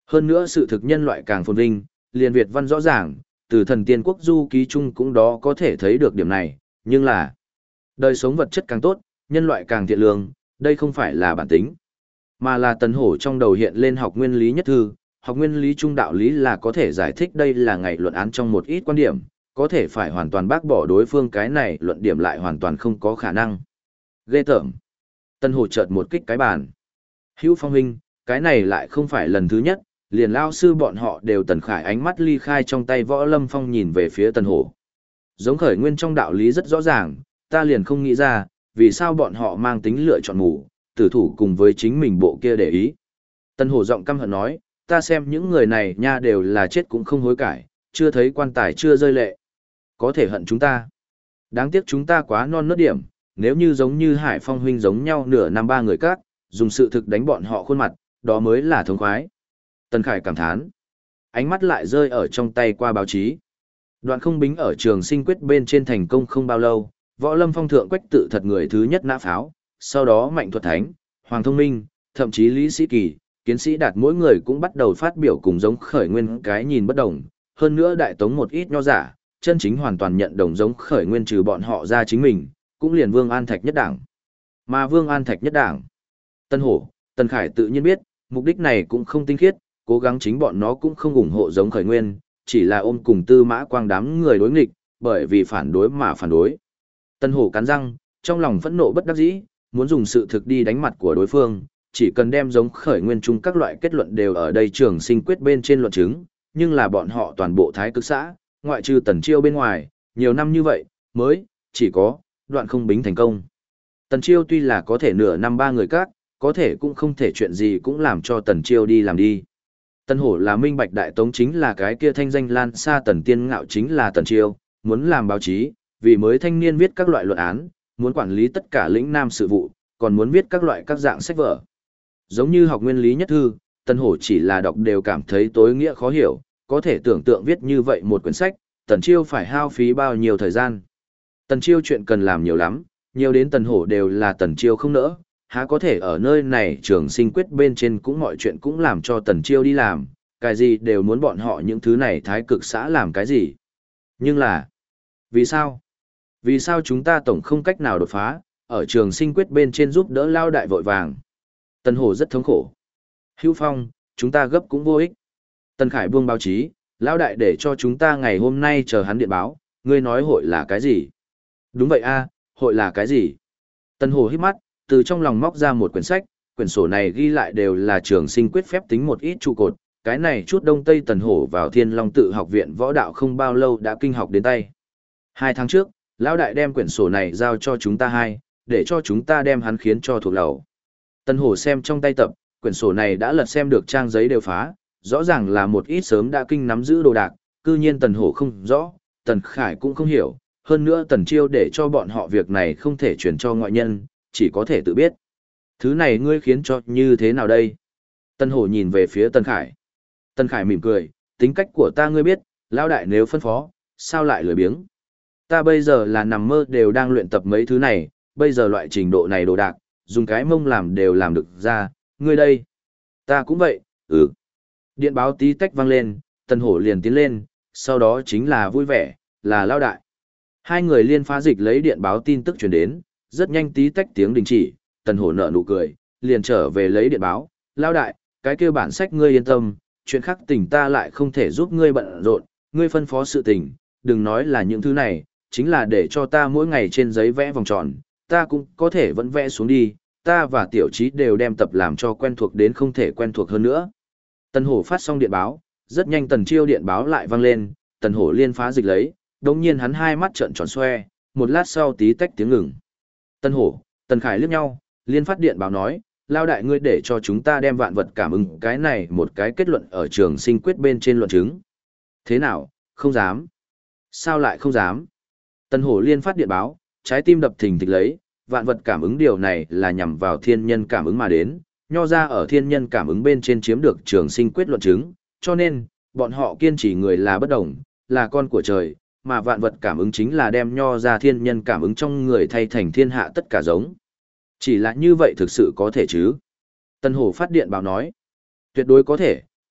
Hơn nữa sự thực nhân loại càng phồn vinh, liền Việt văn rõ ràng, từ thần tiên quốc du ký chung cũng đó có thể thấy được điểm này, nhưng là đời sống vật chất càng tốt, nhân loại càng thiện lương, đây không phải là bản tính, mà là Tần Hổ trong đầu hiện lên học nguyên lý nhất thư, học nguyên lý trung đạo lý là có thể giải thích đây là ngày luận án trong một ít quan điểm, có thể phải hoàn toàn bác bỏ đối phương cái này luận điểm lại hoàn toàn không có khả năng. Ghê tởm. Tần Hổ chợt một kích cái bàn. Hữu Phong huynh, cái này lại không phải lần thứ nhất, liền lao sư bọn họ đều Tần Khải ánh mắt ly khai trong tay Võ Lâm Phong nhìn về phía Tần Hổ. Giống khởi nguyên trong đạo lý rất rõ ràng, ta liền không nghĩ ra, vì sao bọn họ mang tính lựa chọn mù, tử thủ cùng với chính mình bộ kia để ý. Tần Hổ giọng căm hận nói, ta xem những người này nha đều là chết cũng không hối cải, chưa thấy quan tài chưa rơi lệ. Có thể hận chúng ta. Đáng tiếc chúng ta quá non nớt điểm, nếu như giống như Hải Phong huynh giống nhau nửa năm ba người các, dùng sự thực đánh bọn họ khuôn mặt, đó mới là thống khoái. Tần Khải cảm thán. Ánh mắt lại rơi ở trong tay qua báo chí. Đoạn Không Bính ở Trường Sinh Quyết bên trên thành công không bao lâu, Võ Lâm Phong thượng Quách Tự Thật người thứ nhất nã pháo, sau đó Mạnh Thuật Thánh, Hoàng Thông Minh, thậm chí Lý Sĩ Kỳ, Kiến Sĩ Đạt mỗi người cũng bắt đầu phát biểu cùng giống khởi nguyên cái nhìn bất đồng, hơn nữa đại tống một ít nho giả, chân chính hoàn toàn nhận đồng giống khởi nguyên trừ bọn họ ra chính mình, cũng liền Vương An Thạch nhất đảng. Mà Vương An Thạch nhất đảng, Tân Hổ, Tần Khải tự nhiên biết, mục đích này cũng không tinh khiết, cố gắng chính bọn nó cũng không ủng hộ giống khởi nguyên, chỉ là ôm cùng Tư Mã Quang đám người đối nghịch, bởi vì phản đối mà phản đối. Tân Hổ cắn răng, trong lòng phẫn nộ bất đắc dĩ, muốn dùng sự thực đi đánh mặt của đối phương, chỉ cần đem giống khởi nguyên chung các loại kết luận đều ở đây Trường Sinh Quyết bên trên luận chứng, nhưng là bọn họ toàn bộ thái cực xã, ngoại trừ Tần Chiêu bên ngoài, nhiều năm như vậy, mới, chỉ có, Đoạn Không Bính thành công. Tần Chiêu tuy là có thể nửa năm ba người các, có thể cũng không thể chuyện gì cũng làm cho Tần Chiêu đi làm đi. Tần Hổ là minh bạch đại tống chính là cái kia thanh danh lan xa Tần Tiên Ngạo chính là Tần Chiêu, muốn làm báo chí, vì mới thanh niên viết các loại luận án, muốn quản lý tất cả lĩnh nam sự vụ, còn muốn viết các loại các dạng sách vở. Giống như học nguyên lý nhất thư, Tần Hổ chỉ là đọc đều cảm thấy tối nghĩa khó hiểu, có thể tưởng tượng viết như vậy một quyển sách, Tần Chiêu phải hao phí bao nhiêu thời gian. Tần Chiêu chuyện cần làm nhiều lắm, nhiều đến Tần Hổ đều là Tần Chiêu không nỡ, há có thể ở nơi này Trường Sinh Quyết bên trên cũng mọi chuyện cũng làm cho Tần Chiêu đi làm, cái gì đều muốn bọn họ những thứ này thái cực xã làm cái gì. Nhưng là, vì sao? Vì sao chúng ta tổng không cách nào đột phá, ở Trường Sinh Quyết bên trên giúp đỡ lao đại vội vàng? Tần Hổ rất thống khổ. Hữu Phong, chúng ta gấp cũng vô ích. Tần Khải buông báo chí, lao đại để cho chúng ta ngày hôm nay chờ hắn điện báo, ngươi nói hội là cái gì? Đúng vậy a, hội là cái gì? Tần Hổ hít mắt, từ trong lòng móc ra một quyển sách, quyển sổ này ghi lại đều là Trường Sinh Quyết phép tính một ít trụ cột, cái này chút Đông Tây Tần Hổ vào Thiên Long Tự học viện võ đạo không bao lâu đã kinh học đến tay. 2 tháng trước, lão đại đem quyển sổ này giao cho chúng ta hai, để cho chúng ta đem hắn khiến cho thuộc lầu. Tần Hổ xem trong tay tập, quyển sổ này đã lật xem được trang giấy đều phá, rõ ràng là một ít sớm đã kinh nắm giữ đồ đạc, cư nhiên Tần Hổ không rõ, Tần Khải cũng không hiểu, hơn nữa Tần Chiêu để cho bọn họ việc này không thể truyền cho ngoại nhân, chỉ có thể tự biết. Thứ này ngươi khiến cho như thế nào đây? Tần Hổ nhìn về phía Tần Khải. Tần Khải mỉm cười, tính cách của ta ngươi biết, lão đại nếu phân phó, sao lại lười biếng? Ta bây giờ là nằm mơ đều đang luyện tập mấy thứ này, bây giờ loại trình độ này đồ đạc, dùng cái mông làm đều làm được ra, ngươi đây. Ta cũng vậy, ừ. Điện báo tí tách vang lên, Tần Hổ liền tiến lên, sau đó chính là vui vẻ, là lão đại. Hai người liên phá dịch lấy điện báo tin tức truyền đến, rất nhanh tí tách tiếng đình chỉ, Tần Hổ nở nụ cười, liền trở về lấy điện báo, lão đại, cái kia bản sách ngươi yên tâm, chuyện khác tình ta lại không thể giúp ngươi bận rộn, ngươi phân phó sự tình, đừng nói là những thứ này, chính là để cho ta mỗi ngày trên giấy vẽ vòng tròn, ta cũng có thể vẫn vẽ xuống đi, ta và tiểu trí đều đem tập làm cho quen thuộc đến không thể quen thuộc hơn nữa. Tần Hổ phát xong điện báo, rất nhanh Tần Chiêu điện báo lại vang lên, Tần Hổ liên phá dịch lấy, đồng nhiên hắn hai mắt trợn tròn xoe, một lát sau tí tách tiếng ngừng. Tần Hổ, Tần Khải liếc nhau, liên phát điện báo nói, lao đại ngươi để cho chúng ta đem vạn vật cảm ứng cái này một cái kết luận ở Trường Sinh Quyết bên trên luận chứng. Thế nào, không dám. Sao lại không dám? Tần Hổ liên phát điện báo, trái tim đập thình thịch lấy, vạn vật cảm ứng điều này là nhằm vào thiên nhân cảm ứng mà đến, nho ra ở thiên nhân cảm ứng bên trên chiếm được Trường Sinh Quyết luận chứng, cho nên, bọn họ kiên trì người là bất đồng, là con của trời, mà vạn vật cảm ứng chính là đem nho ra thiên nhân cảm ứng trong người thay thành thiên hạ tất cả giống. Chỉ là như vậy thực sự có thể chứ? Tần Hổ phát điện báo nói, tuyệt đối có thể,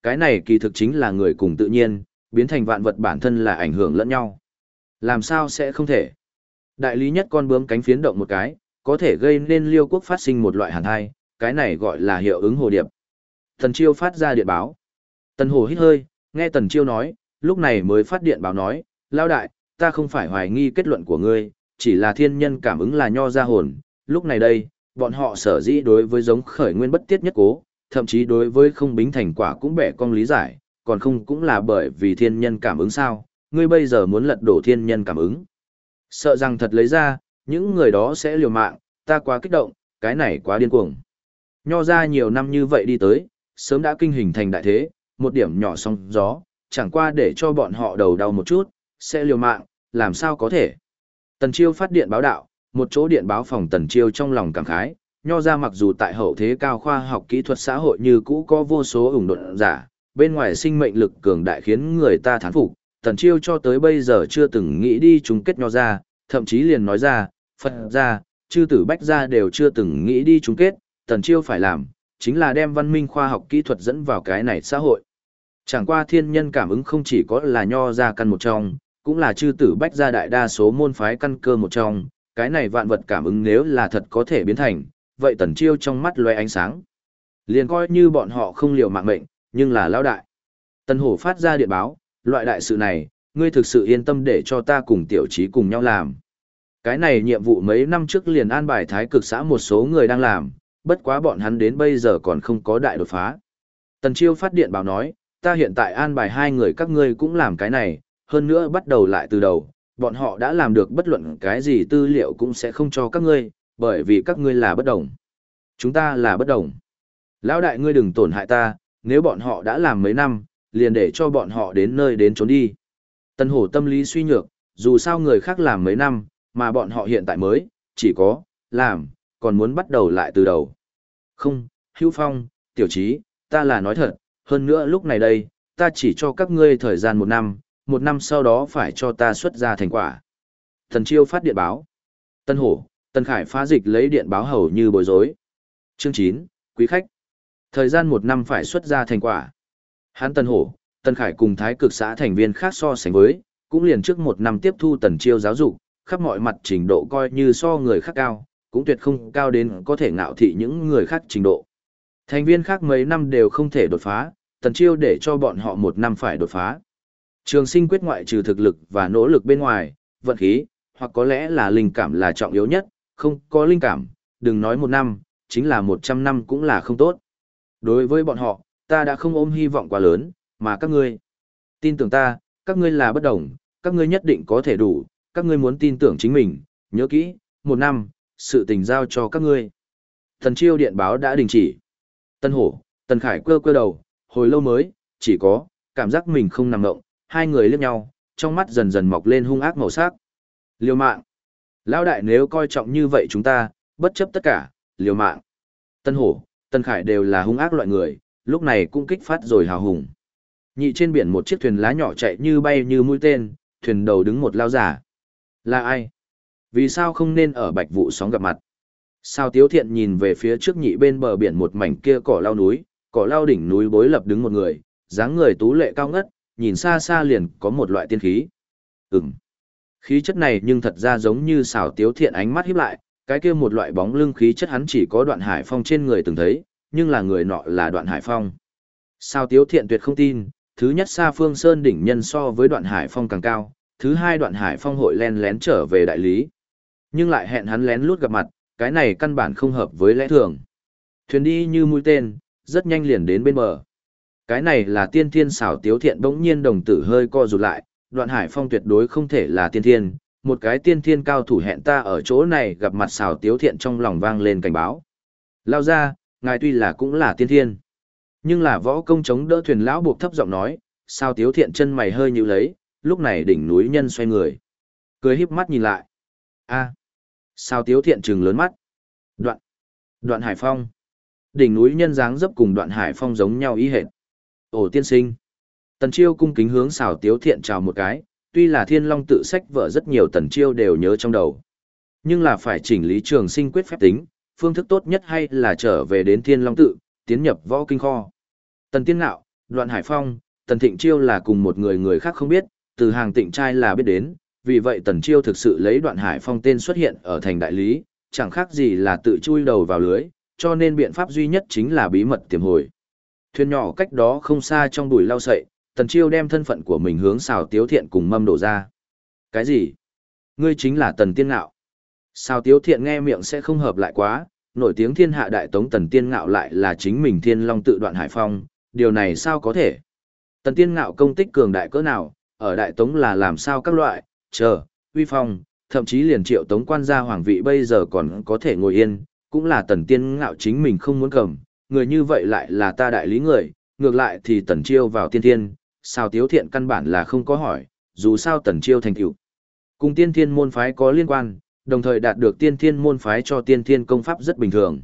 cái này kỳ thực chính là người cùng tự nhiên, biến thành vạn vật bản thân là ảnh hưởng lẫn nhau. Làm sao sẽ không thể? Đại lý nhất con bướm cánh phiến động một cái, có thể gây nên Liêu quốc phát sinh một loại hàn thai, cái này gọi là hiệu ứng hồ điệp. Tần Chiêu phát ra điện báo. Tần Hổ hít hơi, nghe Tần Chiêu nói, lúc này mới phát điện báo nói, lao đại, ta không phải hoài nghi kết luận của ngươi, chỉ là thiên nhân cảm ứng là nho ra hồn, lúc này đây, bọn họ sở dĩ đối với giống khởi nguyên bất tiết nhất cố, thậm chí đối với không bính thành quả cũng bẻ cong lý giải, còn không cũng là bởi vì thiên nhân cảm ứng sao, ngươi bây giờ muốn lật đổ thiên nhân cảm ứng. Sợ rằng thật lấy ra, những người đó sẽ liều mạng, ta quá kích động, cái này quá điên cuồng. Nho ra nhiều năm như vậy đi tới, sớm đã kinh hình thành đại thế, một điểm nhỏ sóng gió, chẳng qua để cho bọn họ đầu đau một chút, sẽ liều mạng, làm sao có thể. Tần Chiêu phát điện báo đạo, một chỗ điện báo phòng Tần Chiêu trong lòng cảm khái, nho ra mặc dù tại hậu thế cao khoa học kỹ thuật xã hội như cũ có vô số ủng độn giả, bên ngoài sinh mệnh lực cường đại khiến người ta thán phục, Tần Chiêu cho tới bây giờ chưa từng nghĩ đi chung kết nho ra, thậm chí liền nói ra, Phật ra, chư tử bách ra đều chưa từng nghĩ đi chung kết, Tần Chiêu phải làm, chính là đem văn minh khoa học kỹ thuật dẫn vào cái này xã hội. Chẳng qua thiên nhân cảm ứng không chỉ có là nho ra căn một trong, cũng là chư tử bách ra đại đa số môn phái căn cơ một trong, cái này vạn vật cảm ứng nếu là thật có thể biến thành, vậy Tần Chiêu trong mắt lóe ánh sáng. Liền coi như bọn họ không liều mạng mệnh, nhưng là lão đại. Tần Hổ phát ra điện báo, loại đại sự này, ngươi thực sự yên tâm để cho ta cùng tiểu trí cùng nhau làm. Cái này nhiệm vụ mấy năm trước liền an bài thái cực xã một số người đang làm, bất quá bọn hắn đến bây giờ còn không có đại đột phá. Tần Chiêu phát điện báo nói, ta hiện tại an bài 2 người các ngươi cũng làm cái này, hơn nữa bắt đầu lại từ đầu, bọn họ đã làm được bất luận cái gì tư liệu cũng sẽ không cho các ngươi, bởi vì các ngươi là bất đồng. Chúng ta là bất đồng. Lão đại ngươi đừng tổn hại ta, nếu bọn họ đã làm mấy năm, liền để cho bọn họ đến nơi đến trốn đi. Tần Hổ tâm lý suy nhược, dù sao người khác làm mấy năm, mà bọn họ hiện tại mới, chỉ có, làm, còn muốn bắt đầu lại từ đầu. Không, Hữu Phong, Tiểu Trí, ta là nói thật, hơn nữa lúc này đây, ta chỉ cho các ngươi thời gian 1 năm sau đó phải cho ta xuất ra thành quả. Tần Chiêu phát điện báo. Tân Hổ, Tần Khải phá dịch lấy điện báo hầu như bối rối. Chương 9, quý khách. Thời gian 1 năm phải xuất ra thành quả. Hán Tần Hổ, Tần Khải cùng thái cực xã thành viên khác so sánh với, cũng liền trước 1 năm tiếp thu Tần Chiêu giáo dục, khắp mọi mặt trình độ coi như so người khác cao, cũng tuyệt không cao đến có thể ngạo thị những người khác trình độ. Thành viên khác mấy năm đều không thể đột phá, Tần Chiêu để cho bọn họ 1 năm phải đột phá. Trường sinh quyết ngoại trừ thực lực và nỗ lực bên ngoài, vận khí, hoặc có lẽ là linh cảm là trọng yếu nhất, không có linh cảm, đừng nói 1 năm, chính là 100 năm cũng là không tốt. Đối với bọn họ, ta đã không ôm hy vọng quá lớn, mà các ngươi. Tin tưởng ta, các ngươi là bất đồng, các ngươi nhất định có thể đủ, các ngươi muốn tin tưởng chính mình, nhớ kỹ, 1 năm, sự tình giao cho các ngươi. Tần Chiêu điện báo đã đình chỉ. Tân Hổ, Tần Khải cơ đầu, hồi lâu mới, chỉ có, cảm giác mình không nằm ngộng, 2 người liếc nhau, trong mắt dần dần mọc lên hung ác màu sắc. Liều mạng. Lão đại nếu coi trọng như vậy chúng ta, bất chấp tất cả, liều mạng. Tân Hổ, Tần Khải đều là hung ác loại người, lúc này cũng kích phát rồi hào hùng. Nhị trên biển một chiếc thuyền lá nhỏ chạy như bay như mũi tên, thuyền đầu đứng một lao giả. Là ai? Vì sao không nên ở Bạch Vụ sóng gặp mặt? Sao Tiếu Thiện nhìn về phía trước nhị bên bờ biển một mảnh kia cỏ lau núi, cỏ lau đỉnh núi bối lập đứng một người, dáng người tú lệ cao ngất, nhìn xa xa liền có một loại tiên khí. Khí chất này nhưng thật ra giống như Sào Tiếu Thiện ánh mắt híp lại, cái kia một loại bóng lưng khí chất hắn chỉ có Đoạn Hải Phong trên người từng thấy, nhưng là người nọ là Đoạn Hải Phong. Sào Tiếu Thiện tuyệt không tin, thứ nhất Sa Phương Sơn đỉnh nhân so với Đoạn Hải Phong càng cao, thứ hai Đoạn Hải Phong hội len lén trở về đại lý. Nhưng lại hẹn hắn lén lút gặp mặt, cái này căn bản không hợp với lẽ thường. Thuyền đi như mũi tên, rất nhanh liền đến bên bờ. Cái này là tiên thiên. Sào Tiếu Thiện bỗng nhiên đồng tử hơi co rụt lại, Đoạn Hải Phong tuyệt đối không thể là tiên thiên, một cái tiên thiên cao thủ hẹn ta ở chỗ này gặp mặt. Sào Tiếu Thiện trong lòng vang lên cảnh báo. Lao ra, ngài tuy là cũng là tiên thiên, nhưng là võ công chống đỡ thuyền lão buộc thấp giọng nói. Sào Tiếu Thiện chân mày hơi nhíu lấy, lúc này đỉnh núi nhân xoay người, cười híp mắt nhìn lại. A. Sào Tiếu Thiện trừng lớn mắt. Đoạn Hải Phong. Đỉnh núi nhân dáng dấp cùng Đoạn Hải Phong giống nhau ý hệt. Ồ tiên sinh. Tần Chiêu cung kính hướng Sào Tiếu Thiện chào một cái, tuy là Thiên Long tự sách vở rất nhiều Tần Chiêu đều nhớ trong đầu. Nhưng là phải chỉnh lý trường sinh quyết phép tính, phương thức tốt nhất hay là trở về đến Thiên Long tự, tiến nhập võ kinh kho. Tần Tiên Ngạo, Đoạn Hải Phong, Tần Thịnh Chiêu là cùng một người khác không biết, từ hàng Tịnh trai là biết đến, vì vậy Tần Chiêu thực sự lấy Đoạn Hải Phong tên xuất hiện ở thành đại lý, chẳng khác gì là tự chui đầu vào lưới, cho nên biện pháp duy nhất chính là bí mật tiềm hồi. Thuyền nhỏ cách đó không xa trong bụi lau sậy, Tần Chiêu đem thân phận của mình hướng Sào Tiếu Thiện cùng Mâm đổ ra. Cái gì? Ngươi chính là Tần Tiên Ngạo. Sào Tiếu Thiện nghe miệng sẽ không hợp lại quá, nổi tiếng thiên hạ đại tống Tần Tiên Ngạo lại là chính mình Thiên Long tự Đoạn Hải Phong, điều này sao có thể? Tần Tiên Ngạo công tích cường đại cỡ nào, ở đại tống là làm sao các loại, uy phong, thậm chí liền Triệu Tống quan gia hoàng vị bây giờ còn có thể ngồi yên, cũng là Tần Tiên Ngạo chính mình không muốn cầm, người như vậy lại là ta đại lý người, ngược lại thì Tần Chiêu vào tiên thiên, Sào Tiếu Thiện căn bản là không có hỏi, dù sao Tần Chiêu thành tựu cùng tiên thiên môn phái có liên quan, đồng thời đạt được tiên thiên môn phái cho tiên thiên công pháp rất bình thường.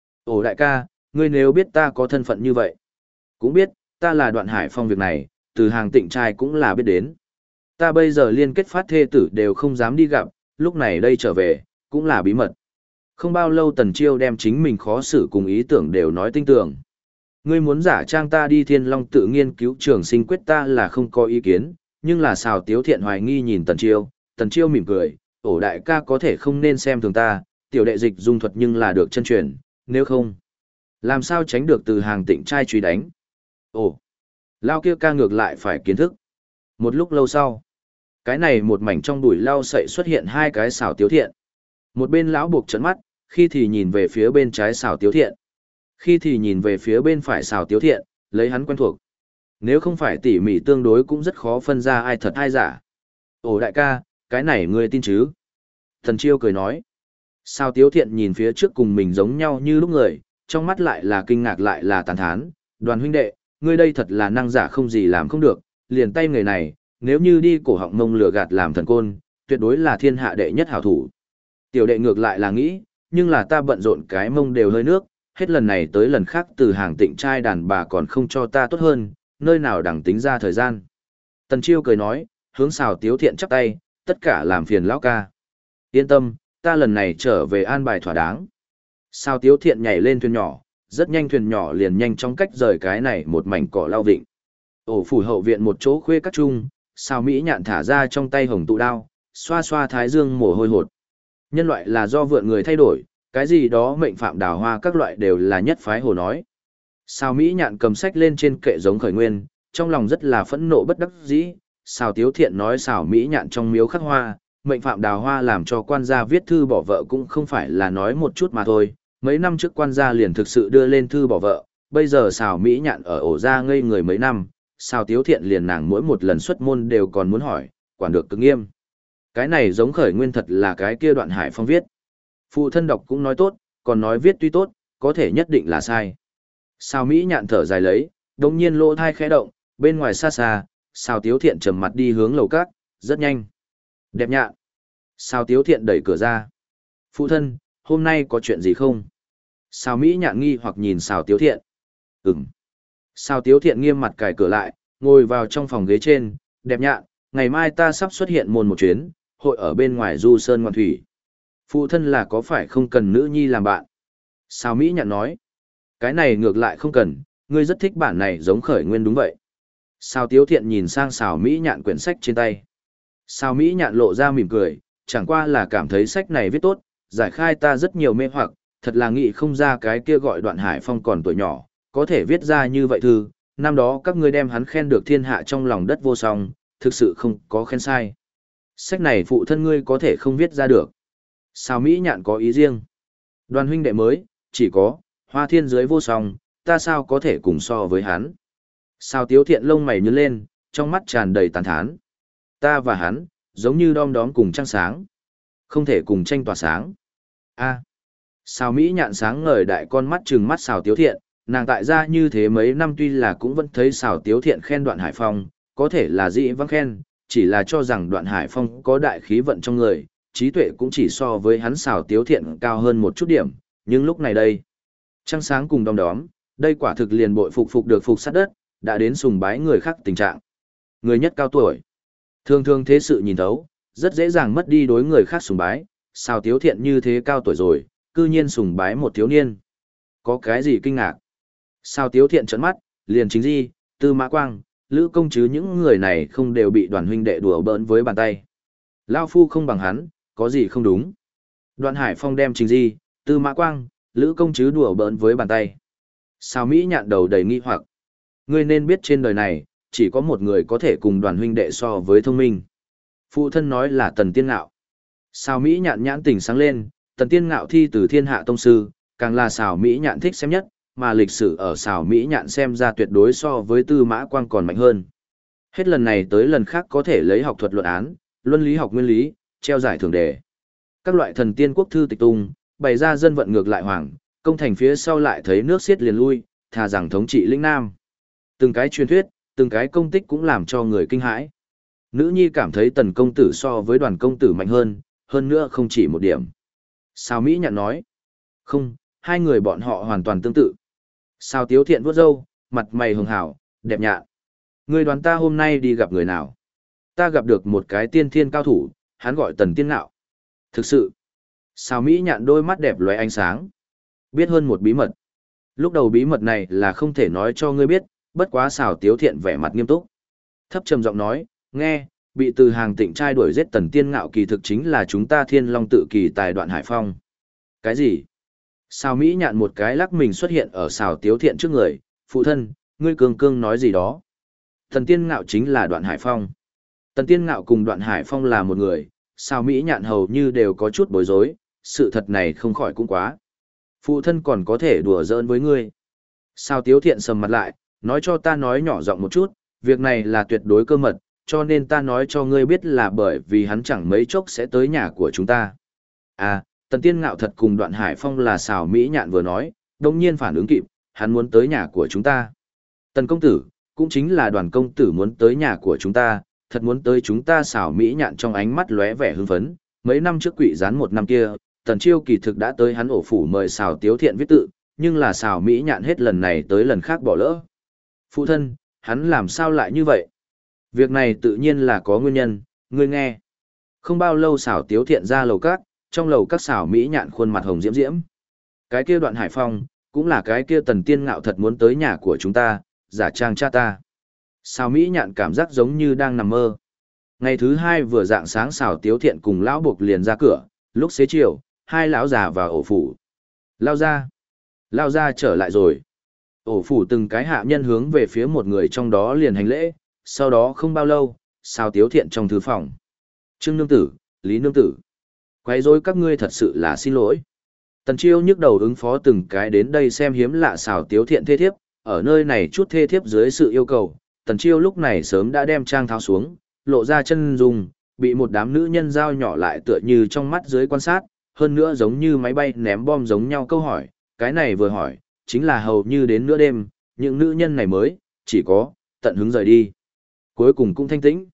Ồ đại ca, ngươi nếu biết ta có thân phận như vậy, cũng biết, ta là Đoạn Hải Phong việc này, từ hàng Tịnh trai cũng là biết đến. Ta bây giờ liên kết phát thê tử đều không dám đi gặp, lúc này đây trở về, cũng là bí mật. Không bao lâu Tần Chiêu đem chính mình khó xử cùng ý tưởng đều nói tinh tường. Ngươi muốn giả trang ta đi Thiên Long tự nghiên cứu trường sinh quyết ta là không có ý kiến, nhưng là Sào Tiếu Thiện hoài nghi nhìn Tần Chiêu mỉm cười, ổ đại ca có thể không nên xem thường ta, tiểu đệ dịch dung thuật nhưng là được chân truyền, nếu không, làm sao tránh được từ hàng Tịnh trai truy đánh. Ồ, lao kia ca ngược lại phải kiến thức. Một lúc lâu sau, cái này một mảnh trong bụi lau sậy xuất hiện hai cái Sào Tiếu Thiện. Một bên lão buộc trợn mắt, khi thì nhìn về phía bên trái Sào Tiếu Thiện, khi thì nhìn về phía bên phải Sào Tiếu Thiện, lấy hắn quen thuộc. Nếu không phải tỉ mỉ tương đối cũng rất khó phân ra ai thật ai giả. Ồ đại ca, cái này ngươi tin chứ? Thần Chiêu cười nói. Sào Tiếu Thiện nhìn phía trước cùng mình giống nhau như lúc người, trong mắt lại là kinh ngạc lại là tàn thán. Đoàn huynh đệ, ngươi đây thật là năng giả không gì làm không được, liền tay người này, nếu như đi cổ họng mông lừa gạt làm thần côn, tuyệt đối là thiên hạ đệ nhất hảo thủ. Tiểu đệ ngược lại là nghĩ, nhưng là ta bận rộn cái mông đều hơi nước, hết lần này tới lần khác từ hàng Tịnh trai đàn bà còn không cho ta tốt hơn, nơi nào đẳng tính ra thời gian. Tần Chiêu cười nói, hướng Sào Tiếu Thiện chắp tay, tất cả làm phiền lão ca. Yên tâm, ta lần này trở về an bài thỏa đáng. Sào Tiếu Thiện nhảy lên thuyền nhỏ, rất nhanh thuyền nhỏ liền nhanh chóng cách rời cái này một mảnh cỏ lau vịnh. Ổ phủ hậu viện một chỗ khuê các trung, Sào Mỹ Nhạn thả ra trong tay hồng tụ đao, xoa xoa thái dương mồ hôi hột. Nhân loại là do vượn người thay đổi, cái gì đó mệnh phạm đào hoa các loại đều là nhất phái hồ nói. Sào Mỹ Nhạn cầm sách lên trên kệ giống khởi nguyên, trong lòng rất là phẫn nộ bất đắc dĩ. Sào Tiếu Thiện nói Sào Mỹ Nhạn trong miếu khắc hoa, mệnh phạm đào hoa làm cho quan gia viết thư bỏ vợ cũng không phải là nói một chút mà thôi. Mấy năm trước quan gia liền thực sự đưa lên thư bỏ vợ, bây giờ Sào Mỹ Nhạn ở ổ ra ngây người mấy năm, Sào Tiếu Thiện liền nàng mỗi một lần xuất môn đều còn muốn hỏi, quản được cực nghiêm. Cái này giống khởi nguyên thật là cái kia Đoạn Hải Phong viết. Phụ thân đọc cũng nói tốt, còn nói viết tuy tốt, có thể nhất định là sai. Sào Mỹ Nhạn thở dài lấy, đồng nhiên lỗ thai khẽ động, bên ngoài xa xa, Sào Tiếu Thiện trầm mặt đi hướng lầu các, rất nhanh. Đẹp nhạn. Sào Tiếu Thiện đẩy cửa ra. Phụ thân, hôm nay có chuyện gì không? Sào Mỹ Nhạn nghi hoặc nhìn Sào Tiếu Thiện. Ừm. Sào Tiếu Thiện nghiêm mặt cài cửa lại, ngồi vào trong phòng ghế trên, đẹp nhạn, ngày mai ta sắp xuất hiện môn một chuyến, hội ở bên ngoài du sơn ngoạn thủy. Phụ thân là có phải không cần nữ nhi làm bạn? Sào Mỹ Nhạn nói. Cái này ngược lại không cần, ngươi rất thích bản này giống khởi nguyên đúng vậy. Sào Tiếu Thiện nhìn sang Sào Mỹ Nhạn quyển sách trên tay. Sào Mỹ Nhạn lộ ra mỉm cười, chẳng qua là cảm thấy sách này viết tốt, giải khai ta rất nhiều mê hoặc, thật là nghĩ không ra cái kia gọi Đoạn Hải Phong còn tuổi nhỏ, có thể viết ra như vậy thư, năm đó các ngươi đem hắn khen được thiên hạ trong lòng đất vô song, thực sự không có khen sai. Sách này phụ thân ngươi có thể không viết ra được. Sào Mỹ Nhạn có ý riêng. Đoàn huynh đệ mới, chỉ có, Hoa Thiên dưới vô song, ta sao có thể cùng so với hắn. Sào Tiếu Thiện lông mày nhướng lên, trong mắt tràn đầy tàn thán. Ta và hắn, giống như đom đóm cùng trăng sáng. Không thể cùng tranh tỏa sáng. A. Sào Mỹ Nhạn sáng ngời đại con mắt trừng mắt Sào Tiếu Thiện, nàng tại gia như thế mấy năm tuy là cũng vẫn thấy Sào Tiếu Thiện khen Đoạn Hải Phong, có thể là dĩ vãng khen, chỉ là cho rằng Đoạn Hải Phong có đại khí vận trong người, trí tuệ cũng chỉ so với hắn Sào Tiếu Thiện cao hơn một chút điểm, nhưng lúc này đây, trăng sáng cùng đom đóm, đây quả thực liền bội phục được phục sát đất, đã đến sùng bái người khác tình trạng. Người nhất cao tuổi, thường thường thế sự nhìn thấu, rất dễ dàng mất đi đối người khác sùng bái, Sào Tiếu Thiện như thế cao tuổi rồi, cư nhiên sùng bái một thiếu niên. Có cái gì kinh ngạc? Sào Tiếu Thiện trợn mắt, liền chính gì, Tư Mã Quang, Lữ Công Trứ những người này không đều bị Đoàn huynh đệ đùa bỡn với bàn tay. Lao phu không bằng hắn, có gì không đúng. Đoạn Hải Phong đem Trình Di, Tư Mã Quang, Lữ Công Trứ đùa bỡn với bàn tay. Sao Mỹ Nhạn đầu đầy nghi hoặc. Ngươi nên biết trên đời này, chỉ có một người có thể cùng Đoàn huynh đệ so với thông minh. Phụ thân nói là Tần Tiên Ngạo. Sao Mỹ Nhạn nhãn tỉnh sáng lên, Tần Tiên Ngạo thi từ thiên hạ tông sư, càng là Sào Mỹ Nhạn thích xem nhất, mà lịch sử ở Sào Mỹ Nhạn xem ra tuyệt đối so với Tư Mã Quang còn mạnh hơn. Hết lần này tới lần khác có thể lấy học thuật luận án, luân lý học nguyên lý, treo giải thưởng đề. Các loại thần tiên quốc thư tịch tung, bày ra dân vận ngược lại hoàng, công thành phía sau lại thấy nước xiết liền lui, thà rằng thống trị lĩnh Nam. Từng cái truyền thuyết, từng cái công tích cũng làm cho người kinh hãi. Nữ nhi cảm thấy Tần công tử so với Đoàn công tử mạnh hơn nữa không chỉ một điểm. Sao Mỹ Nhạn nói, không, hai người bọn họ hoàn toàn tương tự. Sao Tiếu Thiện vuốt râu, mặt mày hường hảo, đẹp nhạn. Ngươi đoán ta hôm nay đi gặp người nào? Ta gặp được một cái tiên thiên cao thủ, hắn gọi Tần Tiên Ngạo. Thực sự, Sao Mỹ Nhạn đôi mắt đẹp lóe ánh sáng. Biết hơn một bí mật. Lúc đầu bí mật này là không thể nói cho ngươi biết, bất quá Sao Tiếu Thiện vẻ mặt nghiêm túc. Thấp trầm giọng nói, nghe, bị từ hàng tịnh trai đuổi giết Tần Tiên Ngạo kỳ thực chính là chúng ta Thiên Long tự kỳ tài Đoạn Hải Phong. Cái gì? Sao Mỹ Nhạn một cái lắc mình xuất hiện ở Sao Tiếu Thiện trước người, phụ thân, ngươi cương cương nói gì đó. Tần Tiên Ngạo chính là Đoạn Hải Phong. Tần Tiên Ngạo cùng Đoạn Hải Phong là một người, Sao Mỹ Nhạn hầu như đều có chút bối rối, sự thật này không khỏi cũng quá. Phụ thân còn có thể đùa giỡn với ngươi. Sao Tiếu Thiện sầm mặt lại, nói cho ta nói nhỏ giọng một chút, việc này là tuyệt đối cơ mật, cho nên ta nói cho ngươi biết là bởi vì hắn chẳng mấy chốc sẽ tới nhà của chúng ta. À, Tần Tiên Ngạo thật cùng Đoạn Hải Phong là Sao Mỹ Nhạn vừa nói, đồng nhiên phản ứng kịp, hắn muốn tới nhà của chúng ta. Tần công tử, cũng chính là Đoàn công tử muốn tới nhà của chúng ta, thật muốn tới chúng ta. Sao Mỹ Nhạn trong ánh mắt lóe vẻ hưng phấn, mấy năm trước Quỷ Gián một năm kia, Tần Chiêu kỳ thực đã tới hắn ổ phủ mời Sao Tiếu Thiện viết tự, nhưng là Sao Mỹ Nhạn hết lần này tới lần khác bỏ lỡ. Phụ thân, hắn làm sao lại như vậy? Việc này tự nhiên là có nguyên nhân, ngươi nghe. Không bao lâu Sao Tiếu Thiện ra lầu các, trong lầu các Sao Mỹ Nhạn khuôn mặt hồng diễm diễm. Cái kia Đoạn Hải Phong, cũng là cái kia Tần Tiên Ngạo thật muốn tới nhà của chúng ta, giả trang cha ta. Sao Mỹ Nhạn cảm giác giống như đang nằm mơ. Ngày thứ hai vừa dạng sáng Sao Tiếu Thiện cùng lão buộc liền ra cửa, lúc xế chiều, hai lão già vào ổ phủ. Lao ra trở lại rồi. Ổ phủ từng cái hạ nhân hướng về phía một người trong đó liền hành lễ, sau đó không bao lâu, Sao Tiếu Thiện trong thư phòng. Trương nương tử, Lý nương tử. Quấy rối các ngươi thật sự là xin lỗi. Tần Chiêu nhức đầu ứng phó từng cái đến đây xem hiếm lạ Sao Tiếu Thiện thê thiếp, ở nơi này chút thê thiếp dưới sự yêu cầu, Tần Chiêu lúc này sớm đã đem trang tháo xuống, lộ ra chân dung, bị một đám nữ nhân dao nhỏ lại tựa như trong mắt dưới quan sát, hơn nữa giống như máy bay ném bom giống nhau câu hỏi, cái này vừa hỏi, chính là hầu như đến nửa đêm, những nữ nhân này mới, chỉ có, tận hứng rời đi. Cuối cùng cũng thanh tĩnh.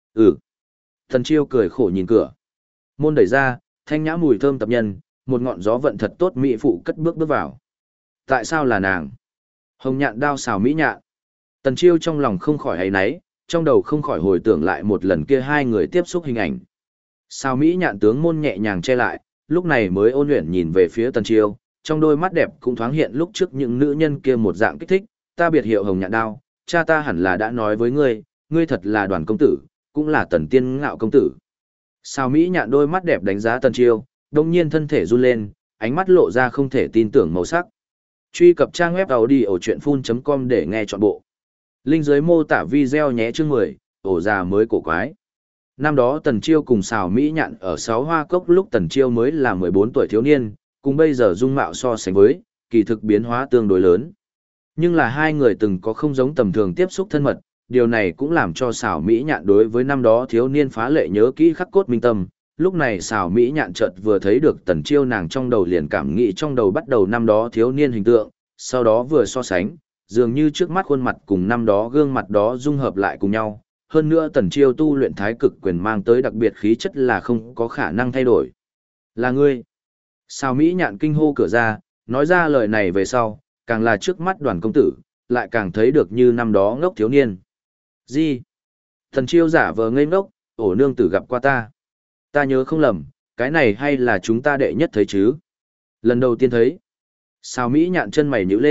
Tần Chiêu cười khổ nhìn cửa. Môn đẩy ra, thanh nhã mùi thơm tập nhân, một ngọn gió vận thật tốt mỹ phụ cất bước vào. Tại sao là nàng? Hồng Nhạn đao Sao Mỹ Nhạn. Tần Chiêu trong lòng không khỏi áy náy, trong đầu không khỏi hồi tưởng lại một lần kia hai người tiếp xúc hình ảnh. Sao Mỹ Nhạn tướng môn nhẹ nhàng che lại, lúc này mới ôn luyện nhìn về phía Tần Chiêu, trong đôi mắt đẹp cũng thoáng hiện lúc trước những nữ nhân kia một dạng kích thích, ta biệt hiệu Hồng Nhạn đao, cha ta hẳn là đã nói với ngươi, ngươi thật là Đoàn công tử, cũng là Tần Tiên Ngạo công tử. Sao Mỹ Nhạn đôi mắt đẹp đánh giá Tần Chiêu, đồng nhiên thân thể run lên, ánh mắt lộ ra không thể tin tưởng màu sắc. Truy cập trang web audiochuyenphun.com để nghe trọn bộ. Link dưới mô tả video nhé. Chương 10, ổ già mới cổ quái. Năm đó Tần Chiêu cùng Sao Mỹ Nhạn ở 6 Hoa Cốc lúc Tần Chiêu mới là 14 tuổi thiếu niên, cùng bây giờ dung mạo so sánh với, kỳ thực biến hóa tương đối lớn. Nhưng là hai người từng có không giống tầm thường tiếp xúc thân mật, điều này cũng làm cho Sao Mỹ Nhạn đối với năm đó thiếu niên phá lệ nhớ kỹ khắc cốt minh tâm. Lúc này Sao Mỹ Nhạn chợt vừa thấy được Tần Chiêu, nàng trong đầu liền cảm nghĩ trong đầu bắt đầu năm đó thiếu niên hình tượng, sau đó vừa so sánh, dường như trước mắt khuôn mặt cùng năm đó gương mặt đó dung hợp lại cùng nhau. Hơn nữa Tần Chiêu tu luyện thái cực quyền mang tới đặc biệt khí chất là không có khả năng thay đổi. Là ngươi. Sao Mỹ Nhạn kinh hô cửa ra, nói ra lời này về sau, càng là trước mắt Đoàn công tử, lại càng thấy được như năm đó ngốc thiếu niên. Gì? Tần Chiêu giả vờ ngây ngốc, ổ nương tử gặp qua ta. Ta nhớ không lầm, cái này hay là chúng ta đệ nhất thấy chứ? Lần đầu tiên thấy. Sao Mỹ Nhạn chân mày nhíu lên,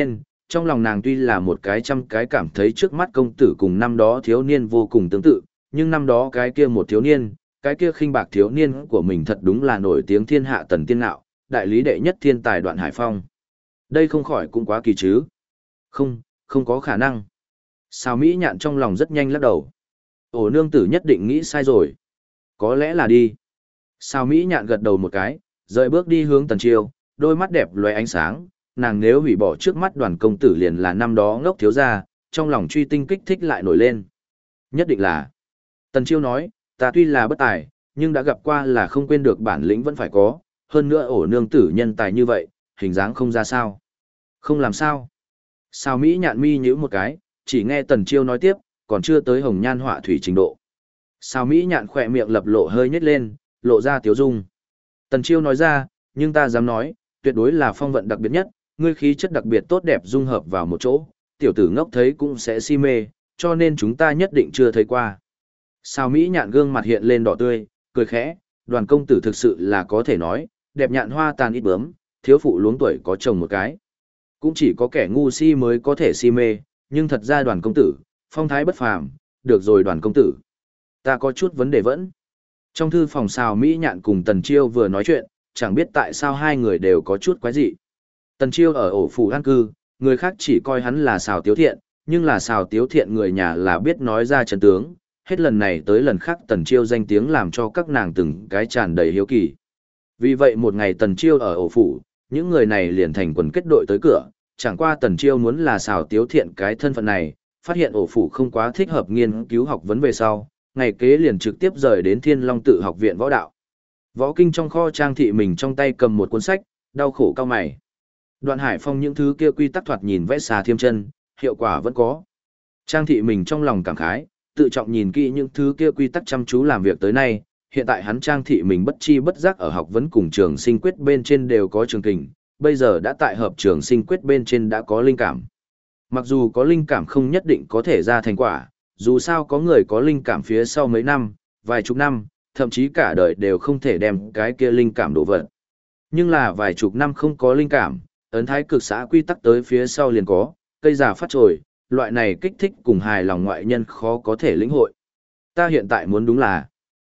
trong lòng nàng tuy là một cái trăm cái cảm thấy trước mắt công tử cùng năm đó thiếu niên vô cùng tương tự, nhưng năm đó cái kia một thiếu niên, cái kia khinh bạc thiếu niên của mình thật đúng là nổi tiếng thiên hạ tần tiên nạo, đại lý đệ nhất thiên tài Đoạn Hải Phong. Đây không khỏi cũng quá kỳ chứ. Không, không có khả năng. Sao Mỹ Nhạn trong lòng rất nhanh lắc đầu. Ổ nương tử nhất định nghĩ sai rồi. Có lẽ là đi. Sao Mỹ Nhạn gật đầu một cái, rời bước đi hướng Tần Chiêu, đôi mắt đẹp lóe ánh sáng, nàng nếu hủy bỏ trước mắt Đoàn công tử liền là năm đó ngốc thiếu gia, trong lòng truy tinh kích thích lại nổi lên. Nhất định là. Tần Chiêu nói, ta tuy là bất tài, nhưng đã gặp qua là không quên được bản lĩnh vẫn phải có, hơn nữa ổ nương tử nhân tài như vậy, hình dáng không ra sao. Không làm sao. Sao Mỹ Nhạn mi nhíu một cái, chỉ nghe Tần Chiêu nói tiếp, còn chưa tới hồng nhan họa thủy trình độ. Sao Mỹ Nhạn khỏe miệng lập lộ hơi nhếch lên, lộ ra tiếu dung. Tần Chiêu nói ra, nhưng ta dám nói, tuyệt đối là phong vận đặc biệt nhất, ngươi khí chất đặc biệt tốt đẹp dung hợp vào một chỗ, tiểu tử ngốc thấy cũng sẽ si mê, cho nên chúng ta nhất định chưa thấy qua. Sao Mỹ Nhạn gương mặt hiện lên đỏ tươi, cười khẽ, Đoàn công tử thực sự là có thể nói, đẹp nhạn hoa tàn ít bướm, thiếu phụ luống tuổi có chồng một cái. Cũng chỉ có kẻ ngu si mới có thể si mê, nhưng thật ra Đoàn công tử, phong thái bất phàm, được rồi Đoàn công tử. Ta có chút vấn đề vẫn. Trong thư phòng Sao Mỹ Nhạn cùng Tần Chiêu vừa nói chuyện, chẳng biết tại sao hai người đều có chút quái dị. Tần Chiêu ở ổ phủ an cư, người khác chỉ coi hắn là Sào Tiếu Thiện, nhưng là Sào Tiếu Thiện người nhà là biết nói ra chân tướng, hết lần này tới lần khác Tần Chiêu danh tiếng làm cho các nàng từng cái tràn đầy hiếu kỳ. Vì vậy một ngày Tần Chiêu ở ổ phủ, những người này liền thành quần kết đội tới cửa, chẳng qua Tần Chiêu muốn là Sào Tiếu Thiện cái thân phận này, phát hiện ổ phủ không quá thích hợp nghiên cứu học vấn về sau, ngày kế liền trực tiếp rời đến Thiên Long Tự học viện võ đạo. Võ Kinh trong kho trang thị mình trong tay cầm một cuốn sách, đau khổ cao mày. Đoạn Hải Phong những thứ kia quy tắc thoạt nhìn vẽ xà thiêm chân, hiệu quả vẫn có. Trang thị mình trong lòng cảm khái, tự trọng nhìn kỹ những thứ kia quy tắc chăm chú làm việc tới nay, hiện tại hắn trang thị mình bất chi bất giác ở học vấn cùng trường sinh quyết bên trên đều có trường kình, bây giờ đã tại hợp trường sinh quyết bên trên đã có linh cảm. Mặc dù có linh cảm không nhất định có thể ra thành quả, dù sao có người có linh cảm phía sau mấy năm, vài chục năm, thậm chí cả đời đều không thể đem cái kia linh cảm đổ vật. Nhưng là vài chục năm không có linh cảm, ấn thái cực xã quy tắc tới phía sau liền có, cây già phát trồi, loại này kích thích cùng hài lòng ngoại nhân khó có thể lĩnh hội. Ta hiện tại muốn đúng là...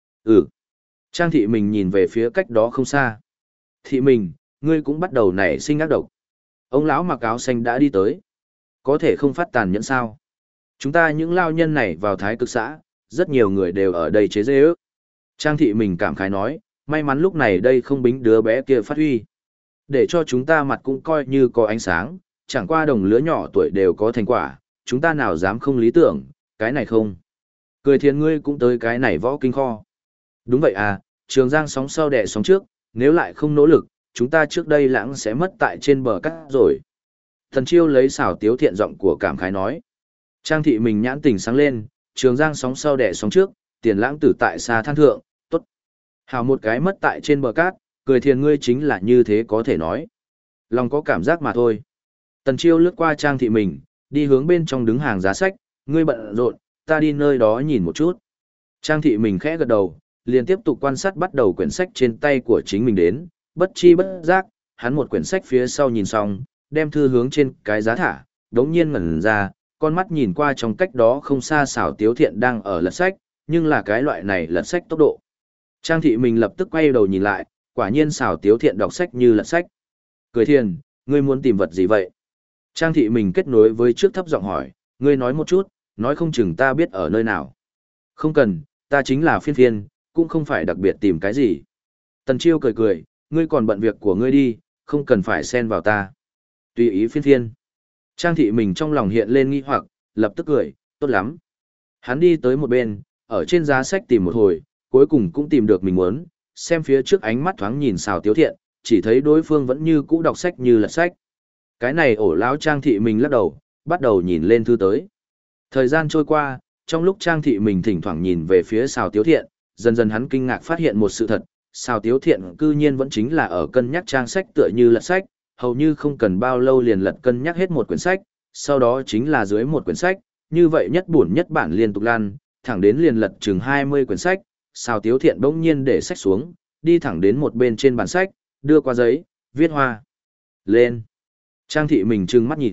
Trang thị mình nhìn về phía cách đó không xa. Thị mình, ngươi cũng bắt đầu nảy sinh ác độc. Ông lão mặc áo xanh đã đi tới. Có thể không phát tàn nhẫn sao? Chúng ta những lao nhân này vào thái cực xã, rất nhiều người đều ở đây chế dê ước. Trang thị mình cảm khái nói, may mắn lúc này đây không bính đứa bé kia phát huy. Để cho chúng ta mặt cũng coi như có ánh sáng, chẳng qua đồng lứa nhỏ tuổi đều có thành quả, chúng ta nào dám không lý tưởng, cái này không. Cười thiên ngươi cũng tới cái này võ kinh kho. Đúng vậy à, Trường Giang sóng sau đẻ sóng trước, nếu lại không nỗ lực, chúng ta trước đây lãng sẽ mất tại trên bờ cát rồi. Thần Chiêu lấy xảo tiếu thiện giọng của cảm khái nói. Trang thị mình nhãn tình sáng lên, Trường Giang sóng sau đẻ sóng trước, tiền lãng tử tại xa than thượng, tốt. Hào một cái mất tại trên bờ cát, cười thiền ngươi chính là như thế có thể nói. Lòng có cảm giác mà thôi. Tần Chiêu lướt qua Trang thị mình, đi hướng bên trong đứng hàng giá sách, ngươi bận rộn, ta đi nơi đó nhìn một chút. Trang thị mình khẽ gật đầu, liền tiếp tục quan sát bắt đầu quyển sách trên tay của chính mình đến, bất chi bất giác, hắn một quyển sách phía sau nhìn xong, đem thư hướng trên cái giá thả, đống nhiên ngẩn ra, con mắt nhìn qua trong cách đó không xa xảo tiếu thiện đang ở lật sách, nhưng là cái loại này lật sách tốc độ. Trang thị mình lập tức quay đầu nhìn lại, quả nhiên xảo tiếu thiện đọc sách như lật sách. Cười thiền, ngươi muốn tìm vật gì vậy? Trang thị mình kết nối với trước thấp giọng hỏi, ngươi nói một chút, nói không chừng ta biết ở nơi nào. Không cần, ta chính là phiên phiên, cũng không phải đặc biệt tìm cái gì. Tần Chiêu cười cười, ngươi còn bận việc của ngươi đi, không cần phải xen vào ta. Tùy ý phiên phiên. Trang thị mình trong lòng hiện lên nghi hoặc, lập tức cười, tốt lắm. Hắn đi tới một bên, ở trên giá sách tìm một hồi, cuối cùng cũng tìm được mình muốn, xem phía trước ánh mắt thoáng nhìn xào tiếu thiện, chỉ thấy đối phương vẫn như cũ đọc sách như lật sách. Cái này ổ lão Trang thị mình lắc đầu, bắt đầu nhìn lên thư tới. Thời gian trôi qua, trong lúc Trang thị mình thỉnh thoảng nhìn về phía xào tiếu thiện, dần dần hắn kinh ngạc phát hiện một sự thật, xào tiếu thiện cư nhiên vẫn chính là ở cân nhắc trang sách tựa như lật sách, hầu như không cần bao lâu liền lật cân nhắc hết một quyển sách, sau đó chính là dưới một quyển sách, như vậy nhất buồn nhất bản liên tục lan, thẳng đến liền lật chừng 20 quyển sách, xào tiếu thiện bỗng nhiên để sách xuống, đi thẳng đến một bên trên bàn sách, đưa qua giấy, viết hoa. Lên. Trang thị mình trừng mắt nhìn,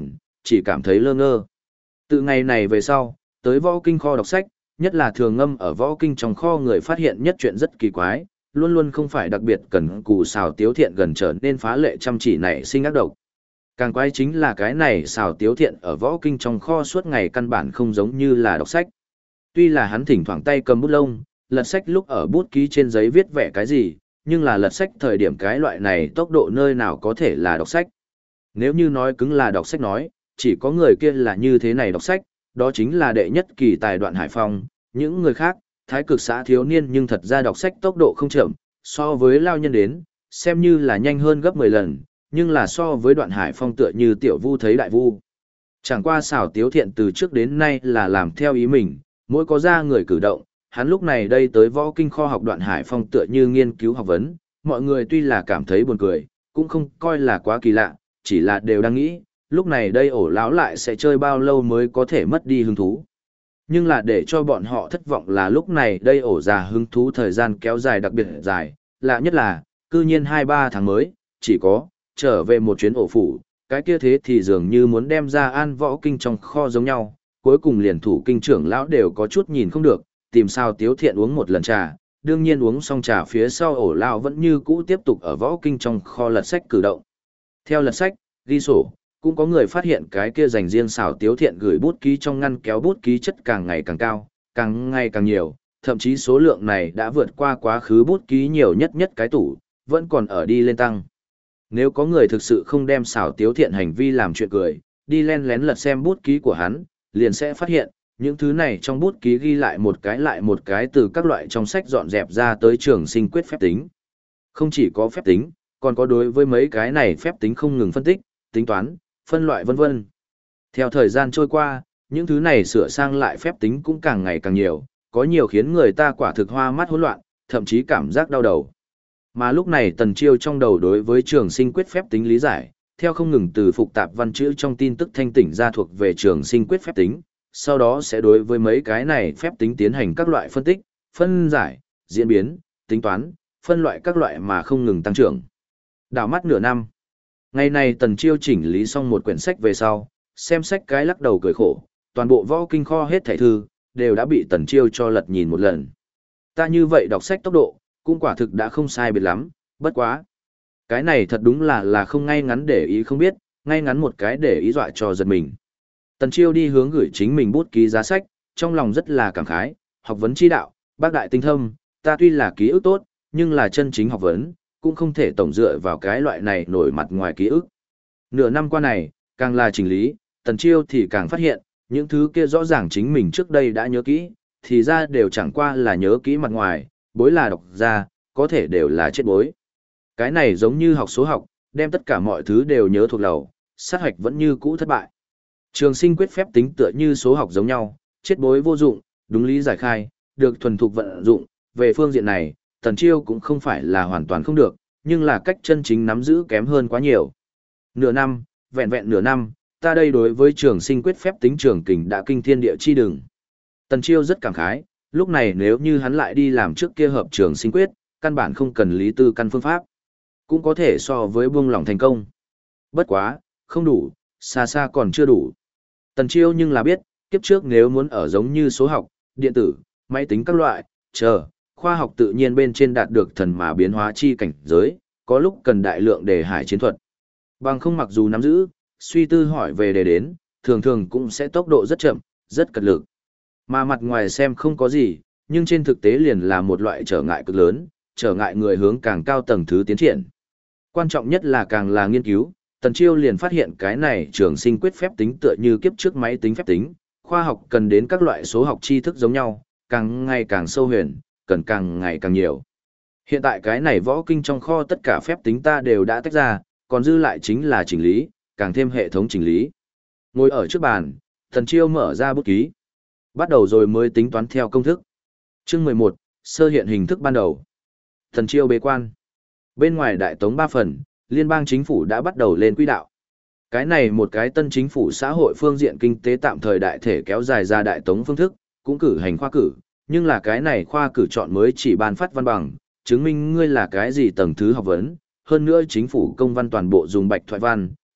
chỉ cảm thấy lơ ngơ. Từ ngày này về sau, tới võ kinh kho đọc sách, nhất là thường ngâm ở võ kinh trong kho người phát hiện nhất chuyện rất kỳ quái, luôn luôn không phải đặc biệt cần cù xào tiếu thiện gần trở nên phá lệ chăm chỉ nảy sinh ác độc. Càng quái chính là cái này xào tiếu thiện ở võ kinh trong kho suốt ngày căn bản không giống như là đọc sách. Tuy là hắn thỉnh thoảng tay cầm bút lông, lật sách lúc ở bút ký trên giấy viết vẽ cái gì, nhưng là lật sách thời điểm cái loại này tốc độ nơi nào có thể là đọc sách. Nếu như nói cứng là đọc sách nói, chỉ có người kia là như thế này đọc sách, đó chính là đệ nhất kỳ tài Đoạn Hải Phong, những người khác, thái cực xã thiếu niên nhưng thật ra đọc sách tốc độ không chậm, so với lao nhân đến, xem như là nhanh hơn gấp 10 lần, nhưng là so với Đoạn Hải Phong tựa như tiểu vu thấy đại vu. Chẳng qua xảo tiếu thiện từ trước đến nay là làm theo ý mình, mỗi có ra người cử động, hắn lúc này đây tới võ kinh kho học Đoạn Hải Phong tựa như nghiên cứu học vấn, mọi người tuy là cảm thấy buồn cười, cũng không coi là quá kỳ lạ, chỉ là đều đang nghĩ, lúc này đây ổ lão lại sẽ chơi bao lâu mới có thể mất đi hứng thú. Nhưng là để cho bọn họ thất vọng là lúc này đây ổ già hứng thú thời gian kéo dài đặc biệt dài, lạ nhất là, cư nhiên 2-3 tháng mới, chỉ có, trở về một chuyến ổ phủ, cái kia thế thì dường như muốn đem ra an võ kinh trong kho giống nhau, cuối cùng liền thủ kinh trưởng lão đều có chút nhìn không được, tìm sao tiếu thiện uống một lần trà, đương nhiên uống xong trà phía sau ổ lão vẫn như cũ tiếp tục ở võ kinh trong kho lật sách cử động. Theo lật sách, ghi sổ, cũng có người phát hiện cái kia dành riêng xảo tiếu thiện gửi bút ký trong ngăn kéo bút ký chất càng ngày càng cao, càng ngày càng nhiều, thậm chí số lượng này đã vượt qua quá khứ bút ký nhiều nhất nhất cái tủ, vẫn còn ở đi lên tăng. Nếu có người thực sự không đem xảo tiếu thiện hành vi làm chuyện cười, đi len lén lật xem bút ký của hắn, liền sẽ phát hiện, những thứ này trong bút ký ghi lại một cái từ các loại trong sách dọn dẹp ra tới trường sinh quyết phép tính. Không chỉ có phép tính, còn có đối với mấy cái này phép tính không ngừng phân tích, tính toán, phân loại vân vân. Theo thời gian trôi qua, những thứ này sửa sang lại phép tính cũng càng ngày càng nhiều, có nhiều khiến người ta quả thực hoa mắt hỗn loạn, thậm chí cảm giác đau đầu. Mà lúc này Tần Chiêu trong đầu đối với trường sinh quyết phép tính lý giải, theo không ngừng từ phục tạp văn chữ trong tin tức thanh tỉnh ra thuộc về trường sinh quyết phép tính, sau đó sẽ đối với mấy cái này phép tính tiến hành các loại phân tích, phân giải, diễn biến, tính toán, phân loại các loại mà không ngừng tăng trưởng. Đảo mắt nửa năm. Ngày này Tần Chiêu chỉnh lý xong một quyển sách về sau, xem sách cái lắc đầu cười khổ, toàn bộ võ kinh kho hết thảy thư, đều đã bị Tần Chiêu cho lật nhìn một lần. Ta như vậy đọc sách tốc độ, cũng quả thực đã không sai biệt lắm, bất quá. Cái này thật đúng là không ngay ngắn để ý không biết, ngay ngắn một cái để ý dọa cho giật mình. Tần Chiêu đi hướng gửi chính mình bút ký giá sách, trong lòng rất là cảm khái, học vấn chi đạo, bác đại tinh thâm, ta tuy là ký ức tốt, nhưng là chân chính học vấn, cũng không thể tổng dựa vào cái loại này nổi mặt ngoài ký ức. Nửa năm qua này, càng là chỉnh lý, Tần Chiêu thì càng phát hiện, những thứ kia rõ ràng chính mình trước đây đã nhớ kỹ, thì ra đều chẳng qua là nhớ kỹ mặt ngoài, bối là đọc ra, có thể đều là chết bối. Cái này giống như học số học, đem tất cả mọi thứ đều nhớ thuộc lầu, sát hoạch vẫn như cũ thất bại. Trường sinh quyết phép tính tựa như số học giống nhau, chết bối vô dụng, đúng lý giải khai, được thuần thục vận dụng, về phương diện này, Tần Chiêu cũng không phải là hoàn toàn không được, nhưng là cách chân chính nắm giữ kém hơn quá nhiều. Nửa năm, vẹn vẹn nửa năm, ta đây đối với trường sinh quyết phép tính trường kình đã kinh thiên địa chi đừng. Tần Chiêu rất cảm khái, lúc này nếu như hắn lại đi làm trước kia hợp trường sinh quyết, căn bản không cần lý tư căn phương pháp. Cũng có thể so với buông lỏng thành công. Bất quá, không đủ, xa xa còn chưa đủ. Tần Chiêu nhưng là biết, kiếp trước nếu muốn ở giống như số học, điện tử, máy tính các loại, khoa học tự nhiên bên trên đạt được thần mà biến hóa chi cảnh giới, có lúc cần đại lượng đề hải chiến thuật. Bằng không mặc dù nắm giữ, suy tư hỏi về đề đến, thường thường cũng sẽ tốc độ rất chậm, rất cật lực. Mà mặt ngoài xem không có gì, nhưng trên thực tế liền là một loại trở ngại cực lớn, trở ngại người hướng càng cao tầng thứ tiến triển. Quan trọng nhất là càng là nghiên cứu, Tần Chiêu liền phát hiện cái này trường sinh quyết phép tính tựa như kiếp trước máy tính phép tính, khoa học cần đến các loại số học tri thức giống nhau, càng ngày càng sâu huyền, cần càng ngày càng nhiều. Hiện tại cái này võ kinh trong kho tất cả phép tính ta đều đã tách ra, còn dư lại chính là chỉnh lý, càng thêm hệ thống chỉnh lý. Ngồi ở trước bàn, Tần Chiêu mở ra bút ký. Bắt đầu rồi mới tính toán theo công thức. Chương 11, sơ hiện hình thức ban đầu. Tần Chiêu bế quan. Bên ngoài đại tống 3 phần, liên bang chính phủ đã bắt đầu lên quỹ đạo. Cái này một cái tân chính phủ xã hội phương diện kinh tế tạm thời đại thể kéo dài ra đại tống phương thức, cũng cử hành khoa cử, nhưng là cái này khoa cử chọn mới chỉ ban phát văn bằng, chứng minh ngươi là cái gì tầng thứ học vấn, hơn nữa chính phủ công văn toàn bộ dùng bạch thoại văn,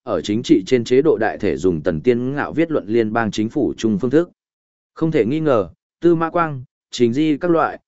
ở chính trị trên chế độ đại thể dùng Tần Tiên Ngạo viết luận liên bang chính phủ chung phương thức. Không thể nghi ngờ, Tư Mã Quang, Trình Di các loại,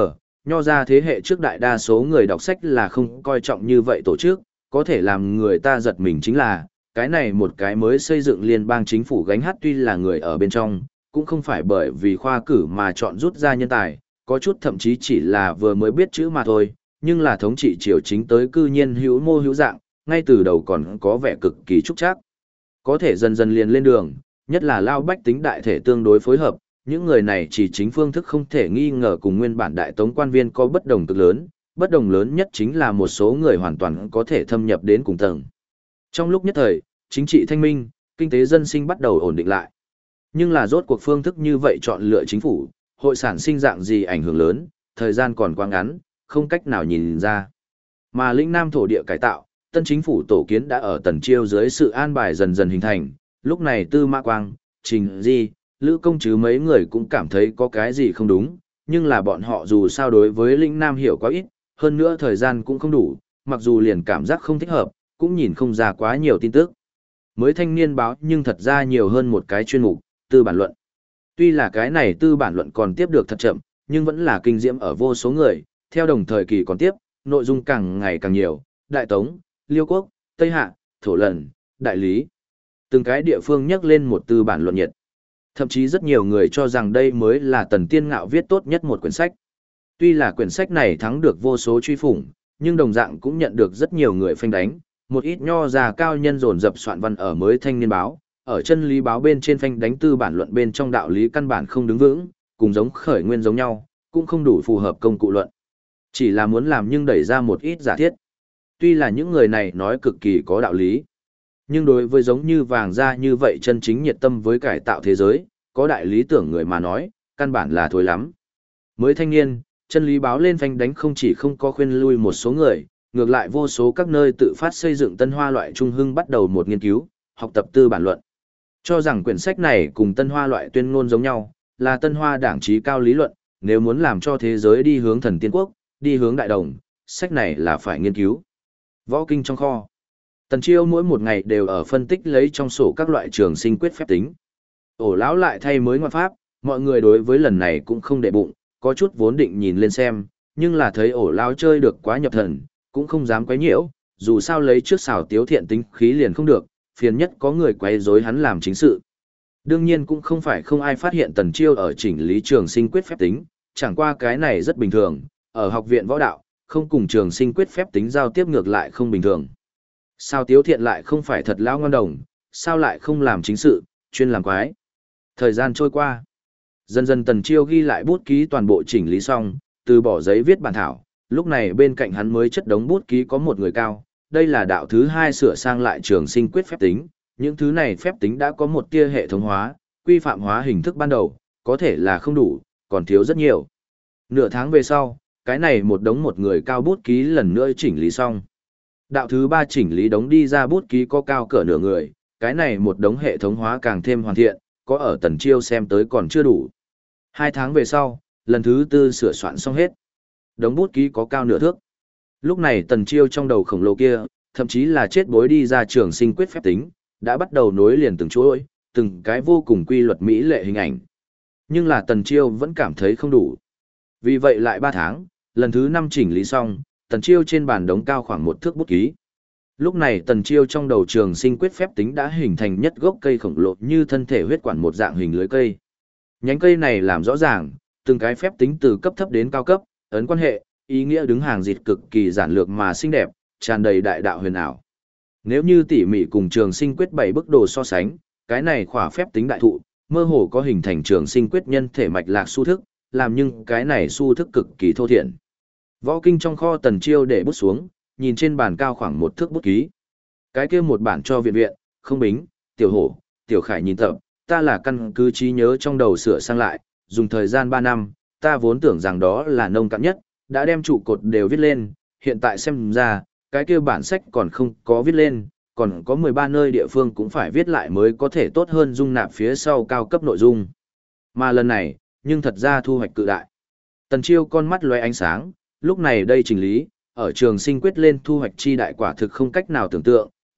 nho ra thế hệ trước đại đa số người đọc sách là không coi trọng như vậy tổ chức, có thể làm người ta giật mình chính là, cái này một cái mới xây dựng liên bang chính phủ gánh hát tuy là người ở bên trong, cũng không phải bởi vì khoa cử mà chọn rút ra nhân tài, có chút thậm chí chỉ là vừa mới biết chữ mà thôi, nhưng là thống trị triều chính tới cư nhiên hữu mô hữu dạng, ngay từ đầu còn có vẻ cực kỳ trúc trác. Có thể dần dần liền lên đường, nhất là lao bách tính đại thể tương đối phối hợp, những người này chỉ chính phương thức không thể nghi ngờ cùng nguyên bản đại tống quan viên có bất đồng cực lớn, bất đồng lớn nhất chính là một số người hoàn toàn có thể thâm nhập đến cùng tầng. Trong lúc nhất thời, chính trị thanh minh, kinh tế dân sinh bắt đầu ổn định lại. Nhưng là rốt cuộc phương thức như vậy chọn lựa chính phủ, hội sản sinh dạng gì ảnh hưởng lớn, thời gian còn quá ngắn, không cách nào nhìn ra. Mà lĩnh Nam thổ địa cải tạo, tân chính phủ tổ kiến đã ở Tần Chiêu dưới sự an bài dần dần hình thành, lúc này Tư Mã Quang, Trình Di, Lữ Công Trứ mấy người cũng cảm thấy có cái gì không đúng, nhưng là bọn họ dù sao đối với lĩnh Nam hiểu quá ít, hơn nữa thời gian cũng không đủ, mặc dù liền cảm giác không thích hợp, cũng nhìn không ra quá nhiều tin tức. Mới Thanh Niên báo nhưng thật ra nhiều hơn một cái chuyên mục, tư bản luận. Tuy là cái này tư bản luận còn tiếp được thật chậm, nhưng vẫn là kinh diễm ở vô số người, theo đồng thời kỳ còn tiếp, nội dung càng ngày càng nhiều, Đại Tống, Liêu Quốc, Tây Hạ, Thổ Lần, Đại Lý. Từng cái địa phương nhắc lên một tư bản luận nhiệt. Thậm chí rất nhiều người cho rằng đây mới là Tần Tiên Ngạo viết tốt nhất một quyển sách. Tuy là quyển sách này thắng được vô số truy phủng, nhưng đồng dạng cũng nhận được rất nhiều người phanh đánh, một ít nho già cao nhân dồn dập soạn văn ở Mới Thanh Niên báo, ở Chân Lý báo bên trên phanh đánh tư bản luận bên trong đạo lý căn bản không đứng vững, cùng giống khởi nguyên giống nhau, cũng không đủ phù hợp công cụ luận. Chỉ là muốn làm nhưng đẩy ra một ít giả thiết. Tuy là những người này nói cực kỳ có đạo lý, nhưng đối với giống như Vàng Gia như vậy chân chính nhiệt tâm với cải tạo thế giới, có đại lý tưởng người mà nói, căn bản là thôi lắm. Mới Thanh Niên, Chân Lý báo lên phanh đánh không chỉ không có khuyên lui một số người, ngược lại vô số các nơi tự phát xây dựng Tân Hoa loại trung hưng bắt đầu một nghiên cứu, học tập tư bản luận. Cho rằng quyển sách này cùng Tân Hoa loại tuyên ngôn giống nhau, là Tân Hoa đảng trí cao lý luận, nếu muốn làm cho thế giới đi hướng thần tiên quốc, đi hướng đại đồng, sách này là phải nghiên cứu. Võ kinh trong kho. Tần Chiêu mỗi một ngày đều ở phân tích lấy trong sổ các loại trường sinh quyết phép tính. Ổ lão lại thay mới ngoại pháp, mọi người đối với lần này cũng không để bụng, có chút vốn định nhìn lên xem, nhưng là thấy ổ lão chơi được quá nhập thần, cũng không dám quấy nhiễu, dù sao lấy trước xảo tiếu thiện tính khí liền không được, phiền nhất có người quấy rối hắn làm chính sự. Đương nhiên cũng không phải không ai phát hiện Tần Chiêu ở chỉnh lý trường sinh quyết phép tính, chẳng qua cái này rất bình thường, ở học viện võ đạo, không cùng trường sinh quyết phép tính giao tiếp ngược lại không bình thường. Sao tiếu thiện lại không phải thật lão ngon đồng, sao lại không làm chính sự, chuyên làm quái. Thời gian trôi qua. Dần dần Tần Chiêu ghi lại bút ký toàn bộ chỉnh lý xong, từ bỏ giấy viết bản thảo, lúc này bên cạnh hắn mới chất đống bút ký có một người cao. Đây là đạo thứ 2 sửa sang lại trường sinh quyết phép tính, những thứ này phép tính đã có một tia hệ thống hóa, quy phạm hóa hình thức ban đầu, có thể là không đủ, còn thiếu rất nhiều. Nửa tháng về sau, cái này một đống một người cao bút ký lần nữa chỉnh lý xong. Đạo thứ 3 chỉnh lý đống đi ra bút ký có cao cỡ nửa người, cái này một đống hệ thống hóa càng thêm hoàn thiện, có ở Tần Chiêu xem tới còn chưa đủ. 2 tháng về sau, lần thứ 4 sửa soạn xong hết. Đống bút ký có cao nửa thước. Lúc này Tần Chiêu trong đầu khổng lồ kia, thậm chí là chết bối đi ra trường sinh quyết phép tính, đã bắt đầu nối liền từng chuỗi, từng cái vô cùng quy luật mỹ lệ hình ảnh. Nhưng là Tần Chiêu vẫn cảm thấy không đủ. Vì vậy lại 3 tháng, lần thứ 5 chỉnh lý xong, Tần Chiêu trên bàn đống cao khoảng 1 thước bút ký. Lúc này Tần Chiêu trong đầu trường sinh quyết phép tính đã hình thành nhất gốc cây khổng lồ như thân thể huyết quản một dạng hình lưới cây. Nhánh cây này làm rõ ràng, từng cái phép tính từ cấp thấp đến cao cấp, ấn quan hệ, ý nghĩa đứng hàng dịt cực kỳ giản lược mà xinh đẹp, tràn đầy đại đạo huyền ảo. Nếu như tỉ mỉ cùng trường sinh quyết 7 bức đồ so sánh, cái này khỏa phép tính đại thụ, mơ hồ có hình thành trường sinh quyết nhân thể mạch lạc su thức, làm nhưng cái này su thức cực kỳ thô thiển. Võ kinh trong kho Tần Chiêu để bút xuống, nhìn trên bàn cao khoảng 1 thước bút ký. Cái kia một bản cho viện viện, không bính, tiểu hổ, tiểu khải nhìn tập, ta là căn cứ trí nhớ trong đầu sửa sang lại, dùng thời gian 3 năm, ta vốn tưởng rằng đó là nông cạn nhất, đã đem trụ cột đều viết lên, hiện tại xem ra, cái kia bản sách còn không có viết lên, còn có 13 nơi địa phương cũng phải viết lại mới có thể tốt hơn dung nạp phía sau cao cấp nội dung. Mà lần này, nhưng thật ra thu hoạch cự đại. Tần Chiêu con mắt lóe ánh sáng, lúc này đây chỉnh lý, ở trường sinh quyết lên thu hoạch chi đại quả thực không cách nào tưởng tượng,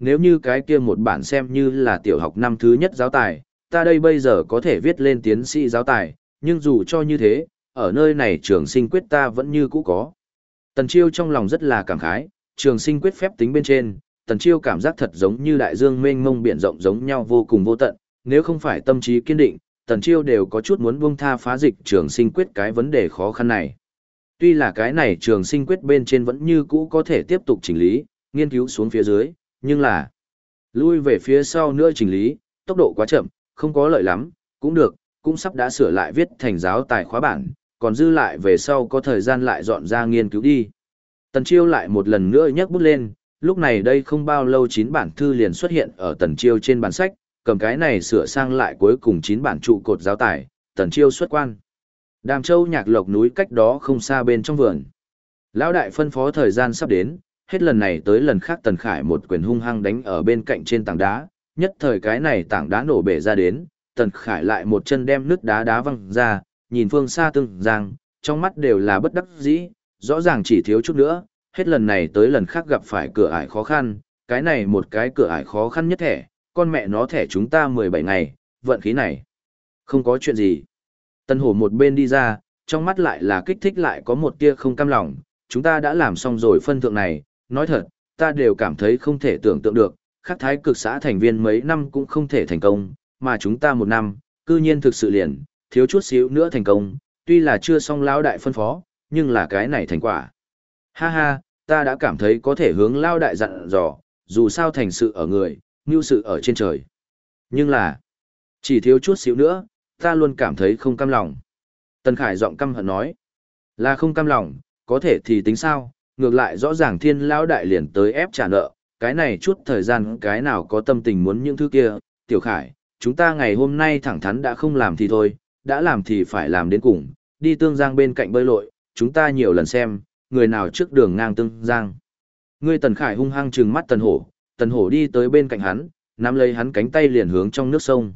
nếu như cái kia một bản xem như là tiểu học năm thứ nhất giáo tài, ta đây bây giờ có thể viết lên tiến sĩ giáo tài, nhưng dù cho như thế, ở nơi này trường sinh quyết ta vẫn như cũ có. Tần Chiêu trong lòng rất là cảm khái, trường sinh quyết phép tính bên trên, Tần Chiêu cảm giác thật giống như đại dương mênh mông biển rộng giống nhau vô cùng vô tận, nếu không phải tâm trí kiên định, Tần Chiêu đều có chút muốn buông tha phá dịch trường sinh quyết cái vấn đề khó khăn này. Tuy là cái này trường sinh quyết bên trên vẫn như cũ có thể tiếp tục chỉnh lý, nghiên cứu xuống phía dưới, nhưng là lui về phía sau nữa chỉnh lý, tốc độ quá chậm, không có lợi lắm, cũng được, cũng sắp đã sửa lại viết thành giáo tài khóa bản, còn dư lại về sau có thời gian lại dọn ra nghiên cứu đi. Tần Chiêu lại một lần nữa nhấc bút lên, lúc này đây không bao lâu 9 bản thư liền xuất hiện ở Tần Chiêu trên bản sách, cầm cái này sửa sang lại cuối cùng 9 bản trụ cột giáo tài, Tần Chiêu xuất quan. Đàm Châu Nhạc Lộc núi cách đó không xa bên trong vườn. Lão đại phân phó thời gian sắp đến, hết lần này tới lần khác Tần Khải một quyền hung hăng đánh ở bên cạnh trên tảng đá, nhất thời cái này tảng đá nổ bể ra đến, Tần Khải lại một chân đem nước đá đá văng ra, nhìn phương xa Tương Giang, trong mắt đều là bất đắc dĩ, rõ ràng chỉ thiếu chút nữa, hết lần này tới lần khác gặp phải cửa ải khó khăn, cái này một cái cửa ải khó khăn nhất thẻ, con mẹ nó thẻ chúng ta 17 ngày, vận khí này. Không có chuyện gì. Tân Hổ một bên đi ra, trong mắt lại là kích thích lại có một tia không cam lòng, chúng ta đã làm xong rồi phân thượng này, nói thật, ta đều cảm thấy không thể tưởng tượng được, khác thái cực xã thành viên mấy năm cũng không thể thành công, mà chúng ta một năm, cư nhiên thực sự liền, thiếu chút xíu nữa thành công, tuy là chưa xong lão đại phân phó, nhưng là cái này thành quả. Ha ha, ta đã cảm thấy có thể hướng lão đại dặn dò, dù sao thành sự ở người, mưu sự ở trên trời. Nhưng là, chỉ thiếu chút xíu nữa, ta luôn cảm thấy không cam lòng. Tần Khải giọng căm hận nói, là không cam lòng, có thể thì tính sao, ngược lại rõ ràng thiên lão đại liền tới ép trả nợ, cái này chút thời gian cái nào có tâm tình muốn những thứ kia, Tiểu Khải, chúng ta ngày hôm nay thẳng thắn đã không làm thì thôi, đã làm thì phải làm đến cùng, đi Tương Giang bên cạnh bơi lội, chúng ta nhiều lần xem, người nào trước đường ngang Tương Giang. Ngươi Tần Khải hung hăng trừng mắt Tần Hổ đi tới bên cạnh hắn, nắm lấy hắn cánh tay liền hướng trong nước sông.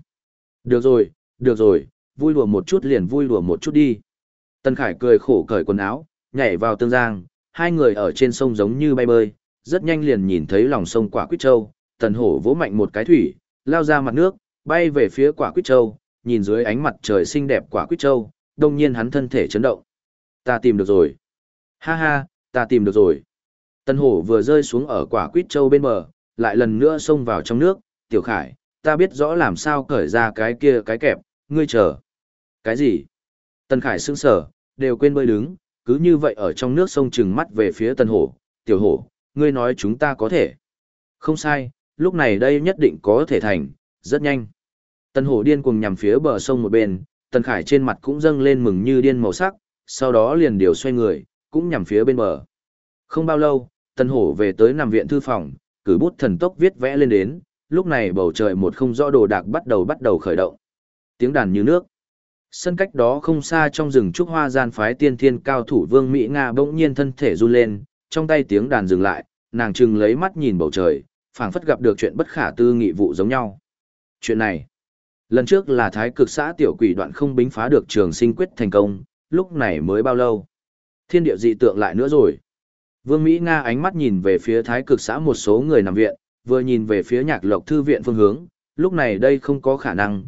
Được rồi, vui đùa một chút liền vui đùa một chút đi. Tần Khải cười khổ cởi quần áo, nhảy vào Tương Giang, hai người ở trên sông giống như bay bơi, rất nhanh liền nhìn thấy lòng sông Quả Quýt Châu, Tần Hổ vỗ mạnh một cái thủy, lao ra mặt nước, bay về phía Quả Quýt Châu, nhìn dưới ánh mặt trời xinh đẹp Quả Quýt Châu, đông nhiên hắn thân thể chấn động. Ta tìm được rồi. Ha ha, ta tìm được rồi. Tần Hổ vừa rơi xuống ở Quả Quýt Châu bên bờ, lại lần nữa xông vào trong nước, Tiểu Khải, ta biết rõ làm sao cởi ra cái kia cái kẹp, ngươi chờ. Cái gì? Tần Khải sững sờ, đều quên bơi đứng, cứ như vậy ở trong nước sông trừng mắt về phía Tần Hổ, Tiểu Hổ, ngươi nói chúng ta có thể. Không sai, lúc này đây nhất định có thể thành, rất nhanh. Tần Hổ điên cuồng nhằm phía bờ sông một bên, Tần Khải trên mặt cũng dâng lên mừng như điên màu sắc, sau đó liền điều xoay người, cũng nhằm phía bên bờ. Không bao lâu, Tần Hổ về tới nằm viện thư phòng, cử bút thần tốc viết vẽ lên đến, lúc này bầu trời một không rõ đồ đạc bắt đầu khởi động. Tiếng đàn như nước. Sân cách đó không xa trong rừng trúc hoa gian phái tiên thiên cao thủ Vương Mỹ Nga bỗng nhiên thân thể run lên, trong tay tiếng đàn dừng lại, nàng trừng lấy mắt nhìn bầu trời, phảng phất gặp được chuyện bất khả tư nghị vụ giống nhau. Chuyện này, lần trước là thái cực xã tiểu quỷ đoạn không bính phá được trường sinh quyết thành công, lúc này mới bao lâu. Thiên địa dị tượng lại nữa rồi. Vương Mỹ Nga ánh mắt nhìn về phía thái cực xã một số người nằm viện, vừa nhìn về phía nhạc lộc thư viện phương hướng, lúc này đây không có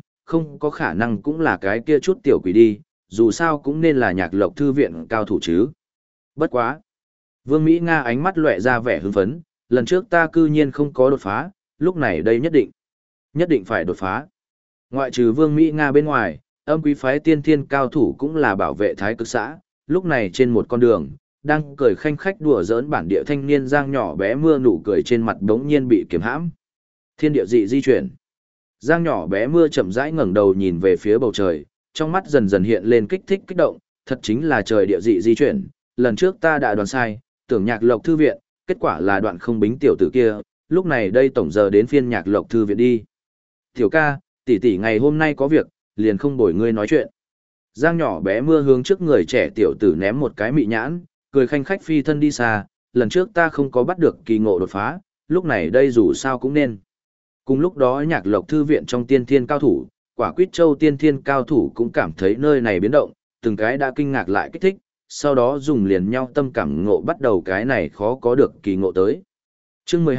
khả năng cũng là cái kia chút tiểu quỷ đi, dù sao cũng nên là nhạc lộc thư viện cao thủ chứ. Bất quá. Vương Mỹ Nga ánh mắt lóe ra vẻ hưng phấn, lần trước ta cư nhiên không có đột phá, lúc này đây nhất định phải đột phá. Ngoại trừ Vương Mỹ Nga bên ngoài, âm quý phái tiên thiên cao thủ cũng là bảo vệ thái cực xã, lúc này trên một con đường, đang cười khanh khách đùa giỡn bản địa thanh niên Giang nhỏ bé mưa nụ cười trên mặt đống nhiên bị kiềm hãm. Thiên địa dị di chuyển. Giang nhỏ bé mưa chậm rãi ngẩng đầu nhìn về phía bầu trời, trong mắt dần dần hiện lên kích thích kích động, thật chính là trời địa dị di chuyển, lần trước ta đã đoán sai, tưởng nhạc lộc thư viện, kết quả là đoạn không bính tiểu tử kia, lúc này đây tổng giờ đến phiên nhạc lộc thư viện đi. Tiểu ca, tỷ tỷ ngày hôm nay có việc, liền không bồi ngươi nói chuyện. Giang nhỏ bé mưa hướng trước người trẻ tiểu tử ném một cái mị nhãn, cười khanh khách phi thân đi xa, lần trước ta không có bắt được kỳ ngộ đột phá, lúc này đây dù sao cũng nên. Cùng lúc đó nhạc lộc thư viện trong tiên thiên cao thủ, Quả Quýt Châu tiên thiên cao thủ cũng cảm thấy nơi này biến động, từng cái đã kinh ngạc lại kích thích, sau đó dùng liền nhau tâm cảm ngộ bắt đầu cái này khó có được kỳ ngộ tới. Chương 12,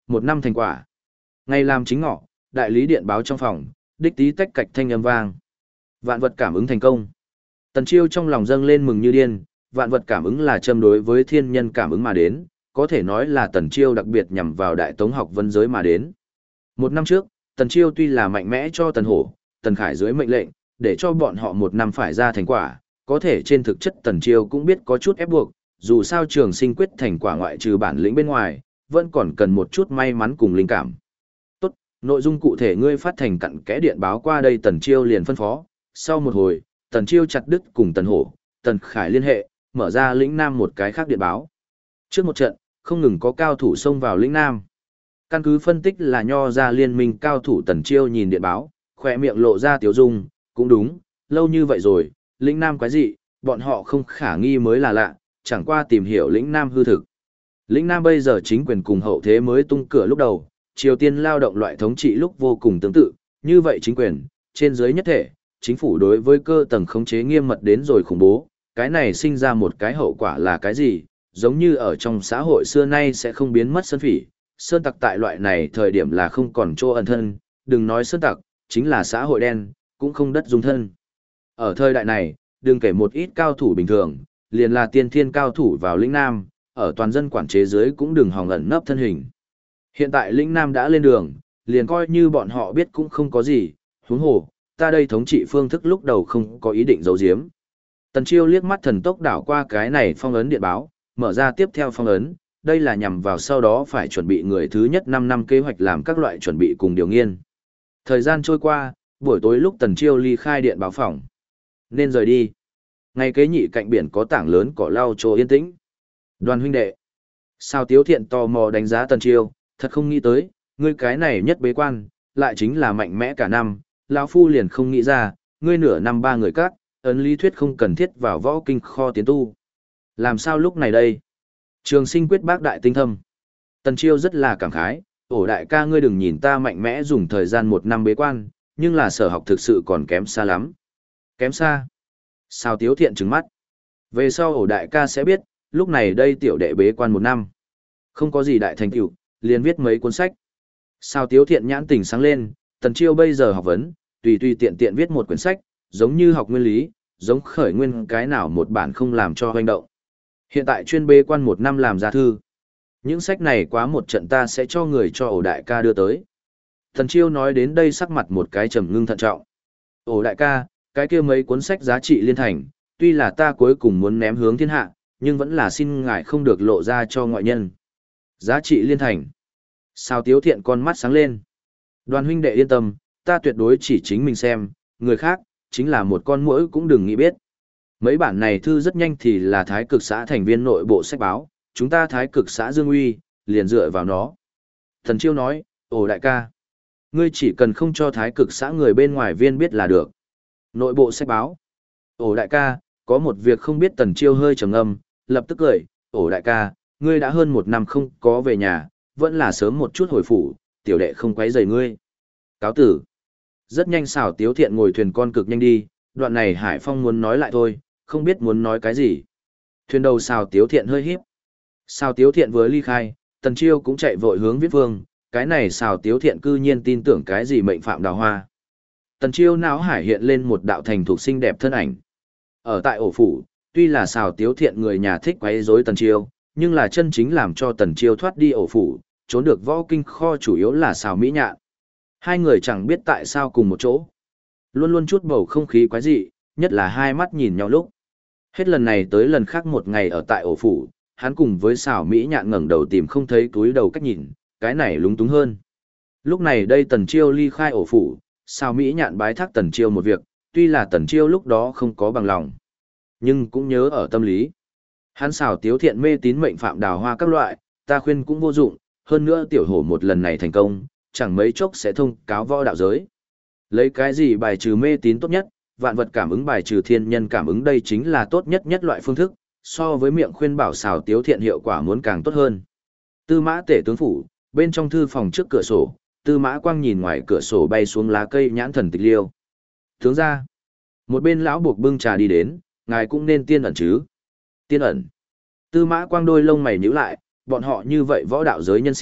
một năm thành quả. Ngày làm chính ngọ, đại lý điện báo trong phòng, đích tí tách cạch thanh âm vang. Vạn vật cảm ứng thành công. Tần Chiêu trong lòng dâng lên mừng như điên, vạn vật cảm ứng là châm đối với thiên nhân cảm ứng mà đến, có thể nói là Tần Chiêu đặc biệt nhằm vào đại tống học vấn giới mà đến. Một năm trước, Tần Chiêu tuy là mạnh mẽ cho Tần Hổ, Tần Khải dưới mệnh lệnh, để cho bọn họ một năm phải ra thành quả, có thể trên thực chất Tần Chiêu cũng biết có chút ép buộc, dù sao trường sinh quyết thành quả ngoại trừ bản lĩnh bên ngoài, vẫn còn cần một chút may mắn cùng linh cảm. Tốt, nội dung cụ thể ngươi phát thành cặn kẽ điện báo qua đây Tần Chiêu liền phân phó, sau một hồi, Tần Chiêu chặt đứt cùng Tần Hổ, Tần Khải liên hệ, mở ra lĩnh Nam một cái khác điện báo. Trước một trận, không ngừng có cao thủ xông vào lĩnh Nam. Căn cứ phân tích là nho ra liên minh cao thủ Tần Chiêu nhìn điện báo, khỏe miệng lộ ra tiếu dung, cũng đúng, lâu như vậy rồi, lĩnh Nam quái dị, bọn họ không khả nghi mới là lạ, chẳng qua tìm hiểu lĩnh Nam hư thực. Lĩnh Nam bây giờ chính quyền cùng hậu thế mới tung cửa lúc đầu, Triều Tiên lao động loại thống trị lúc vô cùng tương tự, như vậy chính quyền, trên dưới nhất thể, chính phủ đối với cơ tầng khống chế nghiêm mật đến rồi khủng bố, cái này sinh ra một cái hậu quả là cái gì, giống như ở trong xã hội xưa nay sẽ không biến mất sơn phỉ, sơn tặc tại loại này thời điểm là không còn chỗ ẩn thân, đừng nói sơn tặc, chính là xã hội đen, cũng không đất dung thân. Ở thời đại này, đừng kể một ít cao thủ bình thường, liền là tiên thiên cao thủ vào lĩnh Nam, ở toàn dân quản chế dưới cũng đừng hòng ẩn nấp thân hình. Hiện tại lĩnh Nam đã lên đường, liền coi như bọn họ biết cũng không có gì, huống hồ, ta đây thống trị phương thức lúc đầu không có ý định giấu giếm. Tần Chiêu liếc mắt thần tốc đảo qua cái này phong ấn điện báo, mở ra tiếp theo phong ấn, đây là nhằm vào sau đó phải chuẩn bị người thứ nhất 5 năm kế hoạch làm các loại chuẩn bị cùng điều nghiên. Thời gian trôi qua, buổi tối lúc Tần Chiêu ly khai điện báo phòng. Nên rời đi. Ngày kế nhị cạnh biển có tảng lớn cỏ lau chỗ yên tĩnh. Đoàn huynh đệ. Sao Tiếu Thiện tò mò đánh giá Tần Chiêu, thật không nghĩ tới, ngươi cái này nhất bế quan, lại chính là mạnh mẽ cả năm, lão phu liền không nghĩ ra, ngươi nửa năm ba người các, ấn lý thuyết không cần thiết vào võ kinh kho tiến tu. Làm sao lúc này đây? Trường sinh quyết bác đại tinh thâm. Tần Chiêu rất là cảm khái, ổ đại ca ngươi đừng nhìn ta mạnh mẽ dùng thời gian một năm bế quan, nhưng là sở học thực sự còn kém xa lắm. Kém xa. Sao Tiếu Thiện trừng mắt. Về sau ổ đại ca sẽ biết, lúc này đây tiểu đệ bế quan một năm. Không có gì đại thành tựu, liền viết mấy cuốn sách. Sao Tiếu Thiện nhãn tình sáng lên, Tần Chiêu bây giờ học vấn, tùy tùy tiện tiện viết một quyển sách, giống như học nguyên lý, giống khởi nguyên cái nào một bản không làm cho hoành động. Hiện tại chuyên bế quan một năm làm ra thư. Những sách này quá một trận ta sẽ cho người cho ổ đại ca đưa tới. Tần Chiêu nói đến đây sắc mặt một cái trầm ngưng thận trọng. Ổ đại ca, cái kia mấy cuốn sách giá trị liên thành, tuy là ta cuối cùng muốn ném hướng thiên hạ, nhưng vẫn là xin ngài không được lộ ra cho ngoại nhân. Giá trị liên thành. Sao Tiếu Thiện con mắt sáng lên. Đoàn huynh đệ yên tâm, ta tuyệt đối chỉ chính mình xem, người khác, chính là một con muỗi cũng đừng nghĩ biết. Mấy bản này thư rất nhanh thì là Thái Cực xã thành viên nội bộ sách báo, chúng ta Thái Cực xã Dương Uy, liền dựa vào nó. Thần Chiêu nói, ồ đại ca, ngươi chỉ cần không cho Thái Cực xã người bên ngoài viên biết là được. Nội bộ sách báo. Ồ đại ca, có một việc không biết Tần Chiêu hơi trầm ngâm, lập tức cười, ồ đại ca, ngươi đã hơn một năm không có về nhà, vẫn là sớm một chút hồi phủ, tiểu đệ không quấy rầy ngươi. Cáo tử. Rất nhanh xảo Tiếu Thiện ngồi thuyền con cực nhanh đi, đoạn này Hải Phong muốn nói lại thôi, không biết muốn nói cái gì. Thuyền đầu xào Tiếu Thiện hơi híp. Xào Tiếu Thiện vừa ly khai, Tần Chiêu cũng chạy vội hướng Viết Vương, cái này xào Tiếu Thiện cư nhiên tin tưởng cái gì mệnh phạm đào hoa. Tần Chiêu não hải hiện lên một đạo thành thuộc xinh đẹp thân ảnh. Ở tại ổ phủ, tuy là xào Tiếu Thiện người nhà thích quấy rối Tần Chiêu, nhưng là chân chính làm cho Tần Chiêu thoát đi ổ phủ, trốn được võ kinh kho chủ yếu là xào Mỹ Nhạn. Hai người chẳng biết tại sao cùng một chỗ. Luôn luôn chút bầu không khí quái dị, nhất là hai mắt nhìn nhau lúc. Hết lần này tới lần khác một ngày ở tại ổ phủ, hắn cùng với xào Mỹ Nhạn ngẩng đầu tìm không thấy túi đầu cách nhìn, cái này lúng túng hơn. Lúc này đây Tần Chiêu ly khai ổ phủ, xào Mỹ Nhạn bái thác Tần Chiêu một việc, tuy là Tần Chiêu lúc đó không có bằng lòng, nhưng cũng nhớ ở tâm lý. Hắn xào Tiếu Thiện mê tín mệnh phạm đào hoa các loại, ta khuyên cũng vô dụng, hơn nữa tiểu hổ một lần này thành công, chẳng mấy chốc sẽ thông cáo võ đạo giới. Lấy cái gì bài trừ mê tín tốt nhất, vạn vật cảm ứng bài trừ thiên nhân cảm ứng đây chính là tốt nhất nhất loại phương thức, so với miệng khuyên bảo xào Tiếu Thiện hiệu quả muốn càng tốt hơn. Tư Mã Tể tướng phủ, bên trong thư phòng trước cửa sổ, Tư Mã Quang nhìn ngoài cửa sổ bay xuống lá cây nhãn thần tịch liêu. Tướng ra, một bên lão buộc bưng trà đi đến, ngài cũng nên tiên ẩn chứ. Tiên ẩn. Tư Mã Quang đôi lông mày nhíu lại, bọn họ như vậy võ đạo giới nhân sĩ,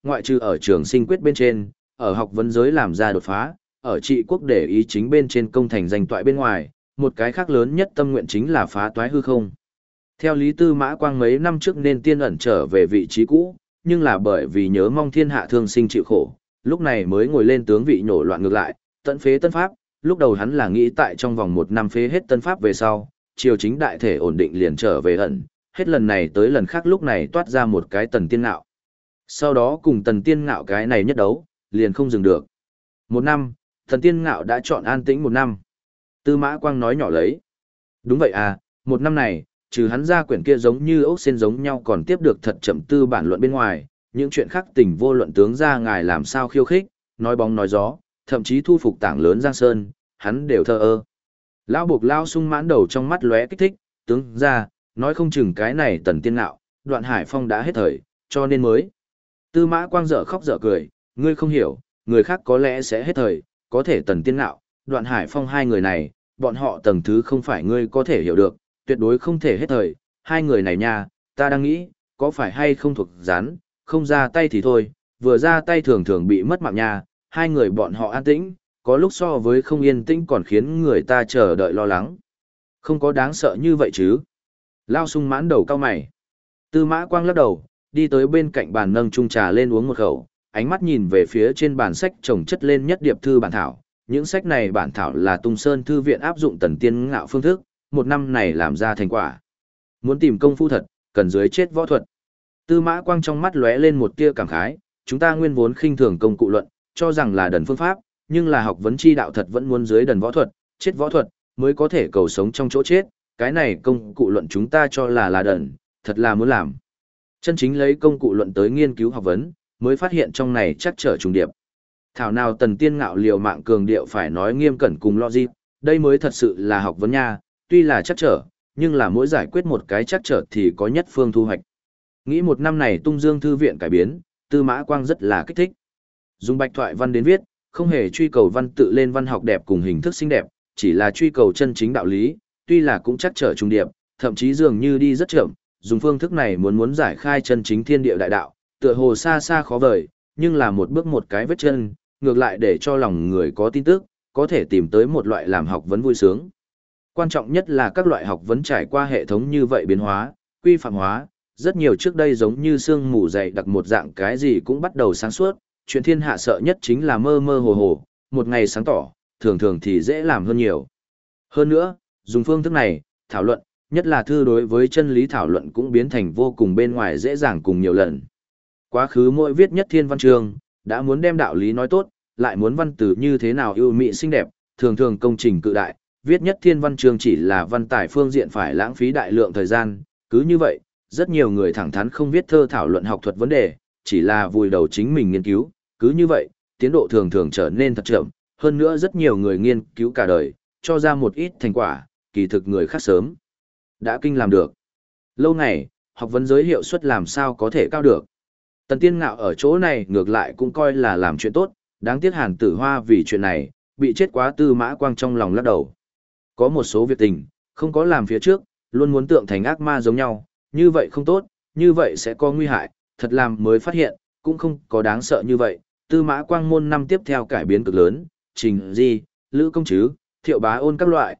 ngoại trừ ở trường sinh quyết bên trên, ở học vấn giới làm ra đột phá, ở trị quốc để ý chính bên trên công thành danh toại bên ngoài, một cái khác lớn nhất tâm nguyện chính là phá toái hư không. Theo Lý Tư Mã Quang mấy năm trước nên tiên ẩn trở về vị trí cũ, nhưng là bởi vì nhớ mong thiên hạ thương sinh chịu khổ, lúc này mới ngồi lên tướng vị nổ loạn ngược lại, tận phế tân pháp, lúc đầu hắn là nghĩ tại trong vòng 1 năm phế hết tân pháp về sau, triều chính đại thể ổn định liền trở về ẩn, hết lần này tới lần khác lúc này toát ra một cái Tần Tiên Ngạo. Sau đó cùng Tần Tiên Ngạo cái này nhất đấu, liền không dừng được. 1 năm, Tần Tiên Ngạo đã chọn an tĩnh 1 năm. Tư Mã Quang nói nhỏ lấy. Đúng vậy à, 1 năm này, trừ hắn ra quyển kia giống như ốc sen giống nhau còn tiếp được thật chậm tư bản luận bên ngoài, những chuyện khác tình vô luận tướng ra ngài làm sao khiêu khích, nói bóng nói gió, thậm chí thu phục tảng lớn Giang Sơn, hắn đều thờ ơ. Lão Bộc Lao Sung mãn đầu trong mắt lóe kích thích, tướng ra, nói không chừng cái này Tần Tiên Ngạo, Đoạn Hải Phong đã hết thời, cho nên mới. Tư Mã Quang dở khóc dở cười, ngươi không hiểu, người khác có lẽ sẽ hết thời, có thể Tần Tiên Ngạo, Đoạn Hải Phong hai người này, bọn họ tầng thứ không phải ngươi có thể hiểu được, tuyệt đối không thể hết thời, hai người này nha, ta đang nghĩ, có phải hay không thuộc rán, không ra tay thì thôi, vừa ra tay thường thường bị mất mạng nha, hai người bọn họ an tĩnh, có lúc so với không yên tĩnh còn khiến người ta chờ đợi lo lắng. Không có đáng sợ như vậy chứ. Lao Sung mãn đầu cao mày. Tư Mã Quang lắc đầu, đi tới bên cạnh bàn nâng chung trà lên uống một khẩu, ánh mắt nhìn về phía trên bàn sách chồng chất lên nhất điệp thư bản thảo. Những sách này bản thảo là Tung Sơn Thư viện áp dụng Tần Tiên Ngạo phương thức, 1 năm này làm ra thành quả. Muốn tìm công phu thật, cần dưới chết võ thuật. Tư Mã Quang trong mắt lóe lên một tia cảm khái, chúng ta nguyên vốn khinh thường công cụ luận, cho rằng là đần phương pháp, nhưng là học vấn chi đạo thật vẫn muốn dưới đần võ thuật, chết võ thuật, mới có thể cầu sống trong chỗ chết, cái này công cụ luận chúng ta cho là đần, thật là muốn làm. Chân chính lấy công cụ luận tới nghiên cứu học vấn, mới phát hiện trong này chắc trở trùng điệp. Thảo nào Tần Tiên Ngạo liều mạng cường điệu phải nói nghiêm cẩn cùng logic, đây mới thật sự là học vấn nha, tuy là chắc trở, nhưng là mỗi giải quyết một cái chắc trở thì có nhất phương thu hoạch. Nghĩ 1 năm này Tung Dương Thư viện cải biến, Tư Mã Quang rất là kích thích. Dùng bạch thoại văn đến viết, không hề truy cầu văn tự lên văn học đẹp cùng hình thức xinh đẹp, chỉ là truy cầu chân chính đạo lý, tuy là cũng chắc trở trung điệp, thậm chí dường như đi rất chậm, dùng phương thức này muốn giải khai chân chính thiên địa đại đạo, tựa hồ xa xa khó vời, nhưng là một bước một cái vết chân, ngược lại để cho lòng người có tin tức, có thể tìm tới một loại làm học vấn vui sướng. Quan trọng nhất là các loại học vấn trải qua hệ thống như vậy biến hóa, quy phạm hóa, rất nhiều trước đây giống như sương mù dày đặc một dạng cái gì cũng bắt đầu sáng suốt, chuyện thiên hạ sợ nhất chính là mơ mơ hồ hồ, một ngày sáng tỏ, thường thường thì dễ làm hơn nhiều. Hơn nữa, dùng phương thức này, thảo luận, nhất là thư đối với chân lý thảo luận cũng biến thành vô cùng bên ngoài dễ dàng cùng nhiều lần. Quá khứ mỗi viết nhất thiên văn chương, đã muốn đem đạo lý nói tốt, lại muốn văn từ như thế nào ưu mỹ xinh đẹp, thường thường công trình cự đại, viết nhất thiên văn chương chỉ là văn tải phương diện phải lãng phí đại lượng thời gian, cứ như vậy, rất nhiều người thẳng thắn không viết thơ thảo luận học thuật vấn đề, chỉ là vùi đầu chính mình nghiên cứu, cứ như vậy, tiến độ thường thường trở nên thật chậm, hơn nữa rất nhiều người nghiên cứu cả đời, cho ra một ít thành quả, kỳ thực người khác sớm đã kinh làm được. Lâu ngày, học vấn giới hiệu suất làm sao có thể cao được. Tần Tiên Ngạo ở chỗ này ngược lại cũng coi là làm chuyện tốt, đáng tiếc Hàn Tử Hoa vì chuyện này, bị chết quá. Tư Mã Quang trong lòng lắc đầu. Có một số việc tình, không có làm phía trước, luôn muốn tượng thành ác ma giống nhau, như vậy không tốt, như vậy sẽ có nguy hại, thật làm mới phát hiện, cũng không có đáng sợ như vậy. Tư Mã Quang môn năm tiếp theo cải biến cực lớn, Trình Di, Lữ Công Trứ, Thiệu Bá Ôn các loại,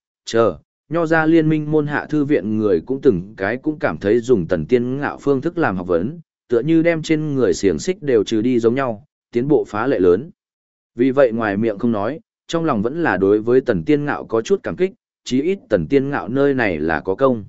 nho ra liên minh môn hạ thư viện người cũng từng cái cũng cảm thấy dùng Tần Tiên Ngạo phương thức làm học vấn, tựa như đem trên người xiềng xích đều trừ đi giống nhau, tiến bộ phá lệ lớn. Vì vậy ngoài miệng không nói, trong lòng vẫn là đối với Tần Tiên Ngạo có chút cảm kích, chí ít Tần Tiên Ngạo nơi này là có công.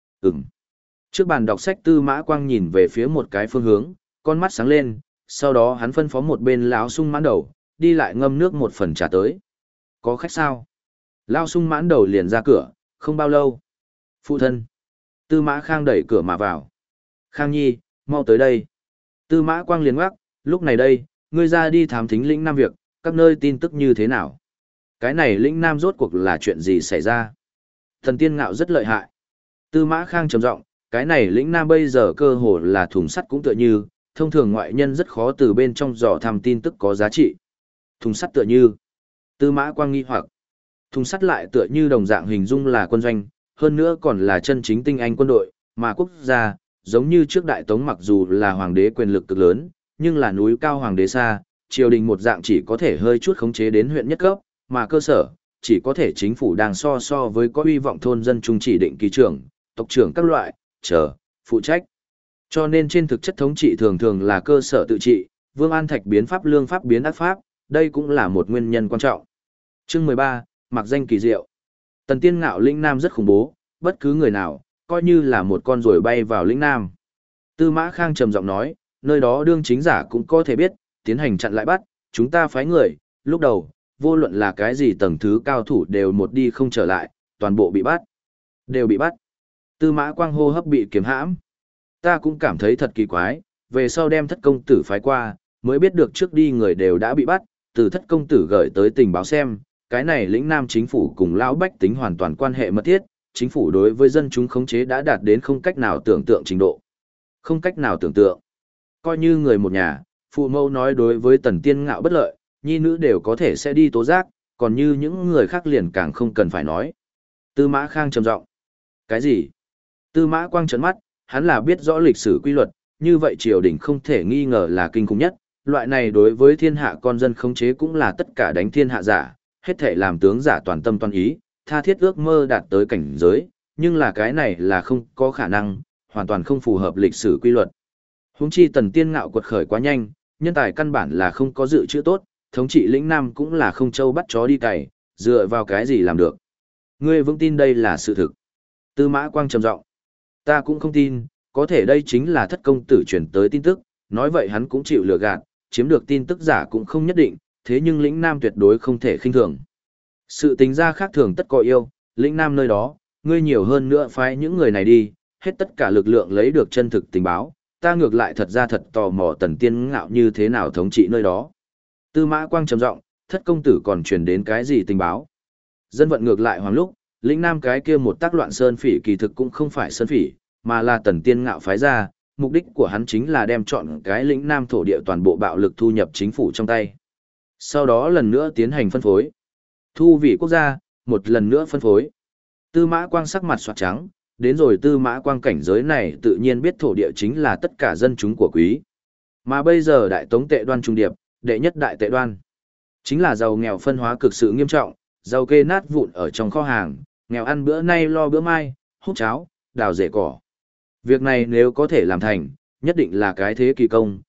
Trước bàn đọc sách Tư Mã Quang nhìn về phía một cái phương hướng, con mắt sáng lên, sau đó hắn phân phó một bên lão Sung mãn đầu, đi lại ngâm nước một phần trà tới. Có khách sao? Lão Sung mãn đầu liền ra cửa, không bao lâu. Phụ thân. Tư Mã Khang đẩy cửa mà vào. Khang Nhi, mau tới đây. Tư Mã Quang liền ngoắc, lúc này đây, ngươi ra đi thám thính lĩnh Nam việc, các nơi tin tức như thế nào? Cái này lĩnh Nam rốt cuộc là chuyện gì xảy ra? Thần Tiên Ngạo rất lợi hại. Tư Mã Khang trầm giọng, cái này lĩnh Nam bây giờ cơ hồ là thùng sắt cũng tựa như, thông thường ngoại nhân rất khó từ bên trong dò thăm tin tức có giá trị. Thùng sắt tựa như. Tư Mã Quang nghi hoặc. Thùng sắt lại tựa như đồng dạng hình dung là quân doanh, hơn nữa còn là chân chính tinh anh quân đội, mà quốc gia, giống như trước Đại Tống mặc dù là hoàng đế quyền lực cực lớn, nhưng là núi cao hoàng đế xa, triều đình một dạng chỉ có thể hơi chút khống chế đến huyện nhất cấp, mà cơ sở, chỉ có thể chính phủ đang so với có uy vọng thôn dân trung chỉ định kỳ trưởng, tộc trưởng các loại, phụ trách. Cho nên trên thực chất thống trị thường thường là cơ sở tự trị, Vương An Thạch biến pháp lương pháp biến ác pháp, đây cũng là một nguyên nhân quan trọng. Chương 13, mặc danh kỳ diệu. Tần Tiên Ngạo lĩnh Nam rất khủng bố, bất cứ người nào, coi như là một con ruồi bay vào lĩnh Nam. Tư Mã Khang trầm giọng nói, nơi đó đương chính giả cũng có thể biết, tiến hành chặn lại bắt, chúng ta phái người, lúc đầu, vô luận là cái gì tầng thứ cao thủ đều một đi không trở lại, toàn bộ bị bắt. Đều bị bắt. Tư Mã Quang hô hấp bị kiềm hãm. Ta cũng cảm thấy thật kỳ quái, về sau đem thất công tử phái qua, mới biết được trước đi người đều đã bị bắt, từ thất công tử gửi tới tình báo xem, cái này lĩnh Nam chính phủ cùng lão bách tính hoàn toàn quan hệ mật thiết, chính phủ đối với dân chúng khống chế đã đạt đến không cách nào tưởng tượng trình độ. Không cách nào tưởng tượng. Coi như người một nhà, phụ mẫu nói đối với Tần Tiên Ngạo bất lợi, nhi nữ đều có thể sẽ đi tố giác, còn như những người khác liền càng không cần phải nói. Tư Mã Khang trầm giọng. Cái gì? Tư Mã Quang trợn mắt, hắn là biết rõ lịch sử quy luật, như vậy triều đình không thể nghi ngờ là kinh khủng nhất, loại này đối với thiên hạ con dân khống chế cũng là tất cả đánh thiên hạ giả, hết thể làm tướng giả toàn tâm toàn ý, tha thiết ước mơ đạt tới cảnh giới, nhưng là cái này là không có khả năng, hoàn toàn không phù hợp lịch sử quy luật. Huống chi Tần Tiên Ngạo quật khởi quá nhanh, nhân tài căn bản là không có dự trữ tốt, thống trị lĩnh Nam cũng là không châu bắt chó đi cày, dựa vào cái gì làm được. Ngươi vững tin đây là sự thực. Tư Mã Quang trầm giọng. Ta cũng không tin, có thể đây chính là thất công tử truyền tới tin tức, nói vậy hắn cũng chịu lừa gạt, chiếm được tin tức giả cũng không nhất định, thế nhưng lĩnh Nam tuyệt đối không thể khinh thường. Sự tính ra khác thường tất có yêu, lĩnh Nam nơi đó, ngươi nhiều hơn nữa phái những người này đi, hết tất cả lực lượng lấy được chân thực tình báo, ta ngược lại thật ra thật tò mò Tần Tiên Ngạo như thế nào thống trị nơi đó. Tư Mã Quang trầm giọng, thất công tử còn truyền đến cái gì tình báo? Dân vận ngược lại hoàng lúc, lĩnh Nam cái kia một tác loạn sơn phỉ kỳ thực cũng không phải sơn phỉ, mà là Tần Tiên Ngạo phái ra, mục đích của hắn chính là đem chọn cái lĩnh Nam thổ địa toàn bộ bạo lực thu nhập chính phủ trong tay. Sau đó lần nữa tiến hành phân phối. Thu vị quốc gia, một lần nữa phân phối. Tư Mã Quang sắc mặt xoạt trắng, đến rồi Tư Mã Quang cảnh giới này tự nhiên biết thổ địa chính là tất cả dân chúng của quý. Mà bây giờ đại tống tệ đoan trung điệp, đệ nhất đại tệ đoan. Chính là giàu nghèo phân hóa cực sự nghiêm trọng, giàu kê nát vụn ở trong kho hàng, nghèo ăn bữa nay lo bữa mai, hút cháo, đào rễ cỏ. Việc này nếu có thể làm thành, nhất định là cái thế kỳ công,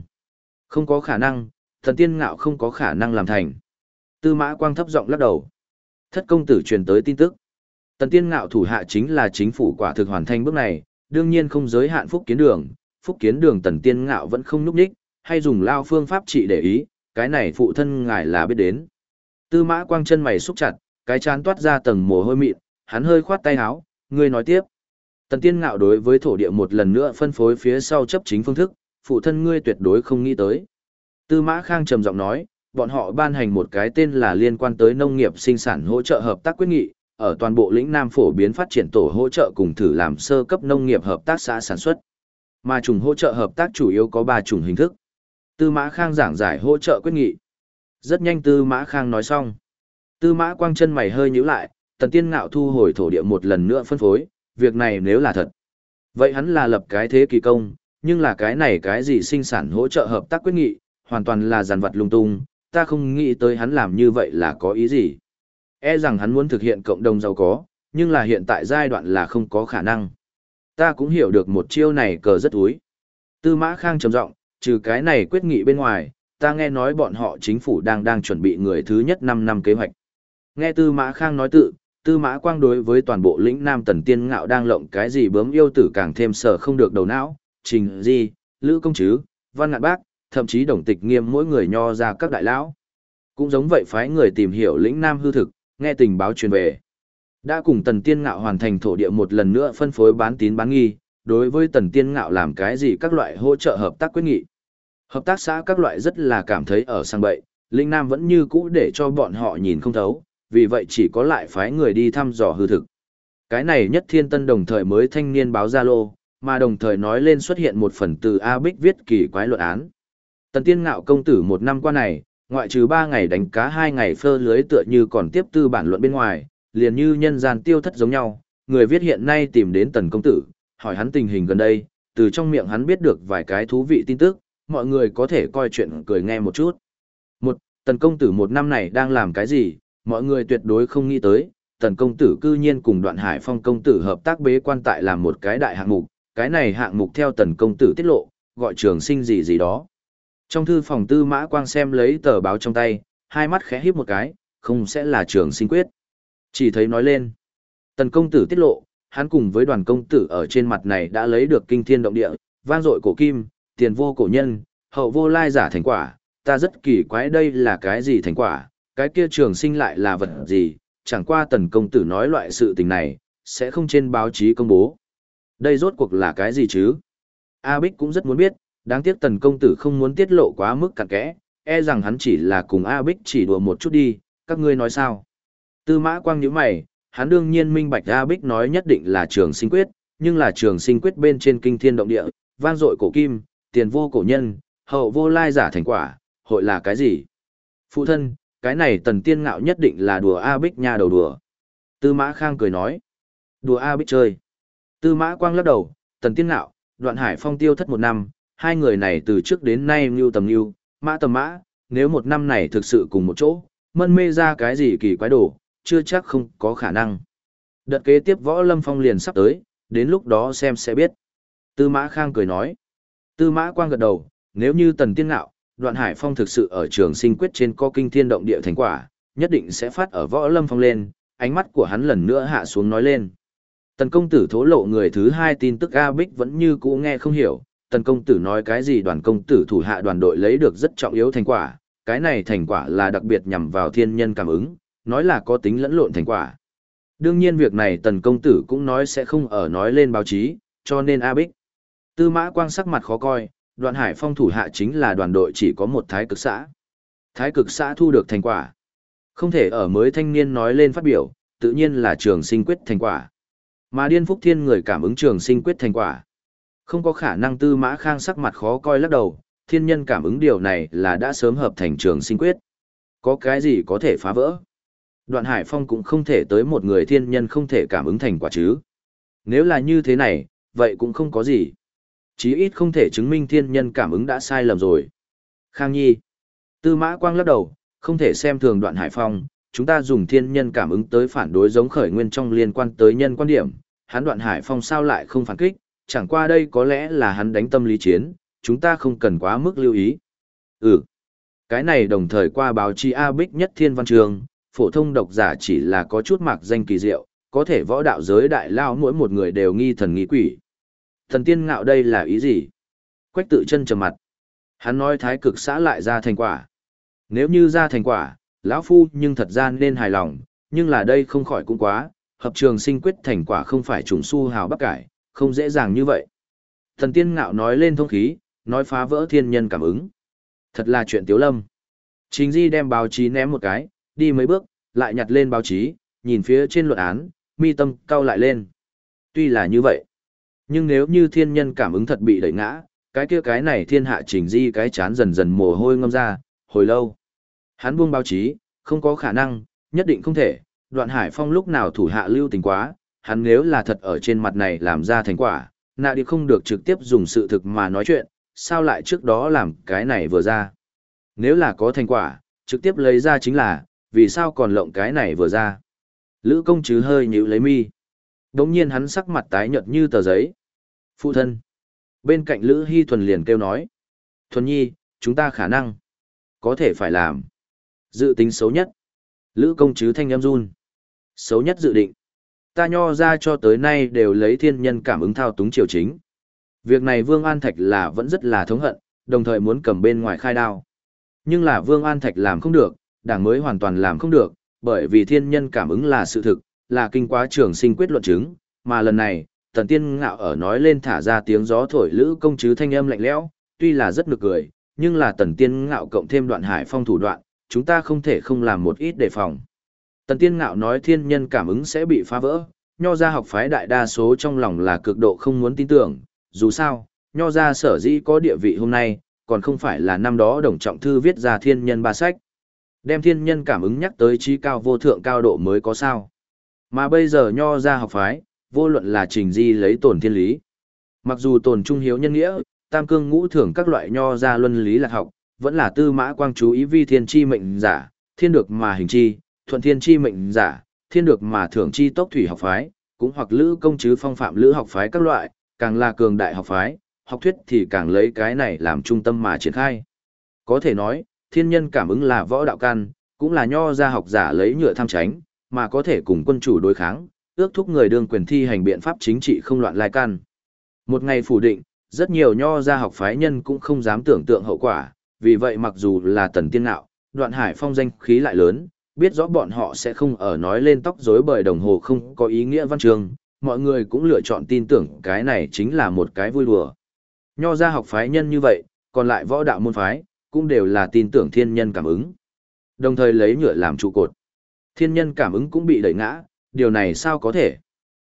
không có khả năng, Thần Tiên Ngạo không có khả năng làm thành. Tư Mã Quang thấp giọng lắc đầu. Thất công tử truyền tới tin tức. Tần Tiên Ngạo thủ hạ chính là chính phủ quả thực hoàn thành bước này, đương nhiên không giới hạn Phúc Kiến Đường. Phúc Kiến Đường Tần Tiên Ngạo vẫn không núp đích, hay dùng lao phương pháp trị để ý, cái này phụ thân ngài là biết đến. Tư Mã Quang chân mày xúc chặt, cái trán toát ra tầng mồ hôi mịn, hắn hơi khoát tay áo, ngươi nói tiếp. Tần Tiên Ngạo đối với thổ địa một lần nữa phân phối phía sau chấp chính phương thức, phụ thân ngươi tuyệt đối không nghĩ tới. Tư Mã Khang trầm giọng nói, bọn họ ban hành một cái tên là liên quan tới nông nghiệp sinh sản hỗ trợ hợp tác quyết nghị, ở toàn bộ lĩnh Nam phổ biến phát triển tổ hỗ trợ cùng thử làm sơ cấp nông nghiệp hợp tác xã sản xuất. Mà chủng hỗ trợ hợp tác chủ yếu có 3 chủng hình thức. Tư Mã Khang giảng giải hỗ trợ quyết nghị. Rất nhanh Tư Mã Khang nói xong. Tư Mã Quang chân mày hơi nhíu lại, Tần Tiên Ngạo thu hồi thổ địa một lần nữa phân phối, việc này nếu là thật. Vậy hắn là lập cái thế kỳ công, nhưng là cái này cái gì sinh sản hỗ trợ hợp tác quyết nghị, hoàn toàn là dàn vật lung tung, ta không nghĩ tới hắn làm như vậy là có ý gì. E rằng hắn muốn thực hiện cộng đồng giàu có, nhưng là hiện tại giai đoạn là không có khả năng. Ta cũng hiểu được một chiêu này cờ rất úi. Tư Mã Khang trầm giọng, trừ cái này quyết nghị bên ngoài, ta nghe nói bọn họ chính phủ đang chuẩn bị người thứ nhất 5 năm kế hoạch. Nghe Tư Mã Khang nói Tư Mã Quang đối với toàn bộ lĩnh Nam Tần Tiên Ngạo đang lộng cái gì bướm yêu tử càng thêm sợ không được đầu não, Trình Di, Lữ Công Trứ, Văn Ngạn Bác, thậm chí Đồng Tịch Nghiêm mỗi người nho ra các đại lão. Cũng giống vậy phái người tìm hiểu lĩnh Nam hư thực, nghe tình báo truyền về. Đã cùng Tần Tiên Ngạo hoàn thành thổ địa một lần nữa phân phối bán tín bán nghi, đối với Tần Tiên Ngạo làm cái gì các loại hỗ trợ hợp tác quyết nghị. Hợp tác xã các loại rất là cảm thấy ở sang bậy, lĩnh Nam vẫn như cũ để cho bọn họ nhìn không thấu, vì vậy chỉ có lại phái người đi thăm dò hư thực. Cái này Nhất Thiên Tân đồng thời mới thanh niên báo Zalo, mà đồng thời nói lên xuất hiện một phần từ A Bích viết kỳ quái luận án. Tần Tiên Ngạo công tử một năm qua này, ngoại trừ 3 ngày đánh cá 2 ngày phơ lưới tựa như còn tiếp tư bản luận bên ngoài, liền như nhân gian tiêu thất giống nhau, người viết hiện nay tìm đến Tần công tử, hỏi hắn tình hình gần đây, từ trong miệng hắn biết được vài cái thú vị tin tức, mọi người có thể coi chuyện cười nghe một chút. Tần công tử một năm này đang làm cái gì, mọi người tuyệt đối không nghĩ tới, tần công tử cư nhiên cùng Đoạn Hải Phong công tử hợp tác bế quan tại làm một cái đại hạng mục, cái này hạng mục theo tần công tử tiết lộ, gọi trường sinh gì gì đó. Trong thư phòng Tư Mã Quang xem lấy tờ báo trong tay, hai mắt khẽ híp một cái, không sẽ là trường sinh quyết. Chỉ thấy nói lên, tần công tử tiết lộ, hắn cùng với Đoàn công tử ở trên mặt này đã lấy được kinh thiên động địa, vang dội cổ kim, tiền vô cổ nhân, hậu vô lai giả thành quả, ta rất kỳ quái đây là cái gì thành quả, cái kia trường sinh lại là vật gì, chẳng qua tần công tử nói loại sự tình này, sẽ không trên báo chí công bố. Đây rốt cuộc là cái gì chứ? A Bích cũng rất muốn biết, đáng tiếc tần công tử không muốn tiết lộ quá mức cặn kẽ, e rằng hắn chỉ là cùng A Bích chỉ đùa một chút đi, các ngươi nói sao? Tư Mã Quang nhíu mày, hắn đương nhiên minh bạch A Bích nói nhất định là trường sinh quyết, nhưng là trường sinh quyết bên trên kinh thiên động địa, vang dội cổ kim, tiền vô cổ nhân, hậu vô lai giả thành quả, hội là cái gì? Phụ thân, cái này tần tiên ngạo nhất định là đùa A Bích nha đầu đùa. Tư Mã Khang cười nói, đùa A Bích chơi. Tư Mã Quang lắc đầu, tần tiên ngạo, Đoạn Hải Phong tiêu thất một năm, hai người này từ trước đến nay mưu tầm mưu, mã tầm mã, nếu một năm này thực sự cùng một chỗ, mân mê ra cái gì kỳ quái đồ, chưa chắc không có khả năng. Đợt kế tiếp Võ Lâm Phong liền sắp tới, đến lúc đó xem sẽ biết. Tư Mã Khang cười nói. Tư Mã Quang gật đầu, nếu như tần tiên ngạo, Đoạn Hải Phong thực sự ở trường sinh quyết trên có kinh thiên động địa thành quả, nhất định sẽ phát ở Võ Lâm Phong lên, ánh mắt của hắn lần nữa hạ xuống nói lên. Tần công tử thố lộ người thứ hai tin tức A Bích vẫn như cũ nghe không hiểu, tần công tử nói cái gì Đoàn công tử thủ hạ đoàn đội lấy được rất trọng yếu thành quả, cái này thành quả là đặc biệt nhằm vào thiên nhân cảm ứng, nói là có tính lẫn lộn thành quả. Đương nhiên việc này tần công tử cũng nói sẽ không ở nói lên báo chí, cho nên A Bích. Tư Mã Quang sắc mặt khó coi, Đoạn Hải Phong thủ hạ chính là đoàn đội chỉ có một thái cực xã. Thái cực xã thu được thành quả. Không thể ở mới thanh niên nói lên phát biểu, tự nhiên là trường sinh quyết thành quả. Mà Điên Phúc Thiên người cảm ứng trường sinh quyết thành quả. Không có khả năng. Tư Mã Khang sắc mặt khó coi lắc đầu, thiên nhân cảm ứng điều này là đã sớm hợp thành trường sinh quyết. Có cái gì có thể phá vỡ? Đoạn Hải Phong cũng không thể tới một người thiên nhân không thể cảm ứng thành quả chứ. Nếu là như thế này, vậy cũng không có gì. Chí ít không thể chứng minh thiên nhân cảm ứng đã sai lầm rồi. Khang Nhi. Tư Mã Quang lắc đầu, không thể xem thường Đoạn Hải Phong, chúng ta dùng thiên nhân cảm ứng tới phản đối giống khởi nguyên trong liên quan tới nhân quan điểm, hắn Đoạn Hải Phong sao lại không phản kích, chẳng qua đây có lẽ là hắn đánh tâm lý chiến, chúng ta không cần quá mức lưu ý. Cái này đồng thời qua báo chí A Bích nhất thiên văn trường, phổ thông độc giả chỉ là có chút mạc danh kỳ diệu, có thể võ đạo giới đại lao mỗi một người đều nghi thần nghi quỷ. Thần tiên ngạo đây là ý gì? Quách Tự Chân trầm mặt. Hắn nói thái cực xã lại ra thành quả. Nếu như ra thành quả, lão phu nhưng thật ra nên hài lòng, nhưng là đây không khỏi cũng quá, hợp trường sinh quyết thành quả không phải trùng su hào bắc cải, không dễ dàng như vậy. Thần tiên ngạo nói lên thông khí, nói phá vỡ thiên nhân cảm ứng. Thật là chuyện tiếu lâm. Trình Di đem báo chí ném một cái, đi mấy bước, lại nhặt lên báo chí, nhìn phía trên luận án, mi tâm cau lại lên. Tuy là như vậy, nhưng nếu như thiên nhân cảm ứng thật bị đẩy ngã, cái kia cái này thiên hạ Trình Di cái chán dần dần mồ hôi ngâm ra, hồi lâu. Hắn buông báo chí, không có khả năng, nhất định không thể, Đoạn Hải Phong lúc nào thủ hạ lưu tình quá, hắn nếu là thật ở trên mặt này làm ra thành quả, nạ đi không được trực tiếp dùng sự thực mà nói chuyện, sao lại trước đó làm cái này vừa ra. Nếu là có thành quả, trực tiếp lấy ra chính là, vì sao còn lộng cái này vừa ra. Lữ công chứ hơi nhíu lấy mi. Đống nhiên hắn sắc mặt tái nhợt như tờ giấy. Phụ thân. Bên cạnh Lữ Hy Thuần liền kêu nói. Thuần nhi, chúng ta khả năng có thể phải làm. Dự tính xấu nhất. Lữ công chứ thanh âm run. Xấu nhất dự định. Ta Nho ra cho tới nay đều lấy thiên nhân cảm ứng thao túng triều chính. Việc này Vương An Thạch là vẫn rất là thống hận, đồng thời muốn cầm bên ngoài khai đao. Nhưng là Vương An Thạch làm không được, đảng mới hoàn toàn làm không được, bởi vì thiên nhân cảm ứng là sự thực, là kinh quá trường sinh quyết luận chứng, mà lần này, Tần Tiên Ngạo ở nói lên thả ra tiếng gió thổi Lữ công chứ thanh âm lạnh lẽo, tuy là rất nực cười, nhưng là Tần Tiên Ngạo cộng thêm Đoạn Hải Phong thủ đoạn, chúng ta không thể không làm một ít đề phòng. Tần Tiên Ngạo nói thiên nhân cảm ứng sẽ bị phá vỡ, Nho gia học phái đại đa số trong lòng là cực độ không muốn tin tưởng, dù sao, Nho gia sở dĩ có địa vị hôm nay, còn không phải là năm đó Đồng Trọng Thư viết ra thiên nhân ba sách. Đem thiên nhân cảm ứng nhắc tới trí cao vô thượng cao độ mới có sao. Mà bây giờ Nho gia học phái, vô luận là Trình Di lấy tổn thiên lý. Mặc dù tổn trung hiếu nhân nghĩa, tam cương ngũ thường các loại nho ra luân lý lạc học, vẫn là tư mã quang chú ý vi thiên chi mệnh giả, thiên được mà hình chi, thuận thiên chi mệnh giả, thiên được mà thưởng chi tốc thủy học phái, cũng hoặc lữ công chứ phong phạm lữ học phái các loại, càng là cường đại học phái, học thuyết thì càng lấy cái này làm trung tâm mà triển khai. Có thể nói, thiên nhân cảm ứng là võ đạo căn, cũng là nho ra học giả lấy nhựa tham tránh, mà có thể cùng quân chủ đối kháng, ước thúc người đương quyền thi hành biện pháp chính trị không loạn lai căn. Một ngày phủ định, rất nhiều nho ra học phái nhân cũng không dám tưởng tượng hậu quả, vì vậy mặc dù là Tần Tiên Ngạo, Đoạn Hải Phong danh khí lại lớn, biết rõ bọn họ sẽ không ở nói lên tóc rối bời đồng hồ không có ý nghĩa văn chương, mọi người cũng lựa chọn tin tưởng cái này chính là một cái vui đùa. Nho ra học phái nhân như vậy, còn lại võ đạo môn phái, cũng đều là tin tưởng thiên nhân cảm ứng. Đồng thời lấy nhựa làm trụ cột. Thiên nhân cảm ứng cũng bị đẩy ngã, điều này sao có thể?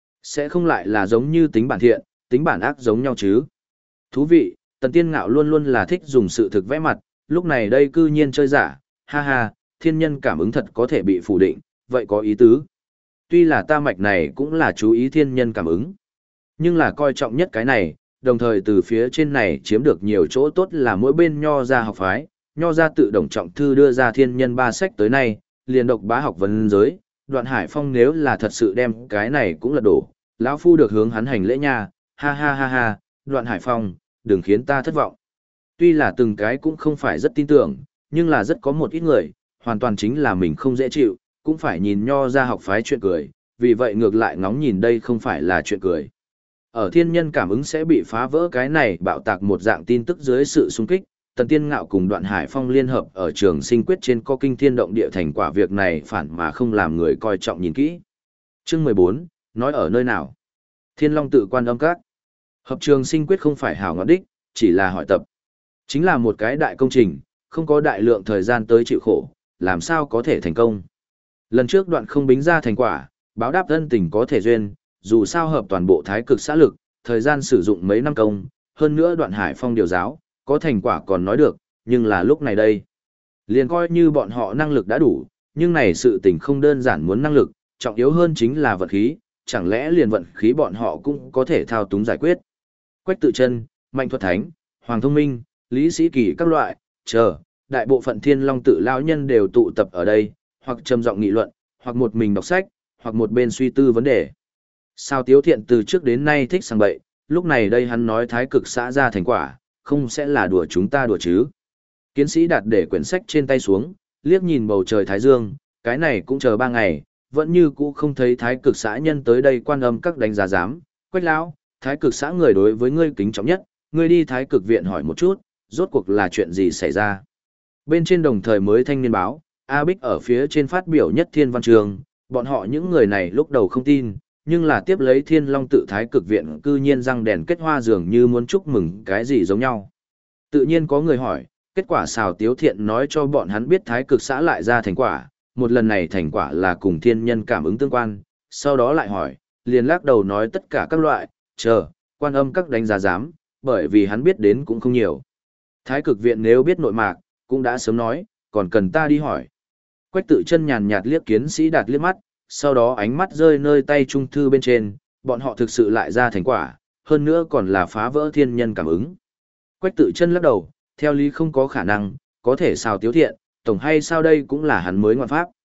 Sẽ không lại là giống như tính bản thiện, tính bản ác giống nhau chứ? Thú vị, Tần Tiên Ngạo luôn luôn là thích dùng sự thực vẽ mặt, lúc này đây cư nhiên chơi giả, ha ha, thiên nhân cảm ứng thật có thể bị phủ định, vậy có ý tứ. Tuy là ta mạch này cũng là chú ý thiên nhân cảm ứng, nhưng là coi trọng nhất cái này, đồng thời từ phía trên này chiếm được nhiều chỗ tốt là mỗi bên nho ra học phái, nho ra tự động trọng thư đưa ra thiên nhân ba sách tới nay, liền độc bá học vấn giới, Đoạn Hải Phong nếu là thật sự đem cái này cũng lật đổ, lão phu được hướng hắn hành lễ nha, ha ha ha ha, Đoạn Hải Phong, đừng khiến ta thất vọng. Tuy là từng cái cũng không phải rất tin tưởng, nhưng là rất có một ít người, hoàn toàn chính là mình không dễ chịu, cũng phải nhìn nho ra học phái chuyện cười, vì vậy ngược lại ngóng nhìn đây không phải là chuyện cười. Ở thiên nhân cảm ứng sẽ bị phá vỡ cái này bạo tạc một dạng tin tức dưới sự xung kích, Tần Tiên Ngạo cùng Đoạn Hải Phong liên hợp ở trường sinh quyết trên có kinh thiên động địa thành quả việc này phản mà không làm người coi trọng nhìn kỹ. Chương 14, nói ở nơi nào? Thiên Long tự Quan Âm Các. Hợp trường sinh quyết không phải hảo ngọn đích, chỉ là hỏi tập. Chính là một cái đại công trình, không có đại lượng thời gian tới chịu khổ, làm sao có thể thành công. Lần trước Đoạn không bính ra thành quả, báo đáp ân tình có thể duyên, dù sao hợp toàn bộ thái cực xã lực, thời gian sử dụng mấy năm công, hơn nữa Đoạn Hải Phong điều giáo, có thành quả còn nói được, nhưng là lúc này đây. Liền coi như bọn họ năng lực đã đủ, nhưng này sự tình không đơn giản muốn năng lực, trọng yếu hơn chính là vận khí, chẳng lẽ liền vận khí bọn họ cũng có thể thao túng giải quyết. Quách Tự Chân, Mạnh Thuật Thánh, Hoàng Thông Minh, Lý Sĩ Kỳ các loại, đại bộ phận Thiên Long tự lão nhân đều tụ tập ở đây, hoặc trầm giọng nghị luận, hoặc một mình đọc sách, hoặc một bên suy tư vấn đề. Sao Tiếu Thiện từ trước đến nay thích sang bậy, lúc này đây hắn nói thái cực xã ra thành quả, không sẽ là đùa chúng ta đùa chứ. Kiến sĩ đặt để quyển sách trên tay xuống, liếc nhìn bầu trời thái dương, cái này cũng chờ 3 ngày, vẫn như cũ không thấy thái cực xã nhân tới đây Quan Âm Các đánh giá giám. Quách lão, thái cực xã người đối với ngươi kính trọng nhất, ngươi đi thái cực viện hỏi một chút, rốt cuộc là chuyện gì xảy ra. Bên trên đồng thời mới thanh niên báo, A Bích ở phía trên phát biểu nhất thiên văn trường, bọn họ những người này lúc đầu không tin, nhưng là tiếp lấy Thiên Long tự thái cực viện cư nhiên răng đèn kết hoa dường như muốn chúc mừng cái gì giống nhau. Tự nhiên có người hỏi, kết quả Sào Tiếu Thiện nói cho bọn hắn biết thái cực xã lại ra thành quả, một lần này thành quả là cùng thiên nhân cảm ứng tương quan, sau đó lại hỏi, liền lắc đầu nói tất cả các loại, Quan Âm Các đánh giá giám, bởi vì hắn biết đến cũng không nhiều. Thái cực viện nếu biết nội mạc, cũng đã sớm nói, còn cần ta đi hỏi. Quách Tự Chân nhàn nhạt liếc Kiến sĩ Đạt liếc mắt, sau đó ánh mắt rơi nơi tay trung thư bên trên, bọn họ thực sự lại ra thành quả, hơn nữa còn là phá vỡ thiên nhân cảm ứng. Quách Tự Chân lắc đầu, theo lý không có khả năng, có thể Sào Tiếu Thiện, tổng hay sao đây cũng là hắn mới ngoạn pháp.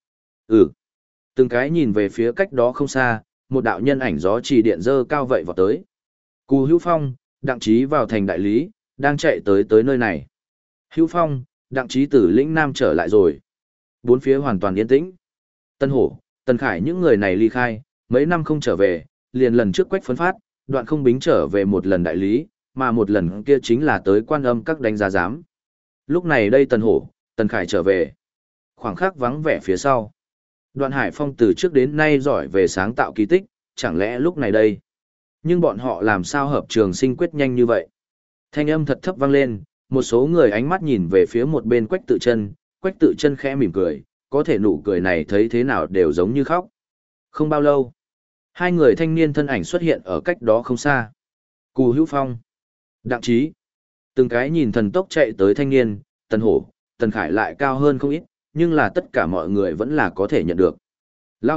Từng cái nhìn về phía cách đó không xa, một đạo nhân ảnh gió chỉ điện dơ cao vậy vọt tới. Cù Hữu Phong, Đặng Chí vào thành đại lý, đang chạy tới nơi này. Hữu Phong, Đặng Chí từ lĩnh Nam trở lại rồi. Bốn phía hoàn toàn yên tĩnh. Tân Hổ, Tần Khải những người này ly khai, mấy năm không trở về, liền lần trước Quách phấn phát, Đoạn không bính trở về một lần đại lý, mà một lần kia chính là tới Quan Âm Các đánh giá giám. Lúc này đây Tần Hổ, Tần Khải trở về. Khoảng khắc vắng vẻ phía sau. Đoạn Hải Phong từ trước đến nay giỏi về sáng tạo kỳ tích, chẳng lẽ lúc này đây. Nhưng bọn họ làm sao hợp trường sinh quyết nhanh như vậy? Thanh âm thật thấp vang lên, một số người ánh mắt nhìn về phía một bên Quách Tự Chân khẽ mỉm cười, có thể nụ cười này thấy thế nào đều giống như khóc. Không bao lâu, hai người thanh niên thân ảnh xuất hiện ở cách đó không xa. Cù Hữu Phong, Đặng Chí, từng cái nhìn thần tốc chạy tới thanh niên, Tần Hổ, Tần Khải lại cao hơn không ít, nhưng là tất cả mọi người vẫn là có thể nhận được. Lão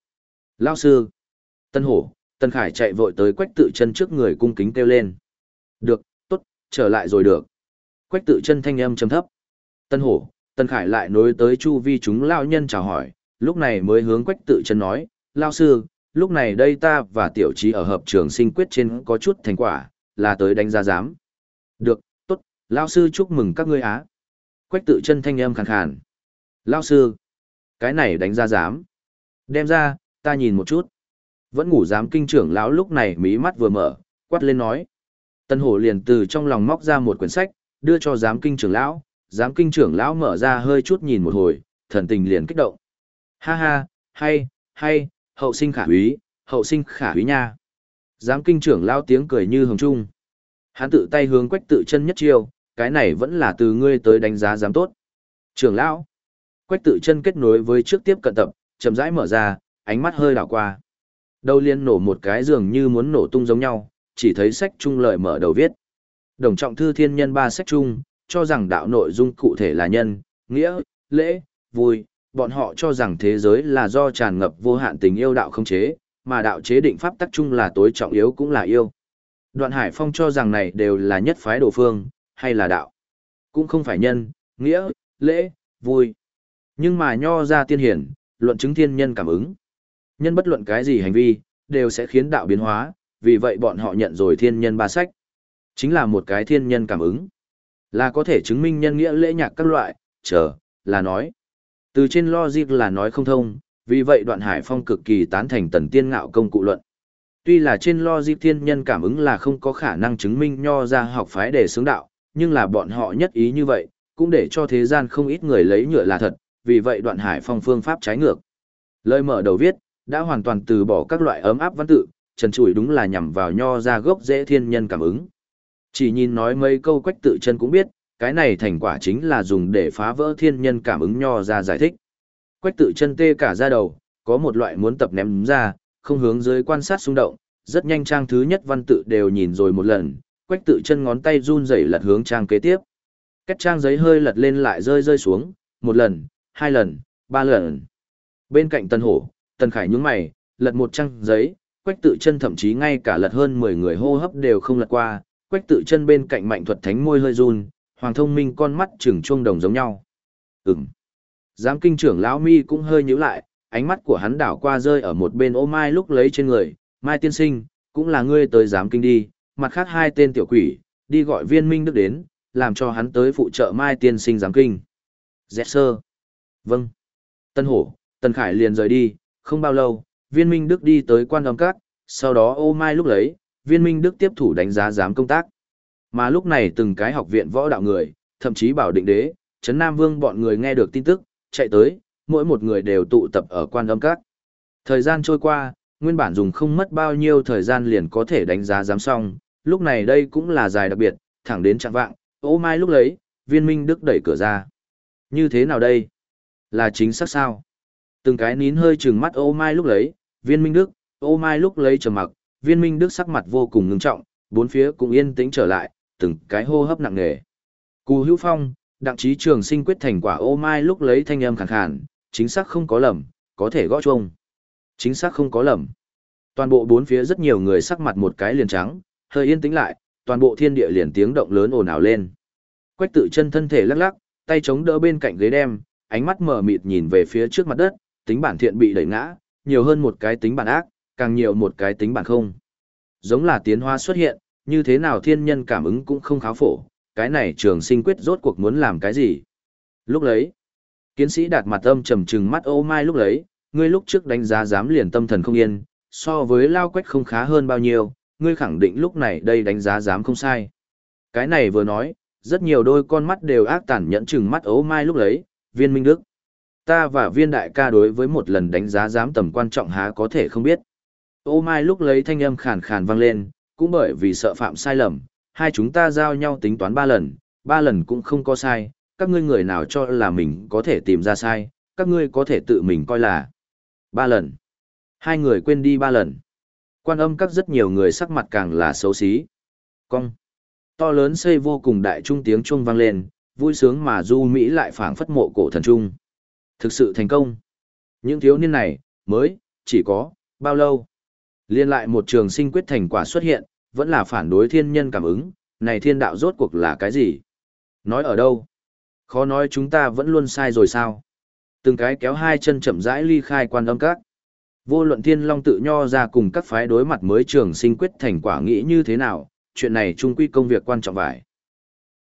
sư, Tần Hổ, Tần Khải chạy vội tới Quách Tự Chân trước người cung kính kêu lên. Được, tốt, trở lại rồi được. Quách tự chân thanh âm trầm thấp. Tân Hổ, Tân Khải lại nối tới chu vi chúng lao nhân chào hỏi, lúc này mới hướng Quách tự chân nói, lao sư, lúc này đây ta và tiểu trí ở hợp trường sinh quyết trên có chút thành quả, là tới đánh giá giám. Được, tốt, lao sư chúc mừng các ngươi á. Quách tự chân thanh âm khàn khàn. Lao sư, cái này đánh giá giám. Đem ra, ta nhìn một chút. Vẫn ngủ giám kinh trưởng lão lúc này mí mắt vừa mở, quát lên nói. Tân Hổ liền từ trong lòng móc ra một quyển sách, đưa cho giám kinh trưởng lão. Giám kinh trưởng lão mở ra hơi chút nhìn một hồi, thần tình liền kích động. Ha ha, hay, hậu sinh khả úy nha. Giám kinh trưởng lão tiếng cười như hồng trung. Hắn tự tay hướng Quách tự chân nhất chiêu, cái này vẫn là từ ngươi tới đánh giá giám tốt. Trưởng lão. Quách tự chân kết nối với trước tiếp cận tập, chậm rãi mở ra, ánh mắt hơi đảo qua. Đầu liên nổ một cái dường như muốn nổ tung giống nhau, chỉ thấy sách trung lợi mở đầu viết. Đồng trọng thư thiên nhân ba sách trung, cho rằng đạo nội dung cụ thể là nhân, nghĩa, lễ, vui, bọn họ cho rằng thế giới là do tràn ngập vô hạn tình yêu đạo không chế, mà đạo chế định pháp tắc chung là tối trọng yếu cũng là yêu. Đoạn Hải Phong cho rằng này đều là nhất phái đồ phương, hay là đạo. Cũng không phải nhân, nghĩa, lễ, vui. Nhưng mà nho ra tiên hiển, luận chứng thiên nhân cảm ứng. Nhân bất luận cái gì hành vi, đều sẽ khiến đạo biến hóa, vì vậy bọn họ nhận rồi thiên nhân ba sách. Chính là một cái thiên nhân cảm ứng. Là có thể chứng minh nhân nghĩa lễ nhạc các loại, là nói. Từ trên logic là nói không thông, vì vậy Đoạn Hải Phong cực kỳ tán thành Tần Tiên Ngạo công cụ luận. Tuy là trên logic thiên nhân cảm ứng là không có khả năng chứng minh nho ra học phái để xướng đạo, nhưng là bọn họ nhất ý như vậy, cũng để cho thế gian không ít người lấy nhựa là thật, vì vậy Đoạn Hải Phong phương pháp trái ngược. Lời mở đầu viết, đã hoàn toàn từ bỏ các loại ấm áp văn tự, trần trụi đúng là nhằm vào nho ra gốc rễ thiên nhân cảm ứng. Chỉ nhìn nói mấy câu Quách tự chân cũng biết, cái này thành quả chính là dùng để phá vỡ thiên nhân cảm ứng nho ra giải thích. Quách tự chân tê cả da đầu, có một loại muốn tập ném ra, không hướng dưới quan sát xung động, rất nhanh trang thứ nhất văn tự đều nhìn rồi một lần, Quách tự chân ngón tay run rẩy lật hướng trang kế tiếp. Cách trang giấy hơi lật lên lại rơi xuống, một lần, hai lần, ba lần. Bên cạnh Tân Hổ, Tân Khải nhướng mày, lật một trang giấy, Quách tự chân thậm chí ngay cả lật hơn 10 người hô hấp đều không lật qua, Quách tự chân bên cạnh Mạnh Thuật Thánh môi hơi run, Hoàng Thông Minh con mắt trừng chuông đồng giống nhau. Giám kinh trưởng lão mi cũng hơi nhíu lại, ánh mắt của hắn đảo qua rơi ở một bên ô Mai lúc lấy trên người, Mai tiên sinh, cũng là ngươi tới giám kinh đi, mặt khác hai tên tiểu quỷ, đi gọi Viên Minh Đức đến, làm cho hắn tới phụ trợ Mai tiên sinh giám kinh. Dẹt sơ. Vâng. Tân Hổ, Tân Khải liền rời đi, không bao lâu, Viên Minh Đức đi tới Quan Âm Các, sau đó ô Mai lúc lấy, Viên Minh Đức tiếp thủ đánh giá giám công tác. Mà lúc này từng cái học viện võ đạo người, thậm chí Bảo Định Đế, Trấn Nam Vương bọn người nghe được tin tức, chạy tới, mỗi một người đều tụ tập ở Quan Âm Các. Thời gian trôi qua, nguyên bản dùng không mất bao nhiêu thời gian liền có thể đánh giá giám xong, lúc này đây cũng là dài đặc biệt, thẳng đến chạng vạng, ô Mai lúc lấy, Viên Minh Đức đẩy cửa ra. Như thế nào đây? Là chính xác sao? Từng cái nín hơi trừng mắt ô Mai lúc lấy, Viên Minh Đức, ô Mai lúc lấy trầm mặc, Viên Minh Đức sắc mặt vô cùng ngưng trọng, bốn phía cũng yên tĩnh trở lại, từng cái hô hấp nặng nề. Cù Hữu Phong, Đặng Chí Trường sinh quyết thành quả ô Mai lúc lấy thanh âm khàn khàn, chính xác không có lầm, có thể gõ chuông. Chính xác không có lầm. Toàn bộ bốn phía rất nhiều người sắc mặt một cái liền trắng, hơi yên tĩnh lại, toàn bộ thiên địa liền tiếng động lớn ồn ào lên. Quách tự chân thân thể lắc lắc, tay chống đỡ bên cạnh ghế đem, ánh mắt mờ mịt nhìn về phía trước mặt đất, tính bản thiện bị đẩy ngã, nhiều hơn một cái tính bản ác, càng nhiều một cái tính bản không. Giống là tiến hóa xuất hiện, như thế nào thiên nhân cảm ứng cũng không kháo phổ, cái này trường sinh quyết rốt cuộc muốn làm cái gì. Lúc lấy, kiến sĩ Đạt mặt âm trầm trừng mắt ô Mai lúc lấy, ngươi lúc trước đánh giá dám liền tâm thần không yên, so với Lao Quách không khá hơn bao nhiêu, ngươi khẳng định lúc này đây đánh giá dám không sai. Cái này vừa nói, rất nhiều đôi con mắt đều ác tàn nhẫn trừng mắt ô Mai lúc lấy, Viên Minh Đức. Ta và Viên đại ca đối với một lần đánh giá dám tầm quan trọng há có thể không biết. Ô Mai lúc lấy thanh âm khàn khàn vang lên, cũng bởi vì sợ phạm sai lầm, hai chúng ta giao nhau tính toán 3 lần cũng không có sai, các ngươi người nào cho là mình có thể tìm ra sai, các ngươi có thể tự mình coi là 3 lần. Hai người quên đi 3 lần. Quan Âm Các rất nhiều người sắc mặt càng là xấu xí. Cong. To lớn xây vô cùng đại trung tiếng chuông vang lên, vui sướng mà du Mỹ lại phảng phất mộ cổ thần trung. Thực sự thành công. Những thiếu niên này, mới, chỉ có, bao lâu? Liên lại một trường sinh quyết thành quả xuất hiện, vẫn là phản đối thiên nhân cảm ứng, này thiên đạo rốt cuộc là cái gì? Nói ở đâu? Khó nói chúng ta vẫn luôn sai rồi sao? Từng cái kéo hai chân chậm rãi ly khai Quan Âm Các. Vô luận Thiên Long tự nho ra cùng các phái đối mặt mới trường sinh quyết thành quả nghĩ như thế nào, chuyện này chung quy công việc quan trọng vải.